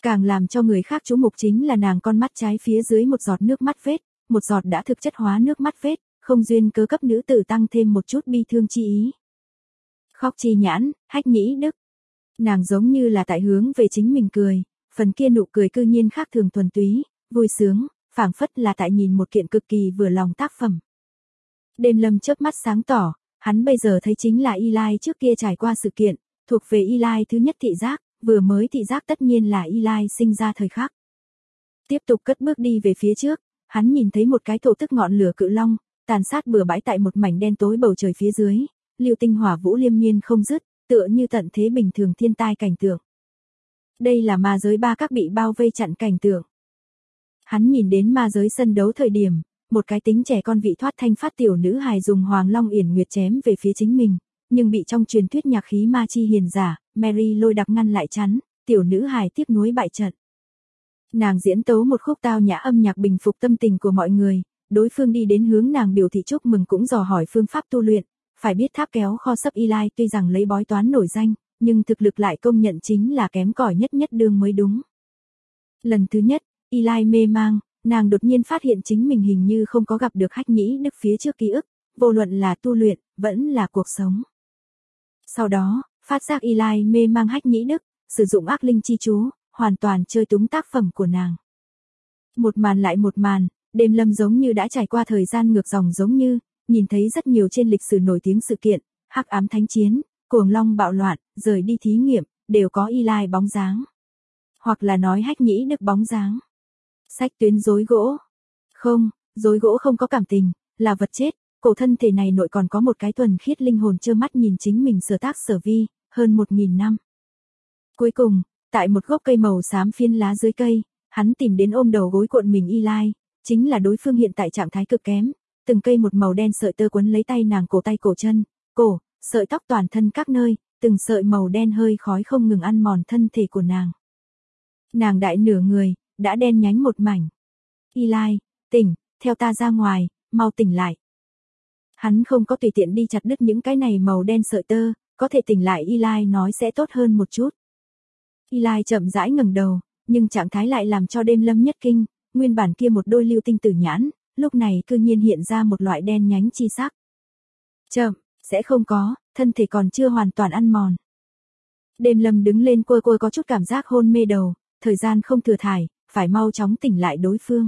Càng làm cho người khác chú mục chính là nàng con mắt trái phía dưới một giọt nước mắt vết, một giọt đã thực chất hóa nước mắt vết, không duyên cớ cấp nữ tử tăng thêm một chút bi thương chi ý. Khóc chi nhãn, hách nhĩ đức. Nàng giống như là tại hướng về chính mình cười, phần kia nụ cười cư nhiên khác thường thuần túy, vui sướng, phảng phất là tại nhìn một kiện cực kỳ vừa lòng tác phẩm. Đêm Lâm chớp mắt sáng tỏ, hắn bây giờ thấy chính là Y Lai trước kia trải qua sự kiện, thuộc về Y Lai thứ nhất thị giác, vừa mới thị giác tất nhiên là Y Lai sinh ra thời khắc. Tiếp tục cất bước đi về phía trước, hắn nhìn thấy một cái thổ tức ngọn lửa cự long, tàn sát bừa bãi tại một mảnh đen tối bầu trời phía dưới, lưu tinh hỏa vũ liêm miên không dứt, tựa như tận thế bình thường thiên tai cảnh tượng. Đây là ma giới ba các bị bao vây chặn cảnh tượng. Hắn nhìn đến ma giới sân đấu thời điểm, một cái tính trẻ con vị thoát thanh phát tiểu nữ hài dùng hoàng long yển nguyệt chém về phía chính mình, nhưng bị trong truyền thuyết nhạc khí ma chi hiền giả, Mary lôi đặc ngăn lại chắn, tiểu nữ hài tiếc nuối bại trận. Nàng diễn tấu một khúc tao nhã âm nhạc bình phục tâm tình của mọi người, đối phương đi đến hướng nàng biểu thị chúc mừng cũng dò hỏi phương pháp tu luyện, phải biết tháp kéo kho sấp Y Lai tuy rằng lấy bói toán nổi danh, nhưng thực lực lại công nhận chính là kém cỏi nhất nhất đương mới đúng. Lần thứ nhất, Y Lai mê mang, nàng đột nhiên phát hiện chính mình hình như không có gặp được hách nhĩ đức phía trước ký ức, vô luận là tu luyện, vẫn là cuộc sống. Sau đó, phát giác Y Lai mê mang hách nhĩ đức, sử dụng ác linh chi chú, hoàn toàn chơi túng tác phẩm của nàng. Một màn lại một màn, Đêm Lâm giống như đã trải qua thời gian ngược dòng giống như, nhìn thấy rất nhiều trên lịch sử nổi tiếng sự kiện, hắc ám thánh chiến, cuồng long bạo loạn, rời đi thí nghiệm, đều có Y Lai bóng dáng. Hoặc là nói hách nhĩ đức bóng dáng. Sách tuyến rối gỗ. Không, rối gỗ không có cảm tình, là vật chết, cổ thân thể này nội còn có một cái thuần khiết linh hồn trơ mắt nhìn chính mình sở tác sở vi, hơn 1000 năm. Cuối cùng, tại một gốc cây màu xám phiến lá dưới cây, hắn tìm đến ôm đầu gối cuộn mình Y Lai, chính là đối phương hiện tại trạng thái cực kém, từng cây một màu đen sợi tơ quấn lấy tay nàng tay cổ chân, cổ, sợi tóc toàn thân các nơi, từng sợi màu đen hơi khói không ngừng ăn mòn thân thể của nàng. Nàng đại nửa người, đã đen nhánh một mảnh. Y Lai, tỉnh, theo ta ra ngoài, mau tỉnh lại. Hắn không có tùy tiện đi chặt đứt những cái này màu đen sợi tơ, có thể tỉnh lại Y Lai nói sẽ tốt hơn một chút. Y Lai chậm rãi ngẩng đầu, nhưng trạng thái lại làm cho Đêm Lâm nhất kinh, nguyên bản kia một đôi lưu tinh tử nhãn, lúc này cư nhiên hiện ra một loại đen nhánh chi sắc. Chậm, sẽ không có, thân thể còn chưa hoàn toàn ăn mòn. Đêm Lâm đứng lên quơ quơ có chút cảm giác hôn mê đầu, thời gian không thừa thải, phải mau chóng tỉnh lại đối phương.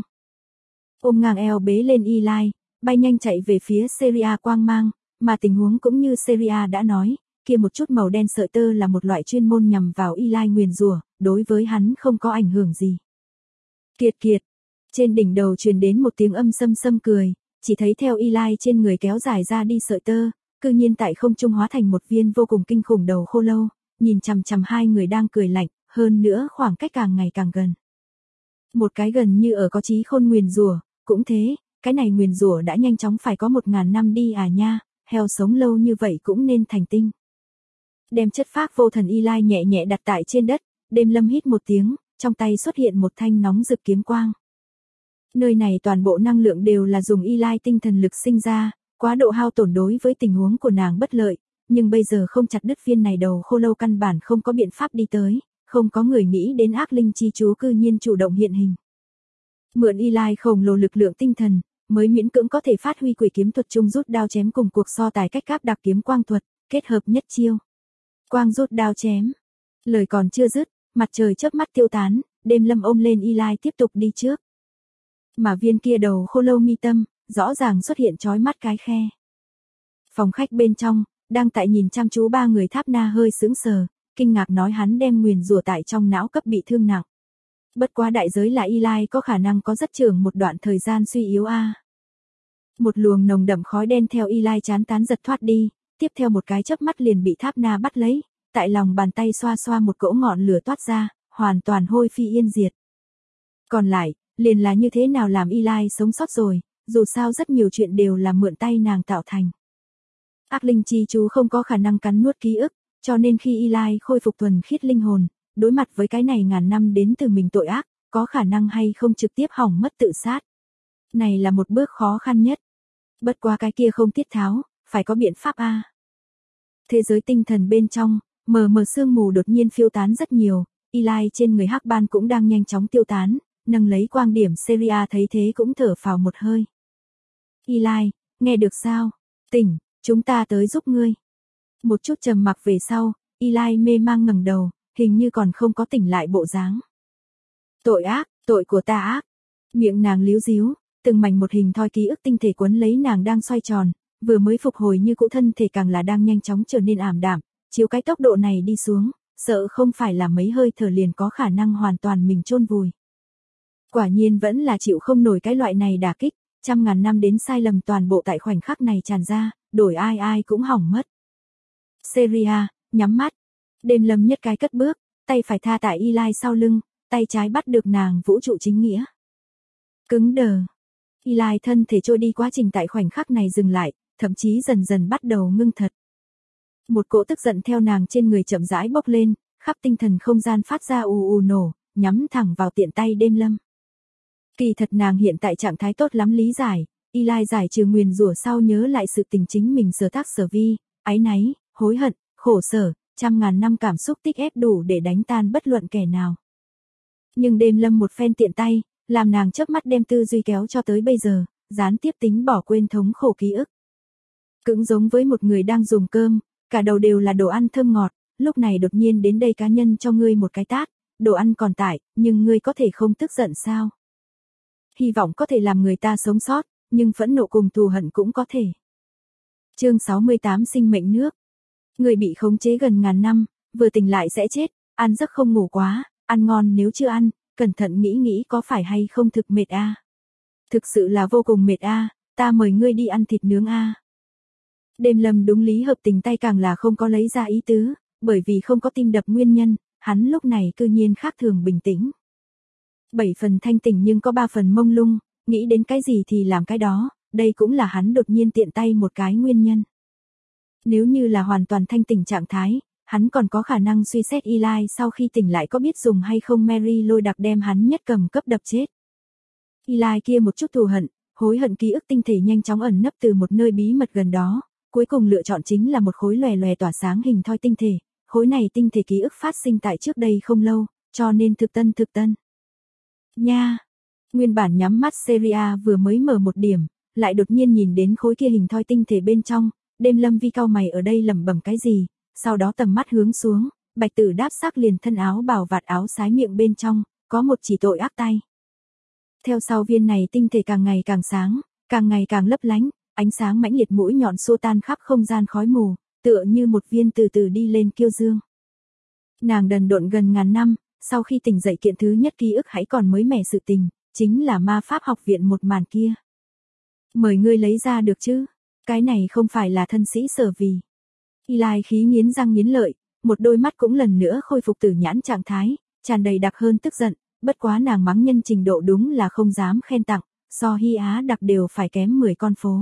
Ôm ngang eo bế lên Y Lai, bay nhanh chạy về phía Syria quang mang, mà tình huống cũng như Syria đã nói, kia một chút màu đen sợi tơ là một loại chuyên môn nhằm vào Y Lai nguyền rủa, đối với hắn không có ảnh hưởng gì. Kiệt kiệt, trên đỉnh đầu truyền đến một tiếng âm sâm sâm cười, chỉ thấy theo Y Lai trên người kéo dài ra đi sợi tơ, cư nhiên tại không trung hóa thành một viên vô cùng kinh khủng đầu khô lâu, nhìn chằm chằm hai người đang cười lạnh, hơn nữa khoảng cách càng ngày càng gần. Một cái gần như ở có chí khôn nguyền rủa, cũng thế, cái này nguyền rủa đã nhanh chóng phải có 1000 năm đi à nha, heo sống lâu như vậy cũng nên thành tinh. Đem chất phác vô thần Y Lai nhẹ nhẹ đặt tại trên đất, Đêm Lâm hít một tiếng, trong tay xuất hiện một thanh nóng rực kiếm quang. Nơi này toàn bộ năng lượng đều là dùng Y Lai tinh thần lực sinh ra, quá độ hao tổn đối với tình huống của nàng bất lợi, nhưng bây giờ không chặt đứt viên này đầu khô lâu căn bản không có biện pháp đi tới, không có người nghĩ đến ác linh chi chú cư nhiên chủ động hiện hình. Mượn Y Lai khổng lồ lực lượng tinh thần, mới miễn cưỡng có thể phát huy quỷ kiếm thuật chung rút đao chém cùng cuộc so tài cách cáp đặc kiếm quang thuật, kết hợp nhất chiêu. Quang rút đao chém. Lời còn chưa dứt, mặt trời chớp mắt tiêu tán, Đêm Lâm ôm lên Y Lai tiếp tục đi trước. Mà viên kia đầu khô lâu mi tâm, rõ ràng xuất hiện chói mắt cái khe. Phòng khách bên trong, đang tại nhìn chăm chú ba người Tháp Na hơi sững sờ, kinh ngạc nói hắn đem nguyền rủa tại trong não cấp bị thương nặng. Bất quá đại giới là Y Lai có khả năng có rất trường một đoạn thời gian suy yếu a. Một luồng nồng đậm khói đen theo Y Lai chán tán giật thoát đi, tiếp theo một cái chớp mắt liền bị Tháp Na bắt lấy, tại lòng bàn tay xoa xoa một cỗ ngọn lửa toát ra, hoàn toàn hôi phi yên diệt. Còn lại, liền là như thế nào làm Y Lai sống sót rồi, dù sao rất nhiều chuyện đều là mượn tay nàng tạo thành. Ác linh chi chú không có khả năng cắn nuốt ký ức, cho nên khi Y Lai khôi phục thuần khiết linh hồn, đối mặt với cái này ngàn năm đến từ mình tội ác, có khả năng hay không trực tiếp hỏng mất tự sát. Này là một bước khó khăn nhất. Bất quá cái kia không tiết tháo, phải có biện pháp a. Thế giới tinh thần bên trong, mờ mờ sương mù đột nhiên phiêu tán rất nhiều, Eli trên người hắc ban cũng đang nhanh chóng tiêu tán, nâng lấy quang điểm Seria thấy thế cũng thở phào một hơi. Eli, nghe được sao? Tỉnh, chúng ta tới giúp ngươi. Một chút trầm mặc về sau, Eli mê mang ngẩng đầu, hình như còn không có tỉnh lại bộ dáng. Tội ác, tội của ta ác. Miệng nàng líu díu, từng mảnh một hình thoi ký ức tinh thể quấn lấy nàng đang xoay tròn, vừa mới phục hồi như cũ thân thể càng là đang nhanh chóng trở nên ảm đạm, chiếu cái tốc độ này đi xuống, sợ không phải là mấy hơi thở liền có khả năng hoàn toàn mình chôn vùi. Quả nhiên vẫn là chịu không nổi cái loại này đả kích, trăm ngàn năm đến sai lầm toàn bộ tại khoảnh khắc này tràn ra, đổi ai ai cũng hỏng mất. Seria, nhắm mắt. Đêm Lâm nhất cái cất bước, tay phải tha tại Eli sau lưng, tay trái bắt được nàng vũ trụ chính nghĩa. Cứng đờ. Eli thân thể trôi đi quá trình tại khoảnh khắc này dừng lại, thậm chí dần dần bắt đầu ngưng thật. Một cỗ tức giận theo nàng trên người chậm rãi bốc lên, khắp tinh thần không gian phát ra ù ù nổ, nhắm thẳng vào tiện tay Đêm Lâm. Kỳ thật nàng hiện tại trạng thái tốt lắm lý giải, Eli giải trừ nguyền rủa sau nhớ lại sự tình chính mình sở tác sở vi, áy náy, hối hận, khổ sở, trăm ngàn năm cảm xúc tích ép đủ để đánh tan bất luận kẻ nào. Nhưng Đêm Lâm một phen tiện tay, làm nàng chớp mắt đem tư duy kéo cho tới bây giờ, gián tiếp tính bỏ quên thống khổ ký ức. Cũng giống với một người đang dùng cơm, cả đầu đều là đồ ăn thơm ngọt, lúc này đột nhiên đến đây cá nhân cho ngươi một cái tát, đồ ăn còn tại, nhưng ngươi có thể không tức giận sao? Hy vọng có thể làm người ta sống sót, nhưng phẫn nộ cùng thù hận cũng có thể. Chương 68 sinh mệnh nước. Người bị khống chế gần ngàn năm, vừa tỉnh lại sẽ chết, ăn giấc không ngủ quá, ăn ngon nếu chưa ăn, cẩn thận nghĩ nghĩ có phải hay không thực mệt a. Thực sự là vô cùng mệt a, ta mời ngươi đi ăn thịt nướng a. Đêm Lâm đúng lý hợp tình tay càng là không có lấy ra ý tứ, bởi vì không có tim đập nguyên nhân, hắn lúc này cư nhiên khác thường bình tĩnh. 7 phần thanh tỉnh nhưng có 3 phần mông lung, nghĩ đến cái gì thì làm cái đó, đây cũng là hắn đột nhiên tiện tay một cái nguyên nhân. Nếu như là hoàn toàn thanh tỉnh trạng thái, hắn còn có khả năng suy xét Eli sau khi tỉnh lại có biết dùng hay không Mary lôi đặc đem hắn nhất cầm cấp đập chết. Eli kia một chút thù hận, hối hận ký ức tinh thể nhanh chóng ẩn nấp từ một nơi bí mật gần đó, cuối cùng lựa chọn chính là một khối lòe lòe tỏa sáng hình thoi tinh thể, khối này tinh thể ký ức phát sinh tại trước đây không lâu, cho nên thực tân. Nha! Nguyên bản nhắm mắt Seria vừa mới mở một điểm, lại đột nhiên nhìn đến khối kia hình thoi tinh thể bên trong, Đêm Lâm vi cau mày ở đây lẩm bẩm cái gì, sau đó tầm mắt hướng xuống, bạch tử đáp xác liền thân áo bào vạt áo sái miệng bên trong, có một chỉ tội ác tay. Theo sau viên này tinh thể càng ngày càng sáng, càng ngày càng lấp lánh, ánh sáng mãnh liệt mũi nhọn xua tan khắp không gian khói mù, tựa như một viên từ từ đi lên kiêu dương. Nàng đần độn gần ngàn năm, sau khi tỉnh dậy kiện thứ nhất ký ức hãy còn mới mẻ sự tình, chính là ma pháp học viện một màn kia. Mời ngươi lấy ra được chứ, cái này không phải là thân sĩ sở vì. Eli khí nghiến răng nghiến lợi, một đôi mắt cũng lần nữa khôi phục tử nhãn trạng thái, tràn đầy đặc hơn tức giận, bất quá nàng mắng nhân trình độ đúng là không dám khen tặng, so Hy Á đặc đều phải kém 10 con phố.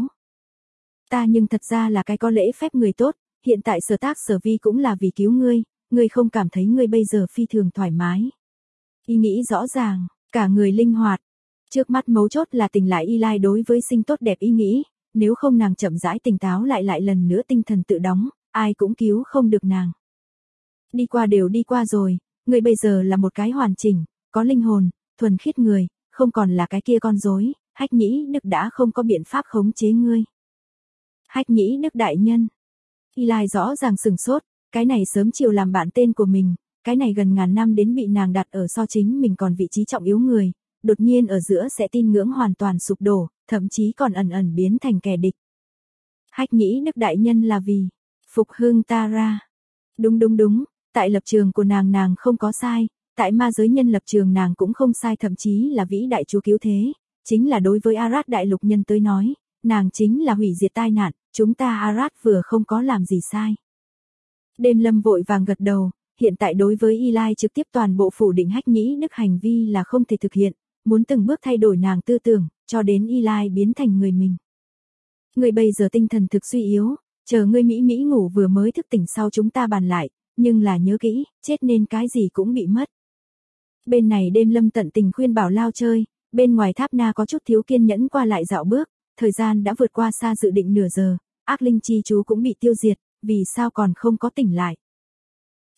Ta nhưng thật ra là cái có lễ phép người tốt, hiện tại sở tác sở vi cũng là vì cứu ngươi không cảm thấy ngươi bây giờ phi thường thoải mái. Ý nghĩ rõ ràng, cả người linh hoạt. Trước mắt mấu chốt là tỉnh lại Eli đối với sinh tốt đẹp ý nghĩ, nếu không nàng chậm rãi tỉnh táo lại lần nữa tinh thần tự đóng, ai cũng cứu không được nàng. Đi qua đều đi qua rồi, ngươi bây giờ là một cái hoàn chỉnh, có linh hồn, thuần khiết người, không còn là cái kia con rối, Hách Nhĩ Đức đã không có biện pháp khống chế ngươi. Hách Nhĩ Đức đại nhân. Eli rõ ràng sừng sốt, cái này sớm chiều làm bạn tên của mình, cái này gần ngàn năm đến bị nàng đặt ở so chính mình còn vị trí trọng yếu người, đột nhiên ở giữa sẽ tin ngưỡng hoàn toàn sụp đổ, thậm chí còn ẩn biến thành kẻ địch. Hách Nhĩ Đức đại nhân là vì phục hưng Tara. Đúng, tại lập trường của nàng không có sai, tại ma giới nhân lập trường nàng cũng không sai, thậm chí là vĩ đại chúa cứu thế, chính là đối với Arad đại lục nhân tới nói, nàng chính là hủy diệt tai nạn, chúng ta Arad vừa không có làm gì sai. Đêm Lâm vội vàng gật đầu, hiện tại đối với Eli trực tiếp toàn bộ phủ định Hách Nhĩ Đức hành vi là không thể thực hiện, muốn từng bước thay đổi nàng tư tưởng, cho đến Eli biến thành người mình. Người bây giờ tinh thần thực suy yếu, chờ ngươi mỹ ngủ vừa mới thức tỉnh sau chúng ta bàn lại, nhưng là nhớ kỹ, chết nên cái gì cũng bị mất. Bên này Đêm Lâm tận tình khuyên bảo lao chơi, bên ngoài Tháp Na có chút thiếu kiên nhẫn qua lại dạo bước, thời gian đã vượt qua xa dự định nửa giờ, ác linh chi chú cũng bị tiêu diệt, vì sao còn không có tỉnh lại.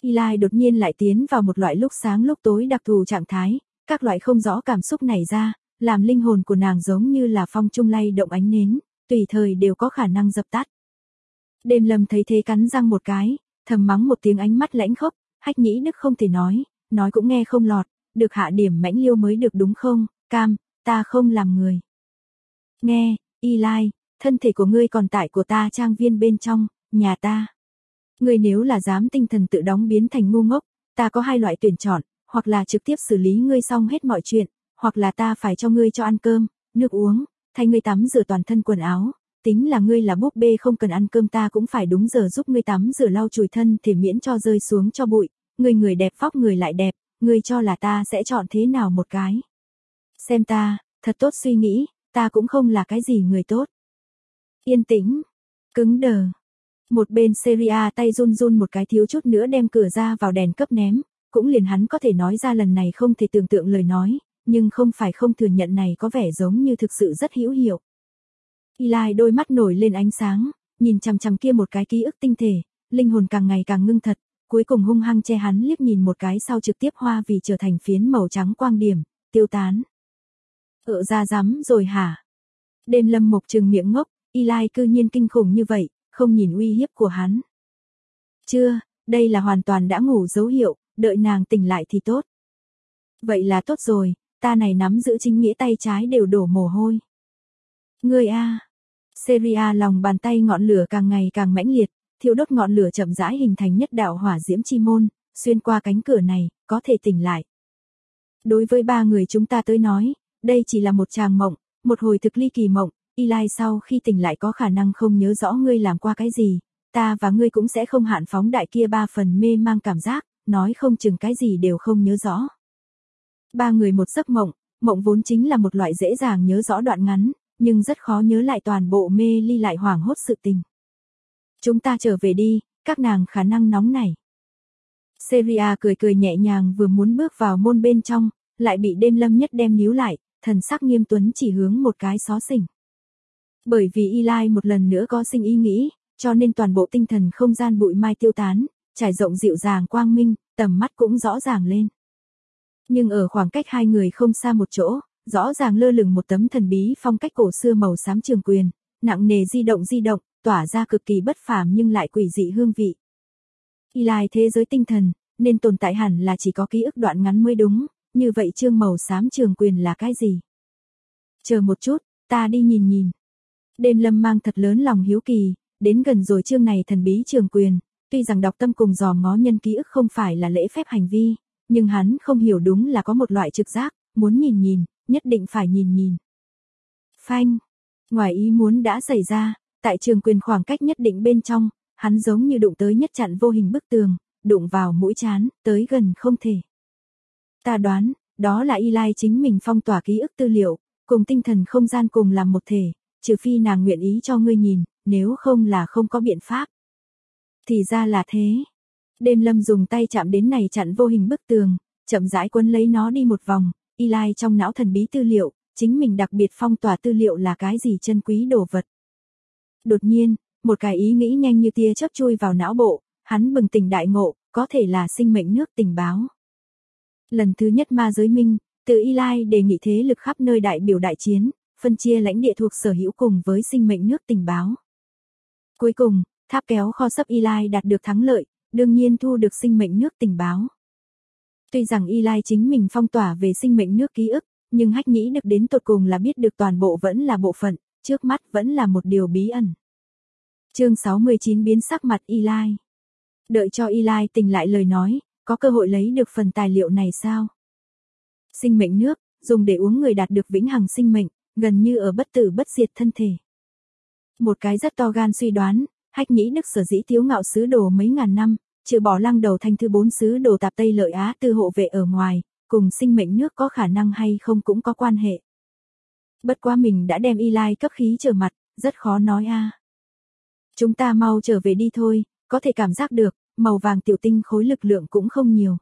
Eli đột nhiên lại tiến vào một loại lúc sáng lúc tối đặc thù trạng thái, các loại không rõ cảm xúc nảy ra, làm linh hồn của nàng giống như là phong trung lay động ánh nến, tùy thời đều có khả năng dập tắt. Đêm Lâm thấy thế cắn răng một cái, thầm mắng một tiếng ánh mắt lãnh khốc, Hách Nhĩ Đức không thể nói cũng nghe không lọt, được hạ điểm mãnh liêu mới được đúng không, cam, ta không làm người. Nghe, Eli, thân thể của ngươi còn tại của ta trang viên bên trong, nhà ta. Ngươi nếu là dám tinh thần tự đóng biến thành ngu ngốc, ta có hai loại tuyển chọn, hoặc là trực tiếp xử lý ngươi xong hết mọi chuyện, hoặc là ta phải cho ngươi cho ăn cơm, nước uống, thay ngươi tắm rửa toàn thân quần áo. Tính là ngươi là búp bê không cần ăn cơm ta cũng phải đúng giờ giúp ngươi tắm rửa lau chùi thân thể miễn cho rơi xuống cho bụi, ngươi người đẹp vóc người lại đẹp, ngươi cho là ta sẽ chọn thế nào một cái. Xem ta, thật tốt suy nghĩ, ta cũng không là cái gì người tốt. Yên tĩnh, cứng đờ. Một bên Seria tay run run một cái thiếu chút nữa đem cửa ra vào đèn cấp ném, cũng liền hắn có thể nói ra lần này không thể tưởng tượng lời nói, nhưng không phải không thừa nhận này có vẻ giống như thực sự rất hữu hiệu. Eli đôi mắt nổi lên ánh sáng, nhìn chằm chằm kia một cái ký ức tinh thể, linh hồn càng ngày càng ngưng thật, cuối cùng hung hăng che hắn liếc nhìn một cái sau trực tiếp hoa vì trở thành phiến màu trắng quang điểm, tiêu tán. Ra dám rồi hả? Đêm Lâm Mộc trừng miệng ngốc, Eli cư nhiên kinh khủng như vậy, không nhìn uy hiếp của hắn. Chưa, đây là hoàn toàn đã ngủ dấu hiệu, đợi nàng tỉnh lại thì tốt. Vậy là tốt rồi, ta này nắm giữ chính nghĩa tay trái đều đổ mồ hôi. Ngươi a. Seria lòng bàn tay ngọn lửa càng ngày càng mãnh liệt, thiêu đốt ngọn lửa chậm rãi hình thành nhất đạo hỏa diễm chi môn, xuyên qua cánh cửa này, có thể tỉnh lại. Đối với ba người chúng ta tới nói, đây chỉ là một tràng mộng, một hồi thực ly kỳ mộng, Eli sau khi tỉnh lại có khả năng không nhớ rõ ngươi làm qua cái gì, ta và ngươi cũng sẽ không hạn phóng đại kia ba phần mê mang cảm giác, nói không chừng cái gì đều không nhớ rõ. Ba người một giấc mộng, mộng vốn chính là một loại dễ dàng nhớ rõ đoạn ngắn, nhưng rất khó nhớ lại toàn bộ mê ly lại hoảng hốt sự tình. Chúng ta trở về đi, các nàng khả năng nóng nảy. Seria cười cười nhẹ nhàng vừa muốn bước vào môn bên trong, lại bị Đêm Lâm nhất đem níu lại, thần sắc nghiêm tuấn chỉ hướng một cái xó xỉnh. Bởi vì Eli một lần nữa có sinh ý nghĩ, cho nên toàn bộ tinh thần không gian bụi mai tiêu tán, trải rộng dịu dàng quang minh, tầm mắt cũng rõ ràng lên. Nhưng ở khoảng cách hai người không xa một chỗ, rõ ràng lơ lửng một tấm thần bí phong cách cổ xưa màu xám trường quyền, nặng nề di động, tỏa ra cực kỳ bất phàm nhưng lại quỷ dị hương vị. Eli thế giới tinh thần, nên tồn tại hẳn là chỉ có ký ức đoạn ngắn mới đúng, như vậy chương màu xám trường quyền là cái gì? Chờ một chút, ta đi nhìn. Đêm Lâm mang thật lớn lòng hiếu kỳ, đến gần rồi chương này thần bí trường quyền, tuy rằng đọc tâm cùng dòm ngó nhân ký ức không phải là lễ phép hành vi, nhưng hắn không hiểu đúng là có một loại trực giác, muốn nhìn, nhất định phải nhìn. Phanh, ngoài ý muốn đã xảy ra, tại trường quyền khoảng cách nhất định bên trong, hắn giống như đụng tới nhất chặn vô hình bức tường, đụng vào mũi trán, tới gần không thể. Ta đoán, đó là Eli chính mình phong tỏa ký ức tư liệu, cùng tinh thần không gian cùng làm một thể, trừ phi nàng nguyện ý cho ngươi nhìn, nếu không là không có biện pháp. Thì ra là thế. Đêm Lâm dùng tay chạm đến này chặn vô hình bức tường, chậm rãi quấn lấy nó đi một vòng, Eli trong não thần bí tư liệu, chính mình đặc biệt phong tỏa tư liệu là cái gì chân quý đồ vật. Đột nhiên, một cái ý nghĩ nhanh như tia chớp chui vào não bộ, hắn bừng tỉnh đại ngộ, có thể là sinh mệnh nước tình báo. Lần thứ nhất ma giới minh, từ Eli đề nghị thế lực khắp nơi đại biểu đại chiến, phân chia lãnh địa thuộc sở hữu cùng với sinh mệnh nước tình báo. Cuối cùng, tháp kéo kho sấp Eli đạt được thắng lợi, đương nhiên thu được sinh mệnh nước tình báo. Tuy rằng Eli chính mình phong tỏa về sinh mệnh nước ký ức, nhưng Hách Nhĩ Đức đến tột cùng là biết được toàn bộ vẫn là bộ phận, trước mắt vẫn là một điều bí ẩn. Chương 69 biến sắc mặt Eli. Đợi cho Eli tỉnh lại lời nói, có cơ hội lấy được phần tài liệu này sao? Sinh mệnh nước, dùng để uống người đạt được vĩnh hằng sinh mệnh, gần như ở bất tử bất diệt thân thể. Một cái rất to gan suy đoán, Hách Nhĩ Đức sở dĩ thiếu ngạo sứ đồ mấy ngàn năm, trừ bỏ Lăng Đầu Thanh thứ 4 sứ đồ tạp Tây Lợi Á tư hộ vệ ở ngoài, cùng sinh mệnh nước có khả năng hay không cũng có quan hệ. Bất quá mình đã đem Eli cấp khí trở mặt, rất khó nói a. Chúng ta mau trở về đi thôi, có thể cảm giác được, màu vàng tiểu tinh khối lực lượng cũng không nhiều.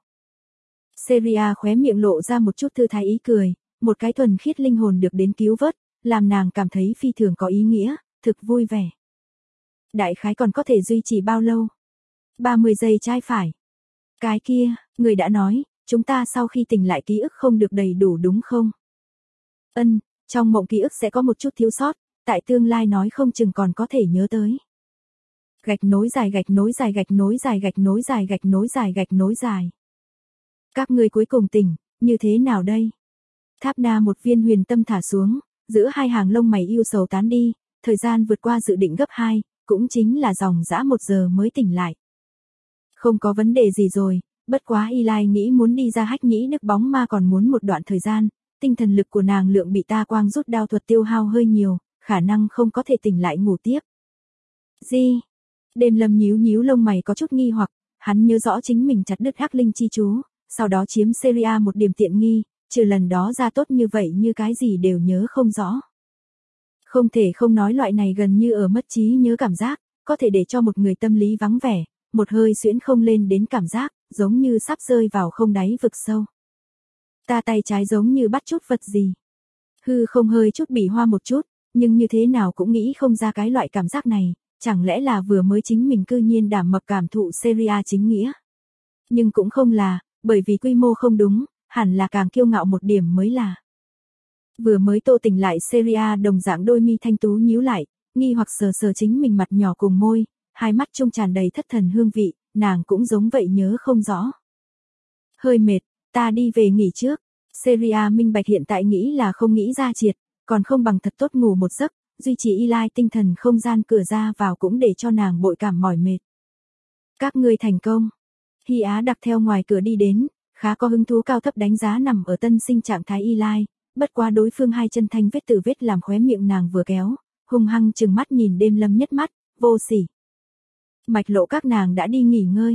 Seria khóe miệng lộ ra một chút thư thái ý cười, một cái thuần khiết linh hồn được đến cứu vớt, làm nàng cảm thấy phi thường có ý nghĩa, thực vui vẻ. Đại khái còn có thể duy trì bao lâu? 30 giây trái phải. Cái kia, người đã nói, chúng ta sau khi tỉnh lại ký ức không được đầy đủ đúng không? Trong mộng ký ức sẽ có một chút thiếu sót, tại tương lai nói không chừng còn có thể nhớ tới. Gạch nối dài gạch nối dài gạch nối dài gạch nối dài gạch nối dài gạch nối dài. Các ngươi cuối cùng tỉnh, như thế nào đây? Tháp Na một viên huyền tâm thả xuống, giữa hai hàng lông mày yêu sầu tán đi, thời gian vượt qua dự định gấp 2, cũng chính là dòng dã 1 giờ mới tỉnh lại. Không có vấn đề gì rồi, bất quá Eli nghĩ muốn đi ra hách nhĩ nước bóng ma còn muốn một đoạn thời gian, tinh thần lực của nàng lượng bị ta quang rút đao thuật tiêu hao hơi nhiều, khả năng không có thể tỉnh lại ngủ tiếp. Gì? Đêm Lâm nhíu nhíu lông mày có chút nghi hoặc, hắn nhớ rõ chính mình chặt đứt hắc linh chi chú, sau đó chiếm Syria một điểm tiện nghi, trừ lần đó ra tốt như vậy như cái gì đều nhớ không rõ. Không thể không nói loại này gần như ở mất trí nhớ cảm giác, có thể để cho một người tâm lý vắng vẻ, một hơi xuyễn không lên đến cảm giác, giống như sắp rơi vào không đáy vực sâu. Ta tay trái giống như bắt chút vật gì. Hư không hơi chút bị hoa một chút, nhưng như thế nào cũng nghĩ không ra cái loại cảm giác này, chẳng lẽ là vừa mới chính mình cư nhiên đảm mập cảm thụ Syria chính nghĩa. Nhưng cũng không là, bởi vì quy mô không đúng, hẳn là càng kiêu ngạo một điểm mới là. Vừa mới tô tỉnh lại Syria đồng dạng đôi mi thanh tú nhíu lại, nghi hoặc sờ sờ chính mình mặt nhỏ cùng môi, hai mắt trông tràn đầy thất thần hương vị, nàng cũng giống vậy nhớ không rõ. Hơi mệt, ta đi về nghỉ trước. Syria minh bạch hiện tại nghĩ là không nghĩ ra triệt, còn không bằng thật tốt ngủ một giấc, duy trì Eli tinh thần không gian cửa ra vào cũng để cho nàng bội cảm mỏi mệt. Các ngươi thành công. Hy Á đặc theo ngoài cửa đi đến, khá có hứng thú cao thấp đánh giá nằm ở tân sinh trạng thái Eli, bất quá đối phương hai chân thanh vết từ vết làm khóe miệng nàng vừa kéo, hung hăng chừng mắt nhìn Đêm Lâm nhất mắt, vô sỉ. Mạch Lộ các nàng đã đi nghỉ ngơi.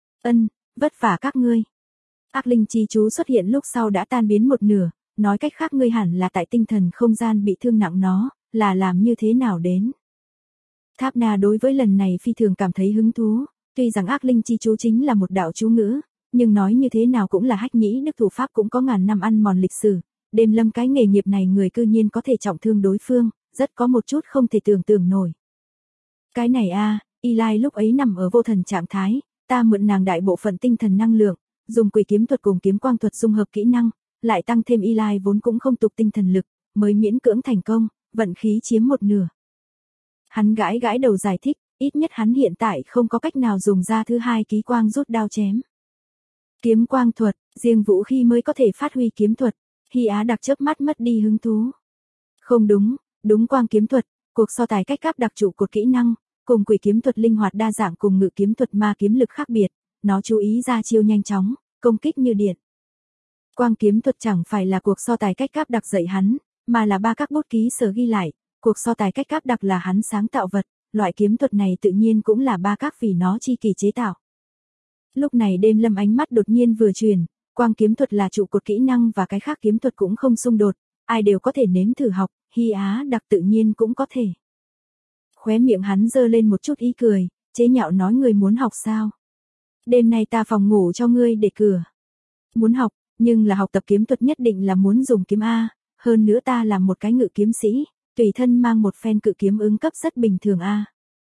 Vất vả các ngươi. Ác linh chi chú xuất hiện lúc sau đã tan biến một nửa, nói cách khác ngươi hẳn là tại tinh thần không gian bị thương nặng nó, là làm như thế nào đến. Tháp Na đối với lần này phi thường cảm thấy hứng thú, tuy rằng ác linh chi chú chính là một đạo chú ngữ, nhưng nói như thế nào cũng là hách nhĩ nước thủ pháp cũng có ngàn năm ăn mòn lịch sử, Đêm Lâm cái nghề nghiệp này người cư nhiên có thể trọng thương đối phương, rất có một chút không thể tưởng tượng nổi. Cái này Eli lúc ấy nằm ở vô thần trạng thái, ta mượn nàng đại bộ phận tinh thần năng lượng, dùng quỷ kiếm thuật cùng kiếm quang thuật dung hợp kỹ năng, lại tăng thêm Eli vốn cũng không tục tinh thần lực, mới miễn cưỡng thành công, vận khí chiếm một nửa. Hắn gãi gãi đầu giải thích, ít nhất hắn hiện tại không có cách nào dùng ra thứ hai ký quang rút đao chém. Kiếm quang thuật, riêng vũ khí mới có thể phát huy kiếm thuật, Hy Á đặc chớp mắt mất đi hứng thú. Không đúng, đúng quang kiếm thuật, cuộc so tài cách các đặc trụ cột kỹ năng, cùng quỷ kiếm thuật linh hoạt đa dạng cùng ngự kiếm thuật ma kiếm lực khác biệt, nó chú ý ra chiêu nhanh chóng, công kích như điện. Quang kiếm thuật chẳng phải là cuộc so tài cách các đặc dạy hắn, mà là ba các bút ký sở ghi lại, cuộc so tài cách các đặc là hắn sáng tạo vật, loại kiếm thuật này tự nhiên cũng là ba các vì nó chi kỳ chế tạo. Lúc này Đêm Lâm ánh mắt đột nhiên vừa chuyển, quang kiếm thuật là trụ cột kỹ năng và cái khác kiếm thuật cũng không xung đột, ai đều có thể nếm thử học, Hy Á đặc tự nhiên cũng có thể. Khóe miệng hắn giơ lên một chút ý cười, chế nhạo nói người muốn học sao? Đêm nay ta phòng ngủ cho ngươi để cửa. Muốn học, nhưng là học tập kiếm thuật nhất định là muốn dùng kiếm A, hơn nữa ta là một cái ngự kiếm sĩ, tùy thân mang một phen cự kiếm ứng cấp rất bình thường A.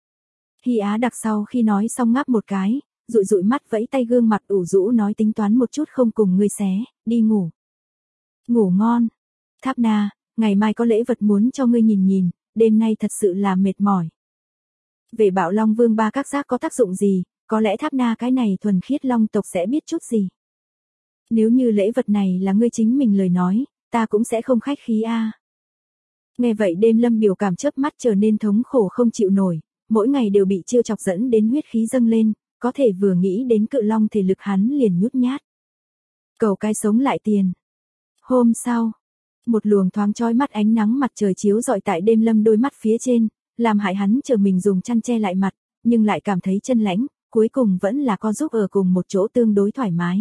Hy Á đặc sau khi nói xong ngáp một cái, dụi dụi mắt vẫy tay gương mặt ủ rũ nói tính toán một chút không cùng ngươi xé, đi ngủ. Ngủ ngon. Tháp Na, ngày mai có lễ vật muốn cho ngươi nhìn nhìn, đêm nay thật sự là mệt mỏi. Về Bảo Long Vương ba các giác có tác dụng gì, có lẽ Tháp Na cái này thuần khiết long tộc sẽ biết chút gì. Nếu như lễ vật này là ngươi chính mình lời nói, ta cũng sẽ không khách khí a. Nghe vậy Đêm Lâm biểu cảm chớp mắt trở nên thống khổ không chịu nổi, mỗi ngày đều bị chiêu chọc dẫn đến huyết khí dâng lên, có thể vừa nghĩ đến cự long thể lực hắn liền nhút nhát. Cầu cái sống lại tiền. Hôm sau, một luồng thoáng chói mắt ánh nắng mặt trời chiếu rọi tại Đêm Lâm đôi mắt phía trên, làm hại hắn chờ mình dùng chăn che lại mặt, nhưng lại cảm thấy chân lạnh, cuối cùng vẫn là co giúp ở cùng một chỗ tương đối thoải mái.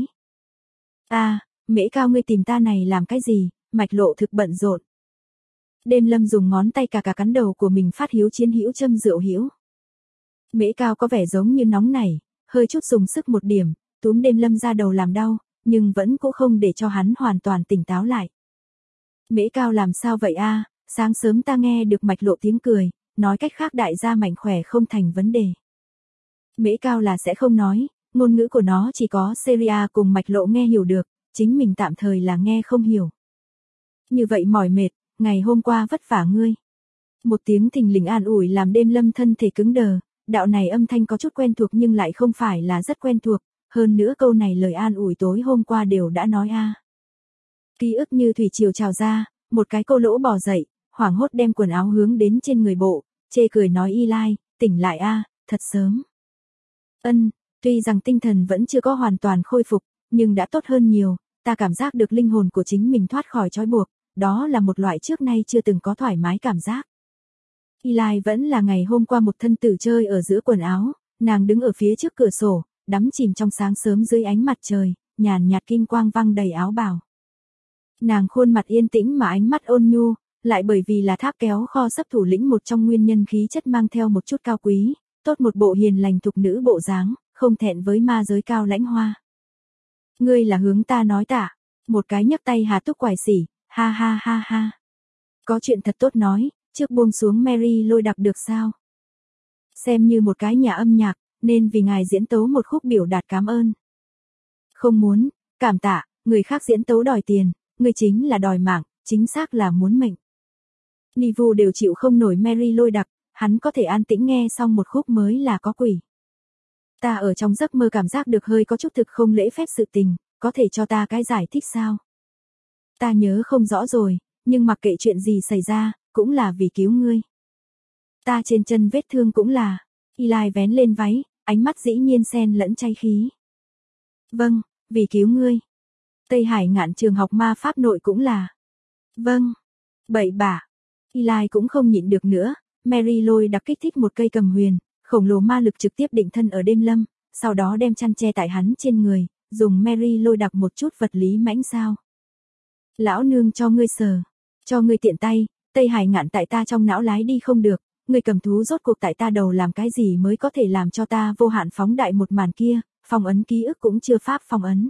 Mễ Cao ngươi tìm ta này làm cái gì, Mạch Lộ thực bận rộn. Đêm Lâm dùng ngón tay cà cắn đầu của mình phát hiếu chiến hữu châm rượu hữu. Mễ Cao có vẻ giống như nóng nảy, hơi chút dùng sức một điểm, túm Đêm Lâm ra đầu làm đau, nhưng vẫn cũng không để cho hắn hoàn toàn tỉnh táo lại. Mễ Cao làm sao vậy sáng sớm ta nghe được Mạch Lộ tiếng cười, nói cách khác đại gia mạnh khỏe không thành vấn đề. Mễ Cao là sẽ không nói, ngôn ngữ của nó chỉ có Celia cùng Mạch Lộ nghe hiểu được, chính mình tạm thời là nghe không hiểu. Như vậy mỏi mệt, ngày hôm qua vất vả ngươi. Một tiếng thình lình an ủi làm Đêm Lâm thân thể cứng đờ, đạo này âm thanh có chút quen thuộc nhưng lại không phải là rất quen thuộc, hơn nữa câu này lời an ủi tối hôm qua đều đã nói a. Ký ức như thủy triều trào ra, một cái cô lỗ bò dậy, hoảng hốt đem quần áo hướng đến trên người bộ, chê cười nói Eli, tỉnh lại a, thật sớm. Tuy rằng tinh thần vẫn chưa có hoàn toàn khôi phục, nhưng đã tốt hơn nhiều, ta cảm giác được linh hồn của chính mình thoát khỏi trói buộc, đó là một loại trước nay chưa từng có thoải mái cảm giác. Eli vẫn là ngày hôm qua một thân tử chơi ở giữa quần áo, nàng đứng ở phía trước cửa sổ, đắm chìm trong sáng sớm dưới ánh mặt trời, nhàn nhạt kim quang văng đầy áo bào. Nàng khuôn mặt yên tĩnh mà ánh mắt ôn nhu, lại bởi vì là tháp kéo kho sấp thủ lĩnh một trong nguyên nhân khí chất mang theo một chút cao quý, tốt một bộ hiền lành thục nữ bộ dáng, không thẹn với ma giới cao lãnh hoa. Ngươi là hướng ta nói tạ, một cái nhấc tay hà túc quải xỉ, ha ha ha ha. Có chuyện thật tốt nói, trước buông xuống Mary Lôi Đặc được sao? Xem như một cái nhà âm nhạc, nên vì ngài diễn tấu một khúc biểu đạt cảm ơn. Không muốn, cảm tạ, người khác diễn tấu đòi tiền, người chính là đòi mạng, chính xác là muốn mệnh. Nivu đều chịu không nổi Mary Lôi Đặc, hắn có thể an tĩnh nghe xong một khúc mới là có quỷ. Ta ở trong giấc mơ cảm giác được hơi có chút thực không lễ phép sự tình, có thể cho ta cái giải thích sao? Ta nhớ không rõ rồi, nhưng mặc kệ chuyện gì xảy ra, cũng là vì cứu ngươi. Ta trên chân vết thương cũng là. Eli vén lên váy, ánh mắt dĩ nhiên xen lẫn chay khí. Vâng, vì cứu ngươi. Tây Hải Ngạn trường học ma pháp nội cũng là. Vâng. Bậy bạ. Eli cũng không nhịn được nữa, Mary Lôi Đặc kích thích một cây cầm huyền, khổng lồ ma lực trực tiếp định thân ở Đêm Lâm, sau đó đem chăn che tại hắn trên người, dùng Mary Lôi Đặc một chút vật lý mãnh sao. Lão nương cho ngươi sờ, cho ngươi tiện tay, Tây Hải Ngạn tại ta trong não lái đi không được, ngươi cầm thú rốt cuộc tại ta đầu làm cái gì mới có thể làm cho ta vô hạn phóng đại một màn kia, phong ấn ký ức cũng chưa pháp phong ấn.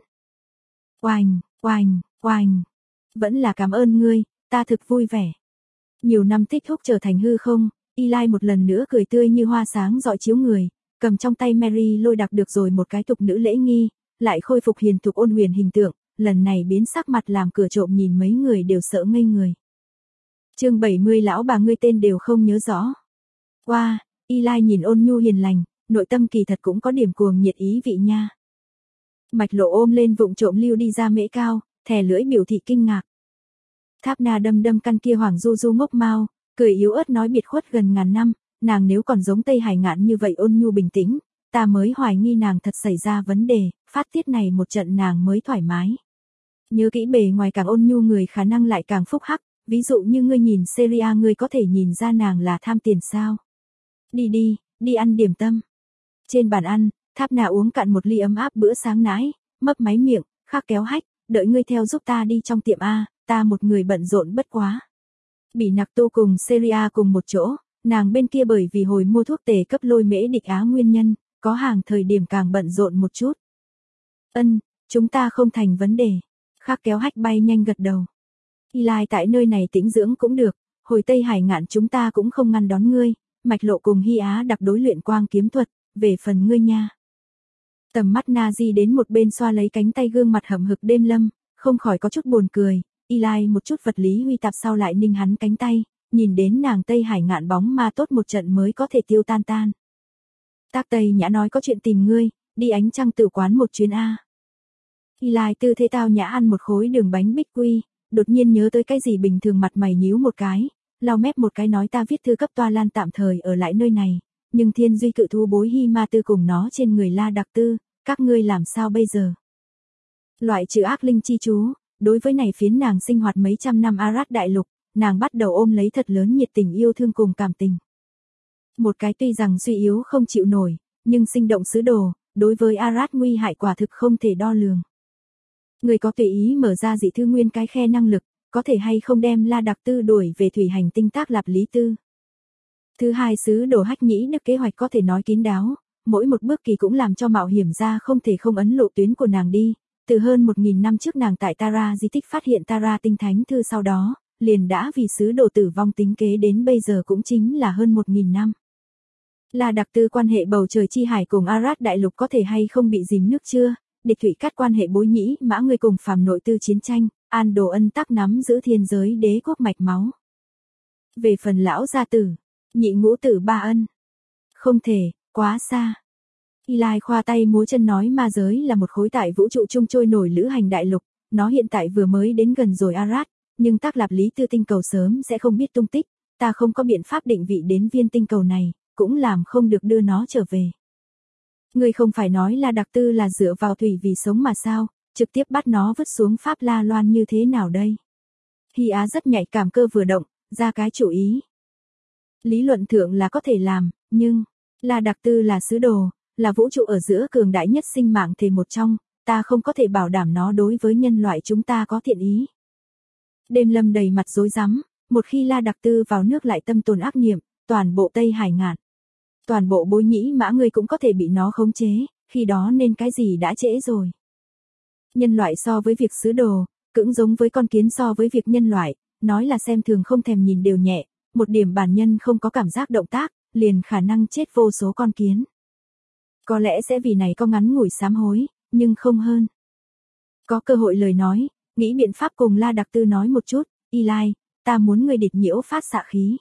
Oanh, oanh, oanh. Vẫn là cảm ơn ngươi, ta thực vui vẻ. Nhiều năm tích thúc trở thành hư không, Eli một lần nữa cười tươi như hoa sáng rọi chiếu người, cầm trong tay Mary Lôi Đặc được rồi một cái tục nữ lễ nghi, lại khôi phục hiền thục ôn huyền hình tượng, lần này biến sắc mặt làm cửa trộm nhìn mấy người đều sợ ngây người. Chương 70 lão bà ngươi tên đều không nhớ rõ. Wow, Eli nhìn ôn nhu hiền lành, nội tâm kỳ thật cũng có điểm cuồng nhiệt ý vị nha. Mạch Lộ ôm lên vụng trộm lưu đi ra mễ cao, thè lưỡi biểu thị kinh ngạc. Tháp Na đâm đâm căn kia hoàng du du ngốc mau, cười yếu ớt nói biệt khuất gần ngàn năm, nàng nếu còn giống Tây Hải Ngạn như vậy ôn nhu bình tĩnh, ta mới hoài nghi nàng thật xảy ra vấn đề, phát tiết này một trận nàng mới thoải mái. Nhớ kỹ bề ngoài càng ôn nhu người khả năng lại càng phúc hắc, ví dụ như ngươi nhìn Celia ngươi có thể nhìn ra nàng là tham tiền sao. Đi ăn điểm tâm. Trên bàn ăn, Tháp Na uống cạn một ly ấm áp bữa sáng nãi, mấp máy miệng, khắc kéo hách, đợi ngươi theo giúp ta đi trong tiệm A, ta một người bận rộn bất quá. Bỉ Nặc Tô cùng Celia cùng một chỗ, nàng bên kia bởi vì hồi mua thuốc tề cấp lôi mễ địch Á nguyên nhân, có hàng thời điểm càng bận rộn một chút. Chúng ta không thành vấn đề. Khắc kéo hách bay nhanh gật đầu. Eli tại nơi này tĩnh dưỡng cũng được, hồi Tây Hải Ngạn chúng ta cũng không ngăn đón ngươi, Mạch Lộ cùng Hy Á đặc đối luyện quang kiếm thuật, về phần ngươi nha. Tầm mắt Nazi đến một bên xoa lấy cánh tay gương mặt hậm hực Đêm Lâm, không khỏi có chút buồn cười, Eli một chút vật lý huy tạp sau lại ninh hắn cánh tay, nhìn đến nàng Tây Hải Ngạn bóng ma tốt một trận mới có thể tiêu tan tan. Tác Tây Nhã nói có chuyện tìm ngươi, đi ánh trăng tử quán một chuyến A. Eli tư thế tao nhã ăn một khối đường bánh bích quy, đột nhiên nhớ tới cái gì bình thường mặt mày nhíu một cái, lau mép một cái nói ta viết thư cấp Toa Lan tạm thời ở lại nơi này, nhưng Thiên Duy cự thú bối Hy Ma Tư cùng nó trên người La Đặc Tư, các ngươi làm sao bây giờ? Loại trừ ác linh chi chú, đối với này phiến nàng sinh hoạt mấy trăm năm Arad đại lục, nàng bắt đầu ôm lấy thật lớn nhiệt tình yêu thương cùng cảm tình. Một cái tuy rằng suy yếu không chịu nổi, nhưng sinh động sứ đồ, đối với Arad nguy hại quả thực không thể đo lường. Người có tùy ý mở ra dị thư nguyên cái khe năng lực, có thể hay không đem La Đặc Tư đuổi về thủy hành tinh tác lạp lý tư. Thứ hai sứ đồ hách nhĩ đức kế hoạch có thể nói kín đáo, mỗi một bước kỳ cũng làm cho mạo hiểm ra không thể không ấn lộ tuyến của nàng đi. Từ hơn 1.000 năm trước nàng tại Tara di tích phát hiện Tara tinh thánh thư sau đó, liền đã vì sứ đồ tử vong tính kế đến bây giờ cũng chính là hơn 1.000 năm. Là đặc tư quan hệ bầu trời chi hải cùng Arad đại lục có thể hay không bị dìm nước chưa? Địch thủy cắt quan hệ bối nhĩ mã ngươi cùng phàm nội tư chiến tranh, An Đồ Ân tắc nắm giữ thiên giới đế quốc mạch máu. Về phần lão gia tử, nhị ngũ tử ba ân. Không thể, quá xa. Eli khoa tay múa chân nói ma giới là một khối tại vũ trụ trung trôi nổi lữ hành đại lục, nó hiện tại vừa mới đến gần rồi Arad, nhưng tác lạp lý tư tinh cầu sớm sẽ không biết tung tích, ta không có biện pháp định vị đến viên tinh cầu này, cũng làm không được đưa nó trở về. Ngươi không phải nói là đặc tư là dựa vào thủy vì sống mà sao, trực tiếp bắt nó vứt xuống Pháp La Loan như thế nào đây? Hy Á rất nhạy cảm cơ vừa động, ra cái chủ ý. Lý luận thượng là có thể làm, nhưng, là đặc tư là sứ đồ, là vũ trụ ở giữa cường đại nhất sinh mạng thể một trong, ta không có thể bảo đảm nó đối với nhân loại chúng ta có thiện ý. Đêm Lâm đầy mặt rối rắm, một khi La Đặc Tư vào nước lại tâm tồn ác niệm, toàn bộ Tây Hải ngạn. Toàn bộ bối nhĩ mã ngươi cũng có thể bị nó khống chế, khi đó nên cái gì đã trễ rồi. Nhân loại so với việc sứ đồ, cũng giống với con kiến so với việc nhân loại, nói là xem thường không thèm nhìn đều nhẹ, một điểm bản nhân không có cảm giác động tác, liền khả năng chết vô số con kiến. Có lẽ sẽ vì này có ngắn ngủi sám hối, nhưng không hơn. Có cơ hội lời nói, nghĩ biện pháp cùng La Đặc Tư nói một chút, Eli, ta muốn ngươi địch nhiễu phát xạ khí.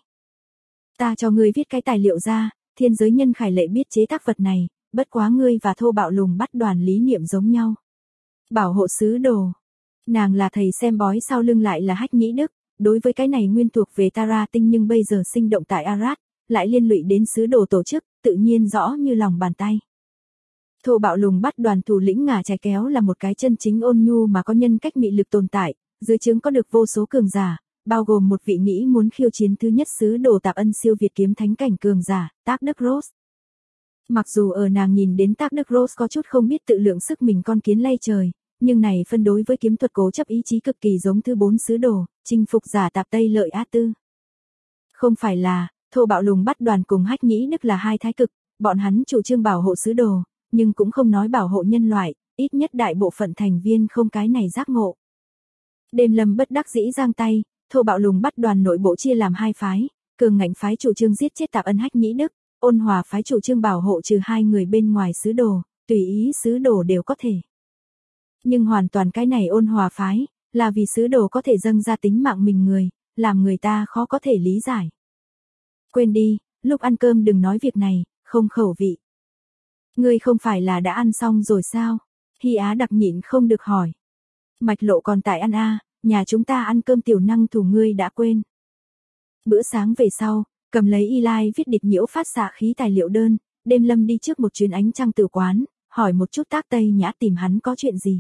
Ta cho ngươi viết cái tài liệu ra, thiên giới nhân khải lệ biết chế tác vật này, bất quá ngươi và thô bạo lùng bắt đoàn lý niệm giống nhau. Bảo hộ sứ đồ. Nàng là thầy xem bói sau lưng lại là Hách Nhĩ Đức, đối với cái này nguyên thuộc về Tara tinh nhưng bây giờ sinh động tại Arad, lại liên lụy đến sứ đồ tổ chức, tự nhiên rõ như lòng bàn tay. Thô bạo lùng bắt đoàn thủ lĩnh ngả trái kéo là một cái chân chính ôn nhu mà có nhân cách mị lực tồn tại, dưới trướng có được vô số cường giả, bao gồm một vị nghĩ muốn khiêu chiến thứ nhất sứ đồ tạp ân siêu việt kiếm thánh cảnh cường giả, Tác Đức Rose. Mặc dù ở nàng nhìn đến Tác Đức Rose có chút không biết tự lượng sức mình con kiến lay trời, nhưng này phân đối với kiếm thuật cố chấp ý chí cực kỳ giống thứ 4 sứ đồ, chinh phục giả tạp Tây Lợi A Tư. Không phải là, thô bạo lùng bắt đoàn cùng Hách Nhĩ Đức là hai thái cực, bọn hắn chủ trương bảo hộ sứ đồ, nhưng cũng không nói bảo hộ nhân loại, ít nhất đại bộ phận thành viên không cái này giác ngộ. Đêm Lâm bất đắc dĩ giang tay, thô bạo lùng bắt đoàn nội bộ chia làm hai phái, cường ngạnh phái chủ trương giết chết tạp ân Hách Nhĩ Đức, ôn hòa phái chủ trương bảo hộ trừ hai người bên ngoài sứ đồ, tùy ý sứ đồ đều có thể. Nhưng hoàn toàn cái này ôn hòa phái, là vì sứ đồ có thể dâng ra tính mạng mình người, làm người ta khó có thể lý giải. Quên đi, lúc ăn cơm đừng nói việc này, không khẩu vị. Ngươi không phải là đã ăn xong rồi sao? Hy Á đặc nhịn không được hỏi. Mạch Lộ còn tại ăn a, nhà chúng ta ăn cơm tiểu năng thủ ngươi đã quên. Bữa sáng về sau, cầm lấy Eli viết địch nhiễu phát xạ khí tài liệu đơn, Đêm Lâm đi trước một chuyến ánh trăng tử quán, hỏi một chút Tác Tây Nhã tìm hắn có chuyện gì.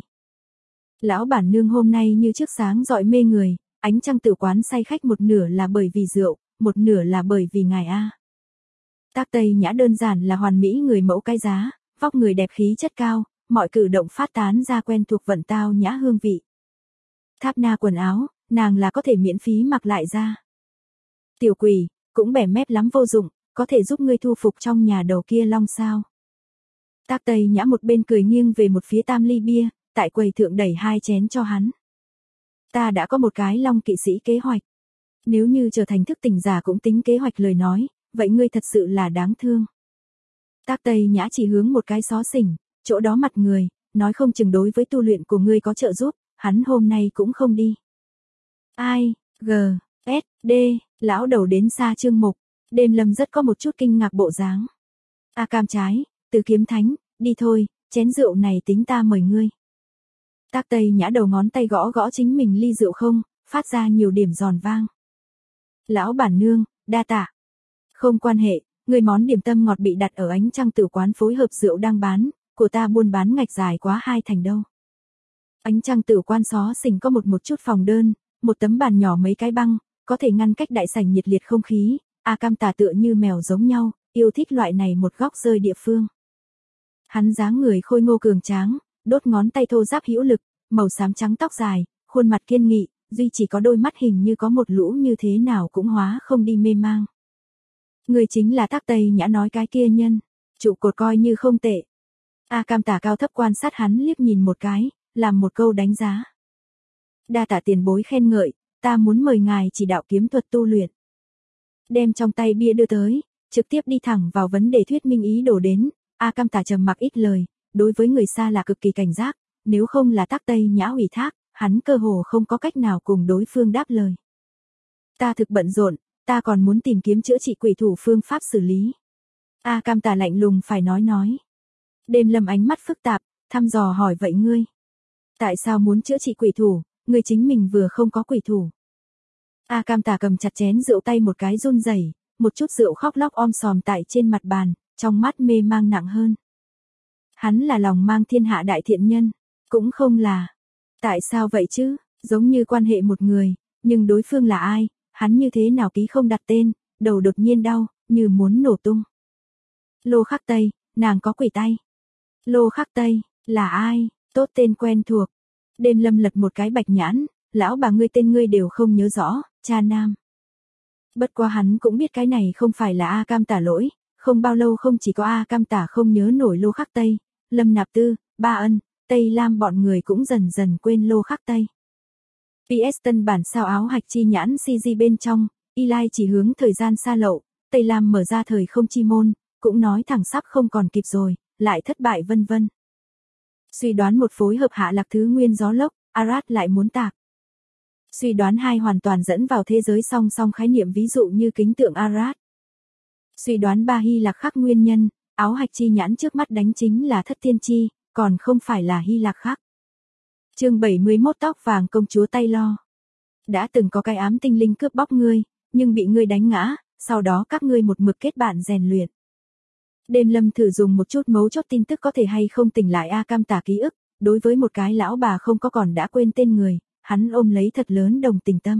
Lão bản nương hôm nay như trước sáng dọi mê người, ánh trăng tử quán say khách một nửa là bởi vì rượu, một nửa là bởi vì ngài a. Tác Tây Nhã đơn giản là hoàn mỹ người mẫu cái giá, vóc người đẹp khí chất cao, mọi cử động phát tán ra quen thuộc vận tao nhã hương vị. Tháp na quần áo, nàng là có thể miễn phí mặc lại ra. Tiểu quỷ, cũng bẻ mép lắm vô dụng, có thể giúp ngươi thu phục trong nhà đầu kia long sao. Tác Tây Nhã một bên cười nghiêng về một phía tam ly bia, tại quầy thượng đẩy hai chén cho hắn. Ta đã có một cái long kỵ sĩ kế hoạch. Nếu như trở thành thức tỉnh giả cũng tính kế hoạch lời nói, vậy ngươi thật sự là đáng thương. Tác Tây Nhã chỉ hướng một cái xó xỉnh, chỗ đó mặt người, nói không chừng đối với tu luyện của ngươi có trợ giúp, hắn hôm nay cũng không đi. Ai, G, S, D, lão đầu đến xa chương mục, Đêm Lâm rất có một chút kinh ngạc bộ dáng. A cam trái, từ kiếm thánh, đi thôi, chén rượu này tính ta mời ngươi. Tác Tây Nhã đầu ngón tay gõ gõ chính mình ly rượu không, phát ra nhiều điểm giòn vang. Lão bản nương, đa tạ. Không quan hệ, người món điểm tâm ngọt bị đặt ở ánh trăng tử quán phối hợp rượu đang bán, của ta buôn bán ngạch dài quá hai thành đâu. Ánh trăng tử quan xó xỉnh có một chút phòng đơn, một tấm bàn nhỏ mấy cái băng, có thể ngăn cách đại sảnh nhiệt liệt không khí, A Cam tả tựa như mèo giống nhau, yêu thích loại này một góc rơi địa phương. Hắn dáng người khôi ngô cường tráng, đốt ngón tay thô ráp hữu lực, màu xám trắng tóc dài, khuôn mặt kiên nghị, duy chỉ có đôi mắt hình như có một lũ như thế nào cũng hóa không đi mê mang. Người chính là Tác Tây Nhã nói cái kia nhân, trụ cột coi như không tệ. A Cam tả cao thấp quan sát hắn liếc nhìn một cái, làm một câu đánh giá. Đa tạ tiền bối khen ngợi, ta muốn mời ngài chỉ đạo kiếm thuật tu luyện. Đem trong tay bia đưa tới, trực tiếp đi thẳng vào vấn đề thuyết minh ý đồ đến. A Cam Tả trầm mặc ít lời, đối với người xa lạ cực kỳ cảnh giác, nếu không là Tắc Tây Nhã ủy thác, hắn cơ hồ không có cách nào cùng đối phương đáp lời. Ta thực bận rộn, ta còn muốn tìm kiếm chữa trị quỷ thủ phương pháp xử lý. A Cam Tả lạnh lùng phải nói. Đêm Lâm ánh mắt phức tạp, thăm dò hỏi vậy ngươi. Tại sao muốn chữa trị quỷ thủ, ngươi chính mình vừa không có quỷ thủ. A Cam Tả cầm chặt chén rượu tay một cái run rẩy, một chút rượu khóc lóc om sòm tại trên mặt bàn, trong mắt mê mang nặng hơn. Hắn là lòng mang thiên hạ đại thiện nhân, cũng không là. Tại sao vậy chứ, giống như quan hệ một người, nhưng đối phương là ai, hắn như thế nào ký không đặt tên, đầu đột nhiên đau, như muốn nổ tung. Lô Khắc Tây, nàng có quỷ tay. Lô Khắc Tây, là ai, tốt tên quen thuộc. Đêm Lâm lật một cái bạch nhãn, lão bà ngươi tên ngươi đều không nhớ rõ, cha nam. Bất quá hắn cũng biết cái này không phải là A Cam Tả lỗi, không bao lâu không chỉ có A Cam Tả không nhớ nổi Lô Khắc Tây, Lâm Nạp Tư, Ba Ân, Tây Lam bọn người cũng dần dần quên Lô Khắc Tây. PS tân bản sao áo hạch chi nhãn CG bên trong, Eli chỉ hướng thời gian xa lậu, Tây Lam mở ra thời không chi môn, cũng nói thẳng sắp không còn kịp rồi, lại thất bại vân vân. Suy đoán một phối hợp hạ lạc thứ nguyên gió lốc, Arad lại muốn tạc. Suy đoán hai hoàn toàn dẫn vào thế giới song song khái niệm ví dụ như kính tượng Arad. Suy đoán ba Hy Lạc khắc nguyên nhân, áo hạch chi nhãn trước mắt đánh chính là thất thiên chi, còn không phải là Hy Lạc khắc. Chương 71 tóc vàng công chúa tay lo. Đã từng có cái ám tinh linh cướp bóc ngươi, nhưng bị ngươi đánh ngã, sau đó các ngươi một mực kết bạn rèn luyện. Đêm Lâm thử dùng một chút mấu chốt tin tức có thể hay không tỉnh lại A Cam Tả ký ức, đối với một cái lão bà không có còn đã quên tên người, hắn ôm lấy thật lớn đồng tình tâm.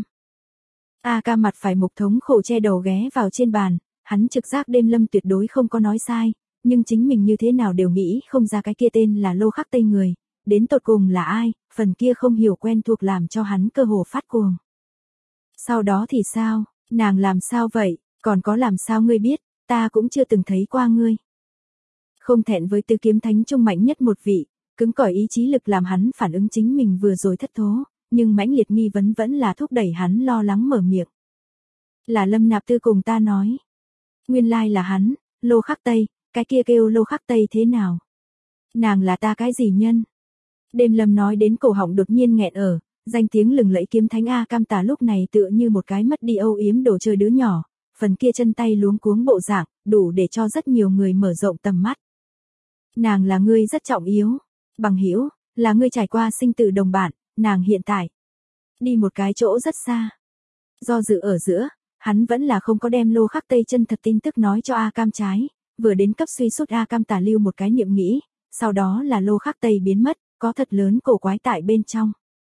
A Cam mặt phải mục thống khổ che đầu ghé vào trên bàn, hắn trực giác Đêm Lâm tuyệt đối không có nói sai, nhưng chính mình như thế nào đều nghĩ không ra cái kia tên là Lô Khắc Tây người, đến tột cùng là ai, phần kia không hiểu quen thuộc làm cho hắn cơ hồ phát cuồng. Sau đó thì sao, nàng làm sao vậy, còn có làm sao ngươi biết, ta cũng chưa từng thấy qua ngươi. Không thẹn với tứ kiếm thánh trung mạnh nhất một vị, cứng cỏi ý chí lực làm hắn phản ứng chính mình vừa rồi thất thố, nhưng mãnh liệt nghi vấn vẫn là thúc đẩy hắn lo lắng mở miệng. Là Lâm Nạp Tư cùng ta nói. Nguyên lai là hắn, Lô Khắc Tây, cái kia kêu Lô Khắc Tây thế nào? Nàng là ta cái gì nhân? Đêm Lâm nói đến cổ họng đột nhiên nghẹn ở, danh tiếng lừng lẫy kiếm thánh A Cam Tả lúc này tựa như một cái mất đi âu yếm đồ chơi đứa nhỏ, phần kia chân tay luống cuống bộ dạng, đủ để cho rất nhiều người mở rộng tầm mắt. Nàng là ngươi rất trọng yếu, bằng hữu, là ngươi trải qua sinh tử đồng bạn, nàng hiện tại đi một cái chỗ rất xa. Do dự ở giữa, hắn vẫn là không có đem Lô Khắc Tây chân thật tin tức nói cho A Cam trái, vừa đến cấp suy sút A Cam Tả lưu một cái niệm nghĩ, sau đó là Lô Khắc Tây biến mất, có thật lớn cổ quái tại bên trong.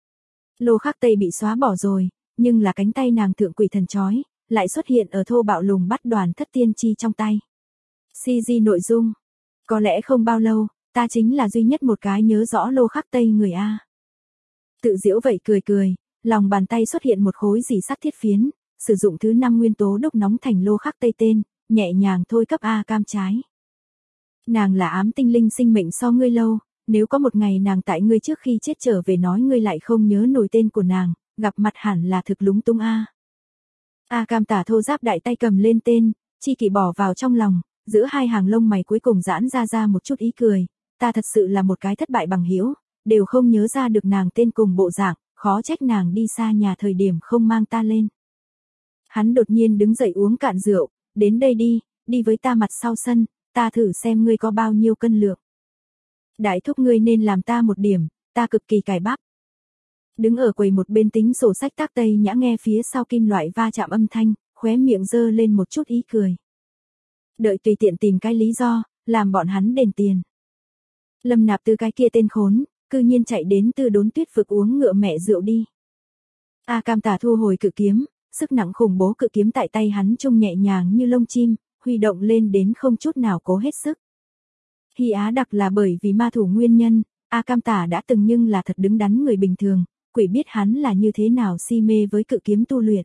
Lô Khắc Tây bị xóa bỏ rồi, nhưng là cánh tay nàng thượng quỷ thần chói, lại xuất hiện ở thô bạo lùng bắt đoàn thất tiên chi trong tay. CG nội dung. Có lẽ không bao lâu, ta chính là duy nhất một cái nhớ rõ Lô Khắc Tây người A. Tự giễu vậy cười, lòng bàn tay xuất hiện một khối dì sắt thiết phiến, sử dụng thứ 5 nguyên tố đúc nóng thành Lô Khắc Tây tên, nhẹ nhàng thôi cấp A Cam trái. Nàng là ám tinh linh sinh mệnh so ngươi lâu, nếu có một ngày nàng tại ngươi trước khi chết trở về nói ngươi lại không nhớ nổi tên của nàng, gặp mặt hẳn là thực lúng túng A. A Cam Tả thô giáp đại tay cầm lên tên, chi kỷ bỏ vào trong lòng, giữa hai hàng lông mày cuối cùng giãn ra một chút ý cười, ta thật sự là một cái thất bại bằng hữu, đều không nhớ ra được nàng tên cùng bộ dạng, khó trách nàng đi xa nhà thời điểm không mang ta lên. Hắn đột nhiên đứng dậy uống cạn rượu, đến đây đi với ta mặt sau sân, ta thử xem ngươi có bao nhiêu cân lượng. Đại thúc ngươi nên làm ta một điểm, ta cực kỳ cải bắp. Đứng ở quầy một bên tính sổ sách Tắc Tây Nhã nghe phía sau kim loại va chạm âm thanh, khóe miệng giơ lên một chút ý cười. Đợi tùy tiện tìm cái lý do, làm bọn hắn đền tiền. Lâm Nạp Tư cái kia tên khốn, cư nhiên chạy đến Tư Đốn Tuyết vực uống ngựa mẹ rượu đi. A Cam Tả thu hồi cự kiếm, sức nặng khủng bố cự kiếm tại tay hắn trông nhẹ nhàng như lông chim, huy động lên đến không chút nào cố hết sức. Hy Á đặc là bởi vì ma thủ nguyên nhân, A Cam Tả đã từng nhưng là thật đứng đắn người bình thường, quỷ biết hắn là như thế nào si mê với cự kiếm tu luyện.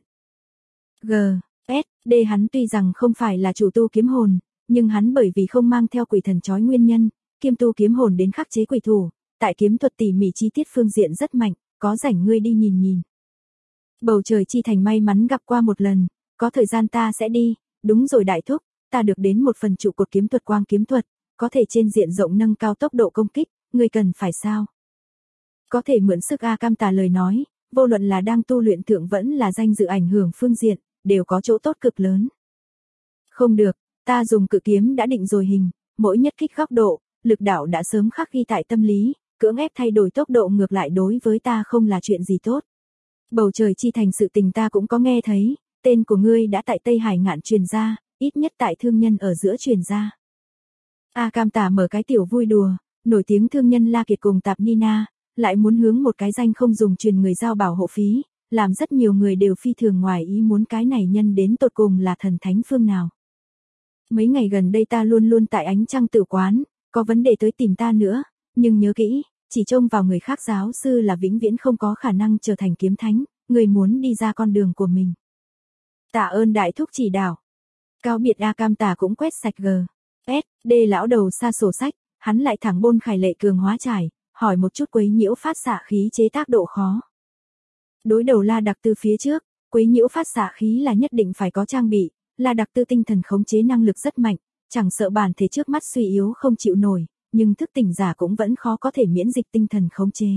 D hắn tuy rằng không phải là chủ tu kiếm hồn, nhưng hắn bởi vì không mang theo quỷ thần chói nguyên nhân, kiêm tu kiếm hồn đến khắc chế quỷ thủ, tại kiếm thuật tỉ mỉ chi tiết phương diện rất mạnh, có rảnh ngươi đi nhìn. Bầu trời chi thành may mắn gặp qua một lần, có thời gian ta sẽ đi, đúng rồi đại thúc, ta được đến một phần trụ cột kiếm thuật quang kiếm thuật, có thể trên diện rộng nâng cao tốc độ công kích, ngươi cần phải sao? Có thể mượn sức A Cam Tà lời nói, vô luận là đang tu luyện thượng vẫn là danh dự ảnh hưởng phương diện, đều có chỗ tốt cực lớn. Không được, ta dùng cự kiếm đã định rồi hình, mỗi nhất kích góc độ, lực đạo đã sớm khắc ghi tại tâm lý, cưỡng ép thay đổi tốc độ ngược lại đối với ta không là chuyện gì tốt. Bầu trời chi thành sự tình ta cũng có nghe thấy, tên của ngươi đã tại Tây Hải ngạn truyền ra, ít nhất tại thương nhân ở giữa truyền ra. A Cam Tà mở cái tiểu vui đùa, nổi tiếng thương nhân La Kiệt cùng Tạp Nina, lại muốn hướng một cái danh không dùng truyền người giao bảo hộ phí, làm rất nhiều người đều phi thường ngoài ý muốn cái này nhân đến tột cùng là thần thánh phương nào. Mấy ngày gần đây ta luôn luôn tại ánh trăng tử quán, có vấn đề tới tìm ta nữa, nhưng nhớ kỹ, chỉ trông vào người khác giáo sư là vĩnh viễn không có khả năng trở thành kiếm thánh, người muốn đi ra con đường của mình. Tạ ơn đại thúc chỉ đạo. Cáo biệt A Cam Tà cũng quét sạch G.S.D lão đầu xa sổ sách, hắn lại thẳng bôn Khải Lệ cường hóa trải, hỏi một chút quấy nhiễu phát xạ khí chế tác độ khó. Đối đầu La Đặc Tư phía trước, quấy nhiễu phát xạ khí là nhất định phải có trang bị, La Đặc Tư tinh thần khống chế năng lực rất mạnh, chẳng sợ bản thể trước mắt suy yếu không chịu nổi, nhưng thức tỉnh giả cũng vẫn khó có thể miễn dịch tinh thần khống chế.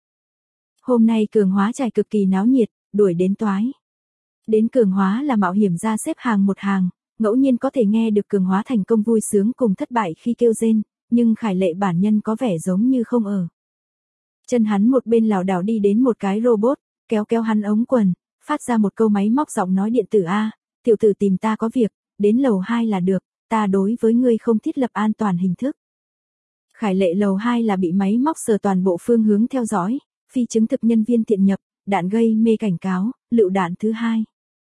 Hôm nay cường hóa trải cực kỳ náo nhiệt, đuổi đến toái. Đến cường hóa là mạo hiểm ra xếp hàng một hàng, ngẫu nhiên có thể nghe được cường hóa thành công vui sướng cùng thất bại khi kêu rên, nhưng Khải Lệ bản nhân có vẻ giống như không ở. Chân hắn một bên lảo đảo đi đến một cái robot, kéo kéo hắn ống quần, phát ra một câu máy móc giọng nói điện tử A, tiểu tử tìm ta có việc, đến lầu 2 là được, ta đối với ngươi không thiết lập an toàn hình thức. Khải Lệ lầu 2 là bị máy móc sờ toàn bộ phương hướng theo dõi, phi chứng thực nhân viên tiện nhập, đạn gây mê cảnh cáo, lựu đạn thứ 2.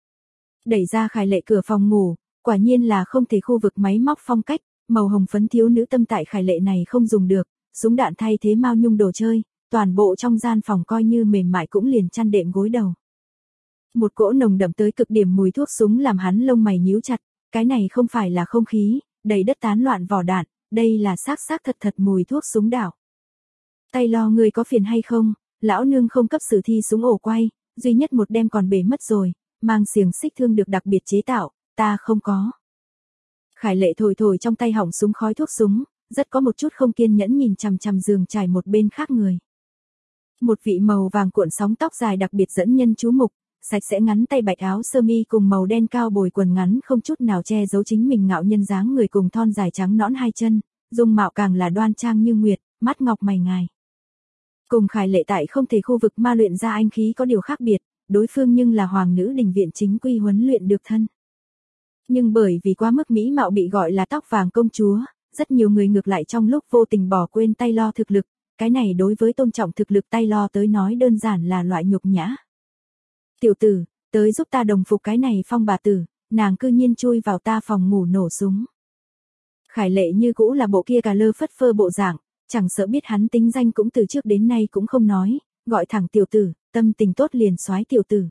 Đẩy ra Khải Lệ cửa phòng ngủ, quả nhiên là không thể khu vực máy móc phong cách, màu hồng phấn thiếu nữ tâm tại Khải Lệ này không dùng được, súng đạn thay thế mao nhung đồ chơi, toàn bộ trong gian phòng coi như mềm mại cũng liền chăn đệm gối đầu. Một cỗ nồng đậm tới cực điểm mùi thuốc súng làm hắn lông mày nhíu chặt, cái này không phải là không khí, đầy đất tán loạn vỏ đạn, đây là xác thật mùi thuốc súng đảo. Tay lo người có phiền hay không, lão nương không cấp sử thi súng ổ quay, duy nhất một đem còn bể mất rồi, mang xiềng xích thương được đặc biệt chế tạo, ta không có. Khải Lệ thổi trong tay hỏng súng khói thuốc súng, rất có một chút không kiên nhẫn nhìn chằm chằm giường trải một bên khác người. Một vị màu vàng cuộn sóng tóc dài đặc biệt dẫn nhân chú mục, sạch sẽ ngắn tay bạch áo sơ mi cùng màu đen cao bồi quần ngắn không chút nào che giấu chính mình ngạo nhân dáng người cùng thon dài trắng nõn hai chân, dung mạo càng là đoan trang như nguyệt, mắt ngọc mày ngài. Cùng Khải Lệ tại không thể khu vực ma luyện ra anh khí có điều khác biệt, đối phương nhưng là hoàng nữ đình viện chính quy huấn luyện được thân. Nhưng bởi vì quá mức mỹ mạo bị gọi là tóc vàng công chúa, rất nhiều người ngược lại trong lúc vô tình bỏ quên tay lo thực lực, cái này đối với tôn trọng thực lực tay lo tới nói đơn giản là loại nhục nhã. Tiểu tử, tới giúp ta đồng phục cái này phong bà tử, nàng cư nhiên chui vào ta phòng ngủ nổ súng. Khải Lệ như cũ là bộ kia cà lơ phất phơ bộ dạng, chẳng sợ biết hắn tính danh cũng từ trước đến nay cũng không nói, gọi thẳng tiểu tử, tâm tình tốt liền soái tiểu tử.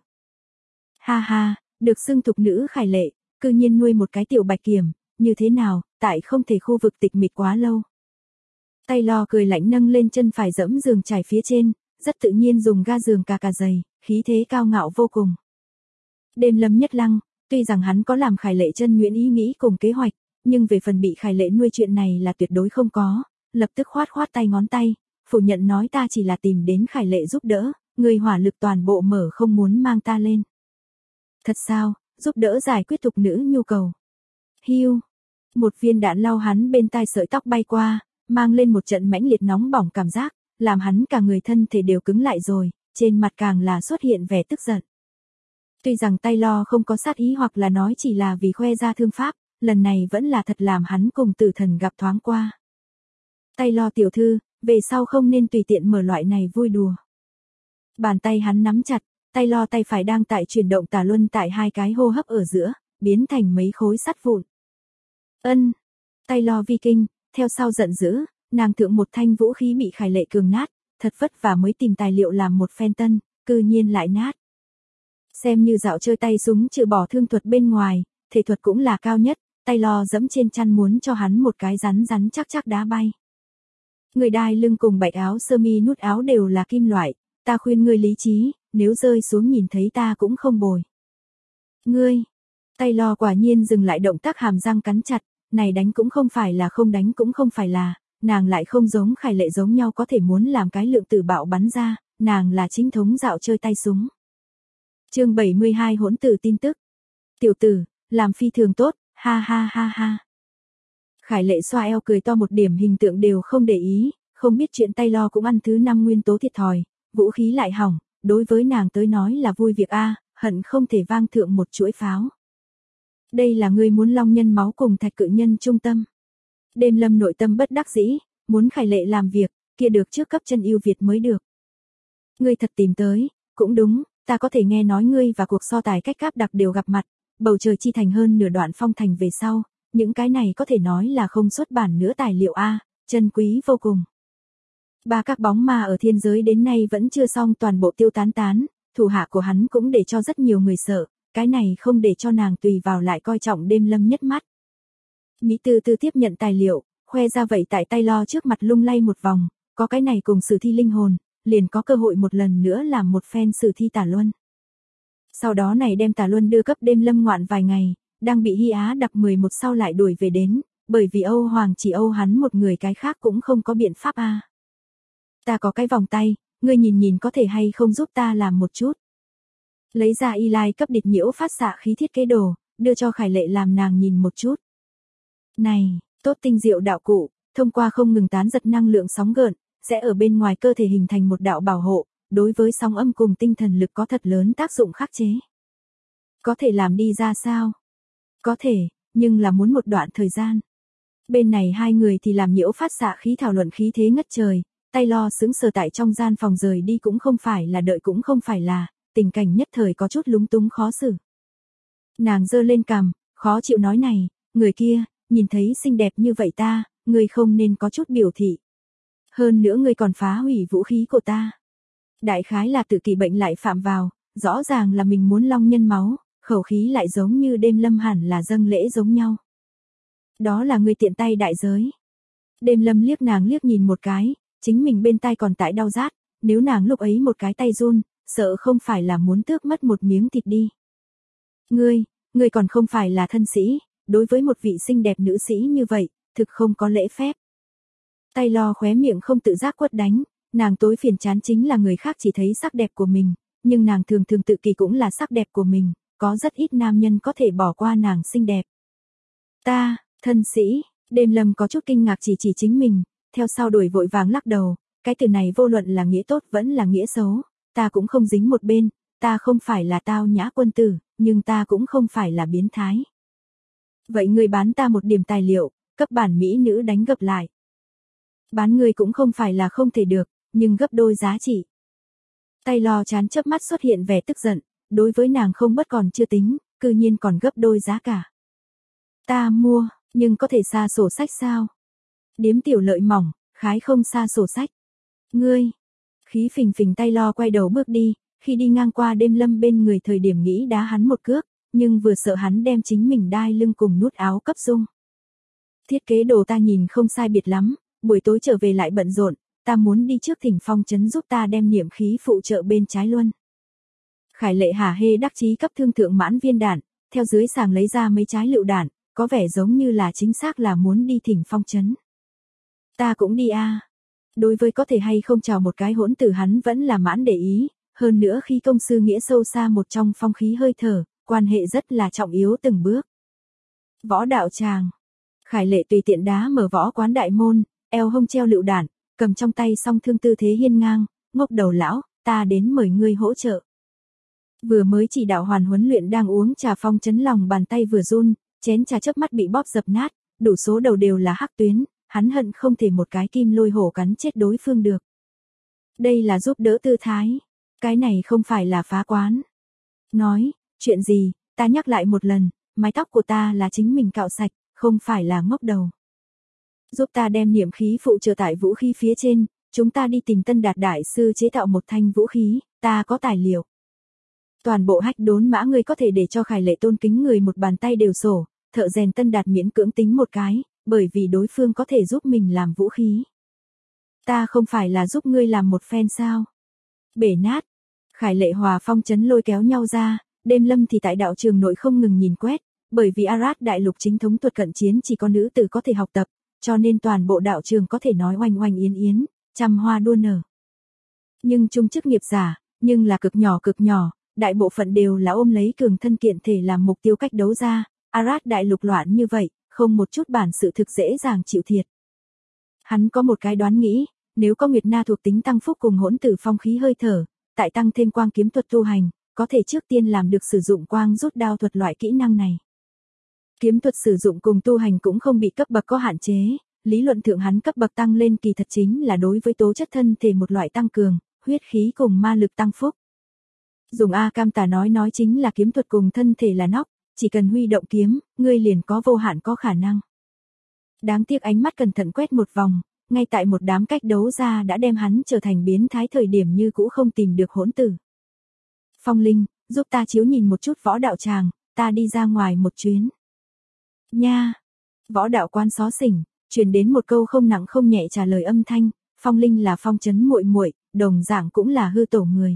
Ha ha, được xưng thục nữ Khải Lệ, cư nhiên nuôi một cái tiểu bạch kiểm, như thế nào, tại không thể khu vực tịch mịch quá lâu. Tay lo cười lạnh nâng lên chân phải dẫm giường trải phía trên, rất tự nhiên dùng ga giường cà dày, khí thế cao ngạo vô cùng. Đêm Lâm Nhất Lăng, tuy rằng hắn có làm Khải Lệ chân nhuyễn ý nghĩ cùng kế hoạch, nhưng về phần bị Khải Lệ nuôi chuyện này là tuyệt đối không có, lập tức khoát tay ngón tay, phủ nhận nói ta chỉ là tìm đến Khải Lệ giúp đỡ, người hỏa lực toàn bộ mở không muốn mang ta lên. Thật sao, giúp đỡ giải quyết thục nữ nhu cầu. Hiu, một viên đạn lau hắn bên tai sợi tóc bay qua, mang lên một trận mãnh liệt nóng bỏng cảm giác, làm hắn cả người thân thể đều cứng lại rồi, trên mặt càng là xuất hiện vẻ tức giận. Tuy rằng tay lo không có sát ý hoặc là nói chỉ là vì khoe ra thương pháp, lần này vẫn là thật làm hắn cùng tử thần gặp thoáng qua. Tay lo tiểu thư, về sau không nên tùy tiện mở loại này vui đùa. Bàn tay hắn nắm chặt, tay lo tay phải đang tại chuyển động tả luân tại hai cái hô hấp ở giữa, biến thành mấy khối sắt vụn. Tay lo Viking, theo sau giận dữ, nàng thượng một thanh vũ khí bị Khải Lệ cường nát, thật vất vả mới tìm tài liệu làm một phen tân, cư nhiên lại nát. Xem như dạo chơi tay súng trừ bỏ thương thuật bên ngoài, thể thuật cũng là cao nhất, tay lo dẫm trên chăn muốn cho hắn một cái rắn chắc đá bay. Người đai lưng cùng bạch áo sơ mi nút áo đều là kim loại, ta khuyên ngươi lý trí, nếu rơi xuống nhìn thấy ta cũng không bồi. Ngươi, Taylor quả nhiên dừng lại động tác, hàm răng cắn chặt, này đánh cũng không phải là, không đánh cũng không phải là, nàng lại không giống Khải Lệ giống nhau có thể muốn làm cái lượng tử bạo bắn ra, nàng là chính thống dạo chơi tay súng. Chương 72 hỗn tử tin tức. Tiểu tử, làm phi thường tốt, ha ha ha ha. Khải Lệ xoa eo cười to, một điểm hình tượng đều không để ý, không biết chuyện Taylor cũng ăn thứ 5 nguyên tố thiệt thòi, vũ khí lại hỏng, đối với nàng tới nói là vui việc a, hận không thể vang thượng một chuỗi pháo. Đây là ngươi muốn long nhân máu cùng thạch cự nhân trung tâm. Đêm Lâm nội tâm bất đắc dĩ, muốn Khải Lệ làm việc, kia được trước cấp chân yêu Việt mới được. Ngươi thật tìm tới, cũng đúng, ta có thể nghe nói ngươi và cuộc so tài cách áp đặc đều gặp mặt, bầu trời chi thành hơn nửa đoạn phong thành về sau, những cái này có thể nói là không xuất bản nữa tài liệu a, chân quý vô cùng. Ba các bóng ma ở thiên giới đến nay vẫn chưa xong toàn bộ tiêu tán tán, thủ hạ của hắn cũng để cho rất nhiều người sợ, cái này không để cho nàng tùy vào lại coi trọng Đêm Lâm nhất mắt. Mỹ Tư Tư tiếp nhận tài liệu, khoe ra vậy tại Taylor trước mặt lung lay một vòng, có cái này cùng sử thi linh hồn, liền có cơ hội một lần nữa làm một phen sử thi tả luân. Sau đó này đem tả luân đưa cấp Đêm Lâm ngoạn vài ngày, đang bị Hy Á đặc 11 sau lại đuổi về đến, bởi vì Âu Hoàng chỉ âu hắn một người, cái khác cũng không có biện pháp a. Ta có cái vòng tay, ngươi nhìn nhìn có thể hay không giúp ta làm một chút. Lấy ra Eli cấp địch nhiễu phát xạ khí thiết kế đồ, đưa cho Khải Lệ làm nàng nhìn một chút. Này, tốt tinh diệu đạo cụ, thông qua không ngừng tán giật năng lượng sóng gợn, sẽ ở bên ngoài cơ thể hình thành một đạo bảo hộ, đối với sóng âm cùng tinh thần lực có thật lớn tác dụng khắc chế. Có thể làm đi ra sao? Có thể, nhưng là muốn một đoạn thời gian. Bên này hai người thì làm nhiễu phát xạ khí thảo luận khí thế ngất trời, Taylor sững sờ tại trong gian phòng, rời đi cũng không phải là đợi cũng không phải là, tình cảnh nhất thời có chút lúng túng khó xử. Nàng giơ lên cằm, khó chịu nói này, người kia, nhìn thấy xinh đẹp như vậy ta, ngươi không nên có chút biểu thị. Hơn nữa ngươi còn phá hủy vũ khí của ta. Đại khái là tự kỷ bệnh lại phạm vào, rõ ràng là mình muốn long nhân máu, khẩu khí lại giống như Đêm Lâm hẳn là dâng lễ giống nhau. Đó là ngươi tiện tay đại giới. Đêm Lâm liếc nàng liếc nhìn một cái, chính mình bên tai còn tại đau rát, nếu nàng lúc ấy một cái tay run, sợ không phải là muốn tước mất một miếng thịt đi. Ngươi còn không phải là thân sĩ, đối với một vị xinh đẹp nữ sĩ như vậy, thực không có lễ phép. Taylor khóe miệng không tự giác quất đánh, nàng tối phiền chán chính là người khác chỉ thấy sắc đẹp của mình, nhưng nàng thường thường tự kỳ cũng là sắc đẹp của mình, có rất ít nam nhân có thể bỏ qua nàng xinh đẹp. Ta, thân sĩ, Đêm Lâm có chút kinh ngạc chỉ chính mình, theo sau đổi vội vàng lắc đầu, cái từ này vô luận là nghĩa tốt vẫn là nghĩa xấu, ta cũng không dính một bên, ta không phải là tao nhã quân tử, nhưng ta cũng không phải là biến thái. Vậy ngươi bán ta một điểm tài liệu, cấp bản mỹ nữ đánh gập lại. Bán ngươi cũng không phải là không thể được, nhưng gấp đôi giá trị. Taylor chán chớp mắt xuất hiện vẻ tức giận, đối với nàng không bất còn chưa tính, cư nhiên còn gấp đôi giá cả. Ta mua, nhưng có thể xa sổ sách sao? Điếm tiểu lợi mỏng, khái không xa sổ sách. Ngươi, khí phình phình Taylor quay đầu bước đi, khi đi ngang qua Đêm Lâm bên người thời điểm nghĩ đá hắn một cước, nhưng vừa sợ hắn đem chính mình đai lưng cùng nút áo cấp dung. Thiết kế đồ ta nhìn không sai biệt lắm, buổi tối trở về lại bận rộn, ta muốn đi trước Thỉnh Phong trấn giúp ta đem niệm khí phụ trợ bên trái luân. Khải Lệ hả hê đắc chí cấp thương thượng mãn viên đạn, theo dưới sàng lấy ra mấy trái lựu đạn, có vẻ giống như là chính xác là muốn đi Thỉnh Phong trấn. Ta cũng đi a. Đối với có thể hay không chào một cái hỗn tử hắn vẫn là mãn để ý, hơn nữa khi công sư nghĩa sâu xa một trong phong khí hơi thở, quan hệ rất là trọng yếu từng bước. Võ đạo tràng. Khải Lệ tùy tiện đá mở võ quán đại môn, eo hông treo lựu đạn, cầm trong tay song thương tư thế hiên ngang, ngốc đầu lão, ta đến mời ngươi hỗ trợ. Vừa mới chỉ đạo hoàn huấn luyện đang uống trà phong chấn lòng bàn tay vừa run, chén trà chớp mắt bị bóp dập nát, đủ số đầu đều là hắc tuyến, hắn hận không thể một cái kim lôi hổ cắn chết đối phương được. Đây là giúp đỡ tư thái, cái này không phải là phá quán. Nói, chuyện gì, ta nhắc lại một lần, mái tóc của ta là chính mình cạo sạch, không phải là ngốc đầu. Giúp ta đem niệm khí phụ trợ tại vũ khí phía trên, chúng ta đi tìm Tân Đạt đại sư chế tạo một thanh vũ khí, ta có tài liệu. Toàn bộ hách đốn mã ngươi có thể để cho Khải Lệ tôn kính người một bàn tay đều sổ, thợ rèn Tân Đạt miễn cưỡng tính một cái, bởi vì đối phương có thể giúp mình làm vũ khí. Ta không phải là giúp ngươi làm một phen sao? Bể nát. Khải Lệ hòa phong chấn lôi kéo nhau ra, Đêm Lâm thì tại đạo trường nội không ngừng nhìn quét, Bởi vì Arad đại lục chính thống thuật cận chiến chỉ có nữ tử có thể học tập, cho nên toàn bộ đạo trường có thể nói oanh oanh yến yến, trăm hoa đua nở. Nhưng chung chức nghiệp giả, nhưng là cực nhỏ, đại bộ phận đều là ôm lấy cường thân kiện thể làm mục tiêu cách đấu ra, Arad đại lục loạn như vậy, không một chút bản sự thực dễ dàng chịu thiệt. Hắn có một cái đoán nghĩ, nếu có Nguyệt Na thuộc tính tăng phúc cùng hỗn tử phong khí hơi thở, tại tăng thêm quang kiếm thuật tu hành, có thể trước tiên làm được sử dụng quang rút đao thuật loại kỹ năng này. Kiếm thuật sử dụng cùng tu hành cũng không bị cấp bậc có hạn chế, lý luận thượng hắn cấp bậc tăng lên kỳ thật chính là đối với tố chất thân thể một loại tăng cường, huyết khí cùng ma lực tăng phúc. Dùng A Cam Tà nói chính là kiếm thuật cùng thân thể là nóc, chỉ cần huy động kiếm, ngươi liền có vô hạn có khả năng. Đáng tiếc ánh mắt cẩn thận quét một vòng, ngay tại một đám cách đấu ra đã đem hắn trở thành biến thái thời điểm như cũ không tìm được hỗn tử. Phong Linh, giúp ta chiếu nhìn một chút võ đạo tràng, ta đi ra ngoài một chuyến. Nha! Võ đạo quan xó xỉnh, truyền đến một câu không nặng không nhẹ trả lời âm thanh, Phong Linh là Phong Chấn muội muội, đồng dạng cũng là hư tổ người.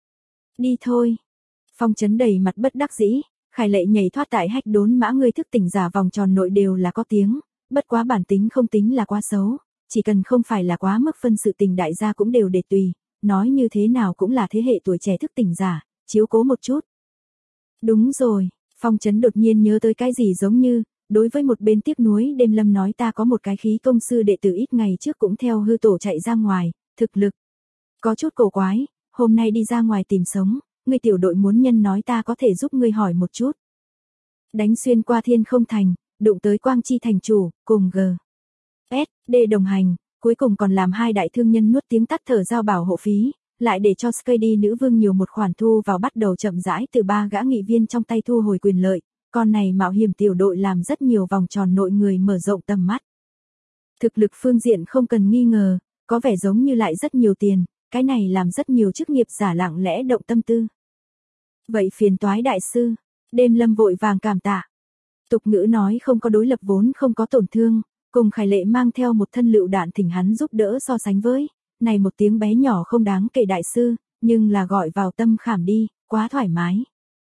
Đi thôi. Phong Chấn đầy mặt bất đắc dĩ, Khải Lệ nhảy thoát tại hách đốn mã ngươi thức tỉnh giả vòng tròn nội đều là có tiếng, bất quá bản tính không tính là quá xấu, chỉ cần không phải là quá mức phân sự tình đại gia cũng đều để tùy, nói như thế nào cũng là thế hệ tuổi trẻ thức tỉnh giả, chiếu cố một chút. Đúng rồi, Phong Chấn đột nhiên nhớ tới cái gì giống như, đối với một bên tiếc nuối đêm lâm nói ta có một cái khí công sư đệ tử ít ngày trước cũng theo hư tổ chạy ra ngoài, thực lực. Có chút cổ quái, hôm nay đi ra ngoài tìm sống, ngươi tiểu đội muốn nhân nói ta có thể giúp ngươi hỏi một chút. Đánh xuyên qua thiên không thành, đụng tới Quang Chi thành chủ, cùng G. S. D đồng hành, cuối cùng còn làm hai đại thương nhân nuốt tiếng tắt thở giao bảo hộ phí, lại để cho Skady nữ vương nhiều một khoản thu vào bắt đầu chậm rãi từ 3 gã nghị viên trong tay thu hồi quyền lợi, con này mạo hiểm tiểu đội làm rất nhiều vòng tròn nội người mở rộng tầm mắt. Thực lực phương diện không cần nghi ngờ, có vẻ giống như lại rất nhiều tiền, cái này làm rất nhiều chức nghiệp giả lặng lẽ động tâm tư. Vậy phiền toái đại sư, đêm lâm vội vàng cảm tạ. Tục ngữ nói không có đối lập vốn không có tổn thương, cùng Khải Lệ mang theo một thân lựu đạn thỉnh hắn giúp đỡ so sánh với, này một tiếng bé nhỏ không đáng kể đại sư, nhưng là gọi vào tâm khảm đi, quá thoải mái.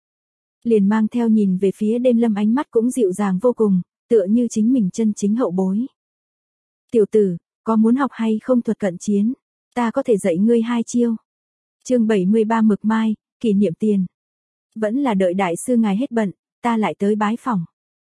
Liền mang theo nhìn về phía đêm lâm ánh mắt cũng dịu dàng vô cùng, tựa như chính mình chân chính hậu bối. Tiểu tử, có muốn học hay không thuật cận chiến? Ta có thể dạy ngươi 2 chiêu. Chương 73 Mực Mai, kỷ niệm tiền. Vẫn là đợi đại sư ngài hết bận, ta lại tới bái phỏng.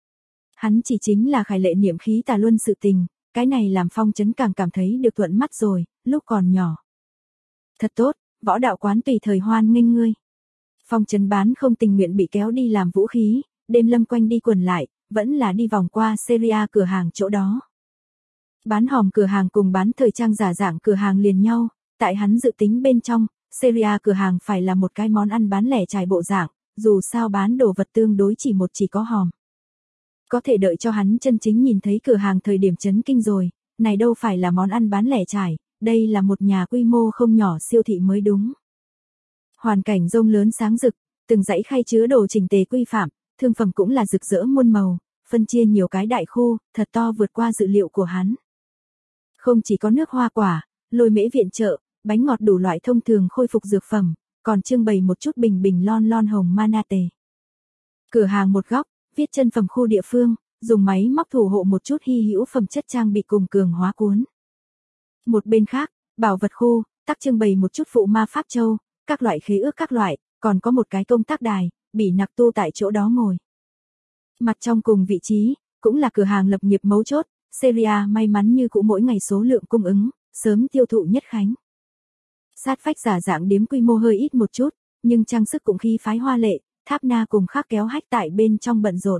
Hắn chỉ chính là Khải Lệ niệm khí tà luân sự tình, cái này làm Phong Chấn càng cảm thấy được thuận mắt rồi, lúc còn nhỏ. Thật tốt, võ đạo quán tùy thời hoan nghênh ngươi. Phong Chấn bán không tình nguyện bị kéo đi làm vũ khí, đêm lâm quanh đi quần lại, vẫn là đi vòng qua Seria cửa hàng chỗ đó. Bán hòm cửa hàng cùng bán thời trang giả dạng cửa hàng liền nhau, tại hắn dự tính bên trong, Seria cửa hàng phải là một cái món ăn bán lẻ trải bộ dạng, dù sao bán đồ vật tương đối chỉ có hòm. Có thể đợi cho hắn chân chính nhìn thấy cửa hàng thời điểm chấn kinh rồi, này đâu phải là món ăn bán lẻ trải, đây là một nhà quy mô không nhỏ siêu thị mới đúng. Hoàn cảnh rông lớn sáng rực, từng dãy khay chứa đồ chỉnh tề quy phạm, thương phẩm cũng là rực rỡ muôn màu, phân chia nhiều cái đại khu, thật to vượt qua dự liệu của hắn. Không chỉ có nước hoa quả, lôi mễ viện trợ, bánh ngọt đủ loại thông thường khôi phục dược phẩm, còn trưng bày một chút bình bình lon hồng mana tề. Cửa hàng một góc, viết chân phẩm khu địa phương, dùng máy móc thủ hộ một chút hy hữu phẩm chất trang bị cùng cường hóa cuốn. Một bên khác, bảo vật khu, tác trưng bày một chút phụ ma pháp châu, các loại khế ước các loại, còn có một cái công tác đài, bị nặc tu tại chỗ đó ngồi. Mặt trong cùng vị trí, cũng là cửa hàng lập nghiệp mấu chốt, Seria may mắn như cũ mỗi ngày số lượng cung ứng, sớm tiêu thụ nhất khánh. Sát phách giả dạng điếm quy mô hơi ít một chút, nhưng trang sức cũng khí phái hoa lệ, Tháp Na cùng khác kéo hách tại bên trong bận rộn.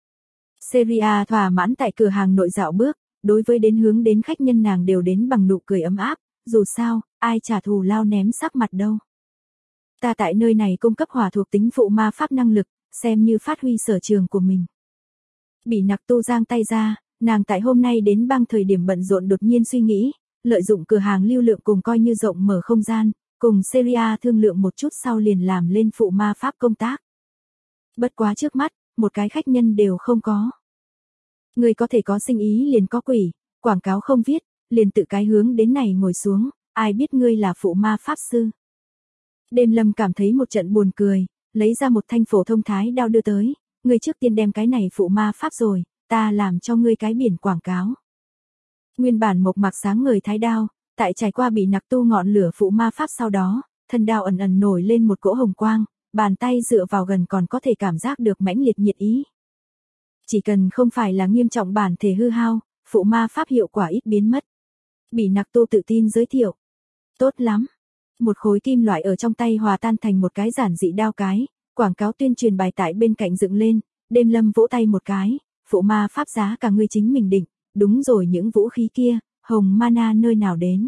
Seria thỏa mãn tại cửa hàng nội dạo bước, đối với đến hướng đến khách nhân nàng đều đến bằng nụ cười ấm áp, dù sao, ai trả thù lao ném sắc mặt đâu. Ta tại nơi này cung cấp hỏa thuộc tính phụ ma pháp năng lực, xem như phát huy sở trường của mình. Bỉ nặc tu giang tay ra, nàng tại hôm nay đến bang thời điểm bận rộn đột nhiên suy nghĩ, lợi dụng cửa hàng lưu lượng cùng coi như rộng mở không gian, cùng Seria thương lượng một chút sau liền làm lên phụ ma pháp công tác. Bất quá trước mắt, một cái khách nhân đều không có. Người có thể có sinh ý liền có quỷ, quảng cáo không viết, liền tự cái hướng đến này ngồi xuống, ai biết ngươi là phụ ma pháp sư. Đêm lâm cảm thấy một trận buồn cười, lấy ra một thanh phổ thông thái đao đưa tới, ngươi trước tiên đem cái này phụ ma pháp rồi, ta làm cho ngươi cái biển quảng cáo. Nguyên bản mộc mạc sáng ngời thái đao, tại trải qua bị nặc tu ngọn lửa phụ ma pháp sau đó, thân đao ẩn ẩn nổi lên một cỗ hồng quang, bàn tay dựa vào gần còn có thể cảm giác được mãnh liệt nhiệt ý. Chỉ cần không phải là nghiêm trọng bản thể hư hao, phụ ma pháp hiệu quả ít biến mất. Bị nặc tu tự tin giới thiệu. Tốt lắm. Một khối kim loại ở trong tay hòa tan thành một cái giản dị đao cái, quảng cáo tuyên truyền bài tại bên cạnh dựng lên, Đêm Lâm vỗ tay một cái, phụ ma pháp giá cả ngươi chính mình định, đúng rồi những vũ khí kia, hồng mana nơi nào đến.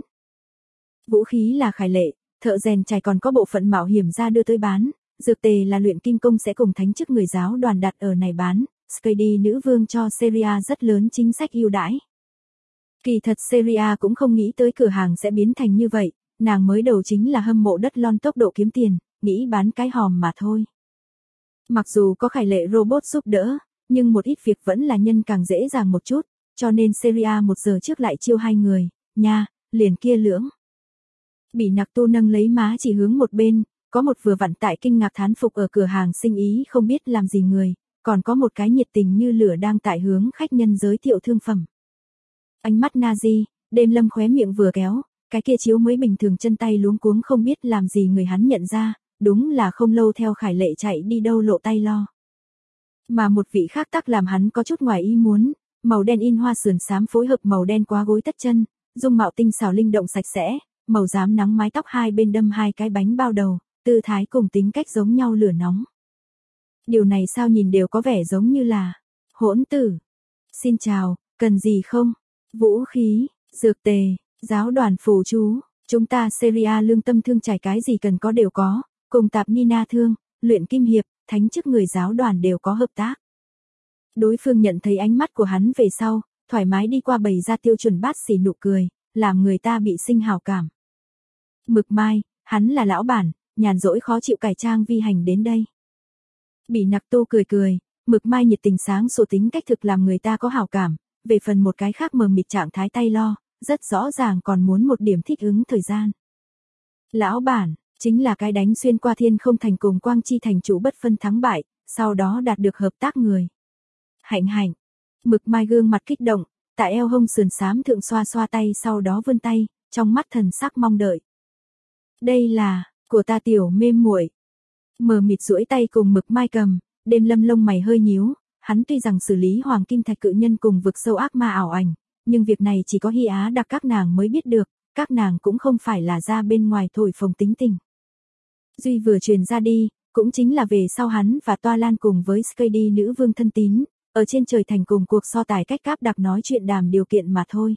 Vũ khí là khải lệ, thợ rèn chài còn có bộ phận mạo hiểm ra đưa tới bán, dược tề là luyện kim công sẽ cùng thánh chức người giáo đoàn đặt ở này bán, Skady nữ vương cho Seria rất lớn chính sách ưu đãi. Kỳ thật Seria cũng không nghĩ tới cửa hàng sẽ biến thành như vậy, nàng mới đầu chính là hâm mộ đất lon tốc độ kiếm tiền, nghĩ bán cái hòm mà thôi. Mặc dù có khải lệ robot giúp đỡ, nhưng một ít việc vẫn là nhân càng dễ dàng một chút, cho nên Seria 1 giờ trước lại chiêu 2 người, nha, liền kia lưỡng. Bị nặc tu nâng lấy má chỉ hướng một bên, có một vừa vặn tại kinh ngạc thán phục ở cửa hàng sinh ý không biết làm gì người, còn có một cái nhiệt tình như lửa đang tại hướng khách nhân giới thiệu thương phẩm. Ánh mắt Nazi, Đêm Lâm khóe miệng vừa kéo, cái kia chiếu mới bình thường chân tay luống cuống không biết làm gì người hắn nhận ra, đúng là không lâu theo khải lệ chạy đi đâu lộ tay lo. Mà một vị khác tắc làm hắn có chút ngoài ý muốn, màu đen in hoa sườn xám phối hợp màu đen quá gối tất chân, dung mạo tinh xảo linh động sạch sẽ, màu xám nắng mái tóc hai bên đâm 2 cái bánh bao đầu, tư thái cùng tính cách giống nhau lửa nóng. Điều này sao nhìn đều có vẻ giống như là hỗn tử. Xin chào, cần gì không? Vũ khí, dược tề, giáo đoàn phù chú, chúng ta Seria lương tâm thương trải cái gì cần có đều có, cùng tạp Nina thương, luyện kim hiệp, thánh chức người giáo đoàn đều có hợp tác. Đối phương nhận thấy ánh mắt của hắn về sau, thoải mái đi qua bày ra tiêu chuẩn bát xỉ nụ cười, làm người ta bị sinh hào cảm. Mực Mai, hắn là lão bản, nhàn rỗi khó chịu cải trang vi hành đến đây. Bị nặc tu cười cười, Mực Mai nhiệt tình sáng sủa tính cách thực làm người ta có hào cảm, về phần một cái khác mờ mịt trạng thái tay lo, rất rõ ràng còn muốn một điểm thích ứng thời gian. Lão bản, chính là cái đánh xuyên qua thiên không thành cùng Quang Chi thành chủ bất phân thắng bại, sau đó đạt được hợp tác người. Hạnh hạnh, Mực Mai gương mặt kích động, tại eo hông sườn xám thượng xoa xoa tay sau đó vươn tay, trong mắt thần sắc mong đợi. Đây là, của ta tiểu mê muội. Mờ mịt duỗi tay cùng Mực Mai cầm, Đêm Lâm lông mày hơi nhíu, hắn tuy rằng xử lý hoàng kim thạch cự nhân cùng vực sâu ác ma ảo ảnh, nhưng việc này chỉ có Hy Á đặc các nàng mới biết được, các nàng cũng không phải là ra bên ngoài thổi phồng tính tình. Duy vừa truyền ra đi, cũng chính là về sau hắn và Toa Lan cùng với Skady nữ vương thân tín, ở trên trời thành cùng cuộc so tài cách cáp đặc nói chuyện đàm điều kiện mà thôi.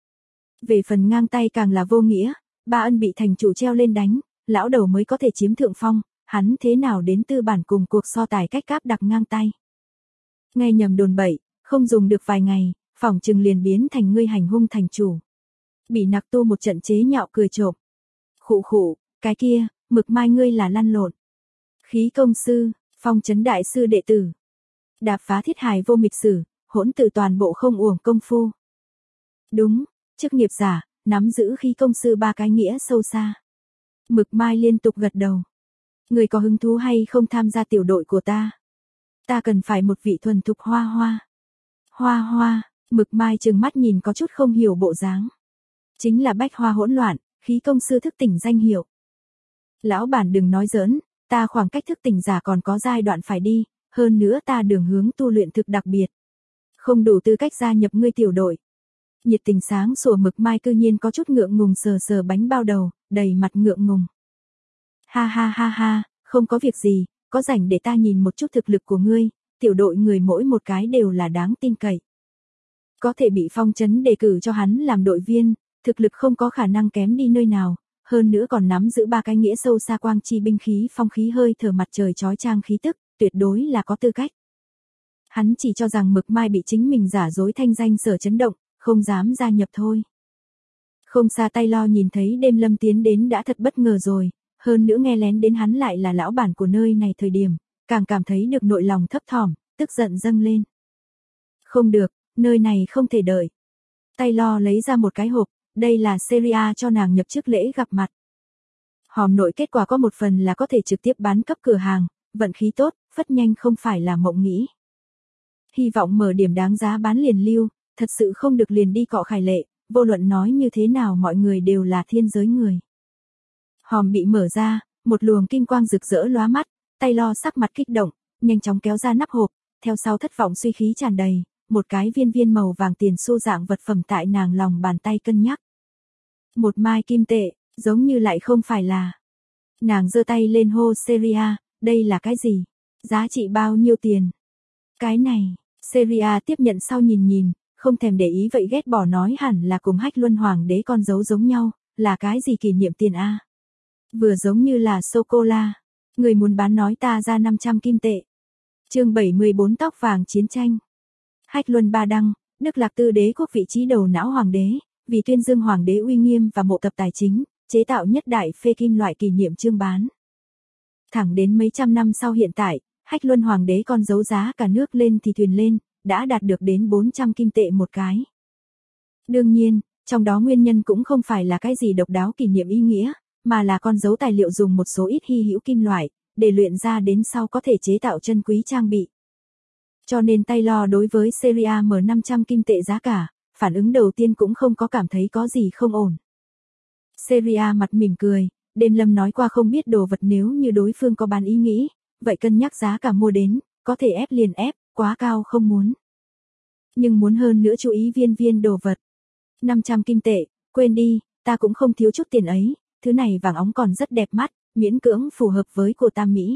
Về phần ngang tay càng là vô nghĩa, Ba Ân bị thành chủ treo lên đánh, lão đầu mới có thể chiếm thượng phong, hắn thế nào đến tư bản cùng cuộc so tài cách cáp đặc ngang tay. Nghe nhầm đồn bậy, không dùng được vài ngày, phỏng chừng liền biến thành ngươi hành hung thành chủ. Bị nặc tu một trận chế nhạo cười trộm. Khụ khụ, cái kia, Mực Mai ngươi là lăn lộn. Khí công sư, phong trấn đại sư đệ tử. Đạp phá thiết hài vô mịch sử, hỗn tử toàn bộ không uổng công phu. Đúng, chức nghiệp giả, nắm giữ khí công sư 3 cái nghĩa sâu xa. Mực Mai liên tục gật đầu. Người có hứng thú hay không tham gia tiểu đội của ta? Ta cần phải một vị thuần thục hoa hoa. Hoa hoa, Mực Mai trừng mắt nhìn có chút không hiểu bộ dáng. Chính là bách hoa hỗn loạn, khí công sư thức tỉnh danh hiệu. Lão bản đừng nói giỡn, ta khoảng cách thức tỉnh giả còn có giai đoạn phải đi, hơn nữa ta đường hướng tu luyện thực đặc biệt. Không đủ tư cách gia nhập ngươi tiểu đội. Nhiệt tình sáng sủa Mực Mai cư nhiên có chút ngượng ngùng sờ sờ bánh bao đầu, đầy mặt ngượng ngùng. Ha ha ha ha, không có việc gì, có rảnh để ta nhìn một chút thực lực của ngươi, tiểu đội người mỗi một cái đều là đáng tin cậy. Có thể bị phong trấn đề cử cho hắn làm đội viên, thực lực không có khả năng kém đi nơi nào, hơn nữa còn nắm giữ 3 cái nghĩa sâu xa quang chi binh khí phong khí hơi thở mặt trời chói chang khí tức, tuyệt đối là có tư cách. Hắn chỉ cho rằng Mực Mai bị chính mình giả dối thanh danh sở chấn động, không dám gia nhập thôi. Không xa tay lo nhìn thấy Đêm Lâm tiến đến đã thật bất ngờ rồi, hơn nữa nghe lén đến hắn lại là lão bản của nơi này thời điểm, càng cảm thấy được nội lòng thấp thỏm, tức giận dâng lên. Không được, nơi này không thể đợi. Tay lo lấy ra một cái hộp, đây là Seria cho nàng nhập trước lễ gặp mặt. Hòm nội kết quả có một phần là có thể trực tiếp bán cấp cửa hàng, vận khí tốt, phất nhanh không phải là mộng nghĩ. Hy vọng mở điểm đáng giá bán liền lưu, thật sự không được liền đi cọ khải lệ, vô luận nói như thế nào mọi người đều là thiên giới người. Hòm bị mở ra, một luồng kim quang rực rỡ lóa mắt, Taylor sắc mặt kích động, nhanh chóng kéo ra nắp hộp, theo sau thất vọng suy khí tràn đầy, một cái viên viên màu vàng tiền xu dạng vật phẩm tại nàng lòng bàn tay cân nhắc. Một mai kim tệ, giống như lại không phải là. Nàng giơ tay lên hô Seria, đây là cái gì? Giá trị bao nhiêu tiền? Cái này, Seria tiếp nhận sau nhìn nhìn, không thèm để ý vậy ghét bỏ nói hẳn là cùng Hách Luân Hoàng đế con dấu giống nhau, là cái gì kỷ niệm tiền a? Vừa giống như là sô-cô-la. Người muốn bán nói ta ra 500 kim tệ. Chương 74 tóc vàng chiến tranh. Hách Luân Ba Đăng, Đức Lạc Tư đế quốc vị trí đầu não hoàng đế, vì tuyên dương hoàng đế uy nghiêm và mộ tập tài chính, chế tạo nhất đại phê kim loại kỷ niệm chương bán. Thẳng đến mấy trăm năm sau hiện tại, Hách Luân hoàng đế con dấu giá cả nước lên thì thuyền lên, đã đạt được đến 400 kim tệ một cái. Đương nhiên, trong đó nguyên nhân cũng không phải là cái gì độc đáo kỷ niệm ý nghĩa, mà là con dấu tài liệu dùng một số ít hy hữu kim loại, để luyện ra đến sau có thể chế tạo chân quý trang bị. Cho nên Taylor đối với Seria M500 kim tệ giá cả, phản ứng đầu tiên cũng không có cảm thấy có gì không ổn. Seria mặt mỉm cười, đêm lâm nói qua không biết đồ vật nếu như đối phương có bán ý nghĩ, vậy cân nhắc giá cả mua đến, có thể ép liền ép, quá cao không muốn. Nhưng muốn hơn nữa chú ý viên viên đồ vật. 500 kim tệ, quên đi, ta cũng không thiếu chút tiền ấy, thứ này vàng óng còn rất đẹp mắt, miễn cưỡng phù hợp với cô Tam Mỹ.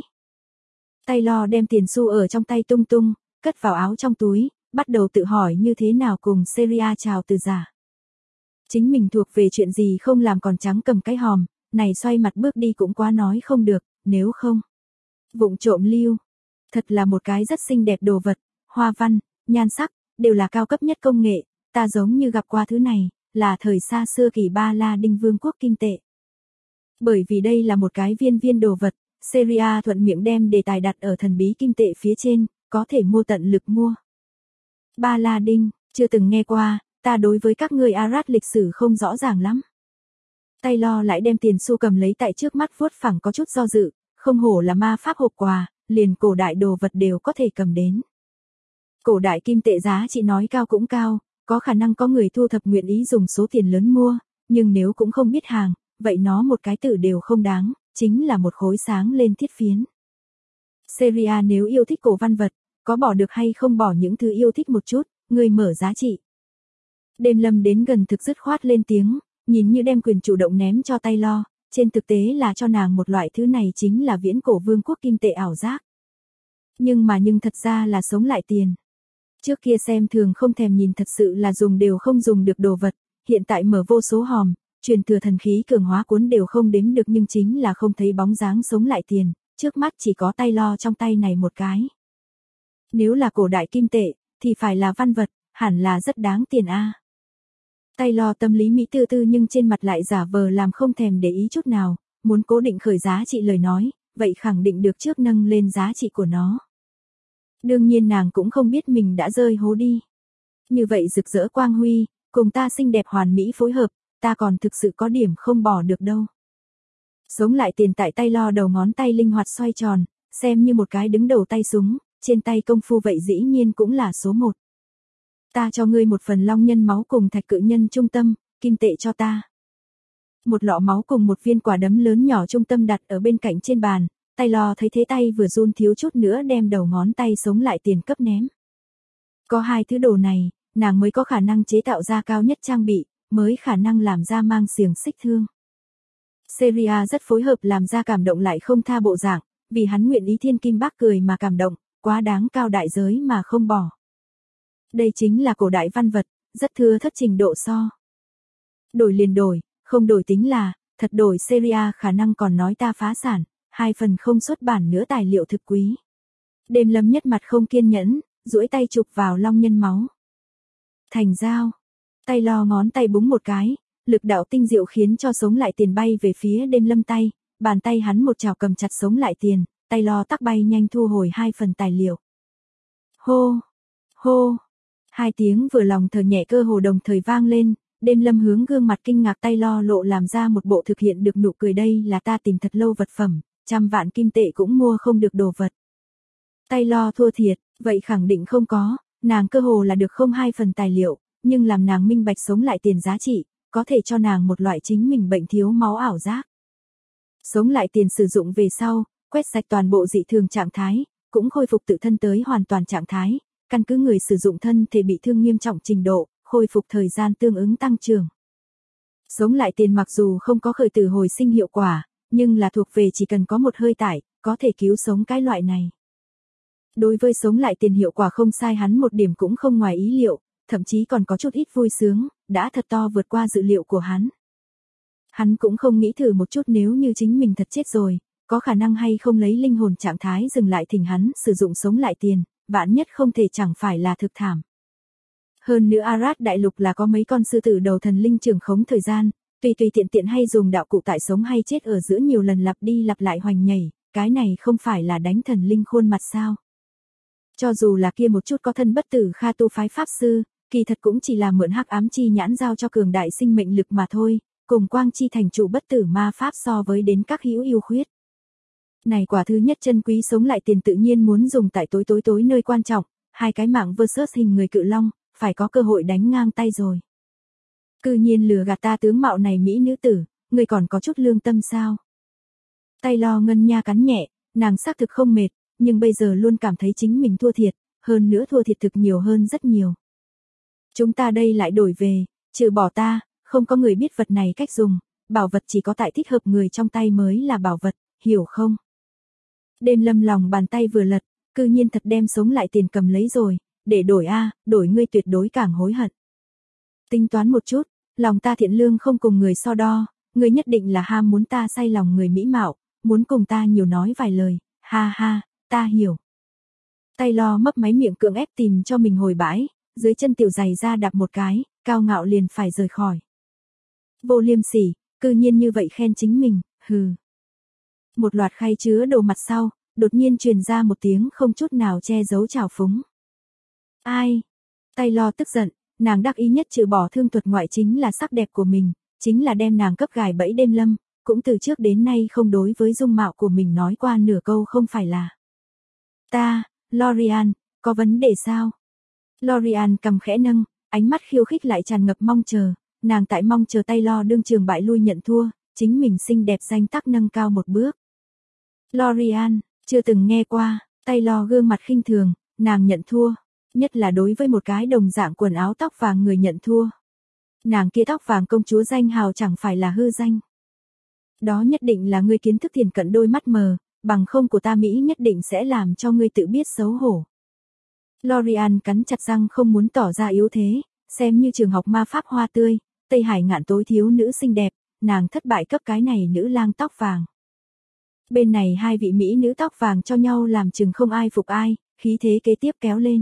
Taylor đem tiền xu ở trong tay tung tung, cất vào áo trong túi, bắt đầu tự hỏi như thế nào cùng Seria chào từ giả. Chính mình thuộc về chuyện gì không làm còn trắng cầm cái hòm, này xoay mặt bước đi cũng quá nói không được, nếu không. Vụng trộm lưu, thật là một cái rất xinh đẹp đồ vật, hoa văn, nhan sắc, đều là cao cấp nhất công nghệ, ta giống như gặp qua thứ này, là thời xa xưa kỳ Ba La Đinh Vương quốc kim tệ. Bởi vì đây là một cái viên viên đồ vật, Seria thuận miệng đem đề tài đặt ở thần bí kim tệ phía trên, có thể mua tận lực mua. Ba La Đinh, chưa từng nghe qua, ta đối với các người Arad lịch sử không rõ ràng lắm. Taylor lại đem tiền xu cầm lấy tại trước mắt vuốt phẳng có chút do dự, không hổ là ma pháp hộp quà, liền cổ đại đồ vật đều có thể cầm đến. Cổ đại kim tệ giá trị nói cao cũng cao, có khả năng có người thu thập nguyện ý dùng số tiền lớn mua, nhưng nếu cũng không biết hàng, vậy nó một cái tử đều không đáng, chính là một khối sáng lên thiết phiến. Seria nếu yêu thích cổ văn vật, có bỏ được hay không bỏ những thứ yêu thích một chút, người mở giá trị. Đêm lâm đến gần thực dứt khoát lên tiếng, nhìn như đem quyền chủ động ném cho Taylor, trên thực tế là cho nàng một loại thứ này chính là viễn cổ vương quốc kim tệ ảo giác. Nhưng thật ra là sống lại tiền. Trước kia xem thường không thèm nhìn thật sự là dùng đều không dùng được đồ vật, hiện tại mở vô số hòm, truyền thừa thần khí cường hóa cuốn đều không đếm được nhưng chính là không thấy bóng dáng sống lại tiền, trước mắt chỉ có Taylor trong tay này một cái. Nếu là cổ đại kim tệ, thì phải là văn vật, hẳn là rất đáng tiền a. Taylor tâm lý mỹ tư tư nhưng trên mặt lại giả vờ làm không thèm để ý chút nào, muốn cố định khởi giá trị lời nói, vậy khẳng định được trước nâng lên giá trị của nó. Đương nhiên nàng cũng không biết mình đã rơi hố đi. Như vậy rực rỡ quang huy, cùng ta xinh đẹp hoàn mỹ phối hợp, ta còn thực sự có điểm không bỏ được đâu. Sống lại tiền tại Taylor đầu ngón tay linh hoạt xoay tròn, xem như một cái đứng đầu tay súng, trên tay công phu vậy dĩ nhiên cũng là số 1. Ta cho ngươi một phần long nhân máu cùng thạch cự nhân trung tâm, kim tệ cho ta. Một lọ máu cùng một viên quả đấm lớn nhỏ trung tâm đặt ở bên cạnh trên bàn, Taylor thấy thế tay vừa run thiếu chút nữa đem đầu ngón tay sống lại tiền cấp ném. Có hai thứ đồ này, nàng mới có khả năng chế tạo ra cao nhất trang bị, mới khả năng làm ra mang xiềng xích thương. Seria rất phối hợp làm ra cảm động lại không tha bộ dạng, vì hắn nguyện ý thiên kim bác cười mà cảm động, quá đáng cao đại giới mà không bỏ. Đây chính là cổ đại văn vật, rất thưa thất trình độ so. Đổi liền đổi, không đổi tính là, thật đổi Seria khả năng còn nói ta phá sản, 2 phần không xuất bản nữa tài liệu thực quý. Đêm lâm nhất mặt không kiên nhẫn, duỗi tay chụp vào long nhân máu. Thành dao. Taylor ngón tay búng một cái, lực đạo tinh diệu khiến cho sống lại tiền bay về phía đêm lâm tay, bàn tay hắn một chảo cầm chặt sống lại tiền, Taylor tắc bay nhanh thu hồi 2 phần tài liệu. Hô, hô, 2 tiếng vừa lòng thở nhẹ cơ hồ đồng thời vang lên, đêm lâm hướng gương mặt kinh ngạc Taylor lộ làm ra một bộ thực hiện được nụ cười đây là ta tìm thật lâu vật phẩm, 100 vạn kim tệ cũng mua không được đồ vật. Taylor thua thiệt, vậy khẳng định không có, nàng cơ hồ là được không 2 phần tài liệu, nhưng làm nàng minh bạch sống lại tiền giá trị, có thể cho nàng một loại chính mình bệnh thiếu máu ảo giác. Sống lại tiền sử dụng về sau, quét sạch toàn bộ dị thường trạng thái, cũng khôi phục tự thân tới hoàn toàn trạng thái, căn cứ người sử dụng thân thể bị thương nghiêm trọng trình độ, khôi phục thời gian tương ứng tăng trưởng. Sống lại tiền mặc dù không có khởi tử hồi sinh hiệu quả, nhưng là thuộc về chỉ cần có một hơi tải, có thể cứu sống cái loại này. Đối với sống lại tiền hiệu quả không sai hắn một điểm cũng không ngoài ý liệu, thậm chí còn có chút ít vui sướng, đã thật to vượt qua dự liệu của hắn. Hắn cũng không nghĩ thử một chút nếu như chính mình thật chết rồi, có khả năng hay không lấy linh hồn trạng thái dừng lại thỉnh hắn sử dụng sống lại tiền, vạn nhất không thể chẳng phải là thực thảm. Hơn nữa Arad đại lục là có mấy con sư tử đầu thần linh trường khống thời gian, tùy tiện tiện hay dùng đạo cụ tại sống hay chết ở giữa nhiều lần lặp đi lặp lại hoành nhảy, cái này không phải là đánh thần linh khuôn mặt sao. Cho dù là kia một chút có thân bất tử Kha tu phái pháp sư, kỳ thật cũng chỉ là mượn hắc ám chi nhãn giao cho cường đại sinh mệnh lực mà thôi, cùng quang chi thành trụ bất tử ma pháp so với đến các hữu yêu khuyết. Này quả thứ nhất chân quý sống lại tiền tự nhiên muốn dùng tại tối nơi quan trọng, 2 cái mạng versus hình người cự long, phải có cơ hội đánh ngang tay rồi. Cư nhiên lừa gạt ta tướng mạo này mỹ nữ tử, người còn có chút lương tâm sao? Taylor ngân nha cắn nhẹ, nàng xác thực không mệt, nhưng bây giờ luôn cảm thấy chính mình thua thiệt, hơn nữa thua thiệt thực nhiều hơn rất nhiều. Chúng ta đây lại đổi về, trừ bỏ ta, không có người biết vật này cách dùng, bảo vật chỉ có tại thích hợp người trong tay mới là bảo vật, hiểu không? Đêm Lâm lòng bàn tay vừa lật, cư nhiên thật đem sống lại tiền cầm lấy rồi, để đổi đổi ngươi tuyệt đối càng hối hận. Tính toán một chút, lòng ta thiện lương không cùng người so đo, ngươi nhất định là ham muốn ta say lòng người mỹ mạo, muốn cùng ta nhiều nói vài lời, ha ha, ta hiểu. Taylor mấp máy miệng cưỡng ép tìm cho mình hồi bãi, dưới chân tiểu giày ra đạp một cái, cao ngạo liền phải rời khỏi. Vô liêm sỉ, cư nhiên như vậy khen chính mình, hừ. Một loạt khay chứa đồ mặt sau, đột nhiên truyền ra một tiếng không chút nào che giấu trào phúng. Ai? Taylor tức giận, nàng đắc ý nhất trừ bỏ thương thuật ngoại chính là sắc đẹp của mình, chính là đem nàng cấp gài bẫy Đêm Lâm, cũng từ trước đến nay không đối với dung mạo của mình nói qua nửa câu không phải là. Ta, Lorian, có vấn đề sao? Lorian cầm khẽ nâng, ánh mắt khiêu khích lại tràn ngập mong chờ, nàng tại mong chờ Taylor đương trường bại lui nhận thua, chính mình xinh đẹp danh tắc nâng cao một bước. Lorian, chưa từng nghe qua, Taylor gương mặt khinh thường, nàng nhận thua, nhất là đối với một cái đồng dạng quần áo tóc vàng người nhận thua. Nàng kia tóc vàng công chúa danh hào chẳng phải là hư danh. Đó nhất định là ngươi kiến thức thiền cận đôi mắt mờ, bằng không của ta Mỹ nhất định sẽ làm cho ngươi tự biết xấu hổ. Lorian cắn chặt răng không muốn tỏ ra yếu thế, xem như trường học ma pháp hoa tươi, Tây Hải ngạn tối thiếu nữ xinh đẹp, nàng thất bại cấp cái này nữ lang tóc vàng. Bên này 2 vị mỹ nữ tóc vàng cho nhau làm chừng không ai phục ai, khí thế kế tiếp kéo lên.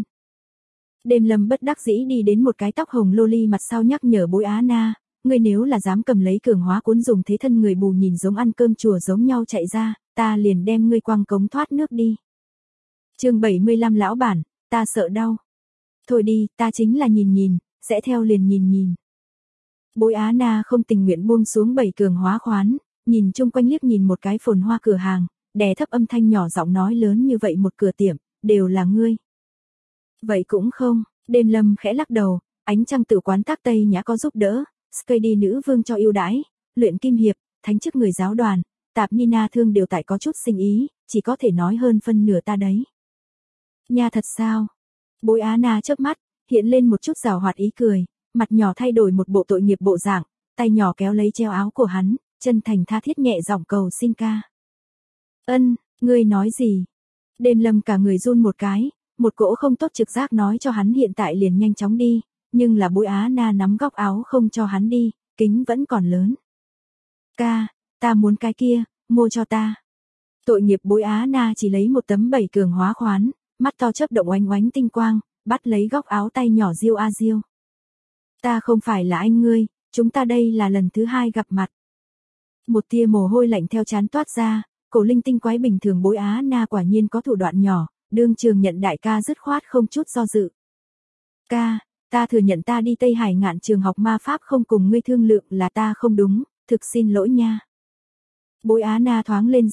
Đêm Lâm bất đắc dĩ đi đến một cái tóc hồng loli mặt sau nhắc nhở Bối Á Na, ngươi nếu là dám cầm lấy cường hóa cuốn dùng thế thân người bù nhìn giống ăn cơm chùa giống nhau chạy ra, ta liền đem ngươi quăng cống thoát nước đi. Chương 75 lão bản, ta sợ đau. Thôi đi, ta chính là nhìn, sẽ theo liền nhìn. Bối Á Na không tình nguyện buông xuống 7 cường hóa khoán, nhìn chung quanh liếc nhìn một cái phồn hoa cửa hàng, đè thấp âm thanh nhỏ giọng nói lớn như vậy một cửa tiệm, đều là ngươi. Vậy cũng không, Đêm Lâm khẽ lắc đầu, ánh trăng tử quán tác Tây Nhã có giúp đỡ, Skady nữ vương cho ưu đãi, luyện kim hiệp, thánh chức người giáo đoàn, tạp Nina thương đều tại có chút sinh ý, chỉ có thể nói hơn phân nửa ta đấy. Nha thật sao? Bối Á Na chớp mắt, hiện lên một chút giảo hoạt ý cười, mặt nhỏ thay đổi một bộ tội nghiệp bộ dạng, tay nhỏ kéo lấy treo áo của hắn, chân thành tha thiết nhẹ giọng cầu xin ca. Ân, ngươi nói gì? Đêm Lâm cả người run một cái, một cỗ không tốt trực giác nói cho hắn hiện tại liền nhanh chóng đi, nhưng là Bối Á Na nắm góc áo không cho hắn đi, kính vẫn còn lớn. Ca, ta muốn cái kia, mua cho ta. Tội nghiệp Bối Á Na chỉ lấy một tấm 7 cường hóa khoán, mắt to chớp động oánh oánh tinh quang, bắt lấy góc áo tay nhỏ diêu a diêu. Ta không phải là anh ngươi, chúng ta đây là lần thứ 2 gặp mặt. Một tia mồ hôi lạnh theo trán toát ra, cổ linh tinh quái bình thường Bối Á Na quả nhiên có thủ đoạn nhỏ, đương trường nhận đại ca dứt khoát không chút do dự. Ca, ta thừa nhận ta đi Tây Hải ngạn trường học ma pháp không cùng ngươi thương lượng là ta không đúng, thực xin lỗi nha. Bối Á Na thoáng lên giọng,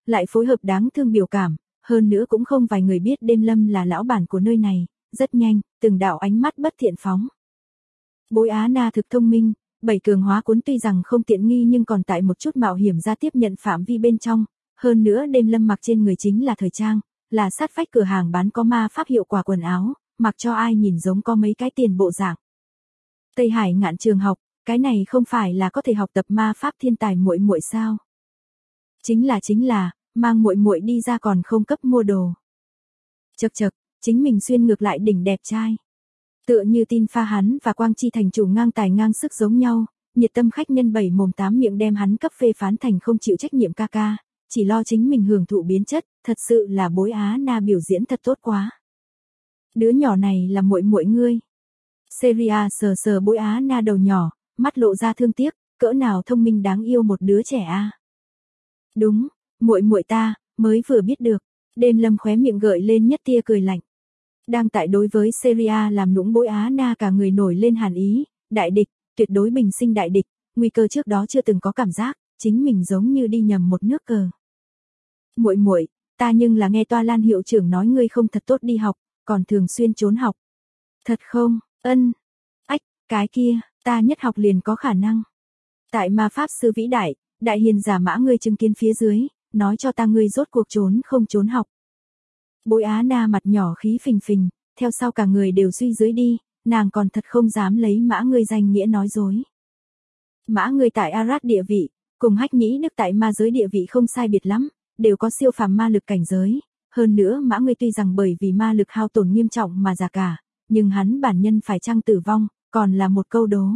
lại phối hợp đáng thương biểu cảm, hơn nữa cũng không vài người biết Đêm Lâm là lão bản của nơi này, rất nhanh, từng đạo ánh mắt bất thiện phóng. Bối Á Na thực thông minh, 7 cường hóa cuốn tuy rằng không tiện nghi nhưng còn tại một chút mạo hiểm ra tiếp nhận phạm vi bên trong, hơn nữa Đêm Lâm mặc trên người chính là thời trang, là sát vách cửa hàng bán có ma pháp hiệu quả quần áo, mặc cho ai nhìn giống có mấy cái tiền bộ dạng. Tây Hải Ngạn trường học, cái này không phải là có thể học tập ma pháp thiên tài muội muội sao? Chính là, mang muội muội đi ra còn không cấp mua đồ. Chậc chậc, chính mình xuyên ngược lại đỉnh đẹp trai. Tựa như tin pha hắn và Quang Chi thành chủ ngang tài ngang sức giống nhau, nhiệt tâm khách nhân 7 mồm 8 miệng đem hắn cấp phê phán thành không chịu trách nhiệm ca ca, chỉ lo chính mình hưởng thụ biến chất, thật sự là Bối Á Na biểu diễn thật tốt quá. Đứa nhỏ này là muội muội ngươi. Seria sờ sờ Bối Á Na đầu nhỏ, mắt lộ ra thương tiếc, cỡ nào thông minh đáng yêu một đứa trẻ a. Đúng, muội muội ta, mới vừa biết được. Đêm Lâm khóe miệng gợi lên nhất tia cười lạnh. Đang tại đối với Seria làm nũng Bối Á Na cả người nổi lên hàn ý, đại địch, tuyệt đối bình sinh đại địch, nguy cơ trước đó chưa từng có cảm giác, chính mình giống như đi nhầm một nước cờ. Muội muội, ta nhưng là nghe Toa Lan hiệu trưởng nói ngươi không thật tốt đi học, còn thường xuyên trốn học. Thật không? Ân. Ách, cái kia, ta nhất học liền có khả năng. Tại ma pháp sư vĩ đại, đại hiền giả mã ngươi chứng kiến phía dưới, nói cho ta ngươi rốt cuộc trốn không trốn học. Bối Á Na mặt nhỏ khí phình phình, theo sau cả người đều suy dưới đi, nàng còn thật không dám lấy mã ngươi danh nghĩa nói dối. Mã ngươi tại Arad địa vị, cùng Hách Nhĩ Đức tại ma giới địa vị không sai biệt lắm, đều có siêu phàm ma lực cảnh giới, hơn nữa mã ngươi tuy rằng bởi vì ma lực hao tổn nghiêm trọng mà già cả, nhưng hắn bản nhân phải chăng tử vong, còn là một câu đố.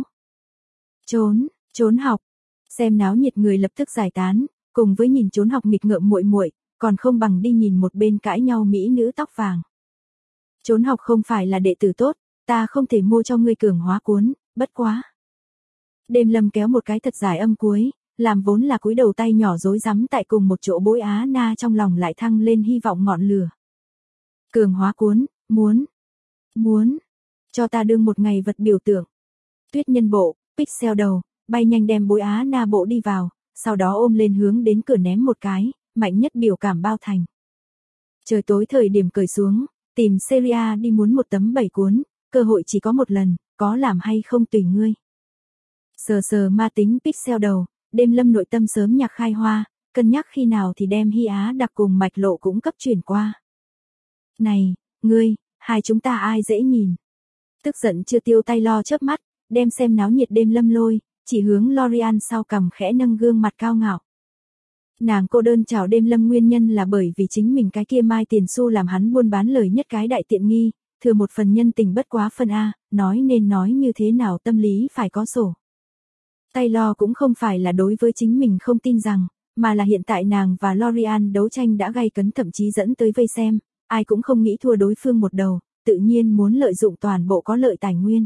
Trốn học, xem náo nhiệt người lập tức giải tán, cùng với nhìn trốn học nghịch ngợm muội muội, còn không bằng đi nhìn một bên cãi nhau mỹ nữ tóc vàng. Trốn học không phải là đệ tử tốt, ta không thể mua cho ngươi cường hóa cuốn, bất quá. Đêm Lâm kéo một cái thật dài âm cuối, làm vốn là cúi đầu tay nhỏ rối rắm tại cùng một chỗ Bối Á Na trong lòng lại thăng lên hy vọng ngọn lửa. Cường hóa cuốn, muốn, cho ta đương một ngày vật biểu tượng. Tuyết nhân bộ, pixel đầu, bay nhanh đem Bối Á Na bộ đi vào, sau đó ôm lên hướng đến cửa ném một cái, mạnh nhất biểu cảm bao thành. Trời tối thời điểm cởi xuống, tìm Seria đi muốn một tấm 7 cuốn, cơ hội chỉ có một lần, có làm hay không tùy ngươi. Sờ sờ ma tính pixel đầu, Đêm Lâm nội tâm sớm nhạc khai hoa, cân nhắc khi nào thì đem Hy Á đặc cùng mạch lộ cũng cấp chuyển qua. Này, ngươi, hai chúng ta ai dễ nhìn. Tức giận chưa tiêu tay lo chớp mắt, đem xem náo nhiệt Đêm Lâm lôi, chỉ hướng Lorian sau cằm khẽ nâng gương mặt cao ngạo. Nàng cô đơn chào Đêm Lâm nguyên nhân là bởi vì chính mình cái kia mai tiền xu làm hắn buôn bán lời nhất cái đại tiện nghi, thừa một phần nhân tình bất quá phân A, nói nên nói như thế nào tâm lý phải có sổ. Tay lo cũng không phải là đối với chính mình không tin rằng, mà là hiện tại nàng và Lorian đấu tranh đã gay cấn thậm chí dẫn tới vây xem, ai cũng không nghĩ thua đối phương một đầu, tự nhiên muốn lợi dụng toàn bộ có lợi tài nguyên.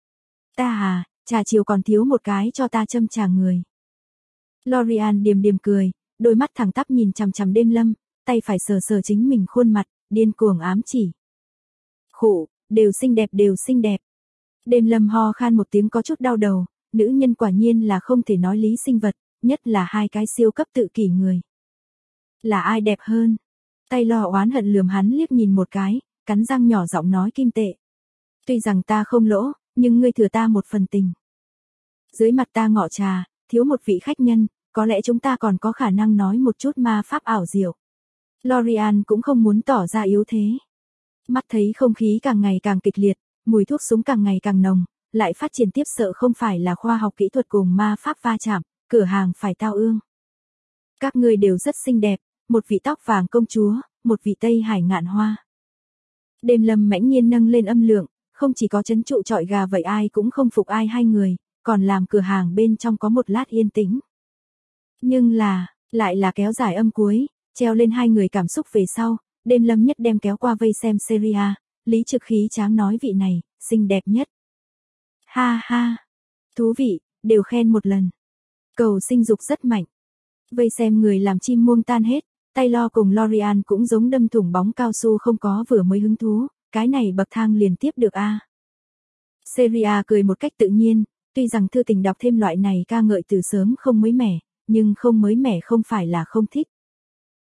Ta trà chiều còn thiếu một cái cho ta châm trà người. Lorian điềm điềm cười, đôi mắt thẳng tắp nhìn chằm chằm Đêm Lâm, tay phải sờ sờ chính mình khuôn mặt, điên cuồng ám chỉ. Khụ, đều xinh đẹp. Đêm Lâm ho khan một tiếng có chút đau đầu, nữ nhân quả nhiên là không thể nói lý sinh vật, nhất là hai cái siêu cấp tự kỷ người. Là ai đẹp hơn? Tay lo oán hận lườm hắn liếc nhìn một cái, cắn răng nhỏ giọng nói kim tệ. Tuy rằng ta không lỗ, nhưng ngươi thừa ta một phần tình. Dưới mặt ta ngọ trà, thiếu một vị khách nhân, có lẽ chúng ta còn có khả năng nói một chút ma pháp ảo diệu. Lorian cũng không muốn tỏ ra yếu thế. Mắt thấy không khí càng ngày càng kịch liệt, mùi thuốc súng càng ngày càng nồng, lại phát triển tiếp sợ không phải là khoa học kỹ thuật cùng ma pháp va chạm, cửa hàng phải tao ương. Các ngươi đều rất xinh đẹp, một vị tóc vàng công chúa, một vị Tây Hải Ngạn hoa. Đêm Lâm mãnh nhiên nâng lên âm lượng, không chỉ có chấn trụ trọi gà vậy ai cũng không phục ai hai người, còn làm cửa hàng bên trong có một lát yên tĩnh. Nhưng lại là kéo dài âm cuối, treo lên hai người cảm xúc về sau, Đêm Lâm nhất đem kéo qua vây xem Seria, lý trực khí tráng nói vị này, xinh đẹp nhất. Ha ha, thú vị, đều khen một lần. Cầu sinh dục rất mạnh. Vây xem người làm chim muông tan hết, tay lo cùng Lorian cũng giống đâm thủng bóng cao su không có vừa mới hứng thú, cái này bậc thang liền tiếp được a. Seria cười một cách tự nhiên, tuy rằng thư tình đọc thêm loại này ca ngợi từ sớm không mới mẻ, nhưng không mới mẻ không phải là không thích.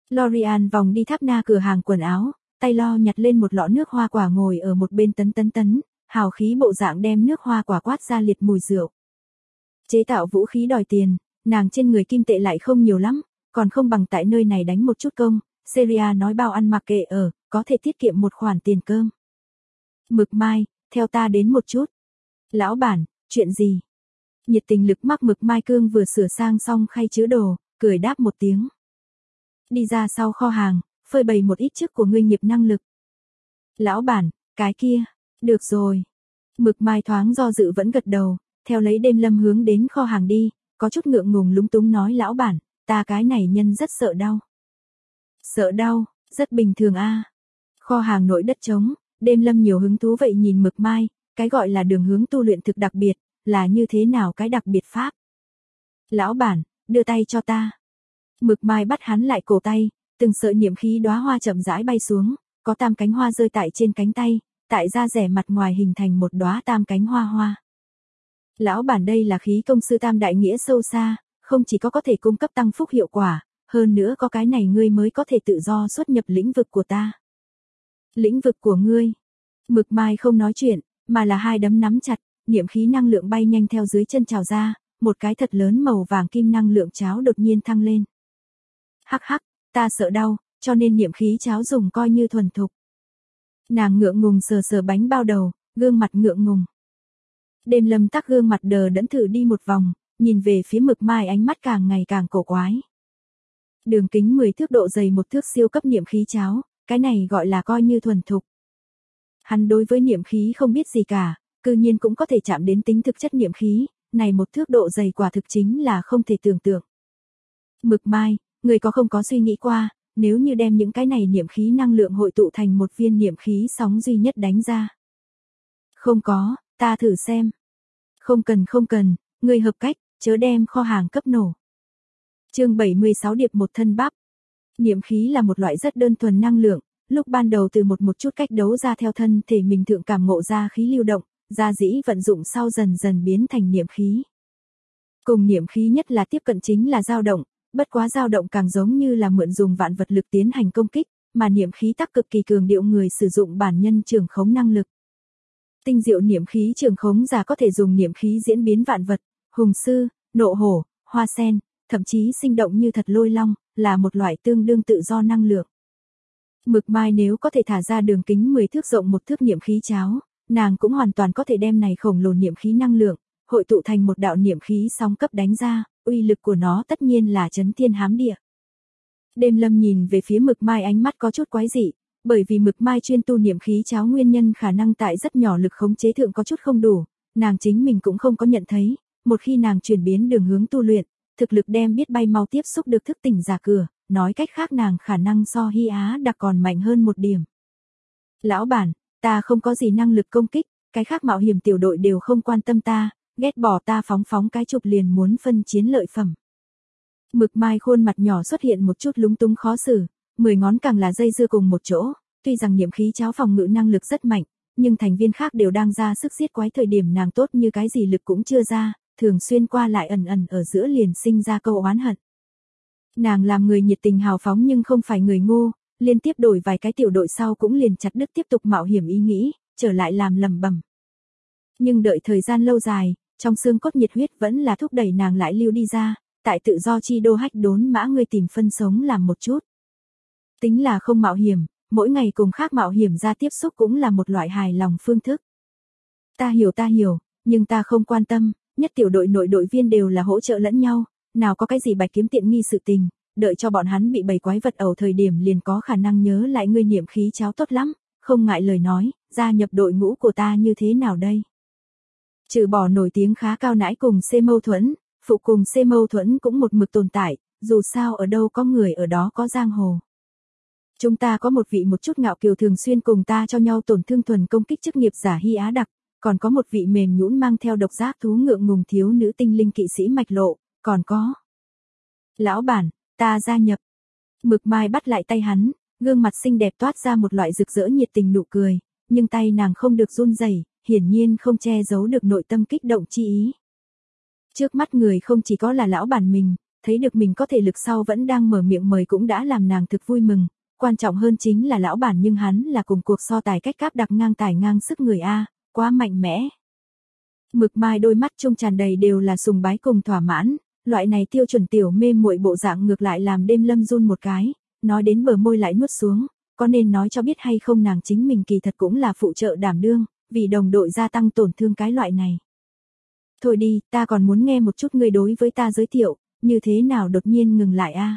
Lorian vòng đi tháp na cửa hàng quần áo, tay lo nhặt lên một lọ nước hoa quả ngồi ở một bên tấn, hào khí bộ dạng đem nước hoa quả quát ra liệt mùi rượu. Chế tạo vũ khí đòi tiền, nàng trên người kim tệ lại không nhiều lắm, còn không bằng tại nơi này đánh một chút công, Seria nói bao ăn mặc kệ ở, có thể tiết kiệm một khoản tiền cơm. Mực Mai, theo ta đến một chút. Lão bản, chuyện gì? Nhiệt tình lực mắc Mực Mai Cương vừa sửa sang xong khay chứa đồ, cười đáp một tiếng. Đi ra sau kho hàng, phơi bày một ít chức của ngươi nghiệp năng lực. Lão bản, cái kia, được rồi. Mực Mai thoáng do dự vẫn gật đầu, theo lấy Đêm Lâm hướng đến kho hàng đi, có chút ngượng ngùng lúng túng nói lão bản, ta cái này nhân rất sợ đau. Sợ đau, rất bình thường a. Kho hàng nội đất trống, Đêm Lâm nhiều hứng thú vậy nhìn Mực Mai, cái gọi là đường hướng tu luyện thực đặc biệt, là như thế nào cái đặc biệt pháp? Lão bản, đưa tay cho ta. Mực Mai bắt hắn lại cổ tay, từng sợi niệm khí đóa hoa chậm rãi bay xuống, có tam cánh hoa rơi tại trên cánh tay, tại da rẻ mặt ngoài hình thành một đóa tam cánh hoa hoa. Lão bản đây là khí công sư tam đại nghĩa sâu xa, không chỉ có thể cung cấp tăng phúc hiệu quả, hơn nữa có cái này ngươi mới có thể tự do xuất nhập lĩnh vực của ta. Lĩnh vực của ngươi. Mực Mai không nói chuyện, mà là hai đấm nắm chặt, niệm khí năng lượng bay nhanh theo dưới chân trào ra, một cái thật lớn màu vàng kim năng lượng cháo đột nhiên thăng lên. Hắc hắc, ta sợ đau, cho nên niệm khí cháo dùng coi như thuần thục. Nàng ngượng ngùng sờ sờ bánh bao đầu, gương mặt ngượng ngùng. Đêm Lâm tắc gương mặt đờ đẫn thử đi một vòng, nhìn về phía Mực Mai ánh mắt càng ngày càng cổ quái. Đường kính 10 thước độ dày một thước siêu cấp niệm khí cháo, cái này gọi là coi như thuần thục. Hắn đối với niệm khí không biết gì cả, cư nhiên cũng có thể chạm đến tính thực chất niệm khí, này một thước độ dày quả thực chính là không thể tưởng tượng. Mực Mai, người có không có suy nghĩ qua, nếu như đem những cái này niệm khí năng lượng hội tụ thành một viên niệm khí sóng duy nhất đánh ra. Không có, ta thử xem. Không cần, người hợp cách, chớ đem kho hàng cấp nổ. Chương 76 điệp một thân bắp. Niệm khí là một loại rất đơn thuần năng lượng, lúc ban đầu từ một chút cách đấu ra theo thân thể mình thượng cảm ngộ ra khí lưu động, ra dĩ vận dụng sau dần dần biến thành niệm khí. Cùng niệm khí nhất là tiếp cận chính là dao động, bất quá dao động càng giống như là mượn dùng vạn vật lực tiến hành công kích, mà niệm khí tắc cực kỳ cường điệu người sử dụng bản nhân trường khống năng lực. Tinh diệu niệm khí trường khống giả có thể dùng niệm khí diễn biến vạn vật, hùng sư, nộ hổ, hoa sen, thậm chí sinh động như thật lôi long, là một loại tương đương tự do năng lượng. Mực Mai nếu có thể thả ra đường kính 10 thước rộng một thước niệm khí cháo, nàng cũng hoàn toàn có thể đem này khổng lồ niệm khí năng lượng, hội tụ thành một đạo niệm khí sóng cấp đánh ra, uy lực của nó tất nhiên là chấn thiên hám địa. Đêm Lâm nhìn về phía Mực Mai ánh mắt có chút quái dị, bởi vì Mực Mai chuyên tu niệm khí cháo nguyên nhân khả năng tại rất nhỏ lực khống chế thượng có chút không đủ, nàng chính mình cũng không có nhận thấy, một khi nàng chuyển biến đường hướng tu luyện, thực lực đem biết bay mau tiếp xúc được thức tỉnh giả cửa, nói cách khác nàng khả năng so Hy Á đặc còn mạnh hơn một điểm. Lão bản, ta không có gì năng lực công kích, cái khác mạo hiểm tiểu đội đều không quan tâm ta, ghét bỏ ta phóng cái chụp liền muốn phân chiến lợi phẩm. Mực Mai khuôn mặt nhỏ xuất hiện một chút lúng túng khó xử, 10 ngón càng là dây dưa cùng một chỗ, tuy rằng niệm khí cháo phòng ngự năng lực rất mạnh, nhưng thành viên khác đều đang ra sức giết quái thời điểm nàng tốt như cái gì lực cũng chưa ra, thường xuyên qua lại ẩn ở giữa liền sinh ra câu oán hận. Nàng làm người nhiệt tình hào phóng nhưng không phải người ngu, liên tiếp đổi vài cái tiểu đội sau cũng liền chặt đứt tiếp tục mạo hiểm ý nghĩ, trở lại làm lầm bầm. Nhưng đợi thời gian lâu dài, trong xương cốt nhiệt huyết vẫn là thúc đẩy nàng lại lưu đi ra, tại tự do chi đô hách đốn mã người tìm phân sống làm một chút. Tính là không mạo hiểm, mỗi ngày cùng khác mạo hiểm ra tiếp xúc cũng là một loại hài lòng phương thức. Ta hiểu, nhưng ta không quan tâm, nhất tiểu đội nội đội viên đều là hỗ trợ lẫn nhau, nào có cái gì bạch kiếm tiện nghi sự tình, đợi cho bọn hắn bị bầy quái vật ẩu thời điểm liền có khả năng nhớ lại ngươi niệm khí cháo tốt lắm, không ngại lời nói, gia nhập đội ngũ của ta như thế nào đây? Trừ bỏ nổi tiếng khá cao nãi cùng C mâu thuẫn, phụ cùng C mâu thuẫn cũng một mực tồn tại, dù sao ở đâu có người ở đó có giang hồ. Chúng ta có một vị một chút ngạo kiều thường xuyên cùng ta cho nhau tổn thương thuần công kích chức nghiệp giả Hy Á đặc, còn có một vị mềm nhũn mang theo độc giác thú ngượng ngùng thiếu nữ tinh linh kỵ sĩ mạch lộ, còn có. Lão bản, ta gia nhập. Mực Mai bắt lại tay hắn, gương mặt xinh đẹp toát ra một loại rực rỡ nhiệt tình nụ cười, nhưng tay nàng không được run rẩy, hiển nhiên không che giấu được nội tâm kích động chi ý. Trước mắt người không chỉ có là lão bản mình, thấy được mình có thể lực sau vẫn đang mở miệng mời cũng đã làm nàng thực vui mừng, quan trọng hơn chính là lão bản nhưng hắn là cùng cuộc so tài cách cáp đặc ngang tài ngang sức người a, quá mạnh mẽ. Mực Mai đôi mắt trông tràn đầy đều là sùng bái cùng thỏa mãn, loại này tiêu chuẩn tiểu mê muội bộ dạng ngược lại làm Đêm Lâm run một cái, nói đến bờ môi lại nuốt xuống, có nên nói cho biết hay không nàng chính mình kỳ thật cũng là phụ trợ đảm đương, vì đồng đội gia tăng tổn thương cái loại này. Thôi đi, ta còn muốn nghe một chút ngươi đối với ta giới thiệu, như thế nào đột nhiên ngừng lại a?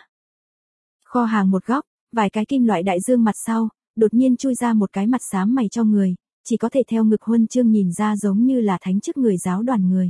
Kho hàng một góc, vài cái kim loại đại dương mặt sau, đột nhiên chui ra một cái mặt xám mày cho người, chỉ có thể theo ngực huân chương nhìn ra giống như là thánh chức người giáo đoàn người.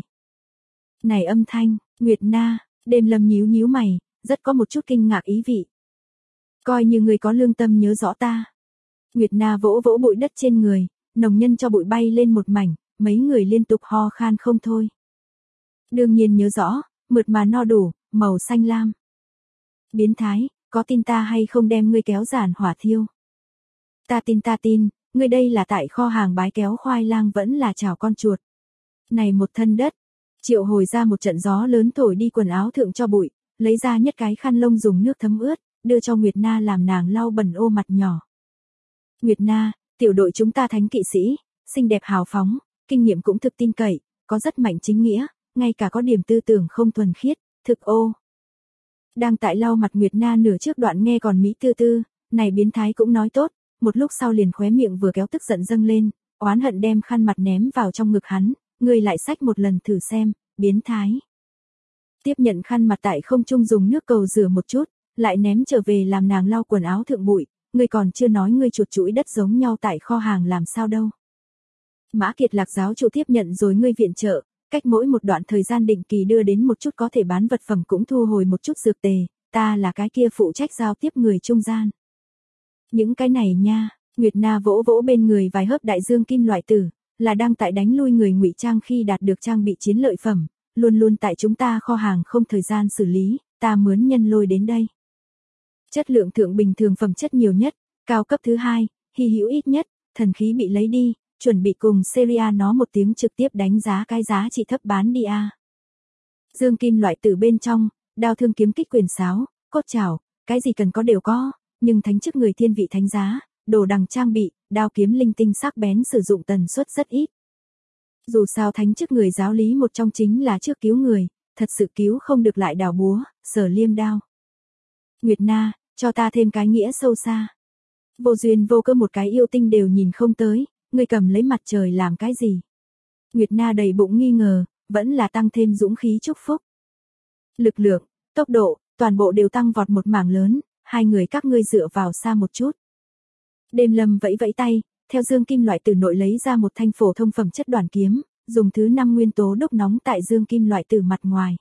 Này âm thanh, Nguyệt Na, Đêm Lâm nhíu nhíu mày, rất có một chút kinh ngạc ý vị. Coi như người có lương tâm nhớ rõ ta. Nguyệt Na vỗ vỗ bụi đất trên người, nồng nhân cho bụi bay lên một mảnh, mấy người liên tục ho khan không thôi. Đương nhiên nhớ rõ, mượt mà no đủ, màu xanh lam. Biến thái, có tin ta hay không đem ngươi kéo giàn hỏa thiêu? Ta tin, ngươi đây là tại kho hàng bái kéo khoai lang vẫn là chảo con chuột. Này một thân đất, triệu hồi ra một trận gió lớn thổi đi quần áo thượng cho bụi, lấy ra nhất cái khăn lông dùng nước thấm ướt, đưa cho Nguyệt Na làm nàng lau bẩn ô mặt nhỏ. Nguyệt Na, tiểu đội chúng ta thánh kỵ sĩ, xinh đẹp hào phóng, kinh nghiệm cũng thực tin cậy, có rất mạnh chính nghĩa, ngay cả có điểm tư tưởng không thuần khiết, thực ô. Đang tại lau mặt Nguyệt Na nửa trước đoạn nghe còn mỹ tư tư, này biến thái cũng nói tốt, một lúc sau liền khóe miệng vừa kéo tức giận dâng lên, oán hận đem khăn mặt ném vào trong ngực hắn, ngươi lại xách một lần thử xem, biến thái. Tiếp nhận khăn mặt tại không trung dùng nước cầu rửa một chút, lại ném trở về làm nàng lau quần áo thượng bụi, ngươi còn chưa nói ngươi chuột chuỗi đất giống nhau tại kho hàng làm sao đâu. Mã Kiệt Lạc giáo chủ tiếp nhận rồi ngươi viện trợ, cách mỗi một đoạn thời gian định kỳ đưa đến một chút có thể bán vật phẩm cũng thu hồi một chút dược tề, ta là cái kia phụ trách giao tiếp người trung gian. Những cái này nha, Nguyệt Na vỗ vỗ bên người vài hớp đại dương kim loại tử, là đang tại đánh lui người ngụy trang khi đạt được trang bị chiến lợi phẩm, luôn luôn tại chúng ta kho hàng không thời gian xử lý, ta mướn nhân lôi đến đây. Chất lượng thượng bình thường phẩm chất nhiều nhất, cao cấp thứ hai, hy hữu ít nhất, thần khí bị lấy đi, chuẩn bị cùng Syria nó một tiếng trực tiếp đánh giá cái giá trị thấp bán đi a. Dương kim loại tử bên trong, đao thương kiếm kích quyền sáo, cốt chảo, cái gì cần có đều có, nhưng thánh chức người thiên vị thánh giá, đồ đằng trang bị, đao kiếm linh tinh sắc bén sử dụng tần suất rất ít. Dù sao thánh chức người giáo lý một trong chính là trước cứu người, thật sự cứu không được lại đào búa, sở liêm đao. Nguyệt Na, cho ta thêm cái nghĩa sâu xa. Vô duyên vô cớ một cái yêu tinh đều nhìn không tới, ngươi cầm lấy mặt trời làm cái gì? Nguyệt Na đầy bụng nghi ngờ, vẫn là tăng thêm dũng khí chúc phúc. Lực lượng, tốc độ, toàn bộ đều tăng vọt một mảng lớn, hai người các ngươi dựa vào xa một chút. Đêm Lâm vẫy vẫy tay, theo dương kim loại từ nội lấy ra một thanh phổ thông phẩm chất đoàn kiếm, dùng thứ 5 nguyên tố đúc nóng tại dương kim loại từ mặt ngoài.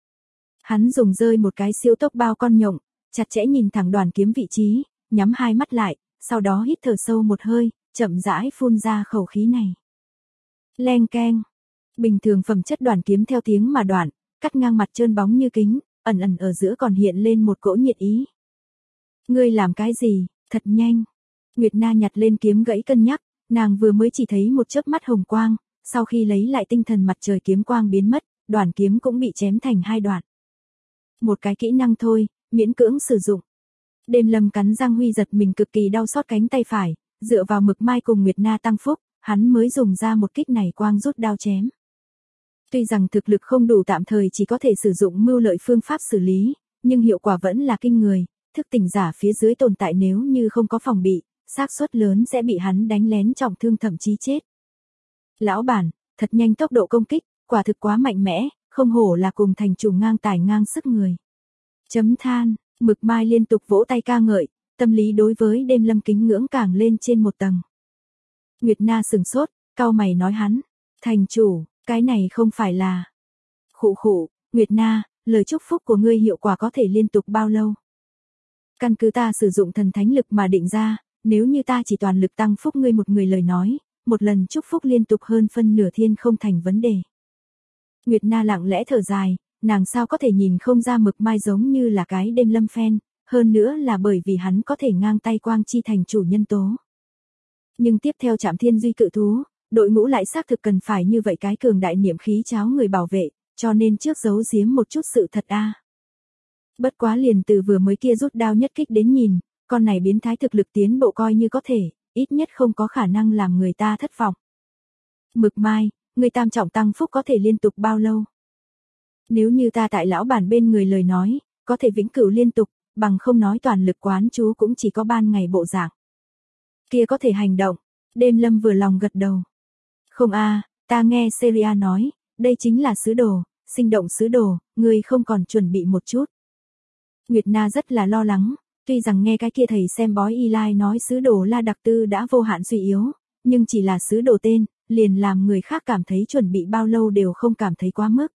Hắn dùng rơi một cái siêu tốc bao con nhộng, chặt chẽ nhìn thẳng đoàn kiếm vị trí, nhắm hai mắt lại, sau đó hít thở sâu một hơi, chậm rãi phun ra khẩu khí này. Leng keng. Bình thường phẩm chất đoàn kiếm theo tiếng mà đoạn, cắt ngang mặt trơn bóng như kính, ẩn ẩn ở giữa còn hiện lên một cỗ nhiệt ý. Ngươi làm cái gì, thật nhanh. Nguyệt Na nhặt lên kiếm gãy cân nhắc, nàng vừa mới chỉ thấy một chớp mắt hồng quang, sau khi lấy lại tinh thần mặt trời kiếm quang biến mất, đoàn kiếm cũng bị chém thành hai đoạn. Một cái kỹ năng thôi, miễn cưỡng sử dụng. Đêm Lâm cắn răng huy giật mình cực kỳ đau xót cánh tay phải, dựa vào Mực Mai cùng Nguyệt Na tăng phúc, hắn mới dùng ra một kích này quang rút đao chém. Tuy rằng thực lực không đủ tạm thời chỉ có thể sử dụng mưu lợi phương pháp xử lý, nhưng hiệu quả vẫn là kinh người, thức tỉnh giả phía dưới tồn tại nếu như không có phòng bị, xác suất lớn sẽ bị hắn đánh lén trọng thương thậm chí chết. Lão bản, thật nhanh tốc độ công kích, quả thực quá mạnh mẽ, không hổ là cùng thành chủ ngang tài ngang sức người. Chấm than, Mực Mai liên tục vỗ tay ca ngợi, tâm lý đối với Đêm Lâm kính ngưỡng càng lên trên một tầng. Nguyệt Na sừng sốt, cau mày nói hắn, thành chủ, cái này không phải là... Khụ khụ, Nguyệt Na, lời chúc phúc của ngươi hiệu quả có thể liên tục bao lâu? Căn cứ ta sử dụng thần thánh lực mà định ra, nếu như ta chỉ toàn lực tăng phúc ngươi một người lời nói, một lần chúc phúc liên tục hơn phân nửa thiên không thành vấn đề. Nguyệt Na lặng lẽ thở dài, nàng sao có thể nhìn không ra Mực Mai giống như là cái Đêm Lâm fan, hơn nữa là bởi vì hắn có thể ngang tay quang chi thành chủ nhân tố. Nhưng tiếp theo Trảm Thiên Duy cự thú, đội ngũ lại xác thực cần phải như vậy cái cường đại niệm khí cháo người bảo vệ, cho nên trước giấu giếm một chút sự thật a. Bất quá liền từ vừa mới kia rút đao nhất kích đến nhìn, con này biến thái thực lực tiến bộ coi như có thể, ít nhất không có khả năng làm người ta thất vọng. Mực Mai, người tam trọng tăng phúc có thể liên tục bao lâu? Nếu như ta tại lão bản bên người lời nói, có thể vĩnh cửu liên tục, bằng không nói toàn lực quán chú cũng chỉ có ban ngày bộ dạng. Kia có thể hành động, Đêm Lâm vừa lòng gật đầu. Không ta nghe Seria nói, đây chính là sứ đồ, sinh động sứ đồ, người không còn chuẩn bị một chút. Nguyệt Na rất là lo lắng, tuy rằng nghe cái kia thầy xem bói Eli nói sứ đồ La Đặc Tư đã vô hạn suy yếu, nhưng chỉ là sứ đồ tên, liền làm người khác cảm thấy chuẩn bị bao lâu đều không cảm thấy quá mức.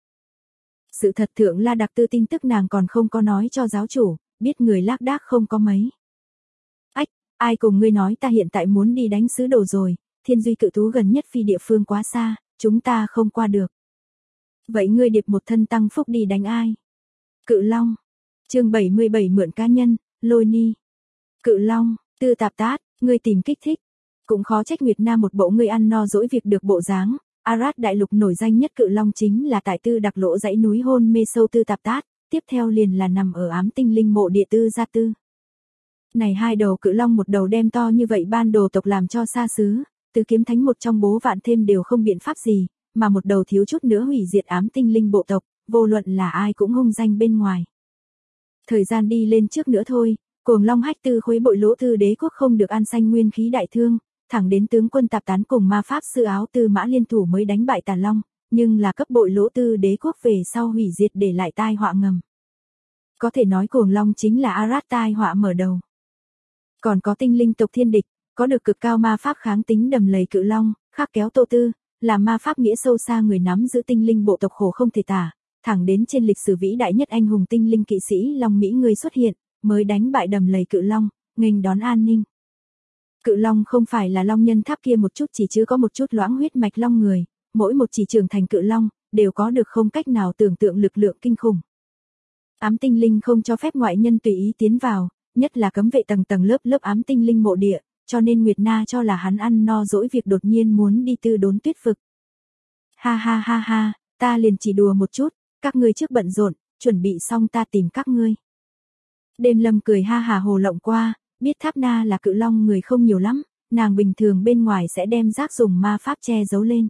Sự thật thượng La Đặc Tư tin tức nàng còn không có nói cho giáo chủ, biết người lác đác không có mấy. Ách, ai cùng ngươi nói ta hiện tại muốn đi đánh sứ đồ rồi, Thiên Duy Cự Thú gần nhất phi địa phương quá xa, chúng ta không qua được. Vậy ngươi điệp một thân tăng phúc đi đánh ai? Cự Long. Chương 77 mượn cá nhân, Lôi Ni. Cự Long, Tư Tạp Tát, ngươi tìm kích thích. Cũng khó trách Nguyệt Na một bộ ngươi ăn no dỗi việc được bộ dáng. Arad đại lục nổi danh nhất Cự Long chính là tại Tư Đặc Lỗ dãy núi hôn mê sâu Tư Tạp Tát, tiếp theo liền là nằm ở ám tinh linh mộ địa Tư Gia Tư. Này hai đầu Cự Long một đầu đem to như vậy ban đồ tộc làm cho xa xứ, từ kiếm thánh một trong bố vạn thêm đều không biện pháp gì, mà một đầu thiếu chút nữa hủy diệt ám tinh linh bộ tộc, vô luận là ai cũng hung danh bên ngoài. Thời gian đi lên trước nữa thôi, Cuồng Long Hách Tư Khuấy bội Lỗ Tư Đế quốc không được an xanh nguyên khí đại thương, thẳng đến tướng quân Tạp Tán cùng ma pháp sư Áo Tư Mã liên thủ mới đánh bại Tà Long, nhưng là cấp bội Lỗ Tư Đế quốc về sau hủy diệt để lại tai họa ngầm. Có thể nói Cuồng Long chính là Arad tai họa mở đầu. Còn có tinh linh tộc thiên địch, có được cực cao ma pháp kháng tính đầm lầy Cự Long, khắc kéo Tô Tư, là ma pháp nghĩa sâu xa người nắm giữ tinh linh bộ tộc khổ không thể tả, thẳng đến trên lịch sử vĩ đại nhất anh hùng tinh linh kỵ sĩ Long Mỹ người xuất hiện, mới đánh bại đầm lầy Cự Long, nghênh đón an ninh. Cự Long không phải là Long Nhân Tháp kia một chút chỉ chứa có một chút loãng huyết mạch long người, mỗi một chỉ trưởng thành Cự Long, đều có được không cách nào tưởng tượng lực lượng kinh khủng. Ám tinh linh không cho phép ngoại nhân tùy ý tiến vào, nhất là cấm vệ tầng tầng lớp lớp ám tinh linh mộ địa, cho nên Nguyệt Na cho là hắn ăn no dỗi việc đột nhiên muốn đi Tư Đốn Tuyết vực. Ha ha ha ha, ta liền chỉ đùa một chút, các ngươi trước bận rộn, chuẩn bị xong ta tìm các ngươi. Đêm Lâm cười ha hà hồ lộng qua, biết Tháp Na là Cự Long người không nhiều lắm, nàng bình thường bên ngoài sẽ đem rác dùng ma pháp che giấu lên.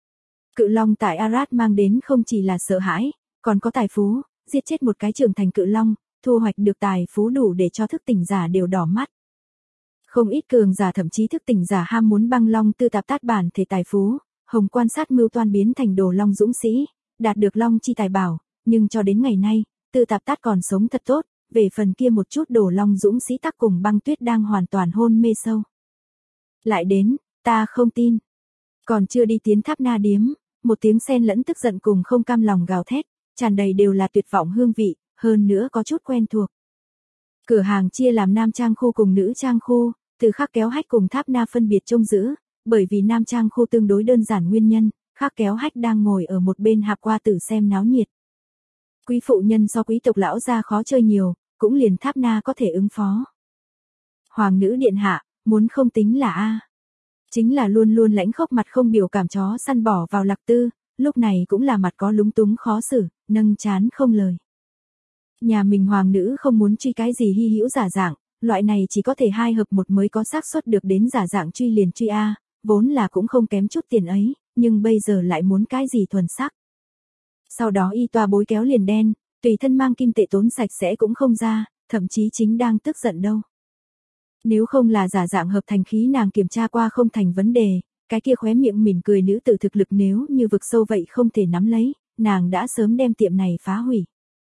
Cự Long tại Arad mang đến không chỉ là sợ hãi, còn có tài phú, giết chết một cái trưởng thành Cự Long, thu hoạch được tài phú đủ để cho thức tỉnh giả đều đỏ mắt. Không ít cường giả thậm chí thức tỉnh giả ham muốn băng long Tư Tạp Tát bản thể tài phú, hồng quan sát mưu toan biến thành đồ long dũng sĩ, đạt được long chi tài bảo, nhưng cho đến ngày nay, Tư Tạp Tát còn sống thật tốt, về phần kia một chút đồ long dũng sĩ tắc cùng Băng Tuyết đang hoàn toàn hôn mê sâu. Lại đến, ta không tin. Còn chưa đi tiến Tháp Na điếm, một tiếng xen lẫn tức giận cùng không cam lòng gào thét, tràn đầy đều là tuyệt vọng hương vị, hơn nữa có chút quen thuộc. Cửa hàng chia làm nam trang khu cùng nữ trang khu, từ Khắc Kéo Hách cùng Tháp Na phân biệt trông giữ, bởi vì nam trang khu tương đối đơn giản nguyên nhân, Khắc Kéo Hách đang ngồi ở một bên hạp qua tử xem náo nhiệt. Quý phụ nhân so quý tộc lão gia khó chơi nhiều, cũng liền Tháp Na có thể ứng phó. Hoàng nữ điện hạ, muốn không tính là a. Chính là luôn luôn lãnh khốc mặt không biểu cảm chó săn bỏ vào Lạc Tư, lúc này cũng là mặt có lúng túng khó xử, nâng chán không lời. Nhà mình hoàng nữ không muốn truy cái gì hy hữu giả dạng, loại này chỉ có thể hai hợp một mới có xác suất được đến giả dạng truy liền truy a, vốn là cũng không kém chút tiền ấy, nhưng bây giờ lại muốn cái gì thuần sắc. Sau đó y toa bối kéo liền đen, tùy thân mang kim tệ tốn sạch sẽ cũng không ra, thậm chí chính đang tức giận đâu. Nếu không là giả dạng hợp thành khí nàng kiểm tra qua không thành vấn đề, cái kia khóe miệng mỉm cười nữ tử thực lực nếu như vực sâu vậy không thể nắm lấy, nàng đã sớm đem tiệm này phá hủy.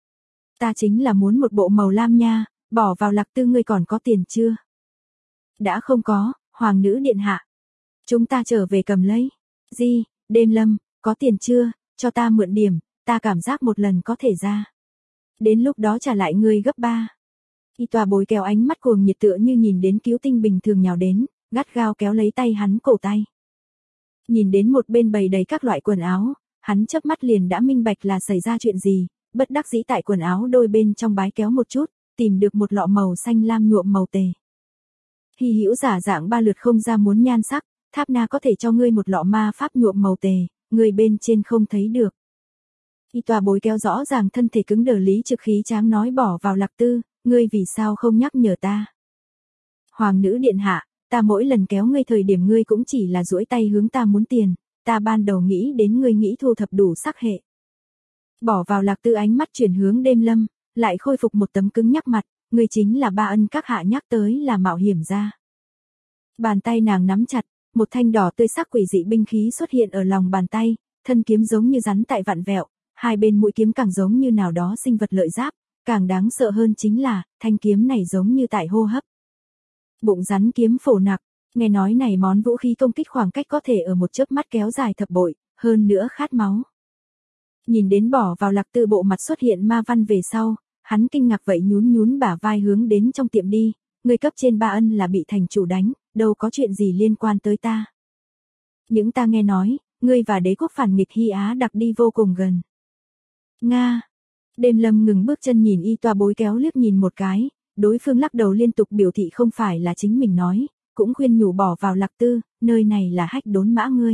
Ta chính là muốn một bộ màu lam nha, bỏ vào Lạc Tư ngươi còn có tiền chưa? Đã không có, hoàng nữ điện hạ. Chúng ta trở về cầm lấy. Di, Đêm Lâm, có tiền chưa, cho ta mượn điểm, ta cảm giác một lần có thể ra. Đến lúc đó trả lại ngươi gấp 3. Y tòa bối kéo ánh mắt cuồng nhiệt tựa như nhìn đến cứu tinh bình thường nhào đến, gắt gao kéo lấy tay hắn cổ tay. Nhìn đến một bên bày đầy các loại quần áo, hắn chớp mắt liền đã minh bạch là xảy ra chuyện gì, bất đắc dĩ tại quần áo đôi bên trong bái kéo một chút, tìm được một lọ màu xanh lam nhuộm màu tề. Hy hữu giả dạng 3 lượt không ra muốn nhan sắc, Tháp Na có thể cho ngươi một lọ ma pháp nhuộm màu tề, ngươi bên trên không thấy được. Y Tòa bối kéo rõ ràng thân thể cứng đờ Lý Trực khí tráng nói bỏ vào Lạc Tư, ngươi vì sao không nhắc nhở ta? Hoàng nữ điện hạ, ta mỗi lần kéo ngươi thời điểm ngươi cũng chỉ là duỗi tay hướng ta muốn tiền, ta ban đầu nghĩ đến ngươi nghĩ thu thập đủ sắc hệ. Bỏ vào Lạc Tư ánh mắt chuyển hướng Đêm Lâm, lại khôi phục một tấm cứng nhắc mặt, ngươi chính là Ba Ân các hạ nhắc tới là mạo hiểm ra. Bàn tay nàng nắm chặt, một thanh đỏ tươi sắc quỷ dị binh khí xuất hiện ở lòng bàn tay, thân kiếm giống như rắn tại vặn vẹo, hai bên mũi kiếm càng giống như nào đó sinh vật lợi giáp, càng đáng sợ hơn chính là, thanh kiếm này giống như tại hô hấp. Bụng rắn kiếm phổ nặc, nghe nói này món vũ khí công kích khoảng cách có thể ở một chớp mắt kéo dài thập bội, hơn nữa khát máu. Nhìn đến bỏ vào Lạc Tư bộ mặt xuất hiện ma văn về sau, hắn kinh ngạc vậy nhún nhún bả vai hướng đến trong tiệm đi, người cấp trên Ba Ân là bị thành chủ đánh, đâu có chuyện gì liên quan tới ta. Những ta nghe nói, ngươi và đế quốc phản nghịch Hy Á đặc đi vô cùng gần. Nga. Đêm Lâm ngừng bước chân nhìn Y Tòa bối kéo liếc nhìn một cái, đối phương lắc đầu liên tục biểu thị không phải là chính mình nói, cũng khuyên nhủ bỏ vào Lạc Tư, nơi này là hách đốn mã ngươi.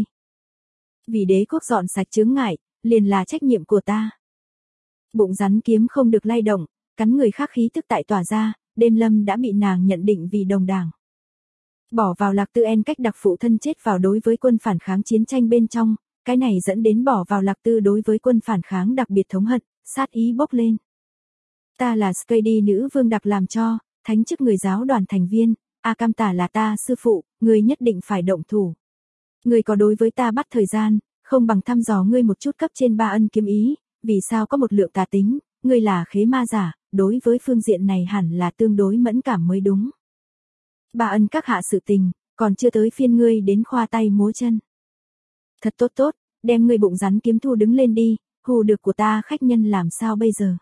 Vì đế quốc dọn sạch chướng ngại, liền là trách nhiệm của ta. Bụng rắn kiếm không được lay động, cắn người khác khí tức tại tỏa ra, Đêm Lâm đã bị nàng nhận định vì đồng đảng. Bỏ vào Lạc Tư en cách đặc phụ thân chết vào đối với quân phản kháng chiến tranh bên trong, cái này dẫn đến bỏ vào Lạc Tư đối với quân phản kháng đặc biệt thống hận, sát ý bốc lên. Ta là Skady nữ vương đặc làm cho, thánh chức người giáo đoàn thành viên, A Cam Tả là ta sư phụ, ngươi nhất định phải động thủ. Ngươi có đối với ta bắt thời gian, không bằng thăm dò ngươi một chút cấp trên Ba Ân kiếm ý, vì sao có một lượng tà tính, ngươi là khế ma giả, đối với phương diện này hẳn là tương đối mẫn cảm mới đúng. Ba Ân các hạ sự tình, còn chưa tới phiên ngươi đến khoa tay múa chân. Thật tốt tốt, đem ngươi bụng rắn kiếm thu đứng lên đi, hù được của ta khách nhân làm sao bây giờ.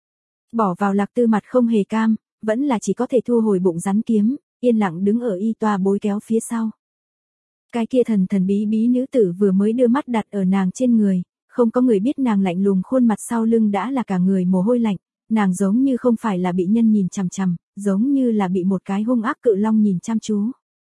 Bỏ vào Lạc Tư mặt không hề cam, vẫn là chỉ có thể thu hồi bụng rắn kiếm, yên lặng đứng ở Y Tòa bối kéo phía sau. Cái kia thần thần bí bí nữ tử vừa mới đưa mắt đặt ở nàng trên người, không có người biết nàng lạnh lùng khuôn mặt sau lưng đã là cả người mồ hôi lạnh, nàng giống như không phải là bị nhân nhìn chằm chằm, giống như là bị một cái hung ác cự long nhìn chăm chú.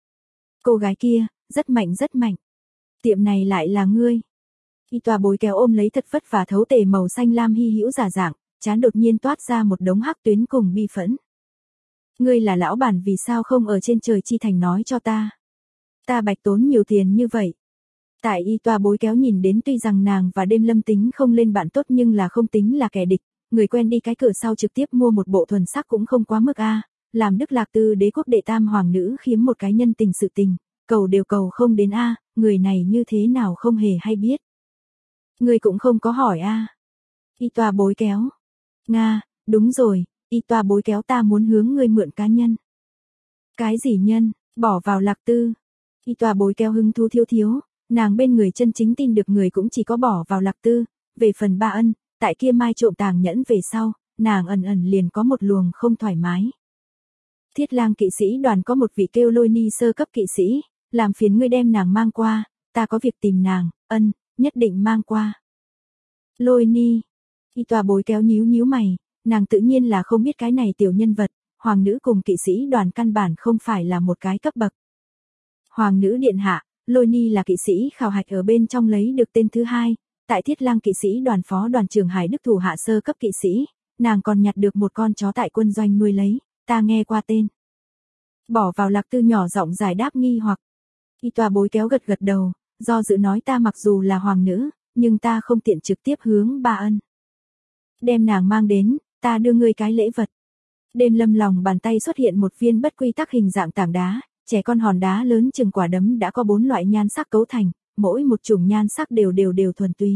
Cô gái kia, rất mạnh rất mạnh. Tiệm này lại là ngươi. Y Tòa bối kéo ôm lấy thật vất vả thấu tề màu xanh lam hy hữu giả dạng, trán đột nhiên toát ra một đống hắc tuyến cùng bi phẫn. Ngươi là lão bản vì sao không ở trên trời chi thành nói cho ta. Ta bạch tốn nhiều tiền như vậy. Tại Y Tòa bối kéo nhìn đến tuy rằng nàng và Đêm Lâm tính không lên bạn tốt nhưng là không tính là kẻ địch, người quen đi cái cửa sau trực tiếp mua một bộ thuần sắc cũng không quá mức a, làm Đức Lạc Tư đế quốc đệ tam hoàng nữ khiếm một cái nhân tình sự tình, cầu đều cầu không đến a, người này như thế nào không hề hay biết. Người cũng không có hỏi a. Y Tòa bối kéo. Nga, đúng rồi, Y Tòa bối kéo ta muốn hướng ngươi mượn cá nhân. Cái gì nhân, bỏ vào Lạc Tư. Y Tòa bối kéo hứng thú thiếu, nàng bên người chân chính tin được người cũng chỉ có bỏ vào Lạc Tư, về phần Ba Ân, tại kia mai trộm tàng nhẫn về sau, nàng ẩn ẩn liền có một luồng không thoải mái. Thiết Lang kỵ sĩ đoàn có một vị kêu Lôi Ni sơ cấp kỵ sĩ, làm phiền ngươi đem nàng mang qua, ta có việc tìm nàng, ân, nhất định mang qua. Lôi Ni. Y Tòa bối kéo nhíu mày, nàng tự nhiên là không biết cái này tiểu nhân vật, hoàng nữ cùng kỵ sĩ đoàn căn bản không phải là một cái cấp bậc. Hoàng nữ điện hạ, Lôi Ni là kỵ sĩ khảo hạch ở bên trong lấy được tên thứ 2, tại Thiết Lang kỵ sĩ đoàn phó đoàn trưởng Hải Đức thủ hạ sơ cấp kỵ sĩ, nàng còn nhặt được một con chó tại quân doanh nuôi lấy, ta nghe qua tên. Bỏ vào Lạc Tư nhỏ giọng giải đáp nghi hoặc. Y Tòa bối kéo gật đầu, do dự nói ta mặc dù là hoàng nữ, nhưng ta không tiện trực tiếp hướng Ba Ân. Đem nàng mang đến, ta đưa ngươi cái lễ vật. Đêm Lâm lòng bàn tay xuất hiện một viên bất quy tắc hình dạng tảng đá, trẻ con hòn đá lớn chừng quả đấm đã có 4 loại nhan sắc cấu thành, mỗi một chủng nhan sắc đều thuần túy.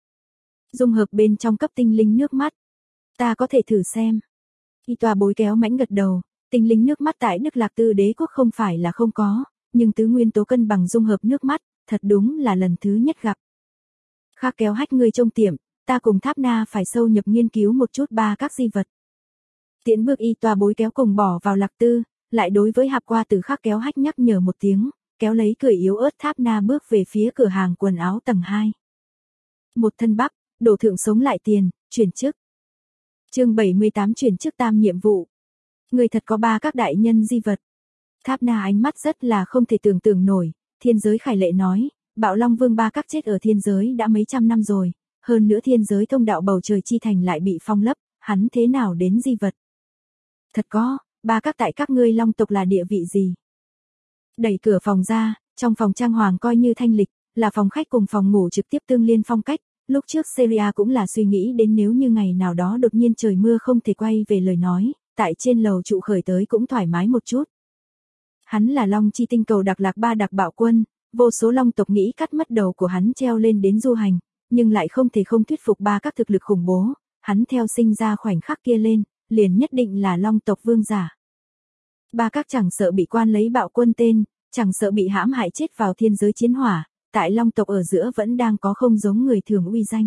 Dung hợp bên trong cấp tinh linh nước mắt. Ta có thể thử xem. Y Tòa bối kéo mãnh gật đầu, tinh linh nước mắt tại Đức Lạc Tư đế quốc không phải là không có, nhưng tứ nguyên tố cân bằng dung hợp nước mắt, thật đúng là lần thứ nhất gặp. Khác kéo hách ngươi trong tiệm, ta cùng Tháp Na phải sâu nhập nghiên cứu một chút ba các di vật. Tiễn bước Y Tòa bối kéo cùng bỏ vào Lạc Tư, lại đối với hạp qua từ khác kéo hách nhắc nhở một tiếng, kéo lấy cười yếu ớt Tháp Na bước về phía cửa hàng quần áo tầng 2. Một thân bắp, đổ thượng sống lại tiền, chuyển chức. Chương 78 chuyển chức tam nhiệm vụ. Người thật có ba các đại nhân di vật. Tháp Na ánh mắt rất là không thể tưởng tượng nổi, thiên giới khải lệ nói, Bạo Long Vương ba các chết ở thiên giới đã mấy trăm năm rồi, hơn nữa thiên giới thông đạo bầu trời chi thành lại bị phong lấp, hắn thế nào đến di vật? Thật có, ba các tại các ngươi long tộc là địa vị gì? Đẩy cửa phòng ra, trong phòng trang hoàng coi như thanh lịch, là phòng khách cùng phòng ngủ trực tiếp tương liên phong cách, lúc trước Seria cũng là suy nghĩ đến nếu như ngày nào đó đột nhiên trời mưa không thể quay về lời nói, tại trên lầu trụ khởi tới cũng thoải mái một chút. Hắn là Long Chi tinh cầu đặc lạc ba đặc bạo quân, vô số long tộc nghĩ cắt mất đầu của hắn treo lên đến du hành, nhưng lại không thể không thuyết phục ba các thực lực khủng bố, hắn theo sinh ra khoảnh khắc kia lên, liền nhất định là long tộc vương giả. Ba các chẳng sợ bị quan lấy bạo quân tên, chẳng sợ bị hãm hại chết vào thiên giới chiến hỏa, tại long tộc ở giữa vẫn đang có không giống người thường uy danh.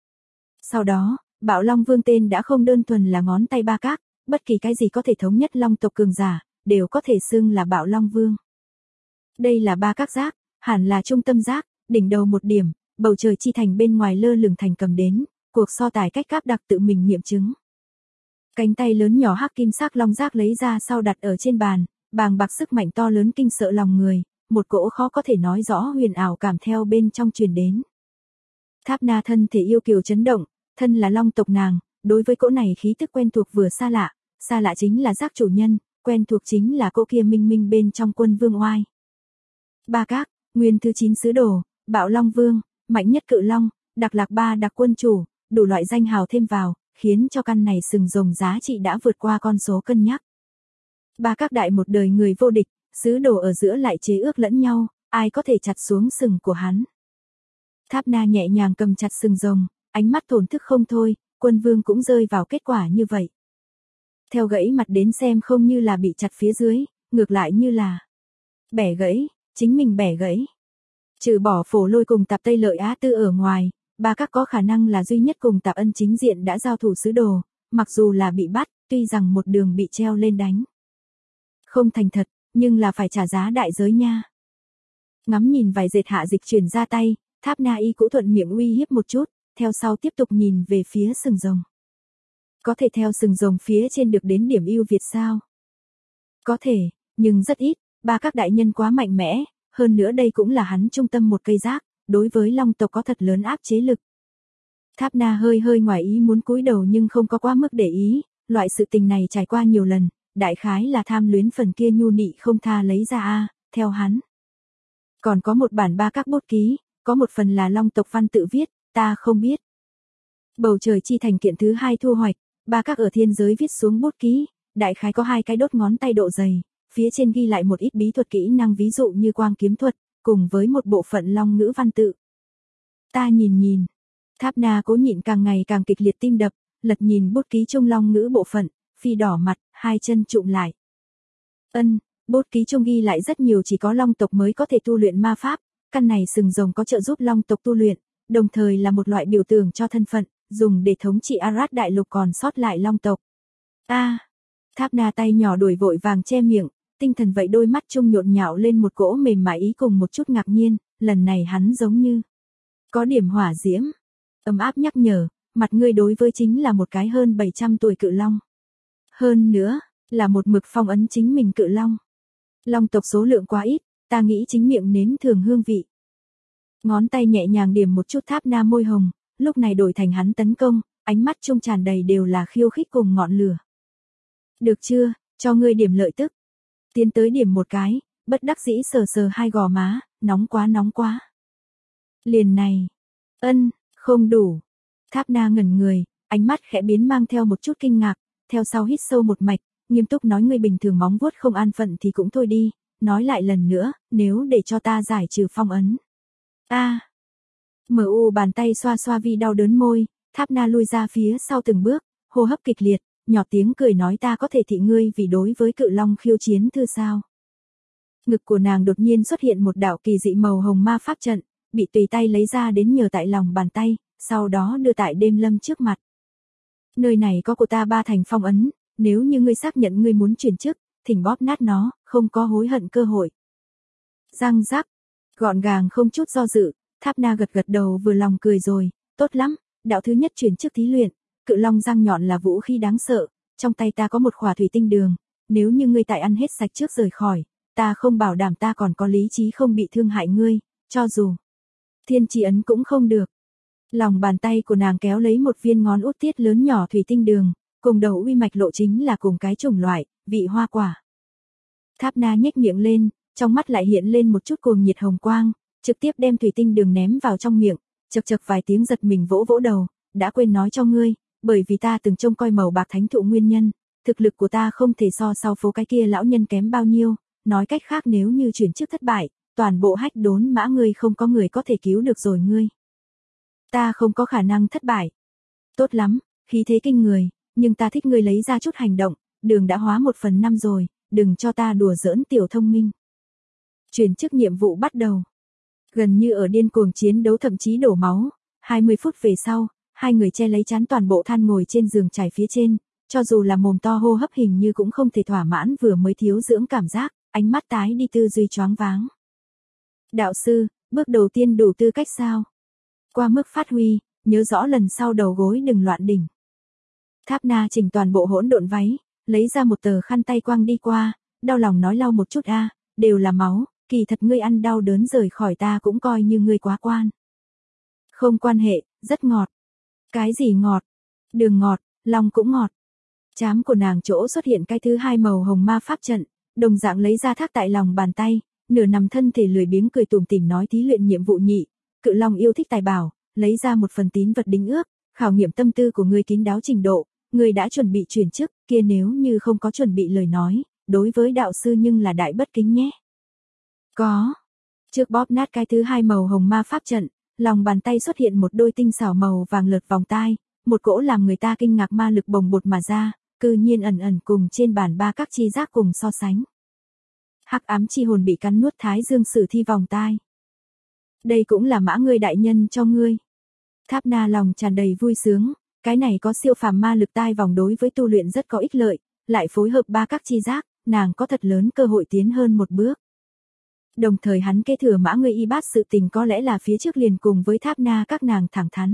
Sau đó, bạo long vương tên đã không đơn thuần là ngón tay ba các, bất kỳ cái gì có thể thống nhất long tộc cường giả, đều có thể xưng là bạo long vương. Đây là ba các giác, hẳn là trung tâm giác, đỉnh đầu một điểm, bầu trời chi thành bên ngoài lơ lửng thành cầm đến, cuộc so tài cách cáp đặc tự mình nghiệm chứng. Cánh tay lớn nhỏ hắc kim sắc long giác lấy ra sau đặt ở trên bàn, bàng bạc sức mạnh to lớn kinh sợ lòng người, một cỗ khó có thể nói rõ huyền ảo cảm theo bên trong truyền đến. Tháp Na thân thể yêu kiều chấn động, thân là long tộc nàng, đối với cỗ này khí tức quen thuộc vừa xa lạ chính là giác chủ nhân, quen thuộc chính là cỗ kia minh minh bên trong quân vương oai. Ba các, nguyên thứ 9 sứ đồ, bạo long vương, mạnh nhất cự long, đặc lạc ba đặc quân chủ, đủ loại danh hào thêm vào, khiến cho căn này sừng rồng giá trị đã vượt qua con số cân nhắc. Ba các đại một đời người vô địch, sứ đồ ở giữa lại chế ước lẫn nhau, ai có thể chặt xuống sừng của hắn. Tháp Na nhẹ nhàng cầm chặt sừng rồng, ánh mắt thổn thức không thôi, quân vương cũng rơi vào kết quả như vậy. Theo gãy mặt đến xem không như là bị chặt phía dưới, ngược lại như là bẻ gãy, chính mình bẻ gãy. Trừ bỏ Phổ Lôi cùng Tạp Tây Lợi Á Tư ở ngoài, ba các có khả năng là duy nhất cùng Tạp Ân chính diện đã giao thủ sứ đồ, mặc dù là bị bắt, tuy rằng một đường bị treo lên đánh. Không thành thật, nhưng là phải trả giá đại giới nha. Ngắm nhìn vài dệt hạ dịch chuyển ra tay, Tháp Na y cũng thuận miệng uy hiếp một chút, theo sau tiếp tục nhìn về phía sừng rồng. Có thể theo sừng rồng phía trên được đến điểm ưu việt sao? Có thể, nhưng rất ít, ba các đại nhân quá mạnh mẽ, hơn nữa đây cũng là hắn trung tâm một cây giác, đối với long tộc có thật lớn áp chế lực. Tháp Na hơi ngoài ý muốn cúi đầu nhưng không có quá mức để ý, loại sự tình này trải qua nhiều lần, đại khái là tham luyến phần kia nhu nị không tha lấy ra theo hắn. Còn có một bản ba các bút ký, có một phần là long tộc văn tự viết, ta không biết. Bầu trời chi thành kiện thứ 2 thu hoạch, ba các ở thiên giới viết xuống bút ký, đại khái có 2 cái đốt ngón tay độ dày, phía trên ghi lại một ít bí thuật kỹ năng ví dụ như quang kiếm thuật, cùng với một bộ phận long ngữ văn tự. Ta nhìn, Tháp Na cố nhịn càng ngày càng kịch liệt tim đập, lật nhìn bút ký trung long ngữ bộ phận, phi đỏ mặt, hai chân trụm lại. Bút ký trung ghi lại rất nhiều chỉ có long tộc mới có thể tu luyện ma pháp, căn này sừng rồng có trợ giúp long tộc tu luyện, đồng thời là một loại biểu tượng cho thân phận, dùng để thống trị Arad đại lục còn sót lại long tộc. Tháp Na tay nhỏ đuổi vội vàng che miệng, tinh thần vậy đôi mắt trung nhộn nhạo lên một cỗ mềm mại ý cùng một chút ngạc nhiên, lần này hắn giống như có điểm hỏa diễm, ấm áp nhắc nhở, mặt ngươi đối với chính là một cái hơn 700 tuổi cự long. Hơn nữa, là một mực phong ấn chính mình cự long. Long tộc số lượng quá ít, ta nghĩ chính miệng nếm thường hương vị. Ngón tay nhẹ nhàng điểm một chút Tháp Na môi hồng, lúc này đổi thành hắn tấn công, ánh mắt trung tràn đầy đều là khiêu khích cùng ngọn lửa. Được chưa, cho ngươi điểm lợi tức. Tiến tới điểm một cái, bất đắc dĩ sờ hai gò má, nóng quá. Liền này. Không đủ. Tháp Na ngẩn người, ánh mắt khẽ biến mang theo một chút kinh ngạc, theo sau hít sâu một mạch, nghiêm túc nói ngươi bình thường móng vuốt không an phận thì cũng thôi đi, nói lại lần nữa, nếu để cho ta giải trừ phong ấn. Bàn tay xoa vi đau đớn môi, Tháp Na lui ra phía sau từng bước, hô hấp kịch liệt, nhỏ tiếng cười nói ta có thể thị ngươi vì đối với cự long khiêu chiến thư sao. Ngực của nàng đột nhiên xuất hiện một đạo kỳ dị màu hồng ma pháp trận, bị tùy tay lấy ra đến nhờ tại lòng bàn tay, sau đó đưa tại Đêm Lâm trước mặt. Nơi này có của ta 3 thành phong ấn, nếu như ngươi xác nhận ngươi muốn chuyển chức, thỉnh bóp nát nó, không có hối hận cơ hội. Răng rắc, gọn gàng không chút do dự, Tháp Na gật đầu vừa lòng cười rồi, tốt lắm, đạo thứ nhất chuyển chức thí luyện, cự long răng nhọn là vũ khí đáng sợ, trong tay ta có một khỏa thủy tinh đường, nếu như ngươi tại ăn hết sạch trước rời khỏi, ta không bảo đảm ta còn có lý trí không bị thương hại ngươi, cho dù thiên chỉ ấn cũng không được. Lòng bàn tay của nàng kéo lấy một viên ngón út tiết lớn nhỏ thủy tinh đường, cùng đầu uy mạch lộ chính là cùng cái chủng loại, vị hoa quả. Tháp Na nhếch miệng lên, trong mắt lại hiện lên một chút cuồng nhiệt hồng quang, trực tiếp đem thủy tinh đường ném vào trong miệng, chậc chậc vài tiếng giật mình vỗ vỗ đầu, đã quên nói cho ngươi, bởi vì ta từng trông coi màu bạc thánh thụ nguyên nhân, thực lực của ta không thể so sau phố cái kia lão nhân kém bao nhiêu, nói cách khác nếu như chuyển chức thất bại, toàn bộ hách đốn mã ngươi không có người có thể cứu được rồi ngươi. Ta không có khả năng thất bại. Tốt lắm, khí thế kinh người, nhưng ta thích ngươi lấy ra chút hành động, đường đã hóa 1/5 rồi, đừng cho ta đùa giỡn tiểu thông minh. Chuyển chức nhiệm vụ bắt đầu. Gần như ở điên cuồng chiến đấu thậm chí đổ máu, 20 phút về sau, hai người che lấy chán toàn bộ than ngồi trên giường trải phía trên, cho dù là mồm to hô hấp hình như cũng không thể thỏa mãn vừa mới thiếu dưỡng cảm giác, ánh mắt tái đi tư duy choáng váng. Đạo sư, bước đầu tiên đủ tư cách sao? Qua mức phát huy, nhớ rõ lần sau đầu gối đừng loạn đỉnh. Tháp Na chỉnh toàn bộ hỗn độn váy, lấy ra một tờ khăn tay quăng đi qua, đau lòng nói lau một chút a, đều là máu, kỳ thật ngươi ăn đau đớn rời khỏi ta cũng coi như ngươi quá quan. Không quan hệ, rất ngọt. Cái gì ngọt? Đường ngọt, lòng cũng ngọt. Trám của nàng chỗ xuất hiện cái thứ hai màu hồng ma pháp trận, đồng dạng lấy ra thác tại lòng bàn tay, nửa nằm thân thể lười biếng cười tủm tỉm nói thí luyện nhiệm vụ nhị, Cự Long yêu thích tài bảo, lấy ra một phần tín vật đính ước, khảo nghiệm tâm tư của ngươi kín đáo trình độ, ngươi đã chuẩn bị chuyển chức, kia nếu như không có chuẩn bị lời nói, đối với đạo sư nhưng là đại bất kính nhé. Có. Trước bóp nát cái thứ hai màu hồng ma pháp trận, lòng bàn tay xuất hiện một đôi tinh xảo màu vàng lượt vòng tai, một cỗ làm người ta kinh ngạc ma lực bồng bột mà ra, cư nhiên ẩn ẩn cùng trên bàn ba các chi giác cùng so sánh. Hắc ám chi hồn bị cắn nuốt thái dương sử thi vòng tai. Đây cũng là mã ngươi đại nhân cho ngươi. Tháp Na lòng tràn đầy vui sướng, cái này có siêu phàm ma lực tai vòng đối với tu luyện rất có ích lợi, lại phối hợp ba các chi giác, nàng có thật lớn cơ hội tiến hơn một bước. Đồng thời hắn kế thừa mã ngươi y bát sự tình có lẽ là phía trước liền cùng với Tháp Na các nàng thẳng thắn.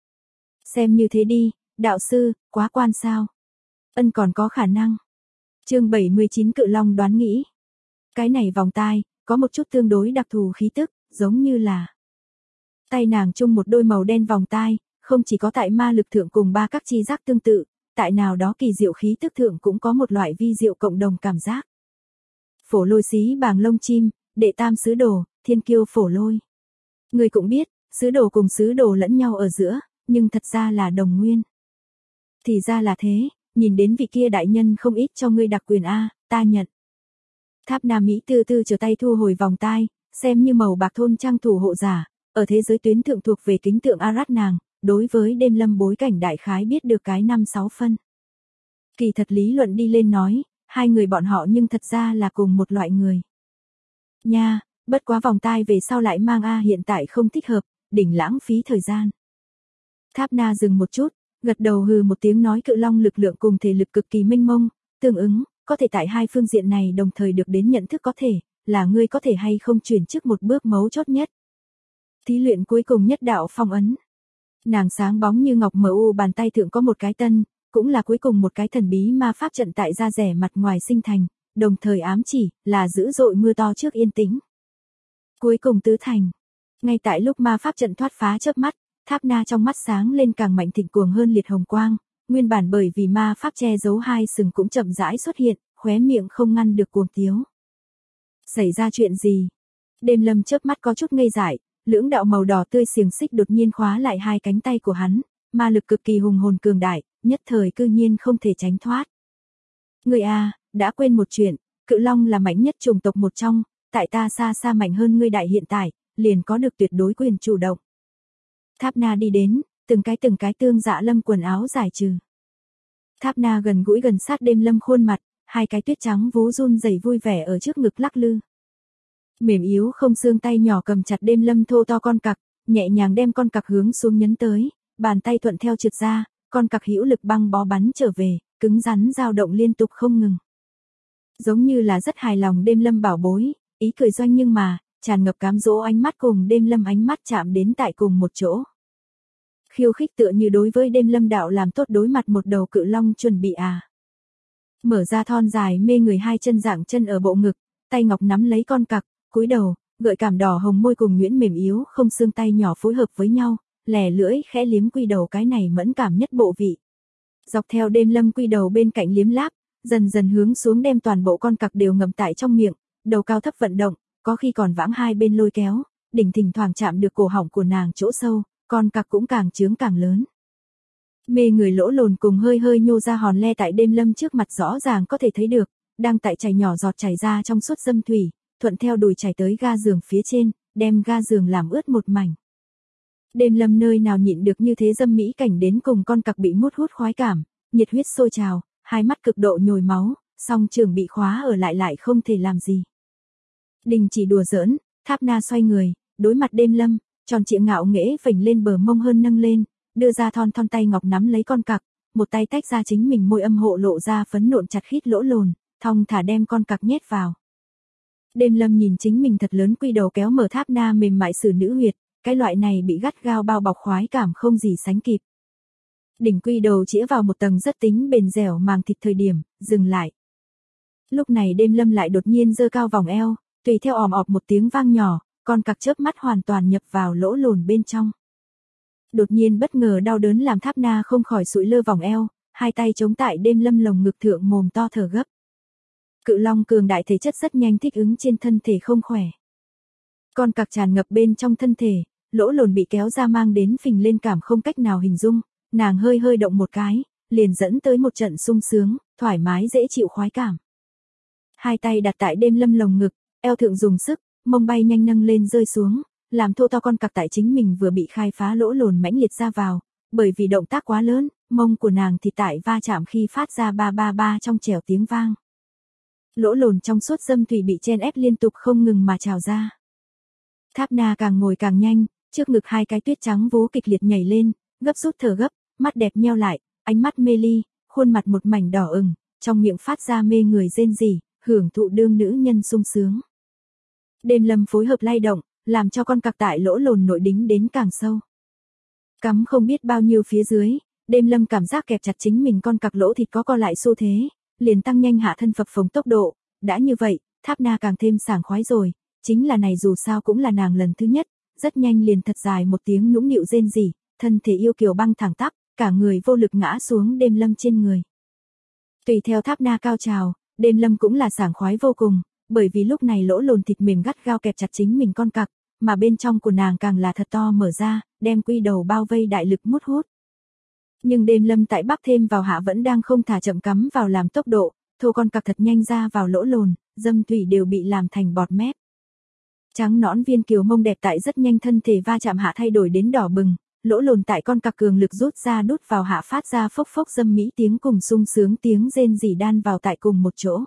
Xem như thế đi, đạo sư, quá quan sao? Ân còn có khả năng. Chương 79 Cự Long đoán nghĩ. Cái này vòng tai, có một chút tương đối đặc thù khí tức, giống như là tay nàng chung một đôi màu đen vòng tai, không chỉ có tại ma lực thượng cùng ba các chi giác tương tự, tại nào đó kỳ diệu khí tức thượng cũng có một loại vi diệu cộng đồng cảm giác. Phổ Lôi xí bàng lông chim, đệ tam sứ đồ, thiên kiêu Phổ Lôi. Người cũng biết, sứ đồ cùng sứ đồ lẫn nhau ở giữa, nhưng thật ra là đồng nguyên. Thì ra là thế, nhìn đến vị kia đại nhân không ít cho ngươi đặc quyền a, ta nhận. Tháp Na Mỹ từ từ trở tay thu hồi vòng tai, xem như màu bạc thôn trang thủ hộ giả, ở thế giới tuyến thượng thuộc về kính tượng Arat nàng, đối với đêm lâm bối cảnh đại khái biết được cái 5-6 phân. Kỳ thật lý luận đi lên nói, hai người bọn họ nhưng thật ra là cùng một loại người. Nha, bất quá vòng tai về sau lại mang a hiện tại không thích hợp, đỉnh lãng phí thời gian. Tháp Na dừng một chút, gật đầu hừ một tiếng nói Cự Long lực lượng cùng thể lực cực kỳ mênh mông, tương ứng, có thể tại hai phương diện này đồng thời được đến nhận thức có thể, là ngươi có thể hay không chuyển trước một bước mấu chốt nhất. Thí luyện cuối cùng nhất đạo phong ấn. Nàng sáng bóng như ngọc mu bàn tay thượng có một cái tân, cũng là cuối cùng một cái thần bí ma pháp trận tại da rẻ mặt ngoài sinh thành, đồng thời ám chỉ là dữ dội mưa to trước yên tĩnh. Cuối cùng tứ thành. Ngay tại lúc ma pháp trận thoát phá chớp mắt, Tháp Na trong mắt sáng lên càng mạnh thịnh cuồng hơn liệt hồng quang, nguyên bản bởi vì ma pháp che giấu hai sừng cũng chậm rãi xuất hiện, khóe miệng không ngăn được cuồng tiếu. Xảy ra chuyện gì? Đêm lâm chớp mắt có chút ngây dại, lưỡng đạo màu đỏ tươi xiềng xích đột nhiên khóa lại hai cánh tay của hắn, ma lực cực kỳ hùng hồn cường đại, nhất thời cư nhiên không thể tránh thoát. Người a, đã quên một chuyện, Cự Long là mạnh nhất chủng tộc một trong, tại ta xa xa mạnh hơn ngươi đại hiện tại, liền có được tuyệt đối quyền chủ động. Tháp Na đi đến, từng cái tương Dạ Lâm quần áo giải trừ. Tháp Na gần gũi gần sát đêm lâm khuôn mặt, hai cái tuyết trắng vú run rẩy vui vẻ ở trước ngực lắc lư. Mềm yếu không xương tay nhỏ cầm chặt đêm lâm thô to con cặc, nhẹ nhàng đem con cặc hướng xuống nhấn tới, bàn tay thuận theo trượt ra, con cặc hữu lực băng bó bắn trở về, cứng rắn dao động liên tục không ngừng. Giống như là rất hài lòng đêm lâm bảo bối, ý cười doanh nhưng mà, tràn ngập cám dỗ ánh mắt cùng đêm lâm ánh mắt chạm đến tại cùng một chỗ. Khiêu khích tựa như đối với đêm lâm đạo làm tốt đối mặt một đầu Cự Long chuẩn bị à. Mở ra thon dài mê người hai chân dạng chân ở bộ ngực, tay ngọc nắm lấy con cặc, cúi đầu, gợi cảm đỏ hồng môi cùng nhuyễn mềm yếu không xương tay nhỏ phối hợp với nhau, lè lưỡi khẽ liếm quy đầu cái này mẫn cảm nhất bộ vị. Dọc theo Đêm Lâm quy đầu bên cạnh liếm láp, dần dần hướng xuống đem toàn bộ con cặc đều ngậm tại trong miệng, đầu cao thấp vận động, có khi còn vãng hai bên lôi kéo, đỉnh thỉnh thoảng chạm được cổ họng của nàng chỗ sâu, con cặc cũng càng trướng càng lớn. Mê người lỗ lồn cùng hơi hơi nhô ra hòn le tại Đêm Lâm trước mặt rõ ràng có thể thấy được, đang tại chảy nhỏ giọt chảy ra trong suốt dâm thủy, thuận theo đùi chảy tới ga giường phía trên, đem ga giường làm ướt một mảnh. Đêm Lâm nơi nào nhịn được như thế dâm mỹ cảnh đến cùng con cặc bị mút hút khoái cảm, nhiệt huyết sôi trào, hai mắt cực độ nhồi máu, song trường bị khóa ở lại không thể làm gì. Đình chỉ đùa giỡn, Tháp Na xoay người, đối mặt Đêm Lâm, tròn trịa ngạo nghễ vểnh lên bờ mông hơn nâng lên, đưa ra thon thon tay ngọc nắm lấy con cặc, một tay tách ra chính mình môi âm hộ lộ ra phấn nộn chặt khít lỗ lồn, thong thả đem con cặc nhét vào. Đêm Lâm nhìn chính mình thật lớn quy đầu kéo mở Tháp Na mềm mại xử nữ huyệt, cái loại này bị gắt gao bao bọc khoái cảm không gì sánh kịp. Đỉnh quy đầu chĩa vào một tầng rất tính bền dẻo màng thịt thời điểm, dừng lại. Lúc này Đêm Lâm lại đột nhiên giơ cao vòng eo, tùy theo òm ọp một tiếng vang nhỏ, con cặc chớp mắt hoàn toàn nhập vào lỗ lồn bên trong. Đột nhiên bất ngờ đau đớn làm Tháp Na không khỏi sụi lơ vòng eo, hai tay chống tại Đêm Lâm lồng ngực thượng mồm to thở gấp. Cự long cường đại thể chất rất nhanh thích ứng trên thân thể không khỏe. Con cặc tràn ngập bên trong thân thể, lỗ lồn bị kéo ra mang đến phình lên cảm không cách nào hình dung, nàng hơi hơi động một cái, liền dẫn tới một trận sung sướng, thoải mái dễ chịu khoái cảm. Hai tay đặt tại Đêm Lâm lồng ngực, eo thượng dùng sức, mông bay nhanh nâng lên rơi xuống, làm thô to con cặc tại chính mình vừa bị khai phá lỗ lồn mãnh liệt ra vào, bởi vì động tác quá lớn, mông của nàng thì tại va chạm khi phát ra ba ba ba trong trẻo tiếng vang. Lỗ lồn trong suốt dâm thủy bị chen ép liên tục không ngừng mà trào ra. Tháp Na càng ngồi càng nhanh, trước ngực hai cái tuyết trắng vú kịch liệt nhảy lên, gấp rút thở gấp, mắt đẹp nheo lại, ánh mắt mê ly, khuôn mặt một mảnh đỏ ửng, trong miệng phát ra mê người rên rỉ, hưởng thụ đương nữ nhân sung sướng. Đêm Lâm phối hợp lay động, làm cho con cặc tại lỗ lồn nội đính đến càng sâu. Cắm không biết bao nhiêu phía dưới, Đêm Lâm cảm giác kẹp chặt chính mình con cặc lỗ thịt có co lại xu thế, liền tăng nhanh hạ thân phập phồng tốc độ, đã như vậy, Tháp Na càng thêm sảng khoái rồi, chính là này dù sao cũng là nàng lần thứ nhất, rất nhanh liền thật dài một tiếng nũng nịu rên rỉ, thân thể yêu kiều băng thẳng tắp, cả người vô lực ngã xuống Đêm Lâm trên người. Tùy theo Tháp Na cao trào, Đêm Lâm cũng là sảng khoái vô cùng, bởi vì lúc này lỗ lồn thịt mềm gắt gao kẹp chặt chính mình con cặc, mà bên trong của nàng càng là thật to mở ra, đem quy đầu bao vây đại lực mút hút. Nhưng Đêm Lâm tại bắc thêm vào hạ vẫn đang không thả chậm cắm vào làm tốc độ, thô con cặc thật nhanh ra vào lỗ lồn, dâm thủy đều bị làm thành bọt mép. Trắng nõn viên kiều mông đẹp tại rất nhanh thân thể va chạm hạ thay đổi đến đỏ bừng, lỗ lồn tại con cặc cường lực rút ra đút vào hạ phát ra phốc phốc dâm mỹ tiếng cùng sung sướng tiếng rên rỉ đan vào tại cùng một chỗ.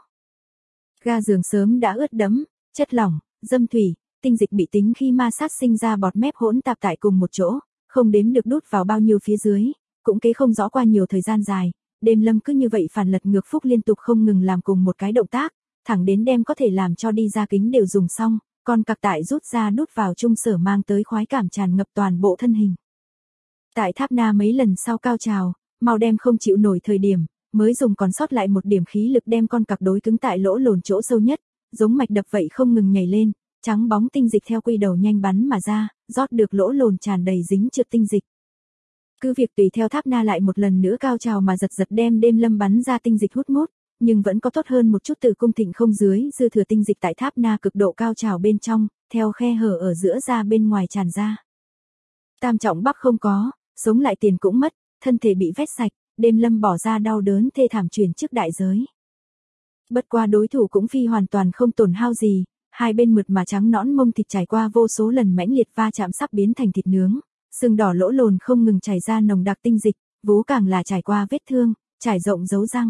Ga giường sớm đã ướt đẫm, chất lỏng, dâm thủy, tinh dịch bị tính khi ma sát sinh ra bọt mép hỗn tạp tại cùng một chỗ, không đếm được đút vào bao nhiêu phía dưới, cũng kế không rõ qua nhiều thời gian dài, Đêm Lâm cứ như vậy phản lật ngược phúc liên tục không ngừng làm cùng một cái động tác, thẳng đến đem có thể làm cho đi ra kính đều dùng xong, con cặc tại rút ra đút vào trung sở mang tới khoái cảm tràn ngập toàn bộ thân hình. Tại Tháp Na mấy lần sau cao trào, mau đem không chịu nổi thời điểm, mới dùng còn sót lại một điểm khí lực đem con cặc đối cứng tại lỗ lồn chỗ sâu nhất, giống mạch đập vậy không ngừng nhảy lên, trắng bóng tinh dịch theo quy đầu nhanh bắn mà ra, rót được lỗ lồn tràn đầy dính trượt tinh dịch. Cứ việc tùy theo Tháp Na lại một lần nữa cao trào mà giật giật đem Đêm Lâm bắn ra tinh dịch hút mút, nhưng vẫn có tốt hơn một chút từ cung thịnh không dưới, dư thừa tinh dịch tại Tháp Na cực độ cao trào bên trong, theo khe hở ở giữa ra bên ngoài tràn ra. Tam trọng bắc không có, sống lại tiền cũng mất, thân thể bị vét sạch, Đêm Lâm bỏ ra đau đớn thê thảm truyền trước đại giới. Bất qua đối thủ cũng phi hoàn toàn không tổn hao gì, hai bên mượt mà trắng nõn mông thịt trải qua vô số lần mãnh liệt va chạm sắp biến thành thịt nướng, sưng đỏ lỗ lồn không ngừng chảy ra nồng đặc tinh dịch, vú càng là trải qua vết thương, trải rộng dấu răng.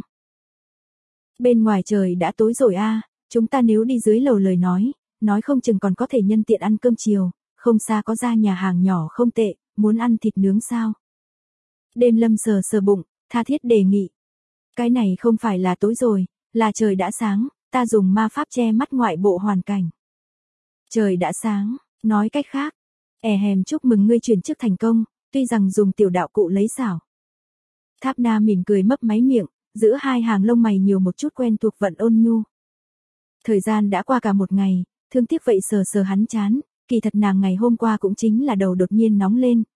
Bên ngoài trời đã tối rồi a, chúng ta nếu đi dưới lầu lời nói không chừng còn có thể nhân tiện ăn cơm chiều, không xa có ra nhà hàng nhỏ không tệ, muốn ăn thịt nướng sao? Đêm Lâm sờ sờ bụng, tha thiết đề nghị. Cái này không phải là tối rồi, là trời đã sáng, ta dùng ma pháp che mắt ngoại bộ hoàn cảnh. Trời đã sáng, nói cách khác, hèm chúc mừng ngươi chuyển chức thành công, tuy rằng dùng tiểu đạo cụ lấy xảo. Tháp Na mỉm cười mấp máy miệng, giữa hai hàng lông mày nhiều một chút quen thuộc vận ôn nhu. Thời gian đã qua cả một ngày, thương tiếc vậy sờ sờ hắn chán, kỳ thật nàng ngày hôm qua cũng chính là đầu đột nhiên nóng lên,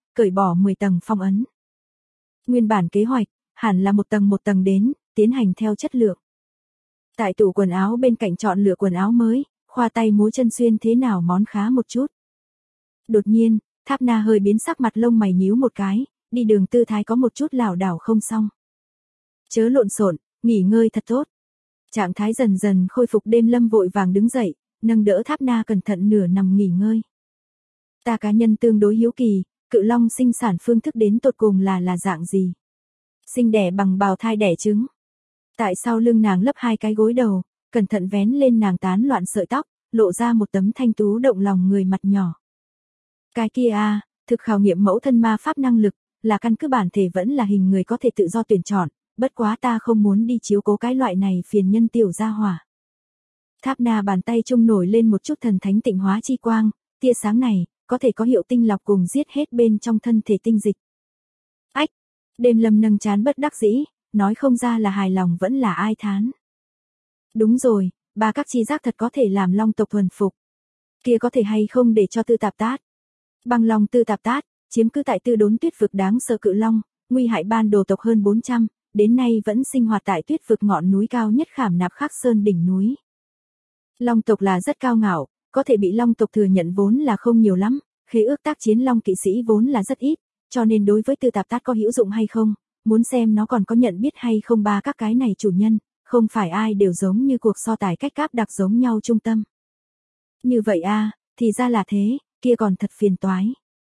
cởi bỏ 10 tầng phong ấn. Nguyên bản kế hoạch, hẳn là một tầng đến, tiến hành theo chất lượng. Tại tủ quần áo bên cạnh chọn lựa quần áo mới, khoa tay múa chân xuyên thế nào món khá một chút. Đột nhiên, Tháp Na hơi biến sắc, mặt lông mày nhíu một cái, đi đường tư thái có một chút lảo đảo không xong. Chớ lộn xộn, nghỉ ngơi thật tốt. Trạng thái dần dần khôi phục, Đêm Lâm vội vàng đứng dậy, nâng đỡ Tháp Na cẩn thận nửa nằm nghỉ ngơi. Ta cá nhân tương đối hiếu kỳ, cự long sinh sản phương thức đến tột cùng là dạng gì? Sinh đẻ bằng bào thai đẻ trứng. Tại sau lưng nàng lấp 2 cái gối đầu, cẩn thận vén lên nàng tán loạn sợi tóc, lộ ra một tấm thanh tú động lòng người mặt nhỏ. Cái kia a, thực khảo nghiệm mẫu thân ma pháp năng lực, là căn cứ bản thể vẫn là hình người có thể tự do tuyển chọn, bất quá ta không muốn đi chiếu cố cái loại này phiền nhân tiểu gia hỏa. Tháp Na bàn tay trung nổi lên một chút thần thánh tịnh hóa chi quang, tia sáng này có thể có hiệu tinh lọc cùng giết hết bên trong thân thể tinh dịch. Ách, Đêm Lâm nâng trán bất đắc dĩ, nói không ra là hài lòng vẫn là ai thán. Đúng rồi, ba các chi giác thật có thể làm long tộc thuần phục. Kia có thể hay không để cho Tư Tạp Tát. Băng long Tư Tạp Tát, chiếm cứ tại Tư Đốn tuyết vực đáng sợ cự long, nguy hại ban đồ tộc hơn 400, đến nay vẫn sinh hoạt tại tuyết vực ngọn núi cao nhất Khảm Nạp Khắc Sơn đỉnh núi. Long tộc là rất cao ngạo, có thể bị long tộc thừa nhận vốn là không nhiều lắm, khế ước tác chiến long kỵ sĩ vốn là rất ít, cho nên đối với Tư Tạp Tát có hữu dụng hay không, muốn xem nó còn có nhận biết hay không ba các cái này chủ nhân, không phải ai đều giống như cuộc so tài cách cáp đặc giống nhau trung tâm. Như vậy a, thì ra là thế, kia còn thật phiền toái.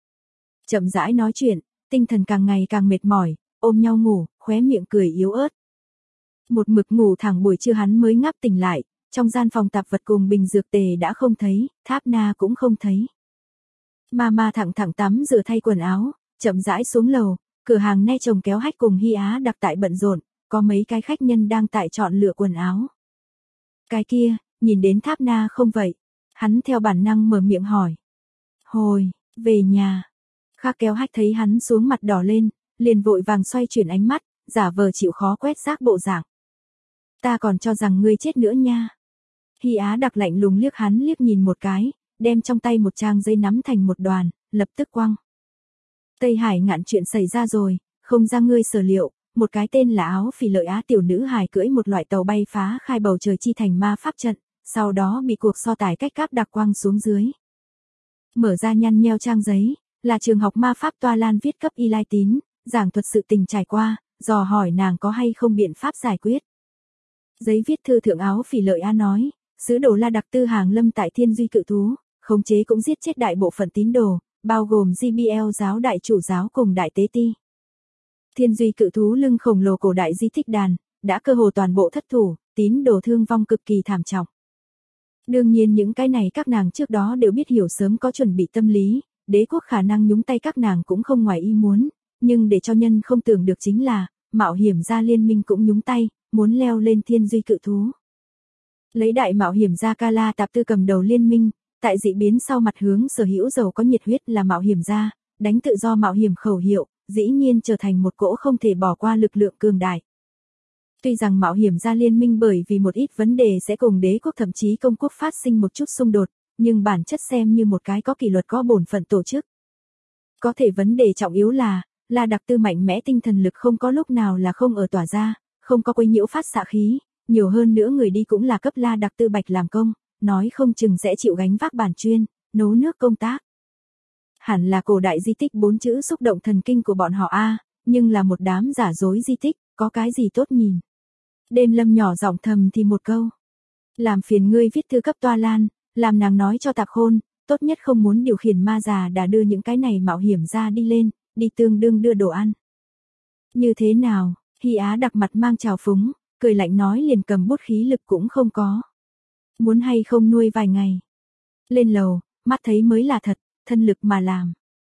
Chậm rãi nói chuyện, tinh thần càng ngày càng mệt mỏi, ôm nhau ngủ, khóe miệng cười yếu ớt. Một mực ngủ thẳng buổi trưa hắn mới ngáp tỉnh lại, trong gian phòng tạp vật cùng bình dược tề đã không thấy, Tháp Na cũng không thấy. Mama thẳng tắm rửa thay quần áo, chậm rãi xuống lầu, cửa hàng Ne chồng kéo hách cùng Hy Á đặc tại bận rộn, có mấy cái khách nhân đang tại chọn lựa quần áo. Cái kia, nhìn đến Tháp Na không vậy, hắn theo bản năng mở miệng hỏi. Hồi, về nhà. Khác kéo hách thấy hắn xuống mặt đỏ lên, liền vội vàng xoay chuyển ánh mắt, giả vờ chịu khó quét rác bộ dạng. Ta còn cho rằng ngươi chết nữa nha. Hy Á đặc lạnh lùng liếc hắn liếc nhìn một cái, đem trong tay một trang giấy nắm thành một đoàn, lập tức quăng. Tây Hải Ngạn chuyện xảy ra rồi, không ra ngươi sở liệu, một cái tên là Áo Phỉ Lợi Á tiểu nữ hài cưỡi một loại tàu bay phá khai bầu trời chi thành ma pháp trận, sau đó bị cuộc so tài cách cáp đặc quăng xuống dưới. Mở ra nhăn nheo trang giấy, là trường học ma pháp Toa Lan viết cấp y lai tín, giảng thuật sự tình trải qua, dò hỏi nàng có hay không biện pháp giải quyết. Giấy viết thư thượng Áo Phỉ Lợi Á nói, sứ đồ La Đặc Tư hàng lâm tại Thiên Duy Cự Thú, khống chế cũng giết chết đại bộ phận tín đồ, bao gồm GBL giáo đại chủ giáo cùng đại tế ti. Thiên Duy Cự Thú lưng khổng lồ cổ đại di tích đàn, đã cơ hồ toàn bộ thất thủ, tín đồ thương vong cực kỳ thảm trọng. Đương nhiên những cái này các nàng trước đó đều biết hiểu, sớm có chuẩn bị tâm lý, đế quốc khả năng nhúng tay các nàng cũng không ngoài ý muốn, nhưng để cho nhân không tưởng được chính là, mạo hiểm gia liên minh cũng nhúng tay, muốn leo lên Thiên Duy Cự Thú. Lấy đại mạo hiểm gia Kala Tạp Tư cầm đầu liên minh, tại dị biến sau mặt hướng sở hữu giàu có nhiệt huyết là mạo hiểm gia, đánh tự do mạo hiểm khẩu hiệu, dĩ nhiên trở thành một cỗ không thể bỏ qua lực lượng cường đại. Tuy rằng mạo hiểm gia liên minh bởi vì một ít vấn đề sẽ cùng đế quốc thậm chí công quốc phát sinh một chút xung đột, nhưng bản chất xem như một cái có kỷ luật có bổn phận tổ chức. Có thể vấn đề trọng yếu là, La Đặc Tư mạnh mẽ tinh thần lực không có lúc nào là không ở tỏa ra, không có quấy nhiễu phát xạ khí, nhiều hơn nữa người đi cũng là cấp La Đặc Tư bạch làm công, nói không chừng sẽ chịu gánh vác bản chuyên, nấu nước công tác. Hẳn là cổ đại di tích 4 chữ xúc động thần kinh của bọn họ a, nhưng là một đám giả dối di tích, có cái gì tốt nhìn. Đêm Lâm nhỏ giọng thầm thì một câu. Làm phiền ngươi viết thư cấp Toa Lan, làm nàng nói cho Tạc Khôn, tốt nhất không muốn điều khiển ma già đã đưa những cái này mạo hiểm ra đi lên, đi tương đương đưa đồ ăn. Như thế nào, Hy Á đặc mặt mang trào phúng, cười lạnh nói liền cầm bút khí lực cũng không có. Muốn hay không nuôi vài ngày. Lên lầu, mắt thấy mới là thật, thân lực mà làm.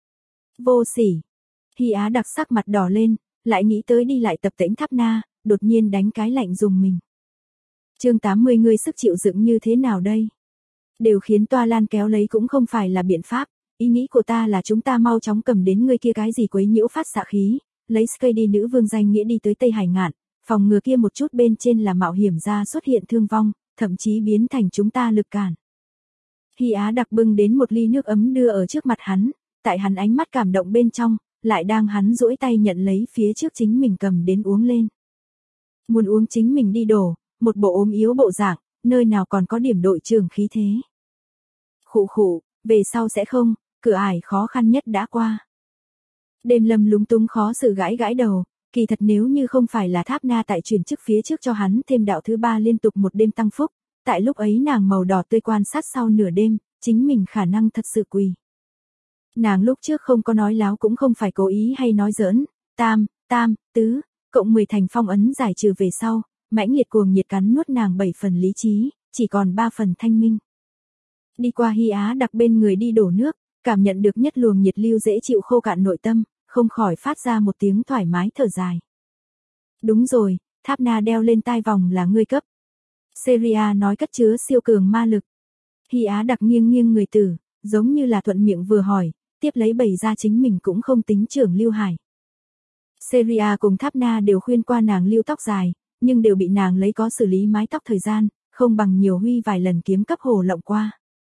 Vô sỉ. Hy Á đặc sắc mặt đỏ lên, lại nghĩ tới đi lại tập tễnh Tháp Na, đột nhiên đánh cái lạnh dùng mình. Chương 80 ngươi sức chịu đựng như thế nào đây? Đều khiến Toa Lan kéo lấy cũng không phải là biện pháp, ý nghĩ của ta là chúng ta mau chóng cầm đến ngươi kia cái gì quấy nhiễu phát xạ khí, lấy Skady nữ vương danh nghĩa đi tới Tây Hải Ngạn, phòng ngừa kia một chút bên trên là mạo hiểm ra xuất hiện thương vong, thậm chí biến thành chúng ta lực cản. Hy Á đặc bưng đến một ly nước ấm đưa ở trước mặt hắn, tại hắn ánh mắt cảm động bên trong, lại đang hắn duỗi tay nhận lấy phía trước chính mình cầm đến uống lên. Muốn uống chính mình đi đổ, một bộ ốm yếu bộ dạng, nơi nào còn có điểm đội trưởng khí thế. Khụ khụ, về sau sẽ không, cửa ải khó khăn nhất đã qua. Đêm Lâm lúng túng khó xử gãi gãi đầu, kỳ thật nếu như không phải là Tháp Na tại chuyển chức phía trước cho hắn thêm đạo thứ 3 liên tục một đêm tăng phúc, tại lúc ấy nàng màu đỏ tươi quan sát sau nửa đêm, chính mình khả năng thật sự quỳ. Nàng lúc trước không có nói láo cũng không phải cố ý hay nói giỡn, tam, tứ, cộng 10 thành phong ấn giải trừ về sau, mãnh liệt cuồng nhiệt cắn nuốt nàng 7 phần lý trí, chỉ còn 3 phần thanh minh. Đi qua Hy Á Đặc bên người đi đổ nước, cảm nhận được nhất luồng nhiệt lưu dễ chịu khô cạn nội tâm, không khỏi phát ra một tiếng thoải mái thở dài. Đúng rồi, Tháp Na đeo lên tai vòng là ngươi cấp. Seria nói cất chứa siêu cường ma lực. Hy Á Đặc nghiêng nghiêng người tử, giống như là thuận miệng vừa hỏi, tiếp lấy bày ra chính mình cũng không tính trưởng lưu hải. Seria cùng Tháp Na đều khuyên qua nàng lưu tóc dài, nhưng đều bị nàng lấy có xử lý mái tóc thời gian, không bằng nhiều huy vài lần kiếm cấp hồ lộng qua.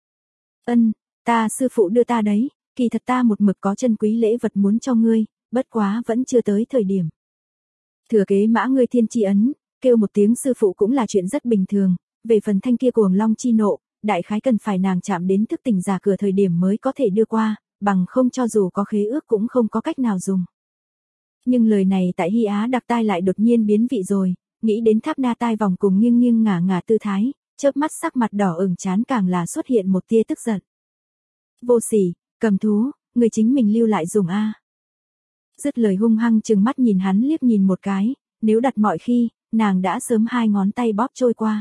Ta sư phụ đưa ta đấy, kỳ thật ta một mực có chân quý lễ vật muốn cho ngươi, bất quá vẫn chưa tới thời điểm. Thừa kế mã ngươi thiên chi ấn, kêu một tiếng sư phụ cũng là chuyện rất bình thường, về phần thanh kia cuồng long chi nộ, đại khái cần phải nàng chạm đến thức tỉnh giả cửa thời điểm mới có thể đưa qua, bằng không cho dù có khế ước cũng không có cách nào dùng. Nhưng lời này tại Hy Á Đặc tai lại đột nhiên biến vị rồi, nghĩ đến Tháp Na tai vòng cùng nghiêng nghiêng ngả ngả tư thái, chớp mắt sắc mặt đỏ ửng chán càng là xuất hiện một tia tức giận. Vô sỉ, cầm thú, người chính mình lưu lại dùng a. Dứt lời hung hăng chừng mắt nhìn hắn liếc nhìn một cái, nếu đặt mọi khi, nàng đã sớm 2 ngón tay bóp trôi qua.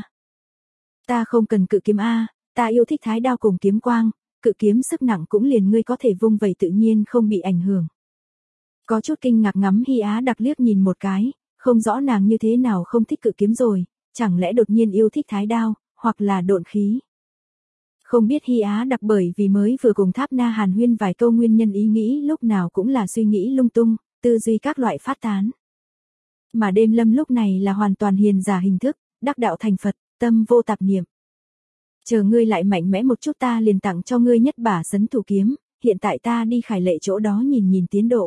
Ta không cần cự kiếm a, ta yêu thích thái đao cùng kiếm quang, cự kiếm sức nặng cũng liền ngươi có thể vung vẩy tự nhiên không bị ảnh hưởng. Có chút kinh ngạc ngắm Hy Á Đặc liếc nhìn một cái, không rõ nàng như thế nào không thích cự kiếm rồi, chẳng lẽ đột nhiên yêu thích thái đao, hoặc là độn khí. Không biết Hy Á Đặc bởi vì mới vừa cùng Tháp Na hàn huyên vài câu nguyên nhân ý nghĩ lúc nào cũng là suy nghĩ lung tung, tư duy các loại phát tán. Mà Đêm Lâm lúc này là hoàn toàn hiền giả hình thức, đắc đạo thành Phật, tâm vô tạp niệm. Chờ ngươi lại mạnh mẽ một chút ta liền tặng cho ngươi nhất bả sấn thủ kiếm, hiện tại ta đi Khải Lệ chỗ đó nhìn nhìn tiến độ.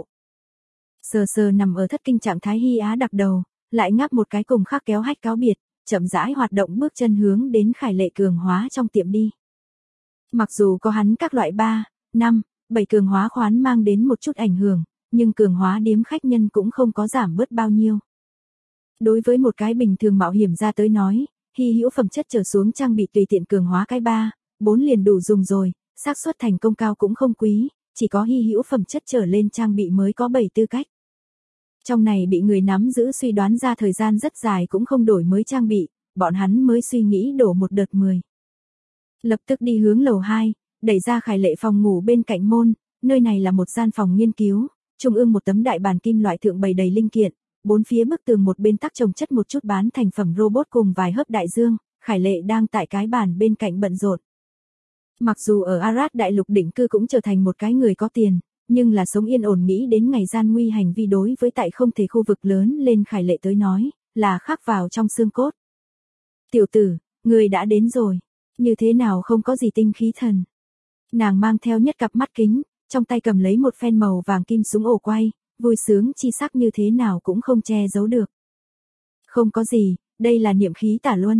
Sờ sờ nằm ở thất kinh trạng thái Hy Á Đặc đầu, lại ngáp một cái cùng khác kéo hách cáo biệt, chậm rãi hoạt động bước chân hướng đến Khải Lệ cường hóa trong tiệm đi. Mặc dù có hắn các loại 3, 5, 7 cường hóa khoán mang đến một chút ảnh hưởng, nhưng cường hóa điếm khách nhân cũng không có giảm bớt bao nhiêu. Đối với một cái bình thường mạo hiểm ra tới nói, hy hữu phẩm chất trở xuống trang bị tùy tiện cường hóa cái 3, 4 liền đủ dùng rồi, xác suất thành công cao cũng không quý, chỉ có hy hữu phẩm chất trở lên trang bị mới có 7 tư cách. Trong này bị người nắm giữ suy đoán ra thời gian rất dài cũng không đổi mới trang bị, bọn hắn mới suy nghĩ đổ một đợt 10. Lập tức đi hướng lầu 2, đẩy ra Khải Lệ phòng ngủ bên cạnh môn, nơi này là một gian phòng nghiên cứu, trung ương một tấm đại bàn kim loại thượng bày đầy linh kiện, bốn phía bức tường một bên tắc trồng chất một chút bán thành phẩm robot cùng vài hớp đại dương, Khải Lệ đang tại cái bàn bên cạnh bận rộn. Mặc dù ở Arad đại lục định cư cũng trở thành một cái người có tiền, nhưng là sống yên ổn nghĩ đến ngày gian nguy hành vi đối với tại không thể khu vực lớn lên Khải Lệ tới nói, là khắc vào trong xương cốt. Tiểu tử, người đã đến rồi, như thế nào không có gì tinh khí thần. Nàng mang theo nhất cặp mắt kính, trong tay cầm lấy một phen màu vàng kim súng ổ quay, vui sướng chi sắc như thế nào cũng không che giấu được. Không có gì, đây là niệm khí tả luân.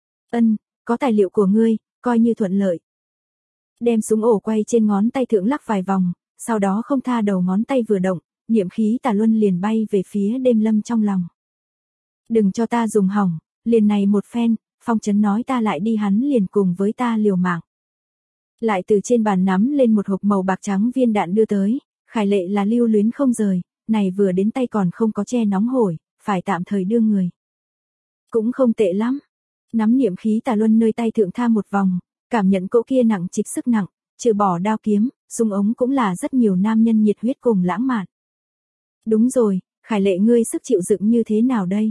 Có tài liệu của ngươi, coi như thuận lợi. Đem súng ổ quay trên ngón tay thượng lắc vài vòng, sau đó không tha đầu ngón tay vừa động, niệm khí tả luân liền bay về phía Đêm Lâm trong lòng. Đừng cho ta dùng hỏng, liền này một phen, Phong Chấn nói ta lại đi hắn liền cùng với ta liều mạng. Lại từ trên bàn nắm lên một hộp màu bạc trắng viên đạn đưa tới, Khải Lệ là lưu luyến không rời, này vừa đến tay còn không có che nóng hổi, phải tạm thời đưa người. Cũng không tệ lắm. Nắm niệm khí tà luân nơi tay thượng tha một vòng, cảm nhận cỗ kia nặng trịch sức nặng, trừ bỏ đao kiếm, súng ống cũng là rất nhiều nam nhân nhiệt huyết cùng lãng mạn. Đúng rồi, Khải Lệ ngươi sức chịu đựng như thế nào đây?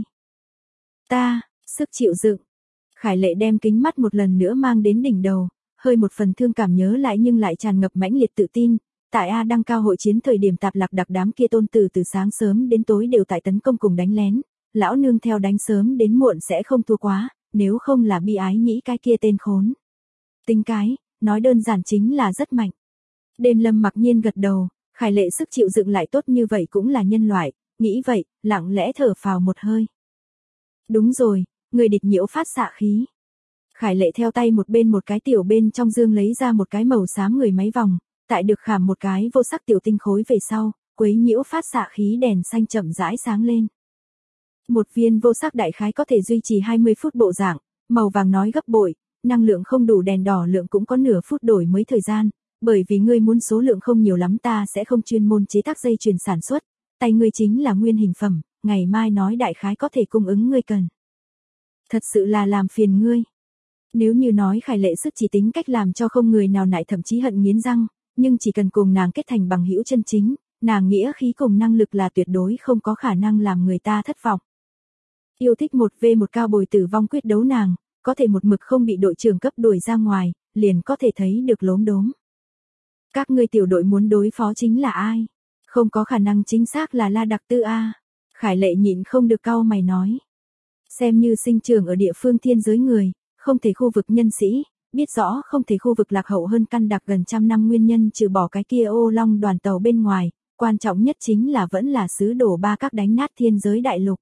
Ta, sức chịu đựng. Khải Lệ đem kính mắt một lần nữa mang đến đỉnh đầu, hơi một phần thương cảm nhớ lại nhưng lại tràn ngập mãnh liệt tự tin. Tại A đăng cao hội chiến thời điểm tạp lạc đặc đám kia tôn tử từ sáng sớm đến tối đều tại tấn công cùng đánh lén, lão nương theo đánh sớm đến muộn sẽ không thua quá, nếu không là bi ái nhĩ cái kia tên khốn. Tính cái, nói đơn giản chính là rất mạnh. Đêm Lâm mặc nhiên gật đầu, Khải Lệ sức chịu đựng lại tốt như vậy cũng là nhân loại, nghĩ vậy, lặng lẽ thở phào một hơi. Đúng rồi, người địch nhiễu phát xạ khí. Khải Lệ theo tay một cái tiểu bên trong dương lấy ra một cái màu xám người máy vòng, tại được khảm một cái vô sắc tiểu tinh khối về sau, quấy nhiễu phát xạ khí đèn xanh chậm rãi sáng lên. Một viên vô sắc đại khái có thể duy trì 20 phút bộ dạng, màu vàng nói gấp bội, năng lượng không đủ đèn đỏ lượng cũng có nửa phút đổi mới thời gian, bởi vì ngươi muốn số lượng không nhiều lắm ta sẽ không chuyên môn chế tác dây chuyền sản xuất, tay ngươi chính là nguyên hình phẩm, ngày mai nói đại khái có thể cung ứng ngươi cần. Thật sự là làm phiền ngươi. Nếu như nói Khải Lệ sức chỉ tính cách làm cho không người nào nại thậm chí hận nghiến răng, nhưng chỉ cần cùng nàng kết thành bằng hữu chân chính, nàng nghĩa khí cùng năng lực là tuyệt đối không có khả năng làm người ta thất vọng. Yêu thích 1v1 cao bồi tử vong quyết đấu nàng, có thể một mực không bị đội trưởng cấp đuổi ra ngoài, liền có thể thấy được lốm đốm. Các ngươi tiểu đội muốn đối phó chính là ai? Không có khả năng chính xác là La Đặc Tư A. Khải Lệ nhịn không được cau mày nói. Xem như sinh trưởng ở địa phương thiên giới người, không thể khu vực nhân sĩ, biết rõ không thể khu vực lạc hậu hơn căn đặc gần trăm năm nguyên nhân trừ bỏ cái kia ô long đoàn tàu bên ngoài, quan trọng nhất chính là vẫn là sứ đồ ba các đánh nát thiên giới đại lục.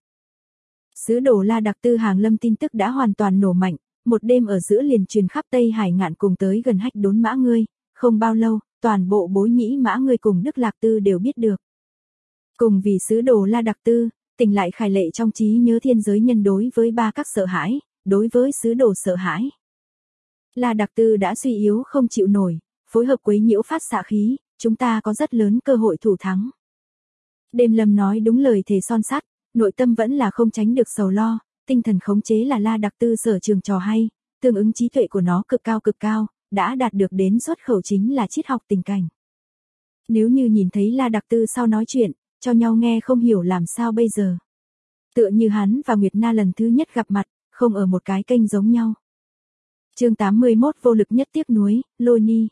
Sứ đồ La Đặc Tư hàng lâm tin tức đã hoàn toàn nổ mạnh, một đêm ở giữa liền truyền khắp Tây Hải ngạn cùng tới gần Hách Đốn Mã ngươi, không bao lâu, toàn bộ Bối Nhĩ Mã ngươi cùng Đức Lạc Tư đều biết được. Cùng vì sứ đồ La Đặc Tư, tỉnh lại Khải Lệ trong trí nhớ thiên giới nhân đối với ba các sợ hãi, đối với sứ đồ sợ hãi. La Đặc Tư đã suy yếu không chịu nổi, phối hợp quấy nhiễu phát xạ khí, chúng ta có rất lớn cơ hội thủ thắng. Đêm Lâm nói đúng lời thề son sắt, nội tâm vẫn là không tránh được sầu lo, tinh thần khống chế là La Đặc Tư sở trường trò hay, tương ứng trí tuệ của nó cực cao, đã đạt được đến xuất khẩu chính là triết học tình cảnh. Nếu như nhìn thấy La Đặc Tư sau nói chuyện, cho nhau nghe không hiểu làm sao bây giờ. Tựa như hắn và Nguyệt Na lần thứ nhất gặp mặt, không ở một cái kênh giống nhau. Chương 81 vô lực nhất tiếc nuối, Lôi Ni.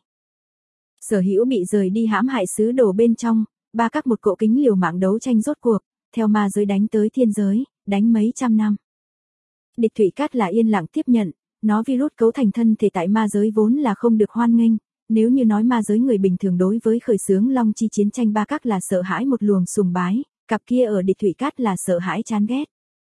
Sở Hữu bị rời đi hãm hại sứ đồ bên trong, ba các một cỗ kính liều mạng đấu tranh rốt cuộc, theo ma giới đánh tới thiên giới, đánh mấy trăm năm. Địch Thủy Cát là yên lặng tiếp nhận, nó virus cấu thành thân thể tại ma giới vốn là không được hoan nghênh, nếu như nói ma giới người bình thường đối với khởi xướng long chi chiến tranh ba các là sợ hãi một luồng sùng bái, cặp kia ở Địch Thủy Cát là sợ hãi chán ghét.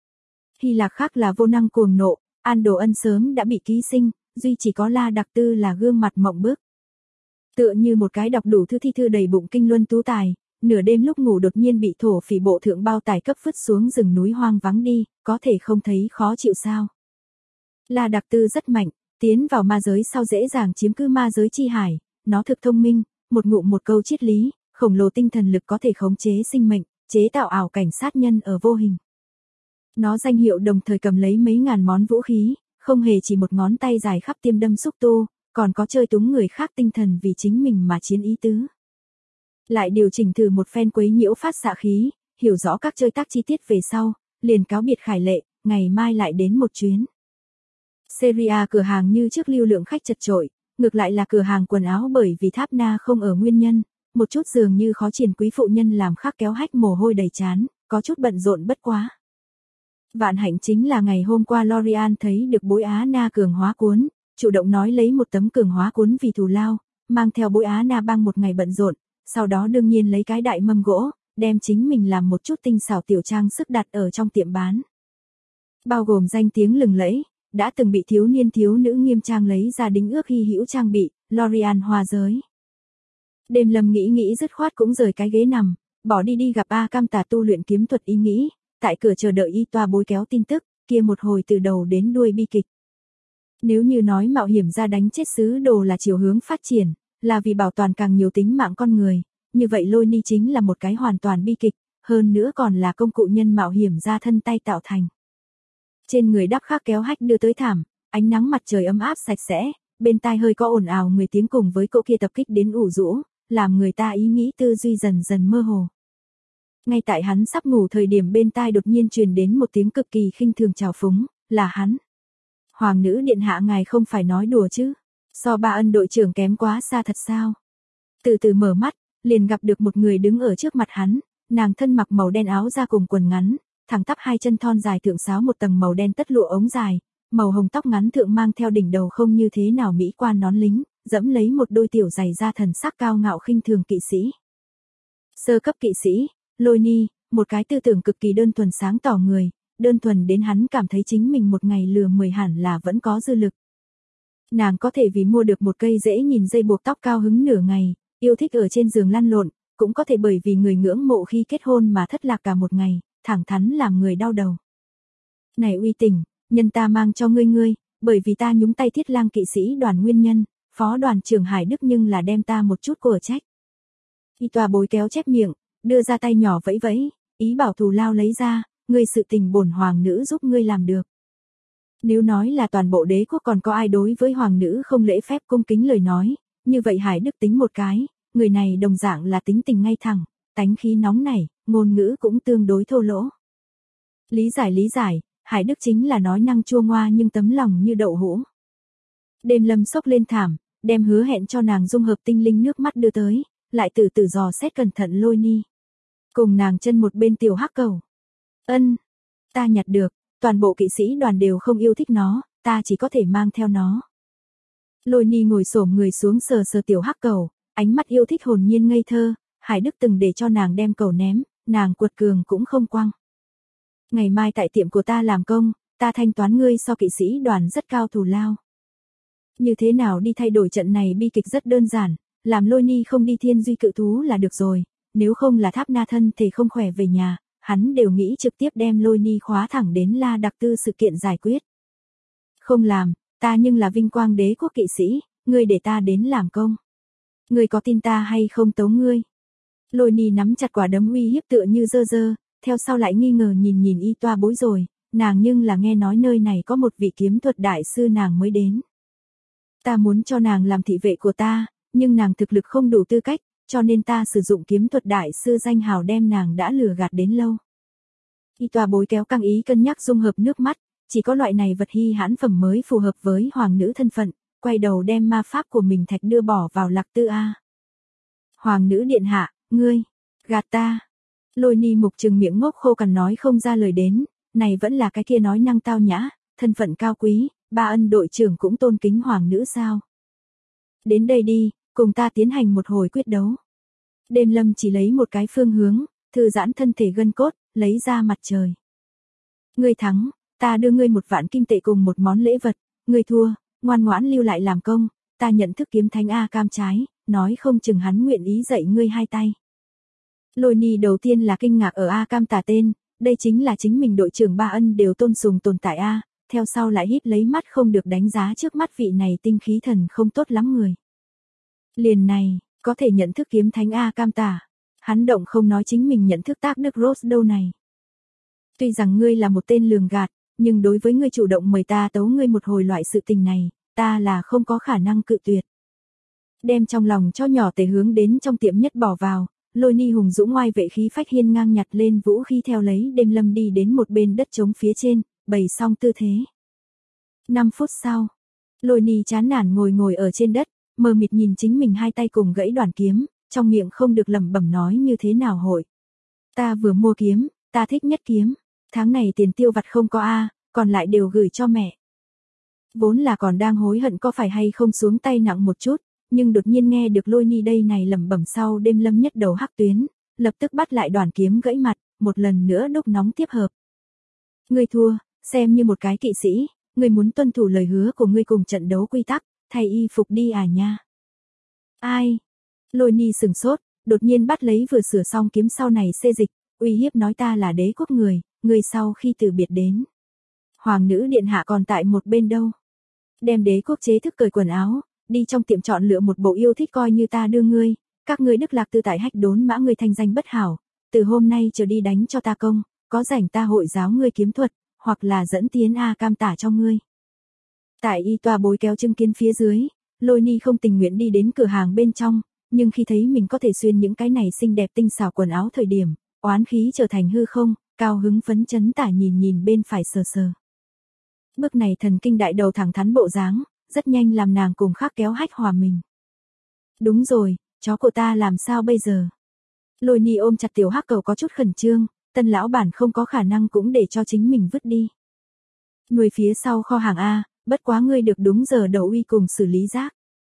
Hy Lạc khác là vô năng cuồng nộ, An Đồ Ân sớm đã bị ký sinh, duy chỉ có La Đặc Tư là gương mặt mộng bức. Tựa như một cái đọc đủ thư thi thư đầy bụng kinh luân tú tài, nửa đêm lúc ngủ đột nhiên bị thổ phỉ bộ thượng bao tải cấp vứt xuống rừng núi hoang vắng đi, có thể không thấy khó chịu sao. La Đặc Tư rất mạnh, tiến vào ma giới sau dễ dàng chiếm cứ ma giới chi hải, nó thực thông minh, một ngụm một câu triết lý, khổng lồ tinh thần lực có thể khống chế sinh mệnh, chế tạo ảo cảnh sát nhân ở vô hình. Nó danh hiệu đồng thời cầm lấy mấy ngàn món vũ khí, không hề chỉ một ngón tay dài khắp tiêm đâm xúc tu, còn có chơi túng người khác tinh thần vì chính mình mà chiến ý tứ. Lại điều chỉnh thử một phen quấy nhiễu phát xạ khí, hiểu rõ các chơi tác chi tiết về sau, liền cáo biệt Khải Lệ, ngày mai lại đến một chuyến. Seria cửa hàng như trước lưu lượng khách chật chội, ngược lại là cửa hàng quần áo bởi vì Tháp Na không ở nguyên nhân, một chút dường như khó triển quý phụ nhân làm khác kéo hách mồ hôi đầy trán, có chút bận rộn bất quá. Vạn hạnh chính là ngày hôm qua Lorian thấy được Bối Á Na cường hóa cuốn, chủ động nói lấy một tấm cường hóa cuốn vì thù lao, mang theo Bối Á Na băng một ngày bận rộn, sau đó đương nhiên lấy cái đại mâm gỗ, đem chính mình làm một chút tinh xảo tiểu trang sức đặt ở trong tiệm bán. Bao gồm danh tiếng lừng lẫy, đã từng bị thiếu niên thiếu nữ nghiêm trang lấy ra đính ước hy hữu trang bị, Lorian hoa giới. Đêm Lâm nghĩ dứt khoát cũng rời cái ghế nằm, bỏ đi gặp A Cam Tà tu luyện kiếm thuật ý nghĩ, tại cửa chờ đợi y toa bối kéo tin tức, kia một hồi từ đầu đến đuôi bi kịch. Nếu như nói mạo hiểm ra đánh chết sứ đồ là chiều hướng phát triển, là vì bảo toàn càng nhiều tính mạng con người, như vậy Lôi Ni chính là một cái hoàn toàn bi kịch, hơn nữa còn là công cụ nhân mạo hiểm ra thân tay tạo thành. Trên người đắp khác kéo hách đưa tới thảm, ánh nắng mặt trời ấm áp sạch sẽ, bên tai hơi có ồn ào người tiếng cùng với cỗ kia tập kích đến ủ rũ, làm người ta ý nghĩ tư duy dần dần mơ hồ. Ngay tại hắn sắp ngủ thời điểm bên tai đột nhiên truyền đến một tiếng cực kỳ khinh thường trào phúng, là hắn. Hoàng nữ điện hạ ngài không phải nói đùa chứ, so Ba Ân đội trưởng kém quá xa thật sao. Từ từ mở mắt, liền gặp được một người đứng ở trước mặt hắn, nàng thân mặc màu đen áo da cùng quần ngắn, thẳng tắp hai chân thon dài thượng sáo một tầng màu đen tất lụa ống dài, màu hồng tóc ngắn thượng mang theo đỉnh đầu không như thế nào mỹ quan nón lính, dẫm lấy một đôi tiểu giày da thần sắc cao ngạo khinh thường kỵ sĩ. Sơ cấp kỵ sĩ, Lôi Ni, một cái tư tưởng cực kỳ đơn thuần sáng tỏ người, đơn thuần đến hắn cảm thấy chính mình một ngày lừa 10 hẳn là vẫn có dư lực. Nàng có thể vì mua được một cây dễ nhìn dây buộc tóc cao hứng nửa ngày, yêu thích ở trên giường lăn lộn, cũng có thể bởi vì người ngưỡng mộ khi kết hôn mà thất lạc cả một ngày, thẳng thắn làm người đau đầu. Này uy tình, nhân ta mang cho ngươi, bởi vì ta nhúng tay Thiết Lang kỵ sĩ đoàn nguyên nhân, phó đoàn trưởng Hải Đức nhưng là đem ta một chút của trách. Y tòa bối kéo chép miệng, đưa ra tay nhỏ vẫy vẫy, ý bảo thù lao lấy ra, ngươi sự tình bổn hoàng nữ giúp ngươi làm được. Nếu nói là toàn bộ đế quốc còn có ai đối với hoàng nữ không lễ phép cung kính lời nói, như vậy Hải Đức tính một cái, người này đồng dạng là tính tình ngay thẳng, tánh khí nóng nảy, ngôn ngữ cũng tương đối thô lỗ. Lý giải, Hải Đức chính là nói năng chua ngoa nhưng tấm lòng như đậu hũ. Đêm Lâm xốc lên thảm, đem hứa hẹn cho nàng dung hợp tinh linh nước mắt đưa tới, lại từ từ dò xét cẩn thận Lôi Ni. Cùng nàng chân một bên tiểu hắc cầu. Ân, ta nhặt được, toàn bộ kỵ sĩ đoàn đều không yêu thích nó, ta chỉ có thể mang theo nó. Lôi Ni ngồi xổm người xuống sờ sờ tiểu hắc cầu, ánh mắt yêu thích hồn nhiên ngây thơ, Hải Đức từng để cho nàng đem cầu ném, nàng quật cường cũng không quăng. Ngày mai tại tiệm của ta làm công, ta thanh toán ngươi so kỵ sĩ đoàn rất cao thù lao. Như thế nào đi thay đổi trận này bi kịch rất đơn giản, làm Lôi Ni không đi thiên duy cự thú là được rồi, nếu không là Tháp Na thân thể không khỏe về nhà, hắn đều nghĩ trực tiếp đem Lôi Ni khóa thẳng đến La Đặc Tư sự kiện giải quyết. Không làm, ta nhưng là vinh quang đế quốc kỵ sĩ, ngươi để ta đến làm công. Ngươi có tin ta hay không tấu ngươi? Lôi Ni nắm chặt quả đấm uy hiếp tựa như dơ, theo sau lại nghi ngờ nhìn y toa bối rồi, nàng nhưng là nghe nói nơi này có một vị kiếm thuật đại sư nàng mới đến. Ta muốn cho nàng làm thị vệ của ta, nhưng nàng thực lực không đủ tư cách, cho nên ta sử dụng kiếm thuật đại sư danh hào đem nàng đã lừa gạt đến lâu. Y toa bối kéo căng ý cân nhắc dung hợp nước mắt, chỉ có loại này vật hy hãn phẩm mới phù hợp với hoàng nữ thân phận, quay đầu đem ma pháp của mình thạch đưa bỏ vào Lạc Tư A. Hoàng nữ điện hạ, ngươi, gạt ta. Lôi Ni mục trừng miệng ngốc khô cằn nói không ra lời đến, này vẫn là cái kia nói năng tao nhã, thân phận cao quý, Ba Ân đội trưởng cũng tôn kính hoàng nữ sao. Đến đây đi, cùng ta tiến hành một hồi quyết đấu. Đêm Lâm chỉ lấy một cái phương hướng, thư giãn thân thể gân cốt, lấy ra mặt trời. Ngươi thắng, ta đưa ngươi 1 vạn kim tệ cùng một món lễ vật, ngươi thua, ngoan ngoãn lưu lại làm công, ta nhận thức kiếm thánh A Cam trái, nói không chừng hắn nguyện ý dạy ngươi 2 tay. Lôi Ni đầu tiên là kinh ngạc ở A Cam tà tên, đây chính là chính mình đội trưởng Ba Ân đều tôn sùng tồn tại A, theo sau lại híp lấy mắt không được đánh giá trước mắt vị này tinh khí thần không tốt lắm người. Liền này, có thể nhận thức kiếm thánh A Cam tà, hắn động không nói chính mình nhận thức tác đức Rose đâu này. Tuy rằng ngươi là một tên lường gạt, nhưng đối với ngươi chủ động mời ta tấu ngươi một hồi loại sự tình này, ta là không có khả năng cự tuyệt. Đem trong lòng cho nhỏ tề hướng đến trong tiệm nhất bỏ vào, Lôi Ni hùng dũng ngoai vệ khí phách hiên ngang nhặt lên vũ khí theo lấy Đêm Lâm đi đến một bên đất trống phía trên, bày xong tư thế. 5 phút sau, Lôi Ni chán nản ngồi ở trên đất, mờ mịt nhìn chính mình 2 tay cùng gãy đoàn kiếm, trong miệng không được lẩm bẩm nói như thế nào hội. Ta vừa mua kiếm, ta thích nhất kiếm, tháng này tiền tiêu vặt không có A, còn lại đều gửi cho mẹ. Vốn là còn đang hối hận có phải hay không xuống tay nặng một chút, nhưng đột nhiên nghe được Lôi Ni đây này lẩm bẩm sau Đêm Lâm nhất đầu hắc tuyến, lập tức bắt lại đoàn kiếm gãy mặt, một lần nữa đúc nóng tiếp hợp. Ngươi thua, xem như một cái kỵ sĩ, ngươi muốn tuân thủ lời hứa của ngươi cùng trận đấu quy tắc, thay y phục đi à nha. Ai? Lôi Ni sừng sốt, đột nhiên bắt lấy vừa sửa xong kiếm sau này xê dịch, uy hiếp nói ta là đế quốc người, ngươi sau khi từ biệt đến. Hoàng nữ điện hạ còn tại một bên đâu. Đem đế quốc chế thức cởi quần áo, đi trong tiệm chọn lựa một bộ yêu thích coi như ta đưa ngươi, các ngươi Đức Lạc Tư tại hách đốn mã ngươi thanh danh bất hảo, từ hôm nay trở đi đánh cho ta công, có rảnh ta hội giáo ngươi kiếm thuật, hoặc là dẫn tiến A Cam tả cho ngươi. Tại y tòa bối kéo chứng kiến phía dưới, Lôi Ni không tình nguyện đi đến cửa hàng bên trong, nhưng khi thấy mình có thể xuyên những cái này xinh đẹp tinh xảo quần áo thời điểm, oán khí trở thành hư không, cao hứng phấn chấn tả nhìn bên phải sờ sờ. Bước này thần kinh đại đầu thẳng thắn bộ dáng, rất nhanh làm nàng cùng khác kéo hách hòa mình. Đúng rồi, chó của ta làm sao bây giờ? Lôi Ni ôm chặt tiểu hắc cầu có chút khẩn trương, tân lão bản không có khả năng cũng để cho chính mình vứt đi. Nuôi phía sau kho hàng A, bất quá ngươi được đúng giờ đầu uy cùng xử lý rác.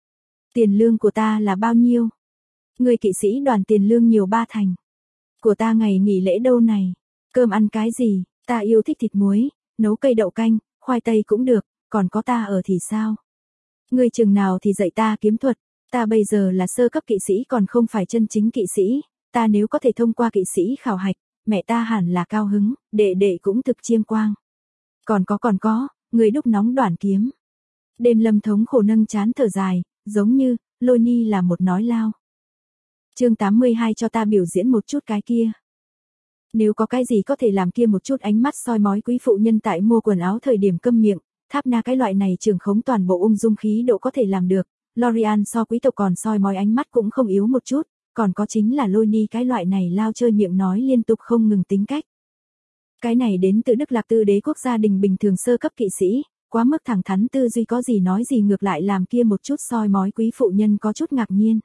Tiền lương của ta là bao nhiêu? Người kỵ sĩ đoàn tiền lương nhiều 3 thành. Của ta ngày nghỉ lễ đâu này? Cơm ăn cái gì? Ta yêu thích thịt muối, nấu cây đậu canh, khoai tây cũng được, còn có ta ở thì sao? Ngươi chừng nào thì dạy ta kiếm thuật, ta bây giờ là sơ cấp kỵ sĩ còn không phải chân chính kỵ sĩ, ta nếu có thể thông qua kỵ sĩ khảo hạch, mẹ ta hẳn là cao hứng, đệ đệ cũng thực chiêm quang. Còn có, người đúc nóng đoản kiếm. Đêm Lâm thống khổ nâng trán thở dài, giống như, Lôi Ni là một nói lao. Chương 82 cho ta biểu diễn một chút cái kia. Nếu có cái gì có thể làm kia một chút ánh mắt soi mói quý phụ nhân tại mua quần áo thời điểm câm miệng, Tháp Na cái loại này trường khống toàn bộ ung dung khí độ có thể làm được, Lorian so quý tộc còn soi mói ánh mắt cũng không yếu một chút, còn có chính là Lôi Ni cái loại này lao chơi miệng nói liên tục không ngừng tính cách. Cái này đến từ Đức Lạc Tư đế quốc gia đình bình thường sơ cấp kỵ sĩ, quá mức thẳng thắn tư duy có gì nói gì ngược lại làm kia một chút soi mói quý phụ nhân có chút ngạc nhiên.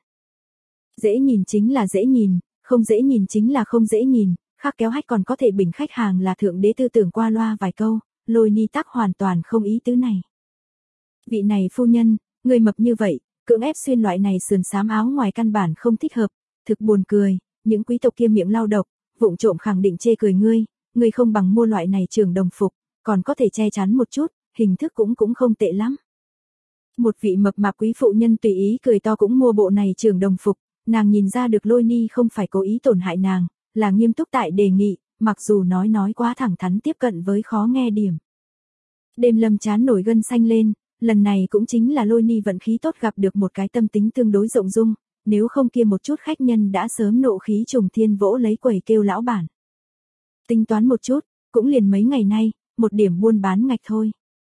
Dễ nhìn chính là dễ nhìn, không dễ nhìn chính là không dễ nhìn, khác kéo hách còn có thể bình khách hàng là thượng đế tư tưởng qua loa vài câu, Lôi Ni tắc hoàn toàn không ý tứ này. Vị này phu nhân, người mập như vậy, cưỡng ép xuyên loại này sườn xám áo ngoài căn bản không thích hợp, thực buồn cười, những quý tộc kia miệng lao độc, vụng trộm khẳng định chê cười ngươi không bằng mua loại này trường đồng phục, còn có thể che chắn một chút, hình thức cũng không tệ lắm. Một vị mập mạp quý phụ nhân tùy ý cười to cũng mua bộ này trường đồng phục, nàng nhìn ra được Lôi Ni không phải cố ý tổn hại nàng, là nghiêm túc tại đề nghị, mặc dù nói quá thẳng thắn tiếp cận với khó nghe điểm. Đêm Lâm chán nổi gân xanh lên, lần này cũng chính là Lôi Ni vận khí tốt gặp được một cái tâm tính tương đối rộng dung, nếu không kia một chút khách nhân đã sớm nộ khí trùng thiên vỗ lấy quầy kêu lão bản. Tính toán một chút, cũng liền mấy ngày nay, một điểm buôn bán ngạch thôi.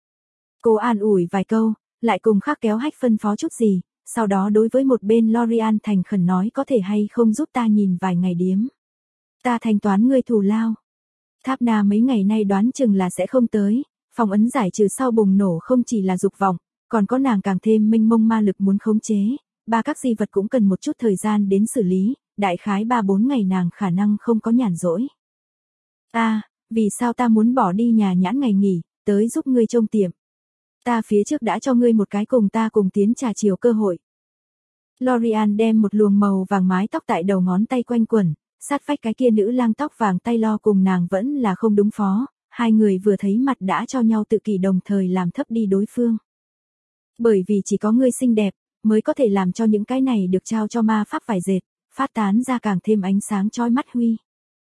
Cô an ủi vài câu, lại cùng khác kéo hách phân phó chút gì, sau đó đối với một bên Lorian thành khẩn nói có thể hay không giúp ta nhìn vài ngày điếm. Ta thanh toán ngươi thù lao. Tháp Na mấy ngày nay đoán chừng là sẽ không tới, phong ấn giải trừ sau bùng nổ không chỉ là dục vọng, còn có nàng càng thêm mênh mông ma lực muốn khống chế, ba các di vật cũng cần một chút thời gian đến xử lý, đại khái 3-4 ngày nàng khả năng không có nhàn rỗi. Vì sao ta muốn bỏ đi nhà nhãn ngày nghỉ, tới giúp ngươi trông tiệm. Ta phía trước đã cho ngươi một cái cùng ta cùng tiến trà chiều cơ hội. Lorian đem một luồng màu vàng mái tóc tại đầu ngón tay quanh quẩn, sát vách cái kia nữ lang tóc vàng tay lo cùng nàng vẫn là không đúng phó, hai người vừa thấy mặt đã cho nhau tự kỷ đồng thời làm thấp đi đối phương. Bởi vì chỉ có ngươi xinh đẹp, mới có thể làm cho những cái này được trao cho ma pháp vải dệt, phát tán ra càng thêm ánh sáng chói mắt huy.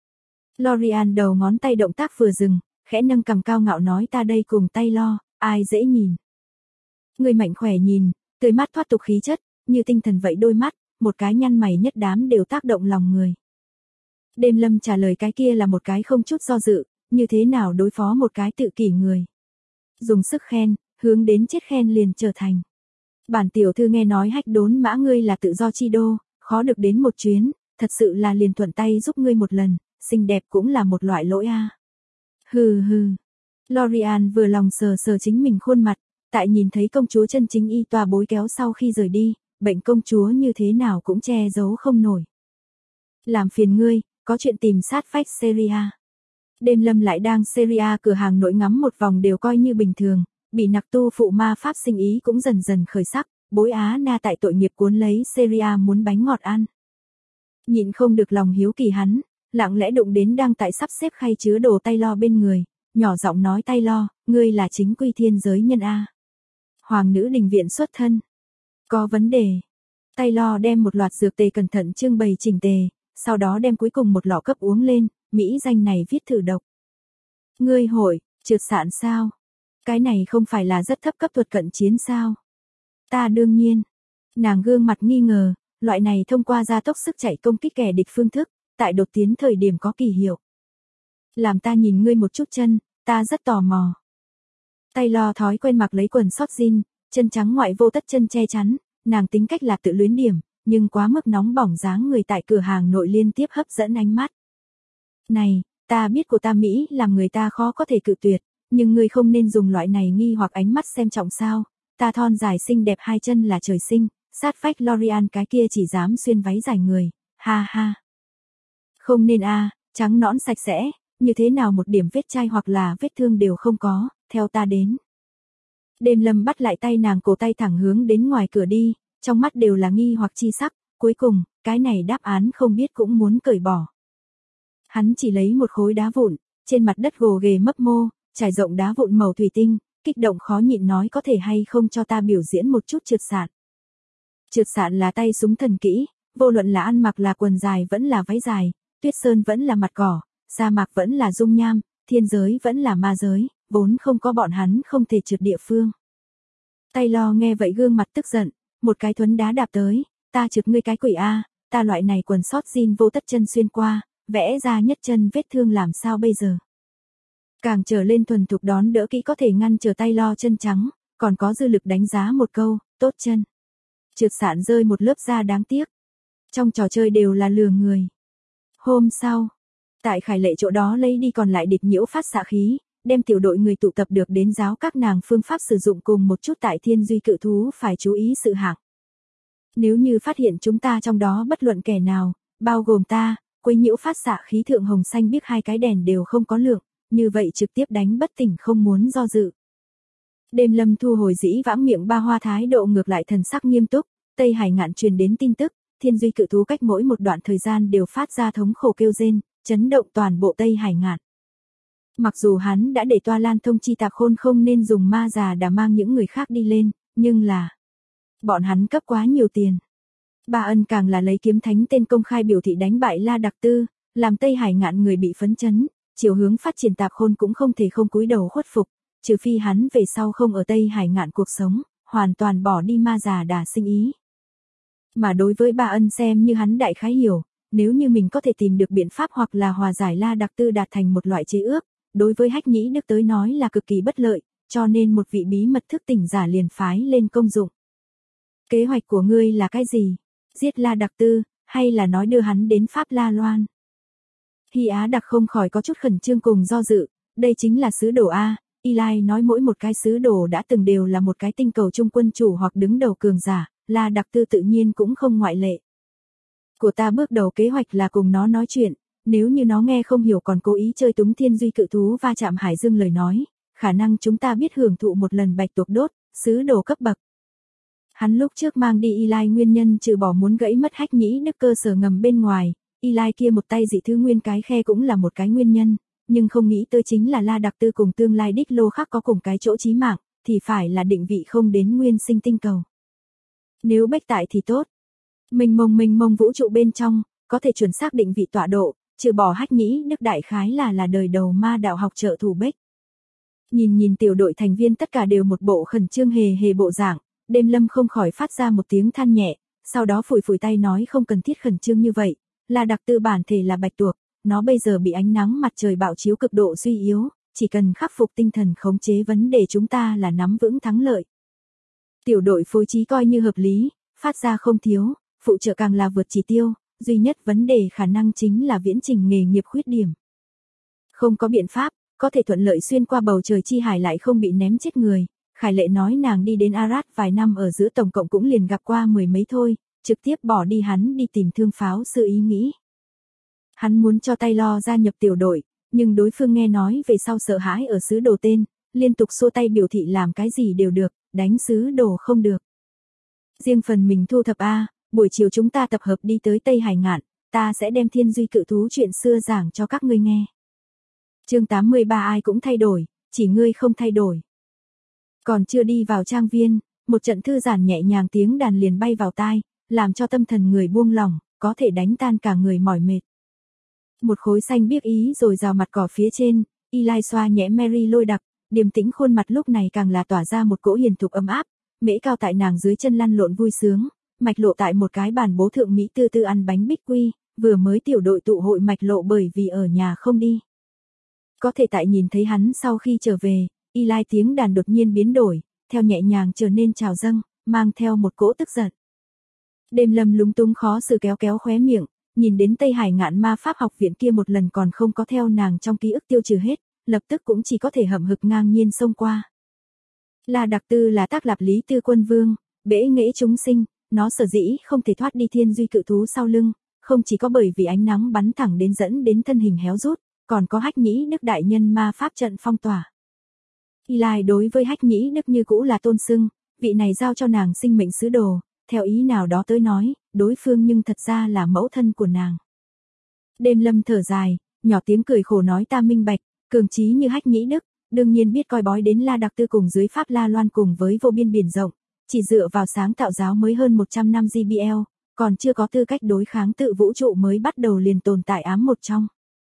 Lorian đầu ngón tay động tác vừa dừng, khẽ nâng cằm cao ngạo nói ta đây cùng tay lo, ai dễ nhìn. Người mạnh khỏe nhìn, tươi mắt thoát tục khí chất, như tinh thần vậy đôi mắt, một cái nhăn mày nhất đám đều tác động lòng người. Đêm Lâm trả lời cái kia là một cái không chút do dự, như thế nào đối phó một cái tự kỷ người. Dùng sức khen, hướng đến chết khen liền trở thành. Bản tiểu thư nghe nói hách đốn mã ngươi là tự do chi đô, khó được đến một chuyến, thật sự là liền thuận tay giúp ngươi một lần, xinh đẹp cũng là một loại lỗi a. Hừ. Lorian vừa lòng sờ sờ chính mình khuôn mặt, tại nhìn thấy công chúa chân chính y tòa bối kéo sau khi rời đi, bệnh công chúa như thế nào cũng che giấu không nổi. Làm phiền ngươi, có chuyện tìm sát vách Syria. Đêm Lâm lại đang Syria cửa hàng nội ngắm một vòng đều coi như bình thường, bị nặc tu phụ ma pháp sinh ý cũng dần dần khởi sắc, bối Á Na tại tội nghiệp cuốn lấy Syria muốn bánh ngọt ăn. Nhịn không được lòng hiếu kỳ hắn, lặng lẽ đụng đến đang tại sắp xếp khay chứa đồ tay lo bên người, nhỏ giọng nói tay lo, ngươi là chính quy thiên giới nhân A. Hoàng nữ đình viện xuất thân. Có vấn đề. Tay lo đem một loạt dược tề cẩn thận trưng bày chỉnh tề, sau đó đem cuối cùng một lọ cấp uống lên, mỹ danh này viết thử độc. Ngươi hội, trượt sạn sao? Cái này không phải là rất thấp cấp thuật cận chiến sao? Ta đương nhiên. Nàng gương mặt nghi ngờ, loại này thông qua gia tốc sức chạy công kích kẻ địch phương thức, tại đột tiến thời điểm có kỳ hiệu. Làm ta nhìn ngươi một chút chân, ta rất tò mò. Tay lo thói quen mặc lấy quần sót jean, chân trắng ngoại vô tất chân che chắn, nàng tính cách là tự luyến điểm, nhưng quá mức nóng bỏng dáng người tại cửa hàng nội liên tiếp hấp dẫn ánh mắt. Này, ta biết của ta Mỹ làm người ta khó có thể cự tuyệt, nhưng ngươi không nên dùng loại này nghi hoặc ánh mắt xem trọng sao, ta thon dài xinh đẹp hai chân là trời sinh, sát vách Lorian cái kia chỉ dám xuyên váy dài người, ha ha. Không nên trắng nõn sạch sẽ, như thế nào một điểm vết chai hoặc là vết thương đều không có, theo ta đến. Đêm Lâm bắt lại tay nàng cổ tay thẳng hướng đến ngoài cửa đi, trong mắt đều là nghi hoặc chi sắc, cuối cùng, cái này đáp án không biết cũng muốn cởi bỏ. Hắn chỉ lấy một khối đá vụn, trên mặt đất gồ ghề mấp mô, trải rộng đá vụn màu thủy tinh, kích động khó nhịn nói có thể hay không cho ta biểu diễn một chút trượt sạn. Trượt sạn là tay súng thần kỹ, vô luận là ăn mặc là quần dài vẫn là váy dài, tuyết sơn vẫn là mặt cỏ, sa mạc vẫn là dung nham, thiên giới vẫn là ma giới, vốn không có bọn hắn không thể trượt địa phương. Taylor nghe vậy gương mặt tức giận, một cái thuấn đá đạp tới, ta trượt ngươi cái quỷ a, ta loại này quần sót jean vô tất chân xuyên qua, vẽ ra nhất chân vết thương làm sao bây giờ. Càng trở lên thuần thục đón đỡ kỹ có thể ngăn trở Taylor chân trắng, còn có dư lực đánh giá một câu, tốt chân. Trượt sạn rơi một lớp da đáng tiếc. Trong trò chơi đều là lừa người. Hôm sau, tại Khải Lệ chỗ đó lấy đi còn lại địch nhiễu phát xạ khí, đem tiểu đội người tụ tập được đến giáo các nàng phương pháp sử dụng cùng một chút tại Thiên Duy cự thú phải chú ý sự hạng. Nếu như phát hiện chúng ta trong đó bất luận kẻ nào, bao gồm ta, quấy nhiễu phát xạ khí thượng hồng xanh biếc hai cái đèn đều không có lượng, như vậy trực tiếp đánh bất tỉnh không muốn do dự. Đêm Lâm thu hồi dĩ vãng miệng ba hoa thái độ ngược lại thần sắc nghiêm túc, Tây Hải Ngạn truyền đến tin tức, Thiên Duy cự thú cách mỗi một đoạn thời gian đều phát ra thống khổ kêu rên, chấn động toàn bộ Tây Hải Ngạn. Mặc dù hắn đã để Toa Lan thông chi Tạp Khôn không nên dùng ma già đã mang những người khác đi lên, nhưng là bọn hắn cấp quá nhiều tiền. Ba Ân càng là lấy kiếm thánh tên công khai biểu thị đánh bại La Đặc Tư, làm Tây Hải Ngạn người bị phấn chấn, chiều hướng phát triển Tạp Khôn cũng không thể không cúi đầu khuất phục, trừ phi hắn về sau không ở Tây Hải Ngạn cuộc sống, hoàn toàn bỏ đi ma già đà sinh ý. Mà đối với Ba Ân xem như hắn đại khái hiểu, nếu như mình có thể tìm được biện pháp hoặc là hòa giải La Đặc Tư đạt thành một loại chế ước, đối với Hách Nhĩ Đức tới nói là cực kỳ bất lợi, cho nên một vị bí mật thức tỉnh giả liền phái lên công dụng. Kế hoạch của ngươi là cái gì? Giết La Đặc Tư, hay là nói đưa hắn đến Pháp La Loan? Hy Á Đặc không khỏi có chút khẩn trương cùng do dự, đây chính là sứ đồ A, Eli nói mỗi một cái sứ đồ đã từng đều là một cái tinh cầu trung quân chủ hoặc đứng đầu cường giả, La Đặc Tư tự nhiên cũng không ngoại lệ. Của ta bước đầu kế hoạch là cùng nó nói chuyện, nếu như nó nghe không hiểu còn cố ý chơi túng Thiên Duy cự thú va chạm Hải Dương lời nói, khả năng chúng ta biết hưởng thụ một lần bạch tuộc đốt, sứ đồ cấp bậc. Hắn lúc trước mang đi Eli nguyên nhân trừ bỏ muốn gãy mất Hách Nhĩ Đức cơ sở ngầm bên ngoài, Eli kia một tay dị thứ nguyên cái khe cũng là một cái nguyên nhân, nhưng không nghĩ tới chính là La Đặc Tư cùng tương lai đích lô khác có cùng cái chỗ chí mạng, thì phải là định vị không đến nguyên sinh tinh cầu. Nếu bách tại thì tốt. Mênh mông vũ trụ bên trong, có thể chuẩn xác định vị tọa độ, trừ bỏ Hách Nhĩ Đức đại khái là đời đầu ma đạo học trợ thủ bách. Nhìn tiểu đội thành viên tất cả đều một bộ khẩn trương hề bộ dạng, Đêm Lâm không khỏi phát ra một tiếng than nhẹ, sau đó phủi tay nói không cần thiết khẩn trương như vậy, là đặc tư bản thể là bạch tuộc, nó bây giờ bị ánh nắng mặt trời bạo chiếu cực độ suy yếu, chỉ cần khắc phục tinh thần khống chế vấn đề chúng ta là nắm vững thắng lợi. Tiểu đội phối trí coi như hợp lý, phát ra không thiếu, phụ trợ càng là vượt chỉ tiêu, duy nhất vấn đề khả năng chính là viễn trình nghề nghiệp khuyết điểm. Không có biện pháp, có thể thuận lợi xuyên qua bầu trời chi hải lại không bị ném chết người. Khải Lệ nói nàng đi đến Arad vài năm ở giữa tổng cộng cũng liền gặp qua mười mấy thôi, trực tiếp bỏ đi hắn đi tìm thương pháo sư ý nghĩ. Hắn muốn cho Taylor gia nhập tiểu đội, nhưng đối phương nghe nói về sau sợ hãi ở xứ đồ tên, liên tục xua tay biểu thị làm cái gì đều được, đánh xứ đồ không được. Riêng phần mình thu thập A, buổi chiều chúng ta tập hợp đi tới Tây Hải Ngạn, ta sẽ đem Thiên Duy cự thú chuyện xưa giảng cho các ngươi nghe. Chương 83 ai cũng thay đổi, chỉ ngươi không thay đổi. Còn chưa đi vào trang viên, một trận thư giãn nhẹ nhàng tiếng đàn liền bay vào tai, làm cho tâm thần người buông lỏng, có thể đánh tan cả người mỏi mệt. Một khối xanh biếc ý rồi rào mặt cỏ phía trên, Eli xoa nhẹ Mary lôi đặc, điềm tĩnh khuôn mặt lúc này càng là tỏa ra một cỗ hiền thục ấm áp, mễ cao tại nàng dưới chân lăn lộn vui sướng, mạch lộ tại một cái bàn bố thượng mỹ tư tư ăn bánh bích quy, vừa mới tiểu đội tụ hội mạch lộ bởi vì ở nhà không đi. Có thể tại nhìn thấy hắn sau khi trở về, Eli tiếng đàn đột nhiên biến đổi, theo nhẹ nhàng trở nên trào dâng, mang theo một cỗ tức giận. Đêm Lâm lúng túng khó xử kéo khóe miệng, nhìn đến Tây Hải Ngạn ma pháp học viện kia một lần còn không có theo nàng trong ký ức tiêu trừ hết, lập tức cũng chỉ có thể hậm hực ngang nhiên xông qua. La Đặc Tư là tác lập lý tư quân vương, bể nghệ chúng sinh, nó sở dĩ không thể thoát đi Thiên Duy cự thú sau lưng, không chỉ có bởi vì ánh nắng bắn thẳng đến dẫn đến thân hình héo rút, còn có Hách Nhĩ Đức đại nhân ma pháp trận phong tỏa. Eli đối với Hách Nhĩ Đức như cũ là tôn xưng, vị này giao cho nàng sinh mệnh sứ đồ, theo ý nào đó tới nói, đối phương nhưng thật ra là mẫu thân của nàng. Đêm Lâm thở dài, nhỏ tiếng cười khổ nói ta minh bạch, cường trí như Hách Nhĩ Đức, đương nhiên biết coi bói đến La Đặc Tư cùng dưới Pháp La Loan cùng với vô biên biển rộng, chỉ dựa vào sáng tạo giáo mới hơn 100 năm GBL, còn chưa có tư cách đối kháng tự vũ trụ mới bắt đầu liền tồn tại ám một trong.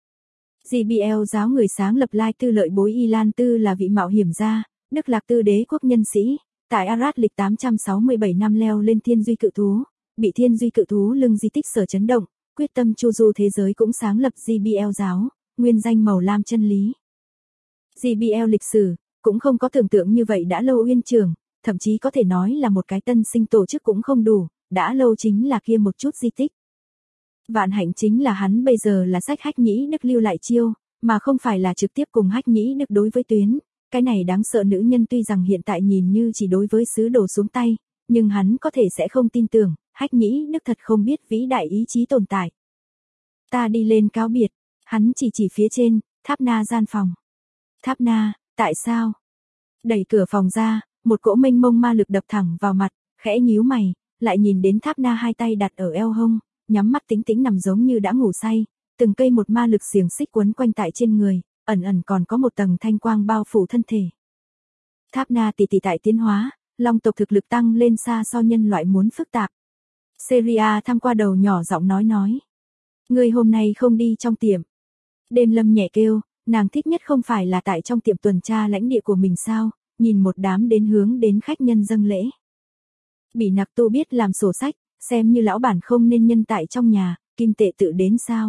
GBL giáo người sáng lập Lai Tư Lợi Bối Y Lan Tư là vị mạo hiểm gia, Đức Lạc Tư đế quốc nhân sĩ, tại Arad lịch 867 năm leo lên thiên duy cự thú, bị thiên duy cự thú lưng di tích sở chấn động, quyết tâm chu du thế giới cũng sáng lập GBL giáo, nguyên danh màu lam chân lý. GBL lịch sử, cũng không có tưởng tượng như vậy đã lâu uyên trường, thậm chí có thể nói là một cái tân sinh tổ chức cũng không đủ, đã lâu chính là kia một chút di tích. Vạn hạnh chính là hắn bây giờ là sách Hách Nhĩ Đức lưu lại chiêu, mà không phải là trực tiếp cùng Hách Nhĩ Đức đối với tuyến. Cái này đáng sợ nữ nhân tuy rằng hiện tại nhìn như chỉ đối với sứ đồ xuống tay, nhưng hắn có thể sẽ không tin tưởng, Hách Nhĩ Đức thật không biết vĩ đại ý chí tồn tại. Ta đi lên cáo biệt, hắn chỉ phía trên, Tháp Na gian phòng. Tháp Na, tại sao? Đẩy cửa phòng ra, một cỗ mênh mông ma lực đập thẳng vào mặt, khẽ nhíu mày, lại nhìn đến Tháp Na hai tay đặt ở eo hông, nhắm mắt tĩnh tĩnh nằm giống như đã ngủ say, từng cây một ma lực xiềng xích quấn quanh tại trên người, ẩn ẩn còn có một tầng thanh quang bao phủ thân thể. Tháp Na tỷ tỷ tại tiến hóa, long tộc thực lực tăng lên xa so nhân loại muốn phức tạp. Seria thăm qua đầu nhỏ giọng nói. Ngươi hôm nay không đi trong tiệm. Đêm Lâm nhẹ kêu, nàng thích nhất không phải là tại trong tiệm tuần tra lãnh địa của mình sao, nhìn một đám đến hướng đến khách nhân dâng lễ. Bỉ Nặc Tu biết làm sổ sách, xem như lão bản không nên nhân tại trong nhà, kim tệ tự đến sao.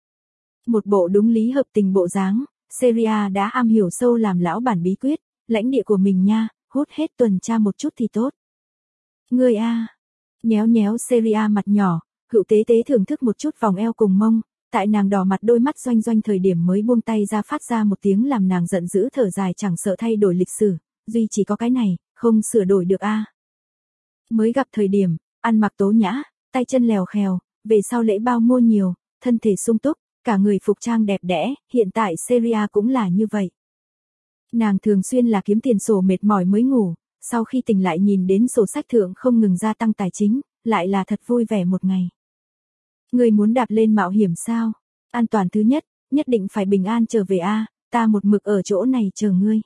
Một bộ đúng lý hợp tình bộ dáng, Seria đã am hiểu sâu làm lão bản bí quyết, lãnh địa của mình nha, hút hết tuần tra một chút thì tốt. Ngươi a, nhéo nhéo Seria mặt nhỏ, Hữu tế tế thưởng thức một chút vòng eo cùng mông, tại nàng đỏ mặt đôi mắt doanh doanh thời điểm mới buông tay ra phát ra một tiếng làm nàng giận dữ thở dài chẳng sợ thay đổi lịch sử, duy chỉ có cái này, không sửa đổi được a. Mới gặp thời điểm, ăn mặc tố nhã, tay chân lèo khèo, về sau lễ bao mua nhiều, thân thể sung túc, cả người phục trang đẹp đẽ, hiện tại Seria cũng là như vậy. Nàng thường xuyên là kiếm tiền sổ mệt mỏi mới ngủ, sau khi tỉnh lại nhìn đến sổ sách thượng không ngừng gia tăng tài chính, lại là thật vui vẻ một ngày. Người muốn đạp lên mạo hiểm sao? An toàn thứ nhất, nhất định phải bình an trở về a, ta một mực ở chỗ này chờ ngươi.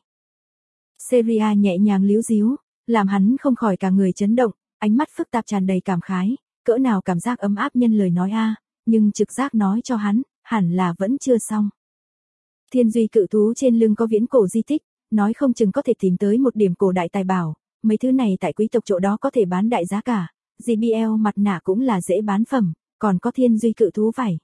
Seria nhẹ nhàng líu díu, làm hắn không khỏi cả người chấn động, ánh mắt phức tạp tràn đầy cảm khái, cỡ nào cảm giác ấm áp nhân lời nói a, nhưng trực giác nói cho hắn, hẳn là vẫn chưa xong. Thiên duy cự thú trên lưng có viễn cổ di tích, nói không chừng có thể tìm tới một điểm cổ đại tài bảo, mấy thứ này tại quý tộc chỗ đó có thể bán đại giá cả, GBL mặt nạ cũng là dễ bán phẩm, còn có thiên duy cự thú vải.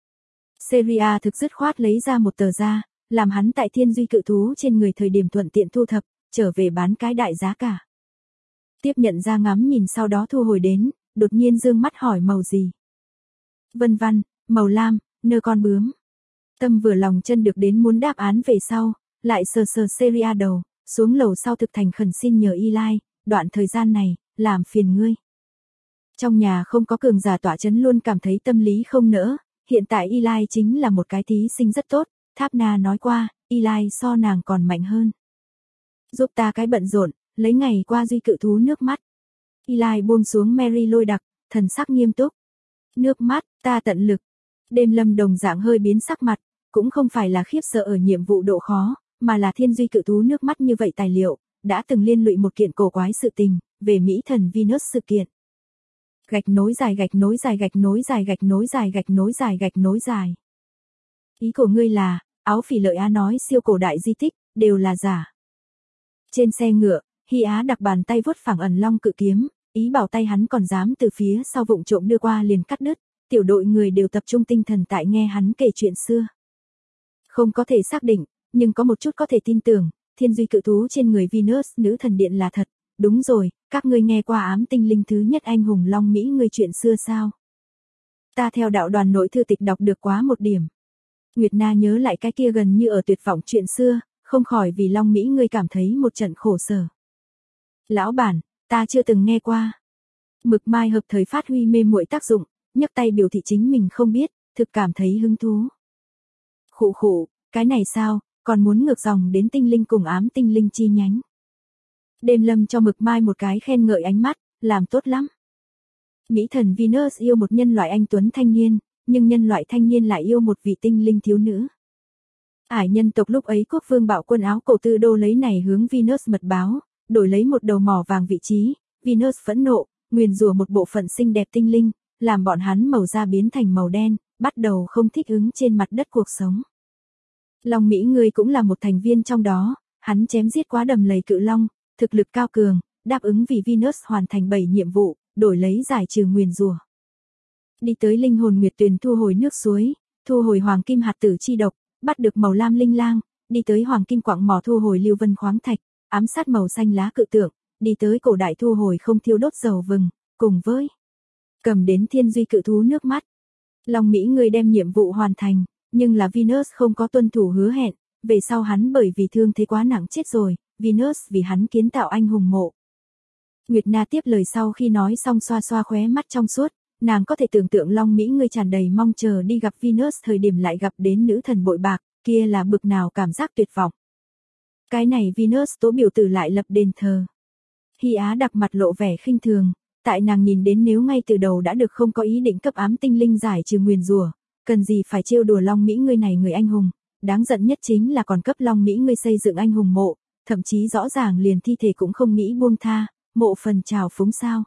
Seria thực dứt khoát lấy ra một tờ da, làm hắn tại thiên duy cự thú trên người thời điểm thuận tiện thu thập, trở về bán cái đại giá cả. Tiếp nhận ra ngắm nhìn sau đó thu hồi đến, đột nhiên dương mắt hỏi màu gì. Vân văn, màu lam, nơ con bướm. Tâm vừa lòng chân được đến muốn đáp án về sau, lại sờ sờ Seria đầu, xuống lầu sau thực thành khẩn xin nhờ Eli, đoạn thời gian này, làm phiền ngươi. Trong nhà không có cường giả tỏa chấn luôn cảm thấy tâm lý không nỡ, hiện tại Eli chính là một cái thí sinh rất tốt, Tháp Na nói qua, Eli so nàng còn mạnh hơn. Giúp ta cái bận rộn, lấy ngày qua duy cự thú nước mắt. Eli buông xuống Mary lôi đặc, thần sắc nghiêm túc. Nước mắt, ta tận lực. Đêm Lâm đồng dạng hơi biến sắc mặt, cũng không phải là khiếp sợ ở nhiệm vụ độ khó, mà là thiên duy cự thú nước mắt như vậy tài liệu, đã từng liên lụy một kiện cổ quái sự tình, về Mỹ thần Venus sự kiện. Gạch nối dài gạch nối dài gạch nối dài gạch nối dài gạch nối dài gạch nối dài. Ý của ngươi là, áo phỉ lợi á nói siêu cổ đại di tích, đều là giả. Trên xe ngựa, Hy Á đặt bàn tay vuốt phẳng ẩn long cự kiếm, ý bảo tay hắn còn dám từ phía sau vụng trộm đưa qua liền cắt đứt, tiểu đội người đều tập trung tinh thần tại nghe hắn kể chuyện xưa. Không có thể xác định, nhưng có một chút có thể tin tưởng, thiên duy cự thú trên người Venus nữ thần điện là thật. Đúng rồi, các ngươi nghe qua ám tinh linh thứ nhất anh hùng Long Mỹ ngươi chuyện xưa sao? Ta theo đạo đoàn nội thư tịch đọc được quá một điểm. Nguyệt Na nhớ lại cái kia gần như ở tuyệt vọng chuyện xưa, không khỏi vì Long Mỹ ngươi cảm thấy một trận khổ sở. Lão bản, ta chưa từng nghe qua. Mực Mai hợp thời phát huy mê muội tác dụng, nhấc tay biểu thị chính mình không biết, thực cảm thấy hứng thú. Khụ khụ, cái này sao, còn muốn ngược dòng đến tinh linh cùng ám tinh linh chi nhánh. Đêm Lâm cho Mực Mai một cái khen ngợi ánh mắt, làm tốt lắm. Mỹ thần Venus yêu một nhân loại anh tuấn thanh niên, nhưng nhân loại thanh niên lại yêu một vị tinh linh thiếu nữ. Ải nhân tộc lúc ấy quốc vương bạo quân áo cổ tư đô lấy này hướng Venus mật báo, đổi lấy một đầu mỏ vàng vị trí, Venus phẫn nộ, nguyền rủa một bộ phận xinh đẹp tinh linh, làm bọn hắn màu da biến thành màu đen, bắt đầu không thích ứng trên mặt đất cuộc sống. Long Mỹ Ngươi cũng là một thành viên trong đó, hắn chém giết quá đầm lầy cự long, thực lực cao cường, đáp ứng vì Venus hoàn thành 7 nhiệm vụ, đổi lấy giải trừ nguyền rủa. Đi tới linh hồn nguyệt tuyền thu hồi nước suối, thu hồi hoàng kim hạt tử chi độc, bắt được màu lam linh lang, đi tới hoàng kim quặng mỏ thu hồi lưu vân khoáng thạch, ám sát màu xanh lá cự tượng, đi tới cổ đại thu hồi không thiêu đốt dầu vừng, cùng với cầm đến thiên duy cự thú nước mắt. Long Mỹ Ngươi đem nhiệm vụ hoàn thành, nhưng là Venus không có tuân thủ hứa hẹn, về sau hắn bởi vì thương thế quá nặng chết rồi, Venus vì hắn kiến tạo anh hùng mộ. Nguyệt Na tiếp lời sau khi nói xong xoa xoa khóe mắt trong suốt, nàng có thể tưởng tượng Long Mỹ Ngươi tràn đầy mong chờ đi gặp Venus thời điểm lại gặp đến nữ thần bội bạc, kia là bực nào cảm giác tuyệt vọng. Cái này Venus tố biểu tử lại lập đền thờ. Hy Á đặc mặt lộ vẻ khinh thường, tại nàng nhìn đến nếu ngay từ đầu đã được không có ý định cấp ám tinh linh giải trừ nguyền rủa, cần gì phải trêu đùa Long Mỹ Ngươi này người anh hùng, đáng giận nhất chính là còn cấp Long Mỹ Ngươi xây dựng anh hùng mộ, thậm chí rõ ràng liền thi thể cũng không nghĩ buông tha, mộ phần trào phúng sao.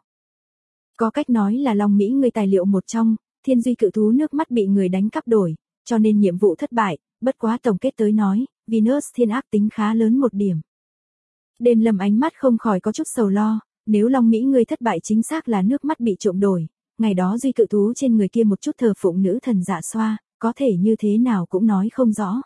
Có cách nói là Long Mỹ Ngươi tài liệu một trong, thiên duy cự thú nước mắt bị người đánh cắp đổi, cho nên nhiệm vụ thất bại, bất quá tổng kết tới nói, Venus thiên ác tính khá lớn một điểm. Đêm Lâm ánh mắt không khỏi có chút sầu lo, nếu Long Mỹ Ngươi thất bại chính xác là nước mắt bị trộm đổi, ngày đó duy cự thú trên người kia một chút thờ phụng nữ thần Dạ Xoa, có thể như thế nào cũng nói không rõ.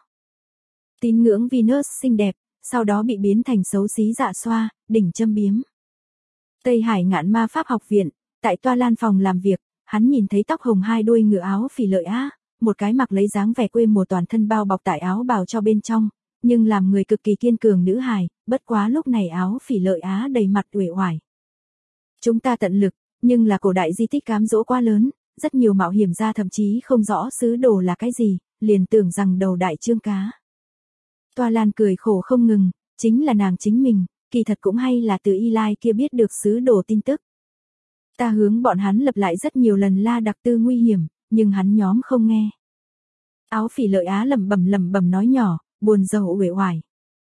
Tín ngưỡng Venus xinh đẹp, sau đó bị biến thành xấu xí Dạ Xoa, đỉnh châm biếm. Tây Hải Ngạn Ma Pháp học viện, tại toa lan phòng làm việc, hắn nhìn thấy tóc hồng hai đuôi ngựa áo phỉ lợi á, một cái mặc lấy dáng vẻ quê mùa toàn thân bao bọc tại áo bào cho bên trong, nhưng làm người cực kỳ kiên cường nữ hài, bất quá lúc này áo phỉ lợi á đầy mặt uể oải. Chúng ta tận lực, nhưng là cổ đại di tích cám dỗ quá lớn, rất nhiều mạo hiểm gia thậm chí không rõ sứ đồ là cái gì, liền tưởng rằng đầu đại trương cá. Toa Lan cười khổ không ngừng, chính là nàng chính mình, kỳ thật cũng hay là từ Eli kia biết được sứ đồ tin tức. Ta hướng bọn hắn lập lại rất nhiều lần La Đặc Tư nguy hiểm, nhưng hắn nhóm không nghe. Áo phỉ lợi á lẩm bẩm nói nhỏ, buồn rầu uể oải.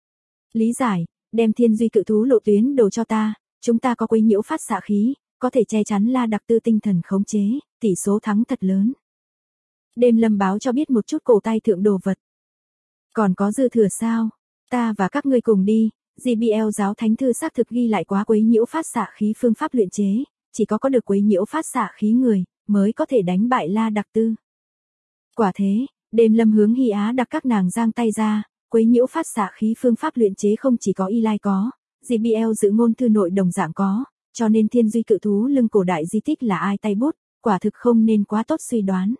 Lý giải, đem thiên duy cự thú lộ tuyến đồ cho ta, chúng ta có quấy nhiễu phát xạ khí, có thể che chắn La Đặc Tư tinh thần khống chế, tỷ số thắng thật lớn. Đêm Lâm báo cho biết một chút cổ tay thượng đồ vật. Còn có dư thừa sao? Ta và các ngươi cùng đi, GBL giáo thánh thư xác thực ghi lại quá quấy nhiễu phát xạ khí phương pháp luyện chế, chỉ có được quấy nhiễu phát xạ khí người, mới có thể đánh bại La Đặc Tư. Quả thế, Đêm Lâm hướng Hy Á đặc các nàng giang tay ra, quấy nhiễu phát xạ khí phương pháp luyện chế không chỉ có Eli có, GBL dự ngôn thư nội đồng dạng có, cho nên thiên duy cự thú lưng cổ đại di tích là ai tay bút, quả thực không nên quá tốt suy đoán.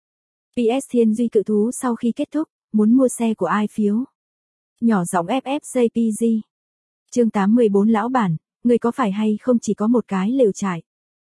PS thiên duy cự thú sau khi kết thúc, muốn mua xe của ai phiếu? Nhỏ giọng FFJPG. Chương 814 lão bản, người có phải hay không chỉ có một cái lều trại?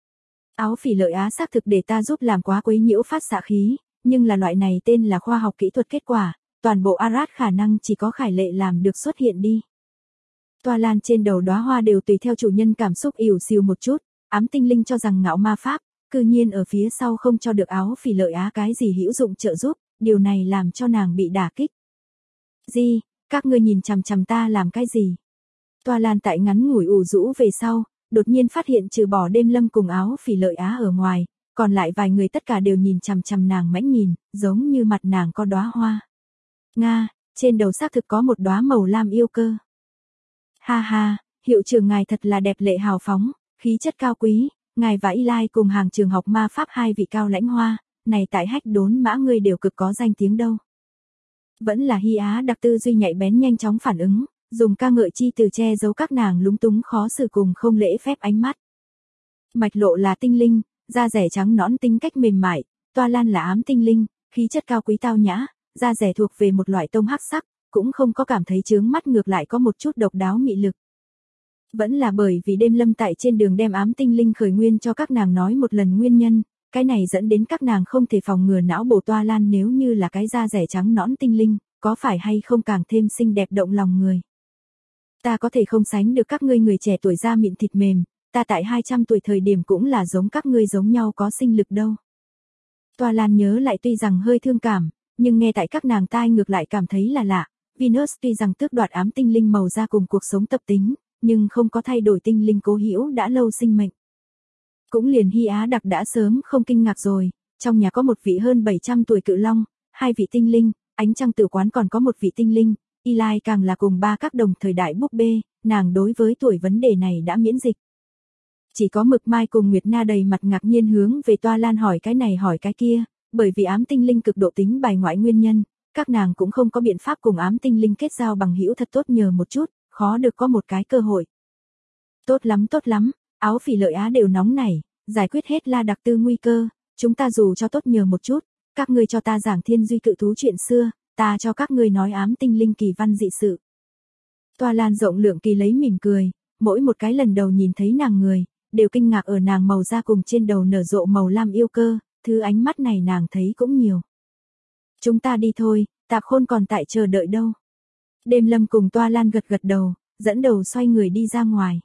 Áo phỉ lợi á xác thực để ta giúp làm quá quấy nhiễu phát xạ khí, nhưng là loại này tên là khoa học kỹ thuật kết quả, toàn bộ Arad khả năng chỉ có Khải Lệ làm được xuất hiện đi. Toa lan trên đầu đóa hoa đều tùy theo chủ nhân cảm xúc ỉu xìu một chút, ám tinh linh cho rằng ngạo ma pháp, cư nhiên ở phía sau không cho được áo phỉ lợi á cái gì hữu dụng trợ giúp, điều này làm cho nàng bị đả kích. Gì, các ngươi nhìn chằm chằm ta làm cái gì? Toa lan tại ngắn ngủi ủ rũ về sau, đột nhiên phát hiện trừ bỏ Đêm Lâm cùng áo phỉ lợi á ở ngoài, còn lại vài người tất cả đều nhìn chằm chằm nàng mãnh nhìn, giống như mặt nàng có đóa hoa. Nga, trên đầu xác thực có một đóa màu lam yêu cơ. Ha ha, hiệu trưởng ngài thật là đẹp lệ hào phóng, khí chất cao quý, ngài và Eli cùng hàng trường học ma pháp hai vị cao lãnh hoa, này tại hách đốn mã ngươi đều cực có danh tiếng đâu. Vẫn là Hy Á đặc tư duy nhạy bén nhanh chóng phản ứng, dùng ca ngợi chi từ che giấu các nàng lúng túng khó xử cùng không lễ phép ánh mắt. Mạch Lộ là tinh linh, da rẻ trắng nõn tính cách mềm mại, Toa Lan là ám tinh linh, khí chất cao quý tao nhã, da rẻ thuộc về một loại tông hắc sắc, cũng không có cảm thấy chướng mắt ngược lại có một chút độc đáo mị lực. Vẫn là bởi vì Đêm Lâm tại trên đường đem ám tinh linh khởi nguyên cho các nàng nói một lần nguyên nhân, cái này dẫn đến các nàng không thể phòng ngừa não bộ Toa Lan nếu như là cái da rẻ trắng nõn tinh linh, có phải hay không càng thêm xinh đẹp động lòng người. Ta có thể không sánh được các ngươi người trẻ tuổi da mịn thịt mềm, ta tại 200 tuổi thời điểm cũng là giống các ngươi giống nhau có sinh lực đâu. Toa Lan nhớ lại tuy rằng hơi thương cảm, nhưng nghe tại các nàng tai ngược lại cảm thấy là lạ. Venus tuy rằng tước đoạt ám tinh linh màu da cùng cuộc sống tập tính, nhưng không có thay đổi tinh linh cố hữu đã lâu sinh mệnh. Cũng liền Hy Á Đặc đã sớm không kinh ngạc rồi, trong nhà có một vị hơn 700 tuổi cự long, 2 vị tinh linh, ánh trăng tử quán còn có một vị tinh linh, Eli càng là cùng 3 các đồng thời đại búp bê, nàng đối với tuổi vấn đề này đã miễn dịch. Chỉ có Mực Mai cùng Nguyệt Na đầy mặt ngạc nhiên hướng về Toa Lan hỏi cái này hỏi cái kia, bởi vì ám tinh linh cực độ tính bài ngoại nguyên nhân, các nàng cũng không có biện pháp cùng ám tinh linh kết giao bằng hữu thật tốt nhờ một chút, khó được có một cái cơ hội. Tốt lắm, Áo Phỉ Lợi Á đều nóng nảy, giải quyết hết La Đặc Tư nguy cơ, chúng ta dù cho tốt nhờ một chút, các ngươi cho ta giảng thiên duy cự thú chuyện xưa, ta cho các ngươi nói ám tinh linh kỳ văn dị sự. Toa Lan rộng lượng kỳ lấy mỉm cười, mỗi một cái lần đầu nhìn thấy nàng người, đều kinh ngạc ở nàng màu da cùng trên đầu nở rộ màu lam yêu cơ, thứ ánh mắt này nàng thấy cũng nhiều. Chúng ta đi thôi, Tạp Khôn còn tại chờ đợi đâu. Đêm Lâm cùng Toa Lan gật gật đầu, dẫn đầu xoay người đi ra ngoài.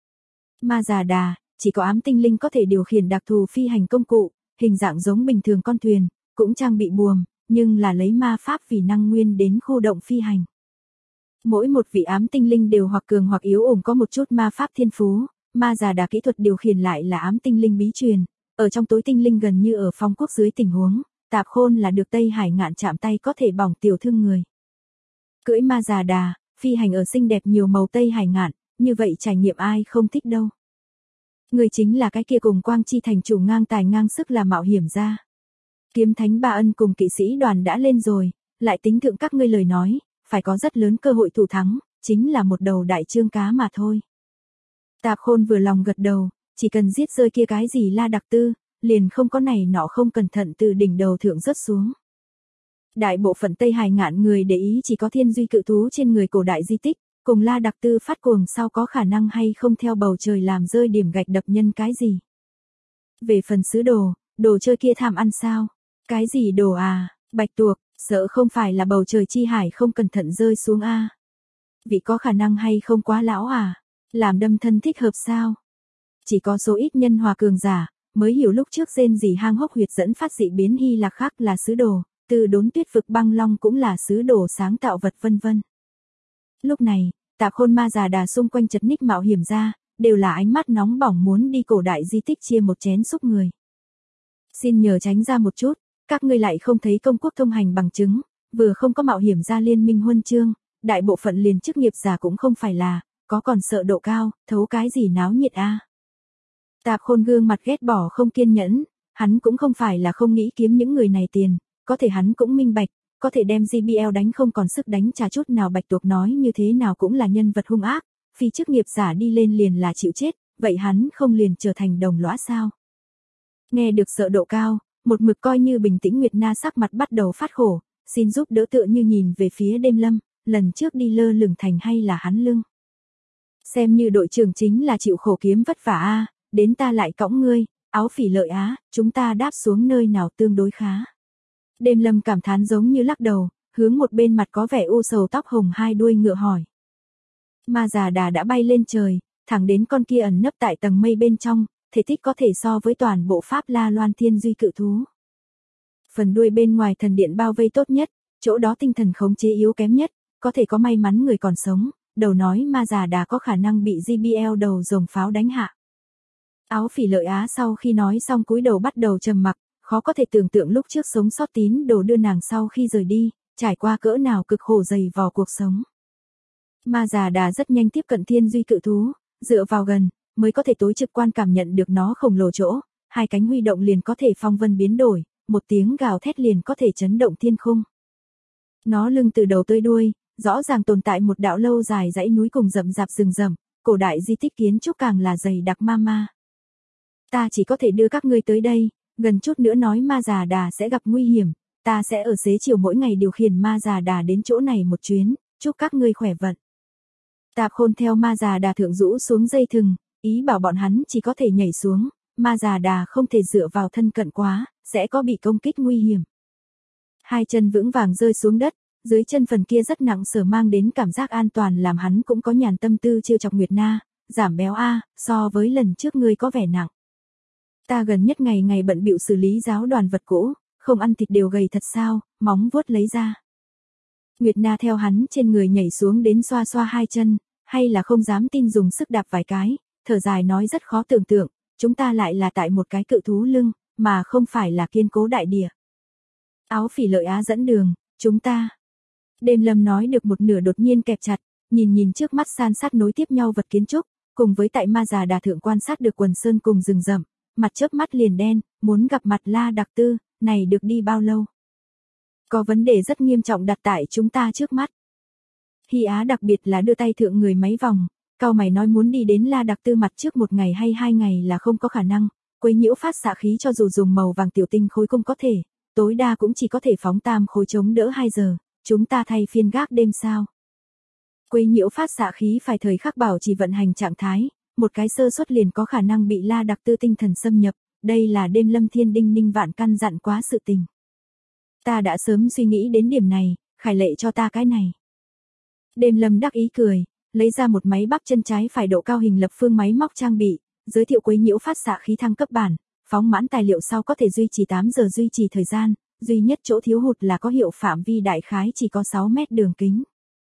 Ma Già Đà, chỉ có ám tinh linh có thể điều khiển đặc thù phi hành công cụ, hình dạng giống bình thường con thuyền, cũng trang bị buồm, nhưng là lấy ma pháp vì năng nguyên đến khu động phi hành. Mỗi một vị ám tinh linh đều hoặc cường hoặc yếu ủng có một chút ma pháp thiên phú, Ma Già Đà kỹ thuật điều khiển lại là ám tinh linh bí truyền, ở trong tối tinh linh gần như ở phong quốc dưới tình huống, Tạp Khôn là được Tây Hải Ngạn chạm tay có thể bỏng tiểu thương người. Cưỡi Ma Già Đà, phi hành ở xinh đẹp nhiều màu Tây Hải Ngạn, như vậy trải nghiệm ai không thích đâu. Người chính là cái kia cùng Quang Chi thành chủ ngang tài ngang sức là mạo hiểm ra. Kiếm Thánh Ba Ân cùng kỵ sĩ đoàn đã lên rồi, lại tính thượng các ngươi lời nói, phải có rất lớn cơ hội thủ thắng, chính là một đầu đại trương cá mà thôi. Tạp Khôn vừa lòng gật đầu, chỉ cần giết rơi kia cái gì La Đặc Tư, liền không có này nọ không cẩn thận từ đỉnh đầu thượng rớt xuống. Đại bộ phận Tây Hải Ngạn người để ý chỉ có thiên duy cự thú trên người cổ đại di tích, cùng La Đặc Tư phát cuồng sau có khả năng hay không theo bầu trời làm rơi điểm gạch đập nhân cái gì. Về phần sứ đồ, đồ chơi kia tham ăn sao? Cái gì đồ à, bạch tuộc, sợ không phải là bầu trời chi hải không cẩn thận rơi xuống a. Vị có khả năng hay không quá lão à? Làm đâm thân thích hợp sao? Chỉ có số ít nhân hòa cường giả, mới hiểu lúc trước rên gì hang hốc huyệt dẫn phát dị biến Hy Lạc khác là sứ đồ, từ đốn tuyết vực băng long cũng là sứ đồ sáng tạo vật vân vân. Lúc này, Tạp Khôn Ma Già Đà xung quanh chật ních mạo hiểm ra, đều là ánh mắt nóng bỏng muốn đi cổ đại di tích chia một chén xúc người. Xin nhờ tránh ra một chút, các ngươi lại không thấy công quốc thông hành bằng chứng, vừa không có mạo hiểm ra liên minh huân chương, đại bộ phận liền chức nghiệp giả cũng không phải là, có còn sợ độ cao, thấu cái gì náo nhiệt a. Tạp Khôn gương mặt ghét bỏ không kiên nhẫn, hắn cũng không phải là không nghĩ kiếm những người này tiền, có thể hắn cũng minh bạch, có thể đem JBL đánh không còn sức đánh trả chút nào bạch tuộc nói như thế nào cũng là nhân vật hung ác, phi chức nghiệp giả đi lên liền là chịu chết, vậy hắn không liền trở thành đồng lõa sao? Nghe được sợ độ cao, một mực coi như bình tĩnh Nguyệt Na sắc mặt bắt đầu phát khổ, xin giúp đỡ tựa như nhìn về phía Đêm Lâm, lần trước đi lơ lửng thành hay là hắn lưng. Xem như đội trưởng chính là chịu khổ kiếm vất vả a, đến ta lại cõng ngươi, Áo Phỉ Lợi Á, chúng ta đáp xuống nơi nào tương đối khá. Đêm Lâm cảm thán giống như lắc đầu, hướng một bên mặt có vẻ u sầu tóc hồng hai đuôi ngựa hỏi. Ma Già Đà đã bay lên trời, thẳng đến con kia ẩn nấp tại tầng mây bên trong, thể tích có thể so với toàn bộ Pháp La Loan thiên duy cự thú. Phần đuôi bên ngoài thần điện bao vây tốt nhất, chỗ đó tinh thần khống chế yếu kém nhất, có thể có may mắn người còn sống, đầu nói Ma Già Đà có khả năng bị JBL đầu rồng pháo đánh hạ. Áo Phỉ Lợi Á sau khi nói xong cúi đầu bắt đầu trầm mặc, khó có thể tưởng tượng lúc trước sống sót tín đồ đưa nàng sau khi rời đi, trải qua cỡ nào cực khổ dày vò cuộc sống. Ma Già Đà rất nhanh tiếp cận thiên duy cự thú, dựa vào gần, mới có thể tối trực quan cảm nhận được nó khổng lồ chỗ, hai cánh huy động liền có thể phong vân biến đổi, một tiếng gào thét liền có thể chấn động thiên khung. Nó lưng từ đầu tới đuôi, rõ ràng tồn tại một đạo lâu dài dãy núi cùng rậm rạp rừng rậm, cổ đại di tích kiến trúc càng là dày đặc ma. Ta chỉ có thể đưa các ngươi tới đây, gần chút nữa nói Ma Già Đà sẽ gặp nguy hiểm, ta sẽ ở xế chiều mỗi ngày điều khiển Ma Già Đà đến chỗ này một chuyến, chúc các ngươi khỏe vận. Tạp Khôn theo Ma Già Đà thượng rũ xuống dây thừng, ý bảo bọn hắn chỉ có thể nhảy xuống, Ma Già Đà không thể dựa vào thân cận quá, sẽ có bị công kích nguy hiểm. Hai chân vững vàng rơi xuống đất, dưới chân phần kia rất nặng sở mang đến cảm giác an toàn làm hắn cũng có nhàn tâm tư trêu chọc Nguyệt Na, giảm béo a, so với lần trước ngươi có vẻ nặng. Ta gần nhất ngày ngày bận bịu xử lý giáo đoàn vật cũ, không ăn thịt đều gầy thật sao, móng vuốt lấy ra. Nguyệt Na theo hắn trên người nhảy xuống đến xoa xoa hai chân, hay là không dám tin dùng sức đạp vài cái, thở dài nói rất khó tưởng tượng, chúng ta lại là tại một cái cự thú lưng, mà không phải là kiên cố đại địa. Áo Phỉ Lợi Á dẫn đường, chúng ta. Đêm Lâm nói được một nửa đột nhiên kẹp chặt, nhìn trước mắt san sát nối tiếp nhau vật kiến trúc, cùng với tại Ma Già Đà thượng quan sát được quần sơn cùng rừng rậm, mặt chớp mắt liền đen, muốn gặp mặt La Đặc Tư, này được đi bao lâu? Có vấn đề rất nghiêm trọng đặt tại chúng ta trước mắt. Hy Á đặc biệt là đưa tay thượng người máy vòng, cao mày nói muốn đi đến La Đặc Tư mặt trước 1 ngày hay 2 ngày là không có khả năng, quấy nhiễu phát xạ khí cho dù dùng màu vàng tiểu tinh khối cũng có thể, tối đa cũng chỉ có thể phóng tam khối chống đỡ 2 giờ, chúng ta thay phiên gác đêm sao. Quấy nhiễu phát xạ khí phải thời khắc bảo trì vận hành trạng thái, một cái sơ suất liền có khả năng bị La Đặc Tư tinh thần xâm nhập, đây là Đêm Lâm thiên đinh ninh vạn căn dặn quá sự tình. Ta đã sớm suy nghĩ đến điểm này, Khải Lệ cho ta cái này. Đêm Lâm đắc ý cười, lấy ra một máy bắp chân trái phải độ cao hình lập phương máy móc trang bị, giới thiệu quấy nhiễu phát xạ khí thăng cấp bản, phóng mãn tài liệu sau có thể duy trì 8 giờ duy trì thời gian, duy nhất chỗ thiếu hụt là có hiệu phạm vi đại khái chỉ có 6 mét đường kính.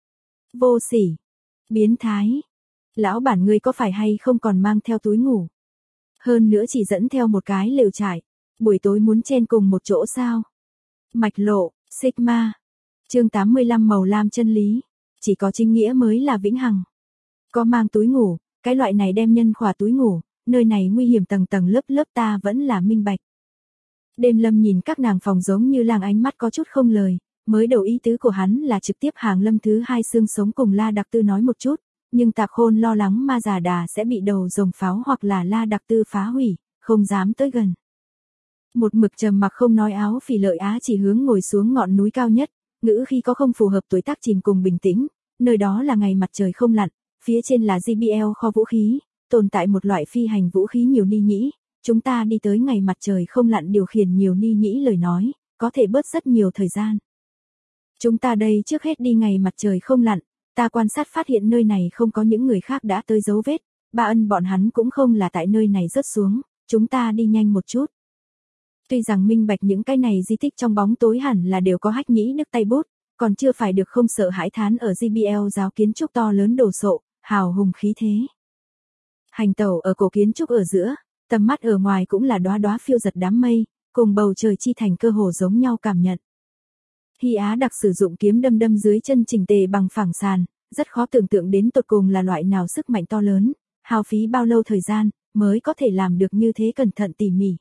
Vô sỉ, biến thái. Lão bản ngươi có phải hay không còn mang theo túi ngủ? Hơn nữa chỉ dẫn theo một cái lều trải, buổi tối muốn chen cùng một chỗ sao? Mạch lộ, Sigma. Chương 85 màu lam chân lý. Chỉ có chính nghĩa mới là vĩnh hằng. Có mang túi ngủ, cái loại này đem nhân khỏa túi ngủ, nơi này nguy hiểm tầng tầng lớp lớp ta vẫn là minh bạch. Đêm Lâm nhìn các nàng phòng giống như làng ánh mắt có chút không lời, mới đầu ý tứ của hắn là trực tiếp hàng Lâm thứ 2 xương sống cùng La Đặc Tư nói một chút, nhưng Tạp Khôn lo lắng Ma Già Đà sẽ bị đầu rồng pháo hoặc là La Đặc Tư phá hủy, không dám tới gần. Một mực trầm mặc không nói Áo Phỉ Lợi Á chỉ hướng ngồi xuống ngọn núi cao nhất, ngữ khi có không phù hợp tuổi tác chìm cùng bình tĩnh, nơi đó là ngày mặt trời không lặn, phía trên là JBL kho vũ khí, tồn tại một loại phi hành vũ khí nhiều ni nhĩ, chúng ta đi tới ngày mặt trời không lặn điều khiển nhiều ni nhĩ lời nói, có thể bớt rất nhiều thời gian. Chúng ta đây trước hết đi ngày mặt trời không lặn, ta quan sát phát hiện nơi này không có những người khác đã tới dấu vết, Ba Ân bọn hắn cũng không là tại nơi này rớt xuống, chúng ta đi nhanh một chút. Tuy rằng minh bạch những cái này di tích trong bóng tối hẳn là đều có hách nhĩ nước tay bút, còn chưa phải được không sợ hãi thán ở JBL giáo kiến trúc to lớn đồ sộ, hào hùng khí thế. Hành tẩu ở cổ kiến trúc ở giữa, tầm mắt ở ngoài cũng là đóa đóa phiêu giật đám mây, cùng bầu trời chi thành cơ hồ giống nhau cảm nhận. Hy Á đặc sử dụng kiếm đâm dưới chân chỉnh tề bằng phẳng sàn, rất khó tưởng tượng đến tột cùng là loại nào sức mạnh to lớn, hao phí bao lâu thời gian, mới có thể làm được như thế cẩn thận tỉ mỉ.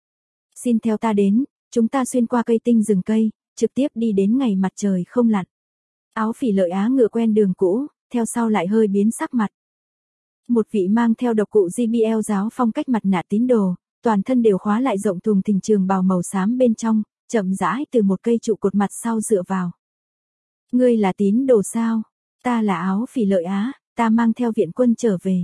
Xin theo ta đến, chúng ta xuyên qua cây tinh rừng cây, trực tiếp đi đến ngày mặt trời không lặn. Áo Phỉ Lợi Á ngựa quen đường cũ, theo sau lại hơi biến sắc mặt. Một vị mang theo độc cụ JBL giáo phong cách mặt nạ tín đồ, toàn thân đều khóa lại rộng thùng thình trường bào màu xám bên trong, chậm rãi từ một cây trụ cột mặt sau dựa vào. Ngươi là tín đồ sao? Ta là Áo Phỉ Lợi Á, ta mang theo viện quân trở về.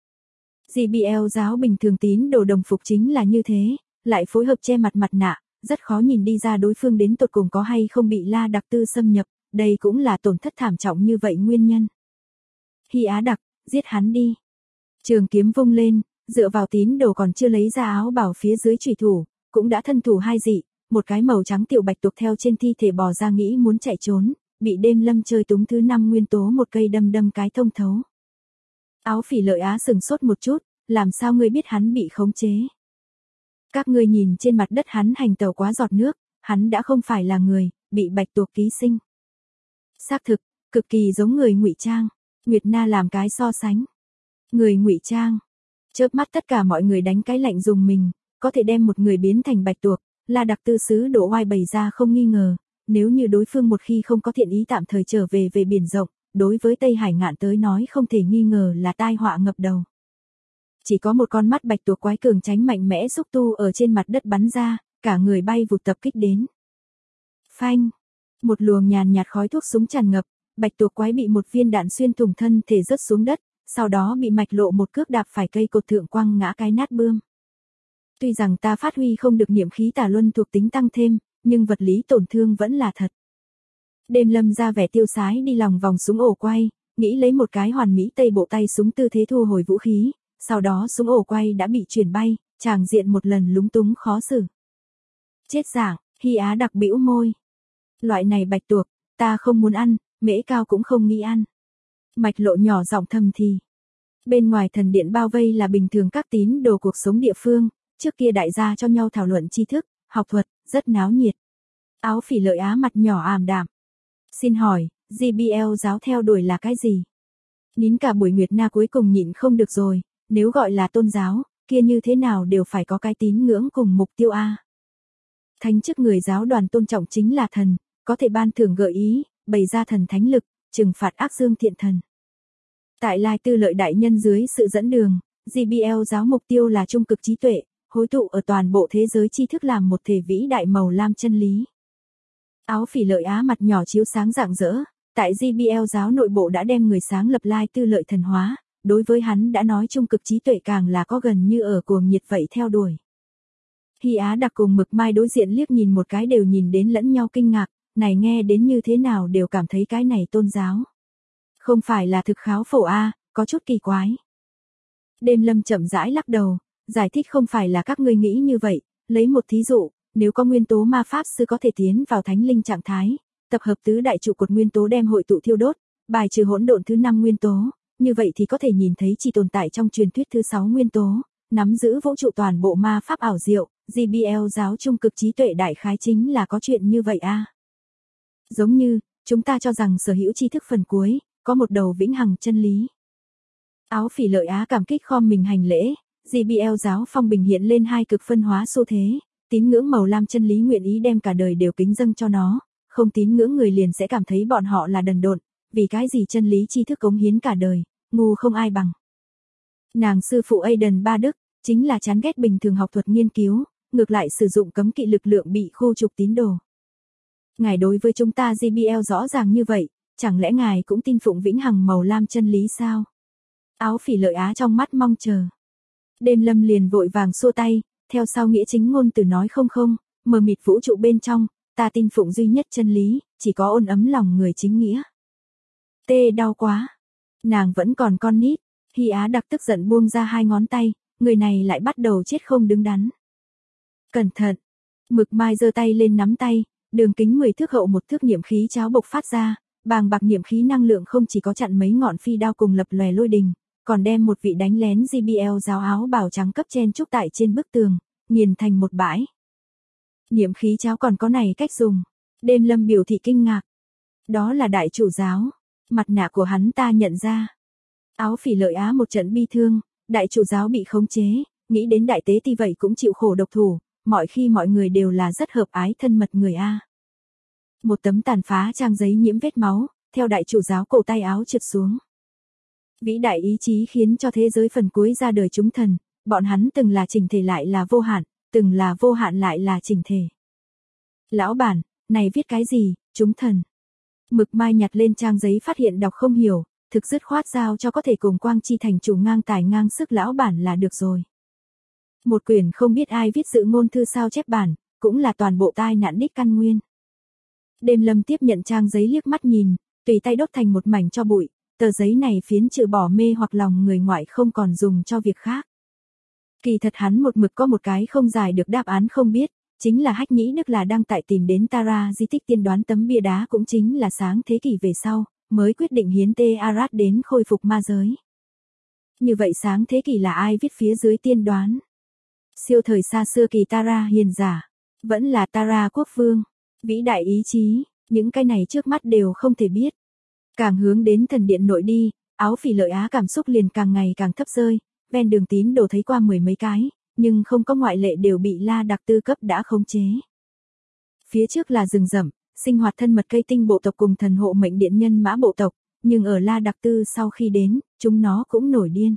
JBL giáo bình thường tín đồ đồng phục chính là như thế, lại phối hợp che mặt nạ, rất khó nhìn đi ra đối phương đến tột cùng có hay không bị La Đặc Tư xâm nhập, đây cũng là tổn thất thảm trọng như vậy nguyên nhân. Hy Á đặc, giết hắn đi. Trường kiếm vung lên, dựa vào tín đồ còn chưa lấy ra áo bảo phía dưới chủy thủ, cũng đã thân thủ hai dị, một cái màu trắng tiểu bạch tuộc theo trên thi thể bò ra nghĩ muốn chạy trốn, bị Đêm Lâm chơi túng thứ 5 nguyên tố một cây đâm cái thông thấu. Áo Phỉ Lợi Á sừng sốt một chút, làm sao ngươi biết hắn bị khống chế? Các ngươi nhìn trên mặt đất hắn hành tẩu quá giọt nước, hắn đã không phải là người, bị bạch tuộc ký sinh. Xác thực, cực kỳ giống người ngụy trang. Nguyệt Na làm cái so sánh. Người ngụy trang. Chớp mắt tất cả mọi người đánh cái lạnh dùng mình, có thể đem một người biến thành bạch tuộc, La Đặc Tư sứ đổ oai bày ra không nghi ngờ, nếu như đối phương một khi không có thiện ý tạm thời trở về biển rộng, đối với Tây Hải Ngạn tới nói không thể nghi ngờ là tai họa ngập đầu. Chỉ có một con mắt bạch tuộc quái cường tránh mạnh mẽ xúc tu ở trên mặt đất bắn ra, cả người bay vụt tập kích đến. Phanh, một luồng nhàn nhạt khói thuốc súng tràn ngập, bạch tuộc quái bị một viên đạn xuyên thủng thân thể rớt xuống đất, sau đó bị mạch lộ một cước đạp phải cây cột thượng quăng ngã cái nát bươm. Tuy rằng ta phát huy không được niệm khí tà luân thuộc tính tăng thêm, nhưng vật lý tổn thương vẫn là thật. Đêm Lâm ra vẻ tiêu sái đi lòng vòng súng ổ quay, nghĩ lấy một cái hoàn mỹ tây bộ tay súng tư thế thu hồi vũ khí, sau đó súng ổ quay đã bị chuyển bay, tràng diện một lần lúng túng khó xử. Chết dạng, Hy Á đặc bĩu môi. Loại này bạch tuộc, ta không muốn ăn, Mễ Cao cũng không nghĩ ăn. Mạch Lộ nhỏ giọng thầm thì. Bên ngoài thần điện bao vây là bình thường các tín đồ cuộc sống địa phương, trước kia đại gia cho nhau thảo luận tri thức, học thuật, rất náo nhiệt. Áo Phỉ Lợi Á mặt nhỏ ảm đạm. Xin hỏi, GBL giáo theo đuổi là cái gì? Nín cả buổi Nguyệt Na cuối cùng nhịn không được rồi, nếu gọi là tôn giáo, kia như thế nào đều phải có cái tín ngưỡng cùng mục tiêu a. Thánh chức người giáo đoàn tôn trọng chính là thần, có thể ban thưởng gợi ý, bày ra thần thánh lực, trừng phạt ác dương thiện thần. Tại Lai Tư Lợi đại nhân dưới sự dẫn đường, GBL giáo mục tiêu là trung cực trí tuệ, hối tụ ở toàn bộ thế giới tri thức làm một thể vĩ đại màu lam chân lý. Áo Phỉ Lợi Á mặt nhỏ chiếu sáng rạng rỡ, tại GBL giáo nội bộ đã đem người sáng lập Lai Tư Lợi thần hóa, đối với hắn đã nói trung cực trí tuệ càng là có gần như ở cuồng nhiệt vậy theo đuổi. Hy Á đặc cùng Mực Mai đối diện liếc nhìn một cái đều nhìn đến lẫn nhau kinh ngạc, này nghe đến như thế nào đều cảm thấy cái này tôn giáo. Không phải là thực kháo phổ a, có chút kỳ quái. Đêm Lâm chậm rãi lắc đầu, giải thích không phải là các ngươi nghĩ như vậy, lấy một thí dụ, nếu có nguyên tố ma pháp sư có thể tiến vào thánh linh trạng thái, tập hợp tứ đại trụ cột nguyên tố đem hội tụ thiêu đốt, bài trừ hỗn độn thứ 5 nguyên tố, như vậy thì có thể nhìn thấy chỉ tồn tại trong truyền thuyết thứ 6 nguyên tố, nắm giữ vũ trụ toàn bộ ma pháp ảo diệu, GBL giáo trung cực trí tuệ đại khái chính là có chuyện như vậy a. Giống như, chúng ta cho rằng sở hữu tri thức phần cuối, có một đầu vĩnh hằng chân lý. Áo Phỉ Lợi Á cảm kích khom mình hành lễ, GBL giáo phong bình hiện lên hai cực phân hóa xu thế, tín ngưỡng màu lam chân lý nguyện ý đem cả đời đều kính dâng cho nó, không tín ngưỡng người liền sẽ cảm thấy bọn họ là đần độn, vì cái gì chân lý tri thức cống hiến cả đời, ngu không ai bằng. Nàng sư phụ Aiden Ba Đức, chính là chán ghét bình thường học thuật nghiên cứu, ngược lại sử dụng cấm kỵ lực lượng bị khu trục tín đồ. Ngài đối với chúng ta GBL rõ ràng như vậy, chẳng lẽ ngài cũng tin phụng vĩnh hằng màu lam chân lý sao? Áo Phỉ Lợi Á trong mắt mong chờ. Đêm Lâm liền vội vàng xua tay, theo sau nghĩa chính ngôn từ nói không, mờ mịt vũ trụ bên trong, ta tin phụng duy nhất chân lý, chỉ có ôn ấm lòng người chính nghĩa. Tê đau quá. Nàng vẫn còn con nít, Hy Á đặc tức giận buông ra hai ngón tay, người này lại bắt đầu chết không đứng đắn. Cẩn thận. Mực Mai giơ tay lên nắm tay, đường kính 10 thước hậu một thước niệm khí cháo bộc phát ra, bàng bạc niệm khí năng lượng không chỉ có chặn mấy ngọn phi đao cùng lập lòe lôi đình, còn đem một vị đánh lén GBL giáo áo bào trắng cấp chen trúc tại trên bức tường, nghiền thành một bãi. Niệm khí cháo còn có này cách dùng. Đêm Lâm biểu thị kinh ngạc. Đó là đại chủ giáo. Mặt nạ của hắn ta nhận ra. Áo Phỉ Lợi Á một trận bi thương, đại chủ giáo bị khống chế, nghĩ đến đại tế ti vậy cũng chịu khổ độc thủ, mọi khi mọi người đều là rất hợp ái thân mật người a. Một tấm tàn phá trang giấy nhiễm vết máu, theo đại chủ giáo cổ tay áo trượt xuống. Vĩ đại ý chí khiến cho thế giới phần cuối ra đời chúng thần, bọn hắn từng là chỉnh thể lại là vô hạn, từng là vô hạn lại là chỉnh thể. Lão bản, này viết cái gì, chúng thần? Mực Mai nhặt lên trang giấy phát hiện đọc không hiểu, thực dứt khoát giao cho có thể cùng Quang Chi thành chủ ngang tài ngang sức lão bản là được rồi. Một quyển không biết ai viết dự ngôn thư sao chép bản, cũng là toàn bộ tai nạn đích căn nguyên. Đêm Lâm tiếp nhận trang giấy liếc mắt nhìn, tùy tay đốt thành một mảnh cho bụi, tờ giấy này phiến trừ bỏ mê hoặc lòng người ngoại không còn dùng cho việc khác. Kỳ thật hắn một mực có một cái không giải được đáp án không biết, chính là Hách Nhĩ Đức là đang tại tìm đến Tara di tích tiên đoán tấm bia đá cũng chính là sáng thế kỷ về sau, mới quyết định hiến Te-Arat đến khôi phục ma giới. Như vậy sáng thế kỷ là ai viết phía dưới tiên đoán? Siêu thời xa xưa kỳ Tara hiền giả, vẫn là Tara quốc vương, vĩ đại ý chí, những cái này trước mắt đều không thể biết. Càng hướng đến thần điện nội đi, Áo Phỉ Lợi Á cảm xúc liền càng ngày càng thấp rơi, ven đường tín đồ thấy qua mười mấy cái, nhưng không có ngoại lệ đều bị La Đặc Tư cấp đã khống chế. Phía trước là rừng rậm, sinh hoạt thân mật cây tinh bộ tộc cùng thần hộ mệnh điện nhân mã bộ tộc, nhưng ở La Đặc Tư sau khi đến, chúng nó cũng nổi điên.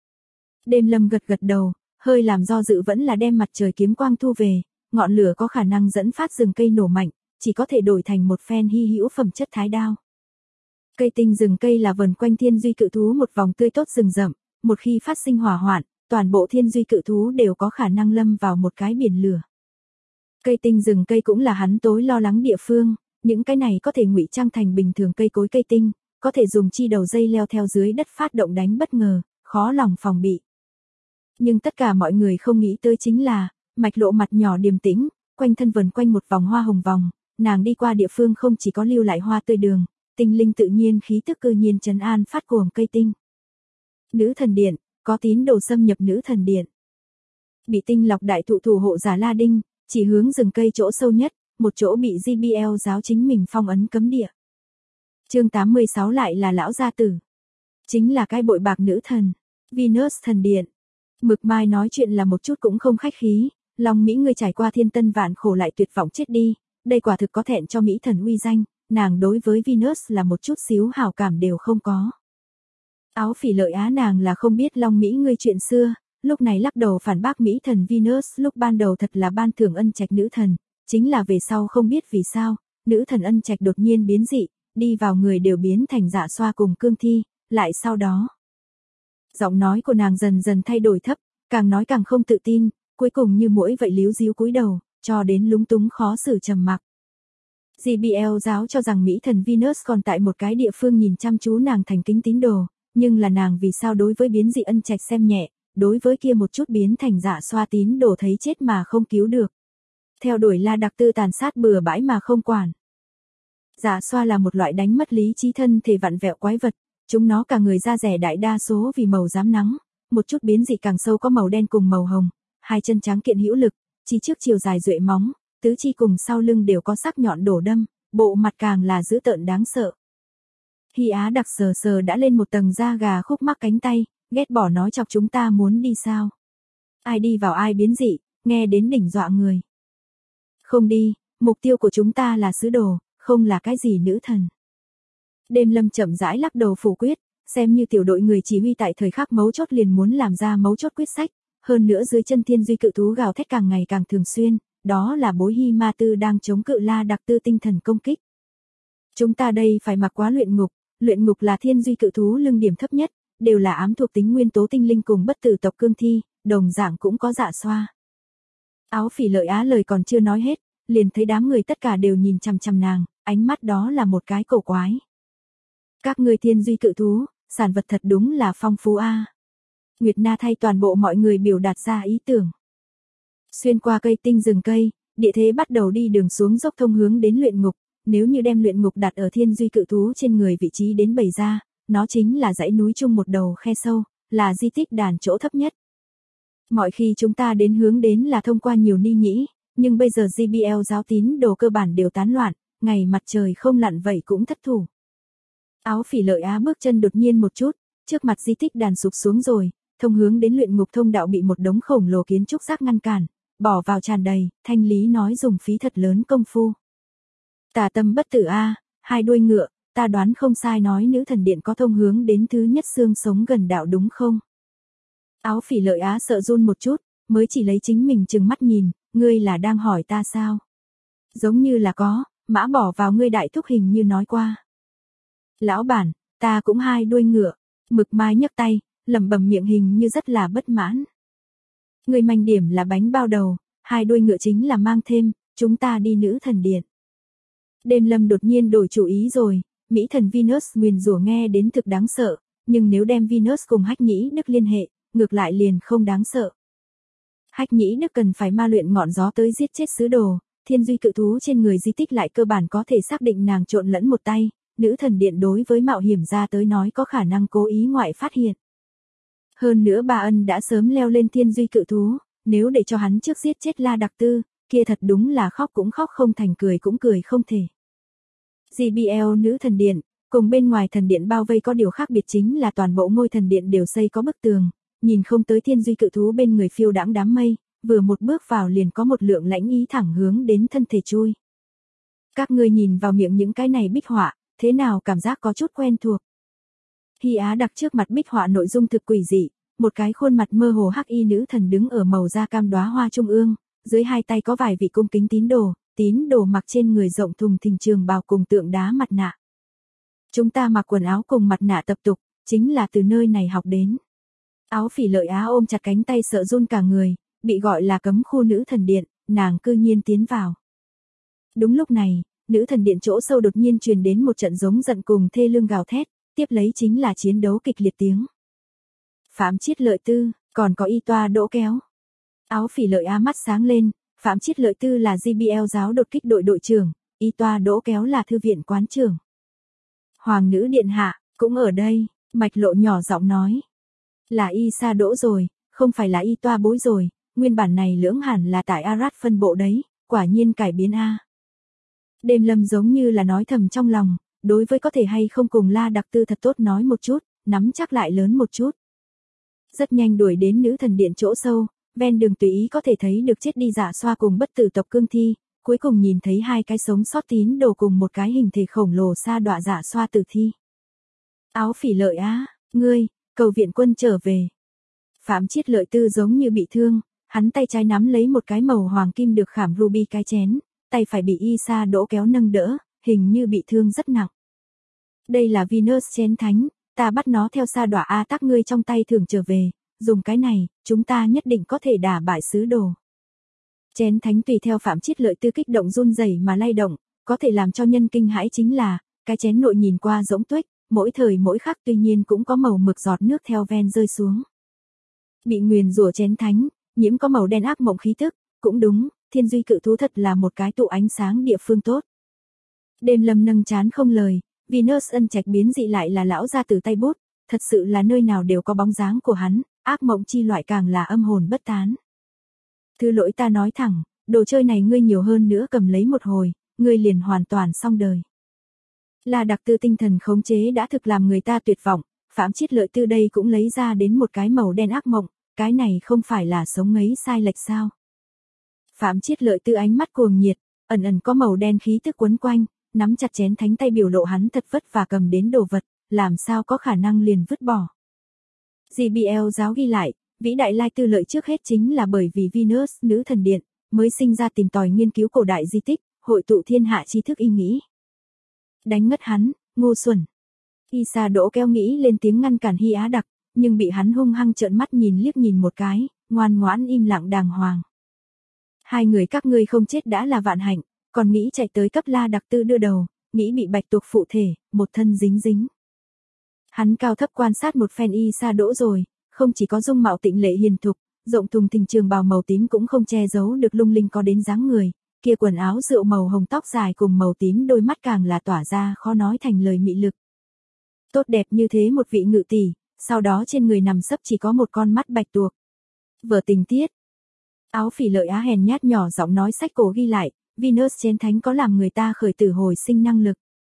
Đêm Lâm gật gật đầu, hơi làm do dự vẫn là đem mặt trời kiếm quang thu về, ngọn lửa có khả năng dẫn phát rừng cây nổ mạnh, chỉ có thể đổi thành một phen hy hữu phẩm chất thái đao. Cây tinh rừng cây là vần quanh thiên duy cự thú một vòng tươi tốt rừng rậm, một khi phát sinh hỏa hoạn, toàn bộ thiên duy cự thú đều có khả năng lâm vào một cái biển lửa. Cây tinh rừng cây cũng là hắn tối lo lắng địa phương, những cái này có thể ngụy trang thành bình thường cây cối cây tinh, có thể dùng chi đầu dây leo theo dưới đất phát động đánh bất ngờ, khó lòng phòng bị. Nhưng tất cả mọi người không nghĩ tới chính là, Mạch Lộ mặt nhỏ điềm tĩnh, quanh thân vần quanh một vòng hoa hồng vòng, nàng đi qua địa phương không chỉ có lưu lại hoa tươi đường, tinh linh tự nhiên khí tức cư nhiên trấn an phát cuồng cây tinh. Nữ thần điện, có tín đồ xâm nhập nữ thần điện. Bị tinh lọc đại thụ thủ hộ giả La Đinh, chỉ hướng rừng cây chỗ sâu nhất, một chỗ bị JBL giáo chính mình phong ấn cấm địa. Chương 86 lại là lão gia tử. Chính là cái bội bạc nữ thần, Venus thần điện. Mực Mai nói chuyện là một chút cũng không khách khí, Long Mỹ ngươi trải qua thiên tân vạn khổ lại tuyệt vọng chết đi, đây quả thực có thẹn cho Mỹ thần uy danh, nàng đối với Venus là một chút xíu hảo cảm đều không có. Áo Phỉ Lợi Á nàng là không biết Long Mỹ ngươi chuyện xưa, lúc này lắc đầu phản bác Mỹ thần Venus lúc ban đầu thật là ban thưởng ân trạch nữ thần, chính là về sau không biết vì sao, nữ thần ân trạch đột nhiên biến dị, đi vào người đều biến thành dạ xoa cùng cương thi, lại sau đó. Giọng nói của nàng dần dần thay đổi thấp, càng nói càng không tự tin, cuối cùng như muỗi vậy líu díu cúi đầu, cho đến lúng túng khó xử trầm mặc. JBL giáo cho rằng Mỹ thần Venus còn tại một cái địa phương nhìn chăm chú nàng thành kính tín đồ, nhưng là nàng vì sao đối với biến dị ân trạch xem nhẹ, đối với kia một chút biến thành dạ xoa tín đồ thấy chết mà không cứu được. Theo đuổi La Đặc Tư tàn sát bừa bãi mà không quản. Dạ xoa là một loại đánh mất lý trí thân thể vặn vẹo quái vật, chúng nó cả người da rẻ đại đa số vì màu rám nắng, một chút biến dị càng sâu có màu đen cùng màu hồng, hai chân trắng kiện hữu lực, chi trước chiều dài duệ móng, tứ chi cùng sau lưng đều có sắc nhọn đổ đâm, bộ mặt càng là dữ tợn đáng sợ. Hy Á Đặc sờ sờ đã lên một tầng da gà khúc mắc cánh tay, ghét bỏ nói chọc chúng ta muốn đi sao. Ai đi vào ai biến dị, nghe đến đỉnh dọa người. Không đi, mục tiêu của chúng ta là sứ đồ, không là cái gì nữ thần. Đêm Lâm chậm rãi lắc đầu phủ quyết, xem như tiểu đội người chỉ huy tại thời khắc mấu chốt liền muốn làm ra mấu chốt quyết sách, hơn nữa dưới chân thiên duy cự thú gào thét càng ngày càng thường xuyên, đó là bối Hy Ma Tư đang chống cự La Đặc Tư tinh thần công kích. Chúng ta đây phải mặc quá luyện ngục là thiên duy cự thú lưng điểm thấp nhất, đều là ám thuộc tính nguyên tố tinh linh cùng bất tử tộc cương thi, đồng dạng cũng có dạ xoa. Áo Phỉ Lợi Á lời còn chưa nói hết, liền thấy đám người tất cả đều nhìn chằm chằm nàng, ánh mắt đó là một cái cổ quái. Các ngươi thiên duy cự thú, sản vật thật đúng là phong phú a. Nguyệt Na thay toàn bộ mọi người biểu đạt ra ý tưởng. Xuyên qua cây tinh rừng cây, địa thế bắt đầu đi đường xuống dốc thông hướng đến luyện ngục, nếu như đem luyện ngục đặt ở thiên duy cự thú trên người vị trí đến bày ra, nó chính là dãy núi chung một đầu khe sâu, là di tích đàn chỗ thấp nhất. Mọi khi chúng ta đến hướng đến là thông qua nhiều ni nhĩ, nhưng bây giờ JBL giáo tín đồ cơ bản đều tán loạn, ngày mặt trời không lặn vậy cũng thất thủ. Áo Phỉ Lợi Á bước chân đột nhiên một chút, trước mặt di tích đàn sụp xuống rồi, thông hướng đến luyện ngục thông đạo bị một đống khổng lồ kiến trúc rác ngăn cản, bỏ vào tràn đầy, thanh lý nói dùng phí thật lớn công phu. Tà tâm bất tử a, hai đuôi ngựa, ta đoán không sai nói nữ thần điện có thông hướng đến thứ nhất xương sống gần đạo đúng không? Áo Phỉ Lợi Á sợ run một chút, mới chỉ lấy chính mình chừng mắt nhìn, ngươi là đang hỏi ta sao? Giống như là có, mã bỏ vào ngươi đại thúc hình như nói qua. Lão bản, ta cũng hai đuôi ngựa, Mực Mai nhấc tay, lẩm bẩm miệng hình như rất là bất mãn. Người manh điểm là bánh bao đầu, hai đuôi ngựa chính là mang thêm, chúng ta đi nữ thần điện. Đêm Lâm đột nhiên đổi chủ ý rồi, Mỹ thần Venus nguyền rủa nghe đến thực đáng sợ, nhưng nếu đem Venus cùng Hách Nhĩ Đức liên hệ, ngược lại liền không đáng sợ. Hách Nhĩ Đức cần phải ma luyện ngọn gió tới giết chết sứ đồ, thiên duy cự thú trên người di tích lại cơ bản có thể xác định nàng trộn lẫn một tay, nữ thần điện đối với mạo hiểm ra tới nói có khả năng cố ý ngoại phát hiện. Hơn nữa Bà Ân đã sớm leo lên thiên duy cự thú, nếu để cho hắn trước giết chết La Đặc Tư, kia thật đúng là khóc cũng khóc không thành cười cũng cười không thể. JBL nữ thần điện, cùng bên ngoài thần điện bao vây có điều khác biệt chính là toàn bộ ngôi thần điện đều xây có bức tường, nhìn không tới thiên duy cự thú bên người phiêu đãng đám mây, vừa một bước vào liền có một lượng lãnh ý thẳng hướng đến thân thể chui. Các ngươi nhìn vào miệng những cái này bích họa, thế nào cảm giác có chút quen thuộc. Hy Á Đặc trước mặt bích họa nội dung thực quỷ dị, một cái khuôn mặt mơ hồ hắc y nữ thần đứng ở màu da cam đóa hoa trung ương, dưới hai tay có vài vị cung kính tín đồ mặc trên người rộng thùng thình trường bào cùng tượng đá mặt nạ. Chúng ta mặc quần áo cùng mặt nạ tập tục, chính là từ nơi này học đến. Áo Phỉ Lợi Á ôm chặt cánh tay sợ run cả người, bị gọi là cấm khu nữ thần điện, nàng cư nhiên tiến vào. Đúng lúc này, nữ thần điện chỗ sâu đột nhiên truyền đến một trận giống giận cùng thê lương gào thét, tiếp lấy chính là chiến đấu kịch liệt tiếng. Phạm Chiết Lợi Tư, còn có Y Toa Đỗ Kéo. Áo Phỉ Lợi Á mắt sáng lên, Phạm Chiết Lợi Tư là JBL giáo đột kích đội đội trưởng, Y Toa Đỗ Kéo là thư viện quán trưởng. Hoàng nữ điện hạ, cũng ở đây, Mạch Lộ nhỏ giọng nói. Là Y Sa Đỗ rồi, không phải là Y Toa bối rồi, nguyên bản này lưỡng hẳn là tại Arad phân bộ đấy, quả nhiên cải biến a. Đêm Lâm giống như là nói thầm trong lòng, đối với có thể hay không cùng La Đặc Tư thật tốt nói một chút, nắm chắc lại lớn một chút. Rất nhanh đuổi đến nữ thần điện chỗ sâu, ven đường tùy ý có thể thấy được chết đi Dạ Xoa cùng bất tử tộc cương thi, cuối cùng nhìn thấy hai cái sống sót tín đồ cùng một cái hình thể khổng lồ sa đọa Dạ Xoa tử thi. Áo Phỉ Lợi Á, ngươi, cầu viện quân trở về. Phạm Chiết Lợi Tư giống như bị thương, hắn tay trái nắm lấy một cái màu hoàng kim được khảm ruby cái chén, tay phải bị Y Sa Đỗ Kéo nâng đỡ, hình như bị thương rất nặng. Đây là Venus chén thánh, ta bắt nó theo sa đọa A Tắc ngươi trong tay thường trở về, dùng cái này, chúng ta nhất định có thể đả bại sứ đồ. Chén thánh tùy theo Phạm Chiết Lợi Tư kích động run rẩy mà lay động, có thể làm cho nhân kinh hãi chính là, cái chén nội nhìn qua rỗng tuếch, mỗi thời mỗi khắc tuy nhiên cũng có màu mực giọt nước theo ven rơi xuống. Bị nguyền rủa chén thánh, nhiễm có màu đen ác mộng khí tức, cũng đúng, Thiên Duy Cự Thú thật là một cái tụ ánh sáng địa phương tốt. Đêm Lâm nâng chán không lời, Venus ân trạch biến dị lại là lão ra từ tay bút, thật sự là nơi nào đều có bóng dáng của hắn, ác mộng chi loại càng là âm hồn bất tán. Thứ lỗi ta nói thẳng, đồ chơi này ngươi nhiều hơn nữa cầm lấy một hồi, ngươi liền hoàn toàn xong đời. La Đặc Tư tinh thần khống chế đã thực làm người ta tuyệt vọng, Phạm Chiết Lợi Tư đây cũng lấy ra đến một cái màu đen ác mộng, cái này không phải là sống ngấy sai lệch sao. Phạm Chiết Lợi Tư ánh mắt cuồng nhiệt, ẩn ẩn có màu đen khí tức quấn quanh, nắm chặt chén thánh tay biểu lộ hắn thật vất và cầm đến đồ vật, làm sao có khả năng liền vứt bỏ. JBL giáo ghi lại, vĩ đại Lai Tư Lợi trước hết chính là bởi vì Venus nữ thần điện, mới sinh ra tìm tòi nghiên cứu cổ đại di tích, hội tụ thiên hạ tri thức ý nghĩ. Đánh ngất hắn, ngu xuẩn. Y Sa Đỗ Kéo nghĩ lên tiếng ngăn cản Hy Á Đặc, nhưng bị hắn hung hăng trợn mắt nhìn liếc nhìn một cái, ngoan ngoãn im lặng đàng hoàng. Hai người các ngươi không chết đã là vạn hạnh, còn nghĩ chạy tới cấp La Đặc Tư đưa đầu, nghĩ bị bạch tuộc phụ thể, một thân dính dính. Hắn cao thấp quan sát một phen Y Sa Đỗ rồi, không chỉ có dung mạo tịnh lệ hiền thục, rộng thùng thình trường bào màu tím cũng không che giấu được lung linh có đến dáng người, kia quần áo rượu màu hồng tóc dài cùng màu tím đôi mắt càng là tỏa ra khó nói thành lời mị lực. Tốt đẹp như thế một vị ngự tỷ, sau đó trên người nằm sấp chỉ có một con mắt bạch tuộc. Vở tình tiết. Áo Phỉ Lợi Á hèn nhát nhỏ giọng nói sách cổ ghi lại, Venus chén thánh có làm người ta khởi tử hồi sinh năng lực.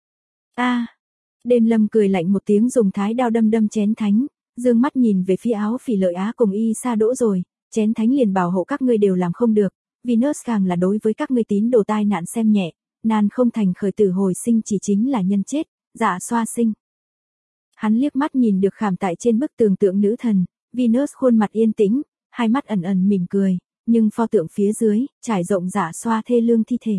Đêm Lâm cười lạnh một tiếng dùng thái đao đâm đâm chén thánh, dương mắt nhìn về phía Áo Phỉ Lợi Á cùng Y Sa Đỗ rồi, chén thánh liền bảo hộ các ngươi đều làm không được, Venus càng là đối với các ngươi tín đồ tai nạn xem nhẹ, nan không thành khởi tử hồi sinh chỉ chính là nhân chết, Dạ Xoa sinh. Hắn liếc mắt nhìn được khảm tại trên bức tường tượng nữ thần, Venus khuôn mặt yên tĩnh, hai mắt ẩn ẩn mỉm cười, nhưng pho tượng phía dưới, trải rộng Dạ Xoa thê lương thi thể.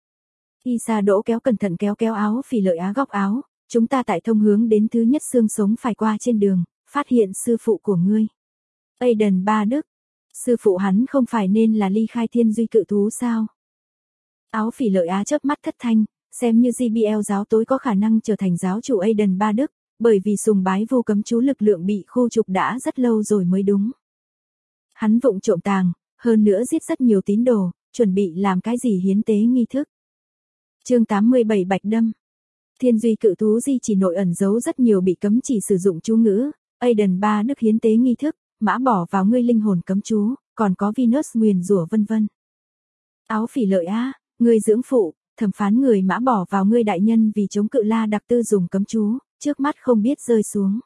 Y Sa Đỗ Kéo cẩn thận kéo kéo Áo Phỉ Lợi Á góc áo, chúng ta tại thông hướng đến thứ nhất xương sống phải qua trên đường, phát hiện sư phụ của ngươi. Aiden Ba Đức, sư phụ hắn không phải nên là ly khai Thiên Duy Cự Thú sao? Áo Phỉ Lợi Á chớp mắt thất thanh, xem như JBL giáo tối có khả năng trở thành giáo chủ Aiden Ba Đức, bởi vì sùng bái vu cấm chú lực lượng bị khu trục đã rất lâu rồi mới đúng. Hắn vụng trộm tàng, hơn nữa giết rất nhiều tín đồ, chuẩn bị làm cái gì hiến tế nghi thức. Chương 87 Bạch Đâm. Thiên Duy Cự Thú di chỉ nội ẩn giấu rất nhiều bị cấm chỉ sử dụng chú ngữ, Aiden Ba Đức hiến tế nghi thức, mã bỏ vào ngươi linh hồn cấm chú, còn có Venus nguyền rủa vân vân. Áo Phỉ Lợi Á, ngươi dưỡng phụ, thẩm phán người mã bỏ vào ngươi đại nhân vì chống cự La Đặc Tư dùng cấm chú, trước mắt không biết rơi xuống.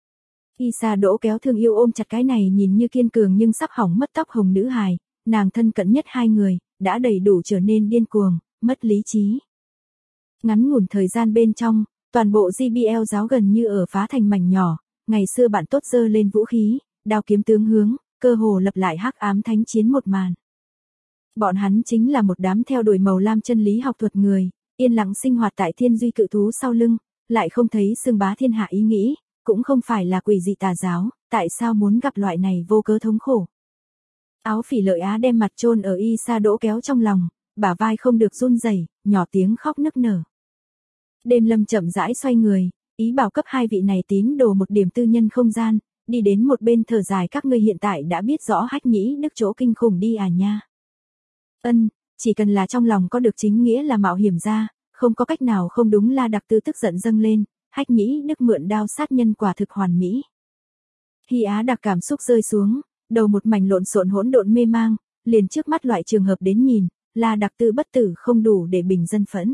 Y Sa Đỗ Kéo thương yêu ôm chặt cái này nhìn như kiên cường nhưng sắp hỏng mất tóc hồng nữ hài, nàng thân cận nhất hai người, đã đầy đủ trở nên điên cuồng, mất lý trí. Ngắn ngủn thời gian bên trong, toàn bộ JBL giáo gần như ở phá thành mảnh nhỏ, ngày xưa bạn tốt giơ lên vũ khí, đao kiếm tướng hướng, cơ hồ lập lại hắc ám thánh chiến một màn. Bọn hắn chính là một đám theo đuổi màu lam chân lý học thuật người, yên lặng sinh hoạt tại Thiên Duy Cự Thú sau lưng, lại không thấy xưng bá thiên hạ ý nghĩ, cũng không phải là quỷ dị tà giáo, tại sao muốn gặp loại này vô cớ thống khổ. Áo Phỉ Lợi Á đem mặt chôn ở Y Sa Đỗ Kéo trong lòng, bả vai không được run rẩy, nhỏ tiếng khóc nức nở. Đêm Lâm chậm rãi xoay người, ý bảo cấp hai vị này tín đồ một điểm tư nhân không gian, đi đến một bên thở dài các ngươi hiện tại đã biết rõ Hách Nhĩ Đức chỗ kinh khủng đi à nha. Chỉ cần là trong lòng có được chính nghĩa là mạo hiểm ra, không có cách nào không đúng. La Đặc Tư tức giận dâng lên, Hách Nhĩ Đức mượn đao sát nhân quả thực hoàn mỹ. Hy Á Đặc cảm xúc rơi xuống, đầu một mảnh lộn xộn hỗn độn mê mang, liền trước mắt loại trường hợp đến nhìn, La Đặc Tư bất tử không đủ để bình dân phẫn.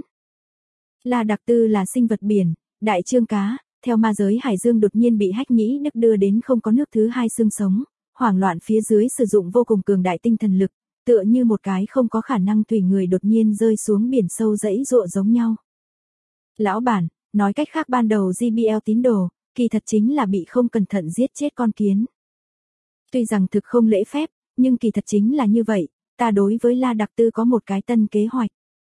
La Đặc Tư là sinh vật biển, đại trương cá, theo ma giới hải dương đột nhiên bị Hách Nhĩ Đức đưa đến không có nước thứ hai xương sống, hoảng loạn phía dưới sử dụng vô cùng cường đại tinh thần lực, tựa như một cái không có khả năng tùy người đột nhiên rơi xuống biển sâu dãy dụa giống nhau. Lão bản, nói cách khác ban đầu JBL tín đồ, kỳ thật chính là bị không cẩn thận giết chết con kiến. Tuy rằng thực không lễ phép, nhưng kỳ thật chính là như vậy, ta đối với La Đặc Tư có một cái tân kế hoạch.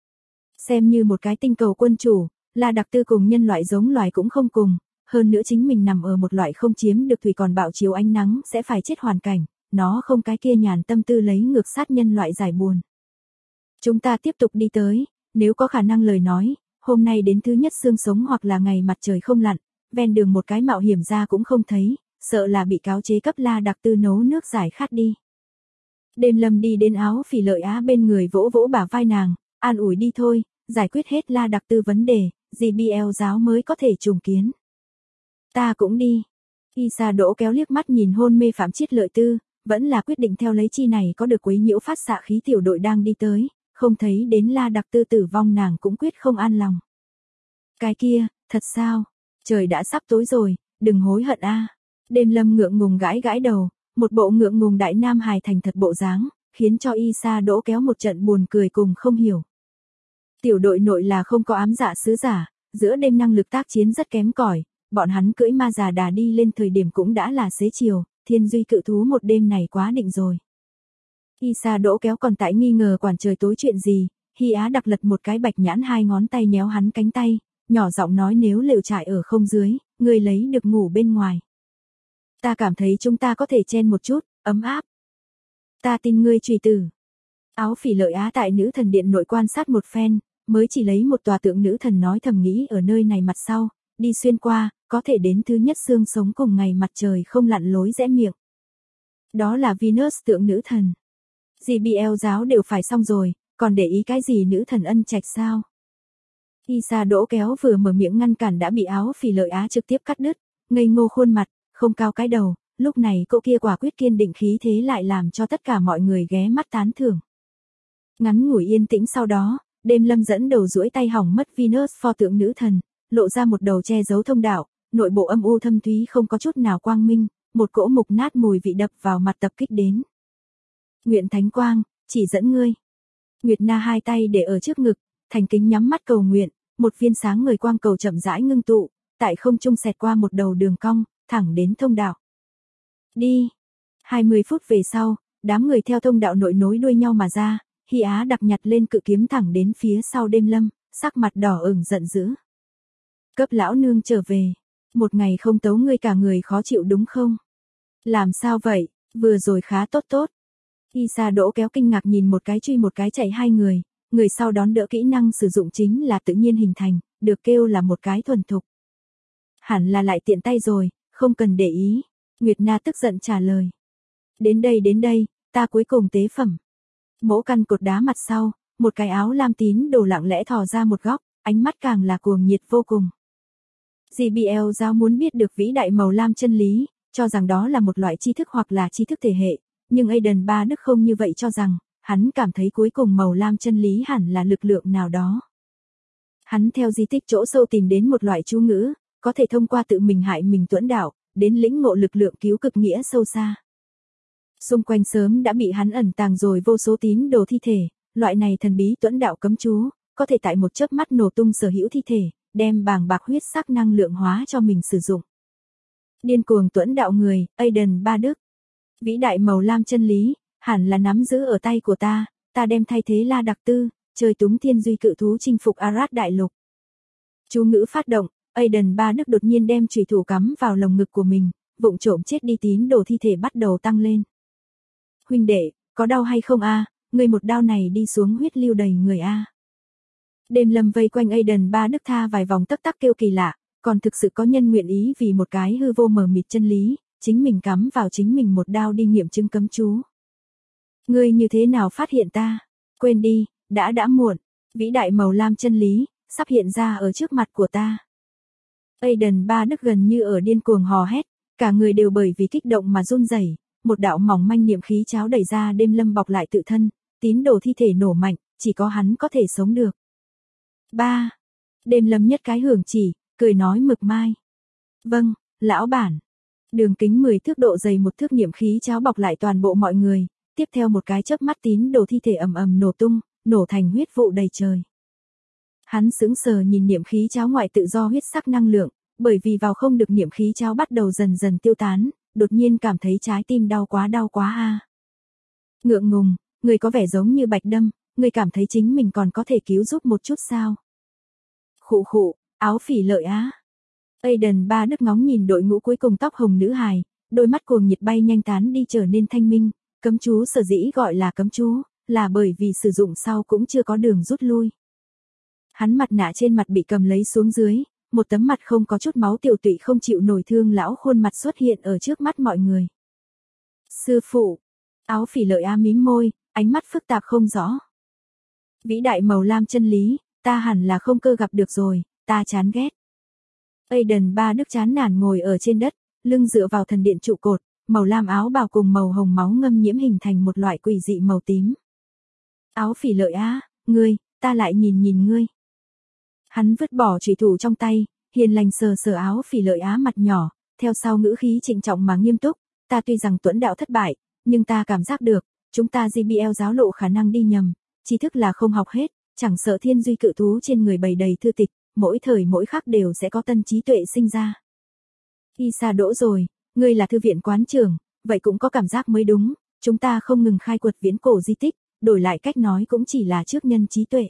Xem như một cái tinh cầu quân chủ, La Đặc Tư cùng nhân loại giống loài cũng không cùng, hơn nữa chính mình nằm ở một loại không chiếm được thủy còn bạo chiếu ánh nắng sẽ phải chết hoàn cảnh, nó không cái kia nhàn tâm tư lấy ngược sát nhân loại giải buồn. Chúng ta tiếp tục đi tới, nếu có khả năng lời nói, hôm nay đến thứ nhất xương sống hoặc là ngày mặt trời không lặn, ven đường một cái mạo hiểm ra cũng không thấy, sợ là bị cáo chế cấp La Đặc Tư nấu nước giải khát đi. Đêm Lâm đi đến Áo Phỉ Lợi Á bên người vỗ vỗ bả vai nàng, an ủi đi thôi, giải quyết hết La Đặc Tư vấn đề, JBL giáo mới có thể trùng kiến. Ta cũng đi. Isa Đỗ kéo liếc mắt nhìn hôn mê Phạm Chiết Lợi Tư, vẫn là quyết định theo lấy chi này có được quấy nhiễu phát xạ khí tiểu đội đang đi tới, không thấy đến La Đặc Tư tử vong nàng cũng quyết không an lòng. Cái kia, thật sao? Trời đã sắp tối rồi, đừng hối hận a. Đêm Lâm ngượng ngùng gãi gãi đầu, một bộ ngượng ngùng đại nam hài thành thật bộ dáng, khiến cho Isa Đỗ kéo một trận buồn cười cùng không hiểu. Tiểu đội nội là không có ám dạ sứ giả, giữa đêm năng lực tác chiến rất kém cỏi, bọn hắn cưỡi ma già đà đi lên thời điểm cũng đã là xế chiều, thiên duy cự thú một đêm này quá định rồi. Isa Đỗ kéo còn tại nghi ngờ quản trời tối chuyện gì, Hy Á Đặc lật một cái bạch nhãn hai ngón tay nhéo hắn cánh tay, nhỏ giọng nói nếu lều trại ở không dưới, người lấy được ngủ bên ngoài. Ta cảm thấy chúng ta có thể chen một chút, ấm áp. Ta tin ngươi trùy tử. Áo Phỉ Lợi Á tại nữ thần điện nội quan sát một phen, mới chỉ lấy một tòa tượng nữ thần nói thầm nghĩ ở nơi này mặt sau, đi xuyên qua, có thể đến thứ nhất xương sống cùng ngày mặt trời không lặn lối rẽ miệng. Đó là Venus tượng nữ thần. JBL giáo đều phải xong rồi, còn để ý cái gì nữ thần ân trạch sao? Isa Đỗ kéo vừa mở miệng ngăn cản đã bị Áo Phỉ Lợi Á trực tiếp cắt đứt, ngây ngô khuôn mặt, không cao cái đầu, lúc này cậu kia quả quyết kiên định khí thế lại làm cho tất cả mọi người ghé mắt tán thưởng. Ngắn ngủi yên tĩnh sau đó, Đêm Lâm dẫn đầu duỗi tay hỏng mất Venus pho tượng nữ thần, lộ ra một đầu che giấu thông đạo, nội bộ âm u thâm thúy không có chút nào quang minh, một cỗ mục nát mùi vị đập vào mặt tập kích đến. Nguyện Thánh Quang, chỉ dẫn ngươi. Nguyệt Na hai tay để ở trước ngực, thành kính nhắm mắt cầu nguyện, một viên sáng ngời quang cầu chậm rãi ngưng tụ, tại không trung xẹt qua một đầu đường cong, thẳng đến thông đạo. Đi. 20 phút về sau, đám người theo thông đạo nội nối đuôi nhau mà ra, Hy Á Đặc nhặt lên cự kiếm thẳng đến phía sau Đêm Lâm, sắc mặt đỏ ửng giận dữ. Cấp lão nương trở về, một ngày không tấu ngươi cả người khó chịu đúng không? Làm sao vậy, vừa rồi khá tốt tốt. Isa Đỗ kéo kinh ngạc nhìn một cái truy một cái chạy hai người sau đón đỡ kỹ năng sử dụng chính là tự nhiên hình thành, được kêu là một cái thuần thục. Hẳn là lại tiện tay rồi, không cần để ý. Nguyệt Na tức giận trả lời. Đến đây, ta cuối cùng tế phẩm. Mỗ căn cột đá mặt sau, một cái áo lam tín đồ lặng lẽ thò ra một góc, ánh mắt càng là cuồng nhiệt vô cùng. JBL giáo muốn biết được vĩ đại màu lam chân lý, cho rằng đó là một loại tri thức hoặc là tri thức thể hệ, nhưng Aiden Ba Đức không như vậy cho rằng, hắn cảm thấy cuối cùng màu lam chân lý hẳn là lực lượng nào đó. Hắn theo di tích chỗ sâu tìm đến một loại chú ngữ, có thể thông qua tự mình hại mình tuẫn đạo, đến lĩnh ngộ lực lượng cứu cực nghĩa sâu xa. Xung quanh sớm đã bị hắn ẩn tàng rồi vô số tín đồ thi thể, loại này thần bí tuẫn đạo cấm chú, có thể tại một chớp mắt nổ tung sở hữu thi thể, đem bàng bạc huyết sắc năng lượng hóa cho mình sử dụng. Điên cuồng tuẫn đạo người, Aiden Ba Đức. Vĩ đại màu lam chân lý, hẳn là nắm giữ ở tay của ta đem thay thế La Đặc Tư, chơi túng thiên duy cự thú chinh phục Arad đại lục. Chú ngữ phát động, Aiden Ba Đức đột nhiên đem chùy thủ cắm vào lồng ngực của mình, vụng trộm chết đi tín đồ thi thể bắt đầu tăng lên. Huynh đệ, có đau hay không a? Người một đao này đi xuống huyết lưu đầy người a. Đêm Lâm vây quanh Aiden Ba Đức tha vài vòng tắc tắc kêu kỳ lạ, còn thực sự có nhân nguyện ý vì một cái hư vô mờ mịt chân lý, chính mình cắm vào chính mình một đao đi nghiệm chứng cấm chú. Ngươi như thế nào phát hiện ta? Quên đi, đã muộn. Vĩ đại màu lam chân lý, sắp hiện ra ở trước mặt của ta. Aiden Ba Đức gần như ở điên cuồng hò hét, cả người đều bởi vì kích động mà run rẩy. Một đạo mỏng manh niệm khí cháo đẩy ra đêm lâm bọc lại tự thân, tín đồ thi thể nổ mạnh, chỉ có hắn có thể sống được. 3. Đêm lâm nhất cái hưởng chỉ, cười nói mực mai. Vâng, lão bản. Đường kính 10 thước độ dày một thước niệm khí cháo bọc lại toàn bộ mọi người, tiếp theo một cái chớp mắt tín đồ thi thể ầm ầm nổ tung, nổ thành huyết vụ đầy trời. Hắn sững sờ nhìn niệm khí cháo ngoại tự do huyết sắc năng lượng, bởi vì vào không được niệm khí cháo bắt đầu dần dần tiêu tán, đột nhiên cảm thấy trái tim đau quá a. Ngượng ngùng, người có vẻ giống như bạch đâm, người cảm thấy chính mình còn có thể cứu giúp một chút sao? Khụ khụ, áo phỉ lợi á. Aiden Ba Đức ngóng nhìn đội ngũ cuối cùng tóc hồng nữ hài, đôi mắt cuồng nhiệt bay nhanh tán đi trở nên thanh minh, cấm chú sở dĩ gọi là cấm chú, là bởi vì sử dụng sau cũng chưa có đường rút lui. Hắn mặt nạ trên mặt bị cầm lấy xuống dưới, một tấm mặt không có chút máu tiểu tụy không chịu nổi thương lão khuôn mặt xuất hiện ở trước mắt mọi người. Sư phụ, áo phỉ lợi á mím môi, ánh mắt phức tạp không rõ. Vĩ đại màu lam chân lý, ta hẳn là không cơ gặp được rồi, ta chán ghét. Aiden Ba Đức chán nản ngồi ở trên đất, lưng dựa vào thần điện trụ cột, màu lam áo bào cùng màu hồng máu ngâm nhiễm hình thành một loại quỷ dị màu tím. Áo phỉ lợi á, ngươi, ta lại nhìn ngươi. Hắn vứt bỏ chủy thủ trong tay, hiền lành sờ sờ áo phỉ lợi á mặt nhỏ, theo sau ngữ khí trịnh trọng mà nghiêm túc, ta tuy rằng tuẫn đạo thất bại, nhưng ta cảm giác được, chúng ta JBL giáo lộ khả năng đi nhầm, tri thức là không học hết, chẳng sợ thiên duy cự thú trên người bày đầy thư tịch, mỗi thời mỗi khắc đều sẽ có tân trí tuệ sinh ra. Isa đỗ rồi, ngươi là thư viện quán trưởng, vậy cũng có cảm giác mới đúng, chúng ta không ngừng khai quật viễn cổ di tích, đổi lại cách nói cũng chỉ là trước nhân trí tuệ.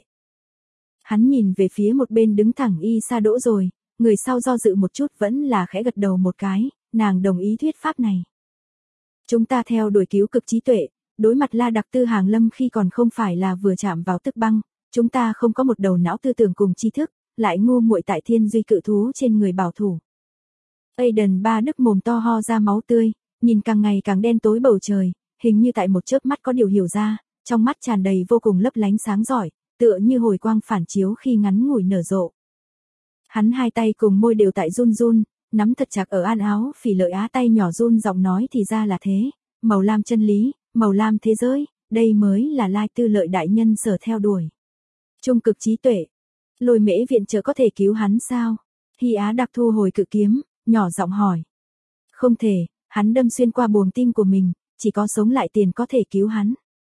Hắn nhìn về phía một bên đứng thẳng Isa đỗ rồi, người sau do dự một chút vẫn là khẽ gật đầu một cái, nàng đồng ý thuyết pháp này. Chúng ta theo đuổi cứu cực trí tuệ, đối mặt La Đặc Tư Hàng Lâm khi còn không phải là vừa chạm vào tức băng, chúng ta không có một đầu não tư tưởng cùng tri thức, lại ngu muội tại thiên duy cự thú trên người bảo thủ. Aiden Ba Đức mồm to ho ra máu tươi, nhìn càng ngày càng đen tối bầu trời, hình như tại một chớp mắt có điều hiểu ra, trong mắt tràn đầy vô cùng lấp lánh sáng giỏi, tựa như hồi quang phản chiếu khi ngắn ngủi nở rộ. Hắn hai tay cùng môi đều tại run run, nắm thật chặt ở an áo phỉ lợi á tay nhỏ run giọng nói thì ra là thế, màu lam chân lý, màu lam thế giới, đây mới là Lai Tư Lợi đại nhân sở theo đuổi. Trung cực trí tuệ, Lôi Mễ viện trợ có thể cứu hắn sao? Hy Á Đặc thu hồi cự kiếm, nhỏ giọng hỏi. Không thể, hắn đâm xuyên qua buồng tim của mình, chỉ có sống lại tiền có thể cứu hắn.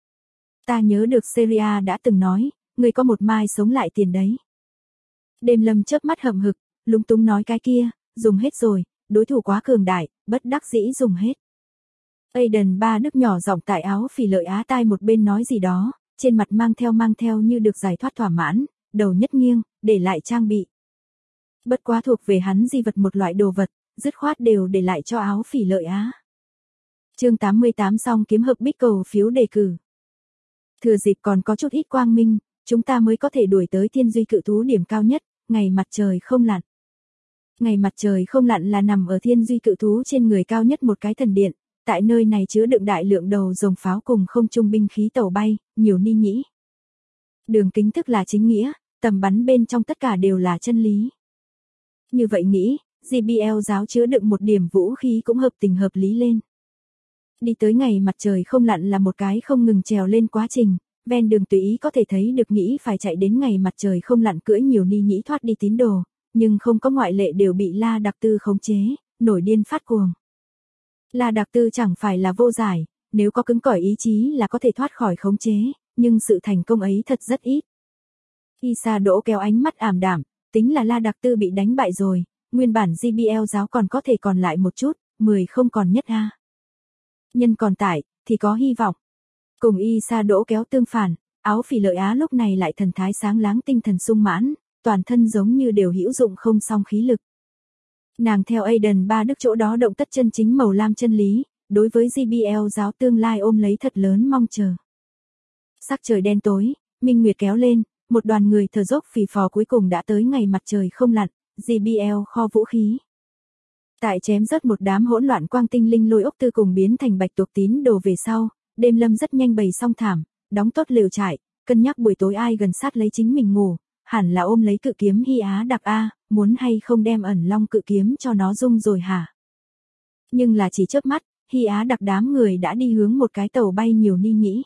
Ta nhớ được Seria đã từng nói, người có một mai sống lại tiền đấy. Đêm lâm chớp mắt hậm hực, lúng túng nói cái kia, dùng hết rồi, đối thủ quá cường đại, bất đắc dĩ dùng hết. Aiden Ba Đức nhỏ giọng tại áo phỉ lợi á tai một bên nói gì đó, trên mặt mang theo như được giải thoát thỏa mãn, đầu nhất nghiêng, để lại trang bị. Bất quá thuộc về hắn di vật một loại đồ vật, dứt khoát đều để lại cho áo phỉ lợi á. Chương 88 xong kiếm hợp bích cầu phiếu đề cử. Thừa dịp còn có chút ít quang minh, chúng ta mới có thể đuổi tới thiên duy cự thú điểm cao nhất, ngày mặt trời không lặn. Ngày mặt trời không lặn là nằm ở thiên duy cự thú trên người cao nhất một cái thần điện, tại nơi này chứa đựng đại lượng đầu rồng pháo cùng không trung binh khí tàu bay, nhiều ni nhĩ. Đường kính thức là chính nghĩa, tầm bắn bên trong tất cả đều là chân lý. Như vậy nghĩ, JBL giáo chứa đựng một điểm vũ khí cũng hợp tình hợp lý lên. Đi tới ngày mặt trời không lặn là một cái không ngừng trèo lên quá trình, ven đường tùy ý có thể thấy được nghĩ phải chạy đến ngày mặt trời không lặn cưỡi nhiều ni nhĩ thoát đi tín đồ, nhưng không có ngoại lệ đều bị La Đặc Tư khống chế, nổi điên phát cuồng. La Đặc Tư chẳng phải là vô giải, nếu có cứng cỏi ý chí là có thể thoát khỏi khống chế, nhưng sự thành công ấy thật rất ít. Isa đỗ kéo ánh mắt ảm đạm, tính là La Đặc Tư bị đánh bại rồi, nguyên bản JBL giáo còn có thể còn lại một chút, 10 không còn nhất a. Nhân còn tại, thì có hy vọng. Cùng Isa đỗ kéo tương phản, áo phỉ lợi á lúc này lại thần thái sáng láng tinh thần sung mãn, toàn thân giống như đều hữu dụng không song khí lực. Nàng theo Aiden Ba Đức chỗ đó động tất chân chính màu lam chân lý, đối với JBL giáo tương lai ôm lấy thật lớn mong chờ. Sắc trời đen tối, minh nguyệt kéo lên, một đoàn người thở dốc phì phò cuối cùng đã tới ngày mặt trời không lặn, JBL kho vũ khí. Tại chém rớt một đám hỗn loạn quang tinh linh lôi ốc tư cùng biến thành bạch tuộc tín đồ về sau, đêm lâm rất nhanh bày xong thảm, đóng tốt lều trại, cân nhắc buổi tối ai gần sát lấy chính mình ngủ, hẳn là ôm lấy cự kiếm Hy Á Đặc A, muốn hay không đem ẩn long cự kiếm cho nó rung rồi hả? Nhưng là chỉ chớp mắt, Hy Á Đặc đám người đã đi hướng một cái tàu bay nhiều ni nhĩ.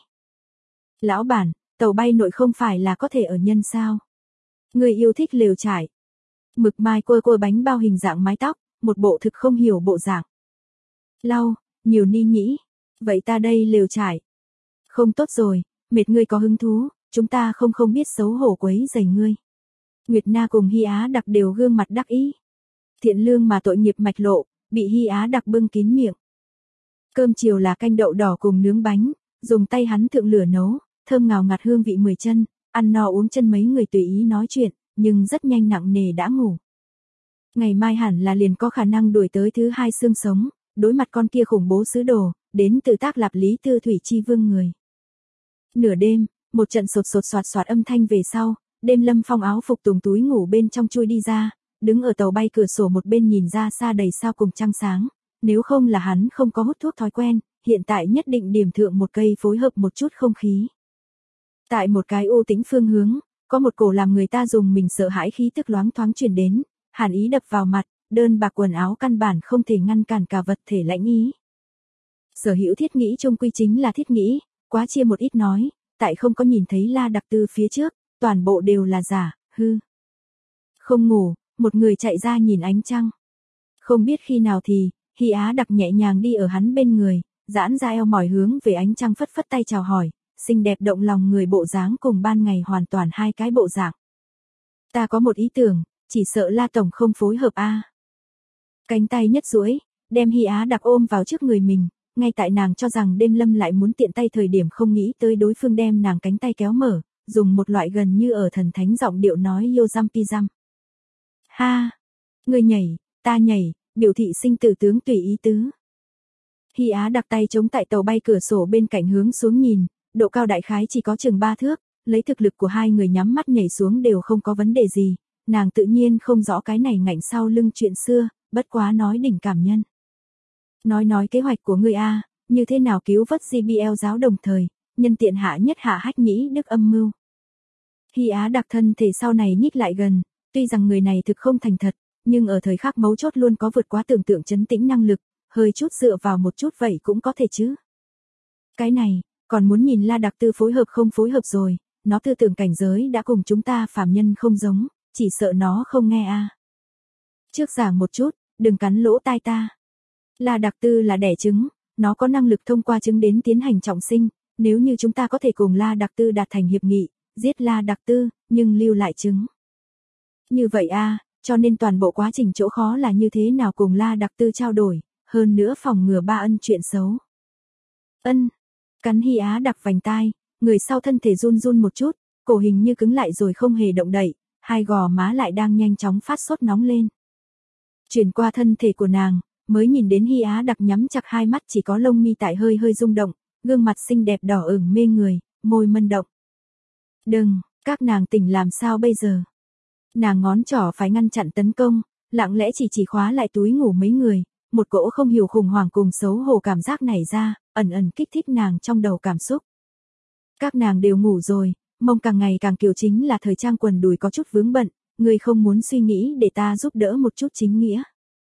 Lão bản, tàu bay nội không phải là có thể ở nhân sao? Người yêu thích lều trại. Mực Mai quơ quơ bánh bao hình dạng mái tóc, một bộ thực không hiểu bộ dạng. Lau, nhiều ni nhĩ. Vậy ta đây lều trại. Không tốt rồi, mệt ngươi có hứng thú, chúng ta không biết xấu hổ quấy rầy ngươi. Nguyệt Na cùng Hy Á Đặc đều gương mặt đắc ý. Thiện lương mà tội nghiệp Mạch Lộ, bị Hy Á Đặc bưng kín miệng. Cơm chiều là canh đậu đỏ cùng nướng bánh, dùng tay hắn thượng lửa nấu, thơm ngào ngạt hương vị 10 chân, ăn no uống chân mấy người tùy ý nói chuyện, nhưng rất nhanh nặng nề đã ngủ. Ngày mai hẳn là liền có khả năng đuổi tới thứ hai xương sống, đối mặt con kia khủng bố sứ đồ, đến từ Tác Lạp Lý Tư Thủy Chi Vương người. Nửa đêm, một trận sột sột soạt soạt âm thanh về sau, đêm lâm phong áo phục tùng túi ngủ bên trong chui đi ra, đứng ở tàu bay cửa sổ một bên nhìn ra xa đầy sao cùng trăng sáng, nếu không là hắn không có hút thuốc thói quen, hiện tại nhất định điểm thượng một cây phối hợp một chút không khí. Tại một cái u tĩnh phương hướng, có một cổ làm người ta dùng mình sợ hãi khí tức loáng thoáng truyền đến, hàn ý đập vào mặt, đơn bạc quần áo căn bản không thể ngăn cản cả vật thể lãnh ý. Sở hữu thiết nghĩ chung quy chính là thiết nghĩ, quá chia một ít nói, tại không có nhìn thấy La Đặc Tư phía trước, toàn bộ đều là giả, hư. Không ngủ, một người chạy ra nhìn ánh trăng. Không biết khi nào thì, Hy Á Đặc nhẹ nhàng đi ở hắn bên người, giãn ra eo mỏi hướng về ánh trăng phất phất tay chào hỏi, xinh đẹp động lòng người bộ dáng cùng ban ngày hoàn toàn hai cái bộ dạng. Ta có một ý tưởng, chỉ sợ La Tổng không phối hợp a. Cánh tay nhất duỗi, đem Hy Á Đặc ôm vào trước người mình, ngay tại nàng cho rằng đêm lâm lại muốn tiện tay thời điểm không nghĩ tới đối phương đem nàng cánh tay kéo mở, dùng một loại gần như ở thần thánh giọng điệu nói yo jam pi jam. Ha! Người nhảy, ta nhảy, biểu thị sinh tử tướng tùy ý tứ. Hy Á Đặc tay chống tại tàu bay cửa sổ bên cạnh hướng xuống nhìn, độ cao đại khái chỉ có chừng 3 thước, lấy thực lực của hai người nhắm mắt nhảy xuống đều không có vấn đề gì, nàng tự nhiên không rõ cái này ngạnh sau lưng chuyện xưa, bất quá nói đỉnh cảm nhân. Nói kế hoạch của ngươi a, như thế nào cứu vớt JBL giáo đồng thời, nhân tiện hạ nhất hạ hách nhĩ đức âm mưu. Hy Á Đặc thân thể sau này nhích lại gần, tuy rằng người này thực không thành thật, nhưng ở thời khắc mấu chốt luôn có vượt quá tưởng tượng trấn tĩnh năng lực, hơi chút dựa vào một chút vậy cũng có thể chứ. Cái này, còn muốn nhìn La Đặc Tư phối hợp không phối hợp rồi, nó tư tưởng cảnh giới đã cùng chúng ta phàm nhân không giống, chỉ sợ nó không nghe a. Trước giảng một chút, đừng cắn lỗ tai ta. La Đặc Tư là đẻ trứng, nó có năng lực thông qua trứng đến tiến hành trọng sinh, nếu như chúng ta có thể cùng La Đặc Tư đạt thành hiệp nghị, giết La Đặc Tư, nhưng lưu lại trứng. Như vậy a, cho nên toàn bộ quá trình chỗ khó là như thế nào cùng La Đặc Tư trao đổi, hơn nữa phòng ngừa ba ân chuyện xấu. Ân, cắn Hy Á Đặc vành tai, người sau thân thể run run một chút, cổ hình như cứng lại rồi không hề động đậy, hai gò má lại đang nhanh chóng phát sốt nóng lên. Chuyển qua thân thể của nàng, mới nhìn đến Hy Á Đặc nhắm chặt hai mắt chỉ có lông mi tại hơi hơi rung động, gương mặt xinh đẹp đỏ ửng mê người, môi mân động. Đừng, các nàng tỉnh làm sao bây giờ? Nàng ngón trỏ phải ngăn chặn tấn công, lặng lẽ chỉ khóa lại túi ngủ mấy người, một cỗ không hiểu khủng hoảng cùng xấu hổ cảm giác nảy ra, ẩn ẩn kích thích nàng trong đầu cảm xúc. Các nàng đều ngủ rồi, mông càng ngày càng kiều chính là thời trang quần đùi có chút vướng bận, người không muốn suy nghĩ để ta giúp đỡ một chút chính nghĩa.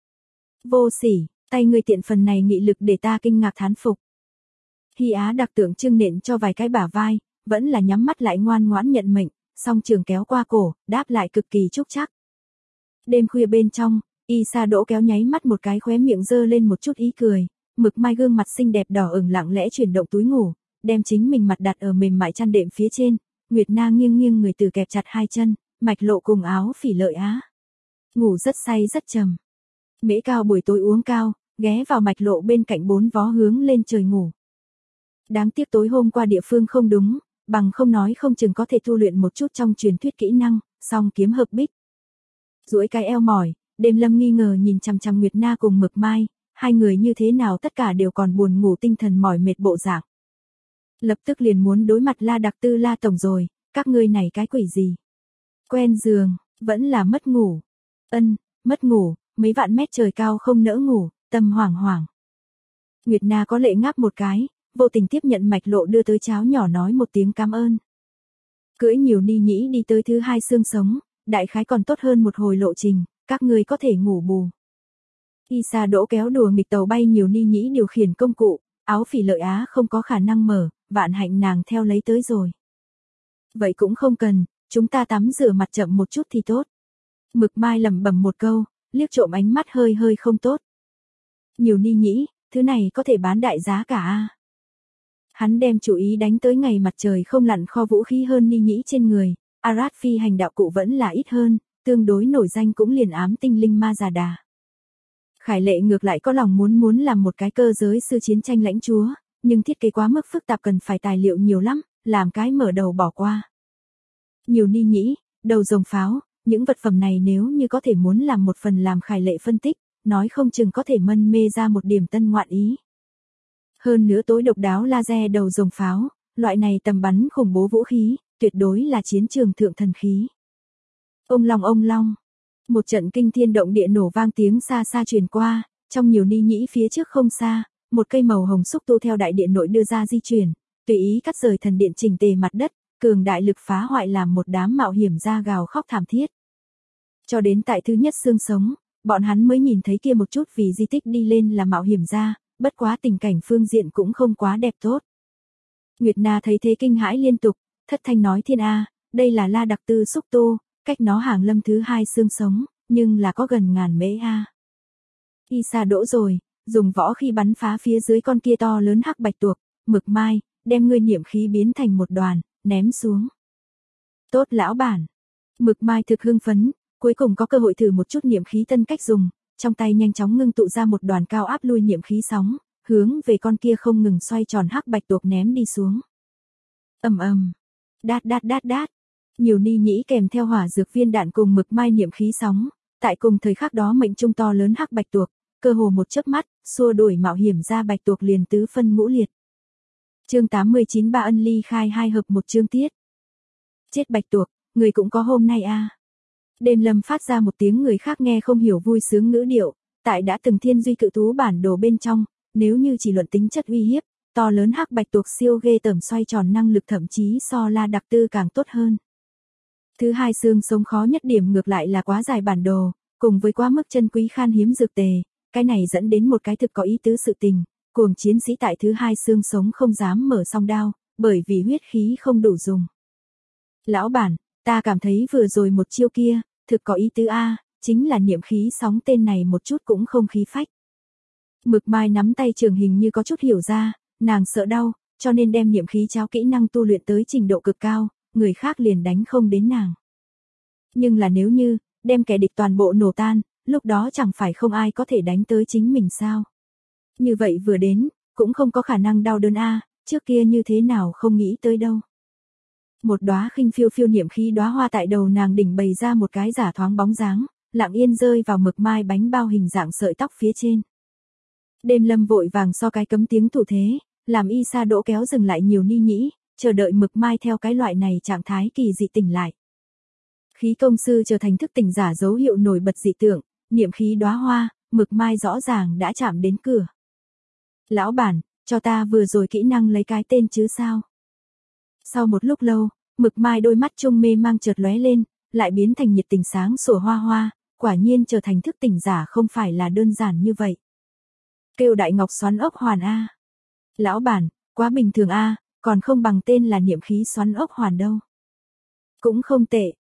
Vô sỉ, tay người tiện phần này nghị lực để ta kinh ngạc thán phục. Hy Á Đặc tượng trưng nện cho vài cái bả vai, vẫn là nhắm mắt lại ngoan ngoãn nhận mệnh, song trường kéo qua cổ, đáp lại cực kỳ trúc chắc. Đêm khuya bên trong, Y Sa Đỗ kéo nháy mắt một cái khóe miệng dơ lên một chút ý cười, Mực Mai gương mặt xinh đẹp đỏ ửng lặng lẽ chuyển động túi ngủ, đem chính mình mặt đặt ở mềm mại chăn đệm phía trên, Nguyệt Na nghiêng nghiêng người từ kẹp chặt hai chân, Mạch Lộ cùng áo phỉ lợi á. Ngủ rất say rất trầm. Mễ Cao buổi tối uống cao, ghé vào Mạch Lộ bên cạnh bốn vó hướng lên trời ngủ. Đáng tiếc tối hôm qua địa phương không đúng, bằng không nói không chừng có thể tu luyện một chút trong truyền thuyết kỹ năng, song kiếm hợp bích. Duỗi cái eo mỏi, đêm lâm nghi ngờ nhìn chằm chằm Nguyệt Na cùng Mực Mai, hai người như thế nào tất cả đều còn buồn ngủ tinh thần mỏi mệt bộ dạng. Lập tức liền muốn đối mặt La Đặc Tư La Tổng rồi, các ngươi này cái quỷ gì? Quen giường, vẫn là mất ngủ. Mất ngủ, mấy vạn mét trời cao không nỡ ngủ, tâm hoảng hoảng. Nguyệt Na có lệ ngáp một cái, vô tình tiếp nhận mạch lộ đưa tới cháo nhỏ nói một tiếng cảm ơn. Cưỡi nhiều ni nhĩ đi tới thứ hai xương sống, đại khái còn tốt hơn một hồi lộ trình, các ngươi có thể ngủ bù. Isa Đỗ kéo đùa nghịch tàu bay nhiều ni nhĩ điều khiển công cụ, áo phỉ lợi Á không có khả năng mở, vạn hạnh nàng theo lấy tới rồi. Vậy cũng không cần, chúng ta tắm rửa mặt chậm một chút thì tốt. Mực Mai lẩm bẩm một câu, liếc trộm ánh mắt hơi hơi không tốt. Nhiều ni nhĩ, thứ này có thể bán đại giá cả a. Hắn đem chủ ý đánh tới ngày mặt trời không lặn kho vũ khí hơn ni nhĩ trên người, Arad phi hành đạo cụ vẫn là ít hơn, tương đối nổi danh cũng liền ám tinh linh ma già đà. Khải Lệ ngược lại có lòng muốn làm một cái cơ giới sư chiến tranh lãnh chúa, nhưng thiết kế quá mức phức tạp cần phải tài liệu nhiều lắm, làm cái mở đầu bỏ qua. Nhiều ni nhĩ, đầu rồng pháo, những vật phẩm này nếu như có thể muốn làm một phần làm Khải Lệ phân tích, nói không chừng có thể mân mê ra một điểm tân ngoạn ý. Hơn nữa tối độc đáo laser đầu rồng pháo, loại này tầm bắn khủng bố vũ khí, tuyệt đối là chiến trường thượng thần khí. Ông long, một trận kinh thiên động địa nổ vang tiếng xa xa truyền qua, trong nhiều ni nhĩ phía trước không xa, một cây màu hồng xúc tu theo đại điện nội đưa ra di chuyển, tùy ý cắt rời thần điện chỉnh tề mặt đất, cường đại lực phá hoại làm một đám mạo hiểm ra gào khóc thảm thiết. Cho đến tại thứ nhất xương sống, bọn hắn mới nhìn thấy kia một chút vì di tích đi lên là mạo hiểm ra, bất quá tình cảnh phương diện cũng không quá đẹp tốt. Nguyệt Na thấy thế kinh hãi liên tục, thất thanh nói thiên a, đây là La Đặc Tư xúc tu, cách nó hàng lâm thứ hai xương sống, nhưng là có gần ngàn mễ a. Isa Đỗ rồi, dùng võ khi bắn phá phía dưới con kia to lớn hắc bạch tuộc, Mực Mai, đem ngươi niệm khí biến thành một đoàn, ném xuống. Tốt lão bản. Mực Mai thực hưng phấn, cuối cùng có cơ hội thử một chút niệm khí tân cách dùng, trong tay nhanh chóng ngưng tụ ra một đoàn cao áp lui niệm khí sóng, hướng về con kia không ngừng xoay tròn hắc bạch tuộc ném đi xuống. Đát. Nhiều ni nhĩ kèm theo hỏa dược viên đạn cùng Mực Mai niệm khí sóng, tại cùng thời khắc đó mệnh trung to lớn hắc bạch tuộc, cơ hồ một chớp mắt, xua đuổi mạo hiểm ra bạch tuộc liền tứ phân ngũ liệt. Chương 89 Ba Ân ly khai 2 hợp 1 chương tiết. Chết bạch tuộc, người cũng có hôm nay a. Đêm Lâm phát ra một tiếng người khác nghe không hiểu vui sướng ngữ điệu, tại đã từng thiên duy cự thú bản đồ bên trong, nếu như chỉ luận tính chất uy hiếp, to lớn hắc bạch tuộc siêu ghê tởm xoay tròn năng lực thậm chí so La Đặc Tư càng tốt hơn. Thứ hai xương sống khó nhất điểm ngược lại là quá dài bản đồ, cùng với quá mức chân quý khan hiếm dược tề, cái này dẫn đến một cái thực có ý tứ sự tình, cuồng chiến sĩ tại thứ hai xương sống không dám mở song đao, bởi vì huyết khí không đủ dùng. Lão bản, ta cảm thấy vừa rồi một chiêu kia, thực có ý tứ a, chính là niệm khí sóng tên này một chút cũng không khí phách. Mực Mai nắm tay trường hình như có chút hiểu ra, nàng sợ đau, cho nên đem niệm khí cháo kỹ năng tu luyện tới trình độ cực cao, người khác liền đánh không đến nàng. Nhưng là nếu như, đem kẻ địch toàn bộ nổ tan, lúc đó chẳng phải không ai có thể đánh tới chính mình sao. Như vậy vừa đến, cũng không có khả năng đau đớn a, trước kia như thế nào không nghĩ tới đâu. Một đóa khinh phiêu phiêu niệm khí đóa hoa tại đầu nàng đỉnh bày ra một cái giả thoáng bóng dáng, lặng yên rơi vào Mực Mai bánh bao hình dạng sợi tóc phía trên. Đêm Lâm vội vàng so cái cấm tiếng thủ thế, làm Isa Đỗ kéo dừng lại nhiều ni nhĩ, chờ đợi Mực Mai theo cái loại này trạng thái kỳ dị tỉnh lại. Khí công sư trở thành thức tỉnh giả dấu hiệu nổi bật dị tượng, niệm khí đóa hoa, Mực Mai rõ ràng đã chạm đến cửa. Lão bản, cho ta vừa rồi kỹ năng lấy cái tên chứ sao? Sau một lúc lâu, Mực Mai đôi mắt trung mê mang chợt lóe lên, lại biến thành nhiệt tình sáng sủa hoa hoa, quả nhiên trở thành thức tỉnh giả không phải là đơn giản như vậy. Kêu Đại Ngọc xoắn ốc hoàn a. Lão bản, quá bình thường a, còn không bằng tên là niệm khí xoắn ốc hoàn đâu. Cũng không tệ,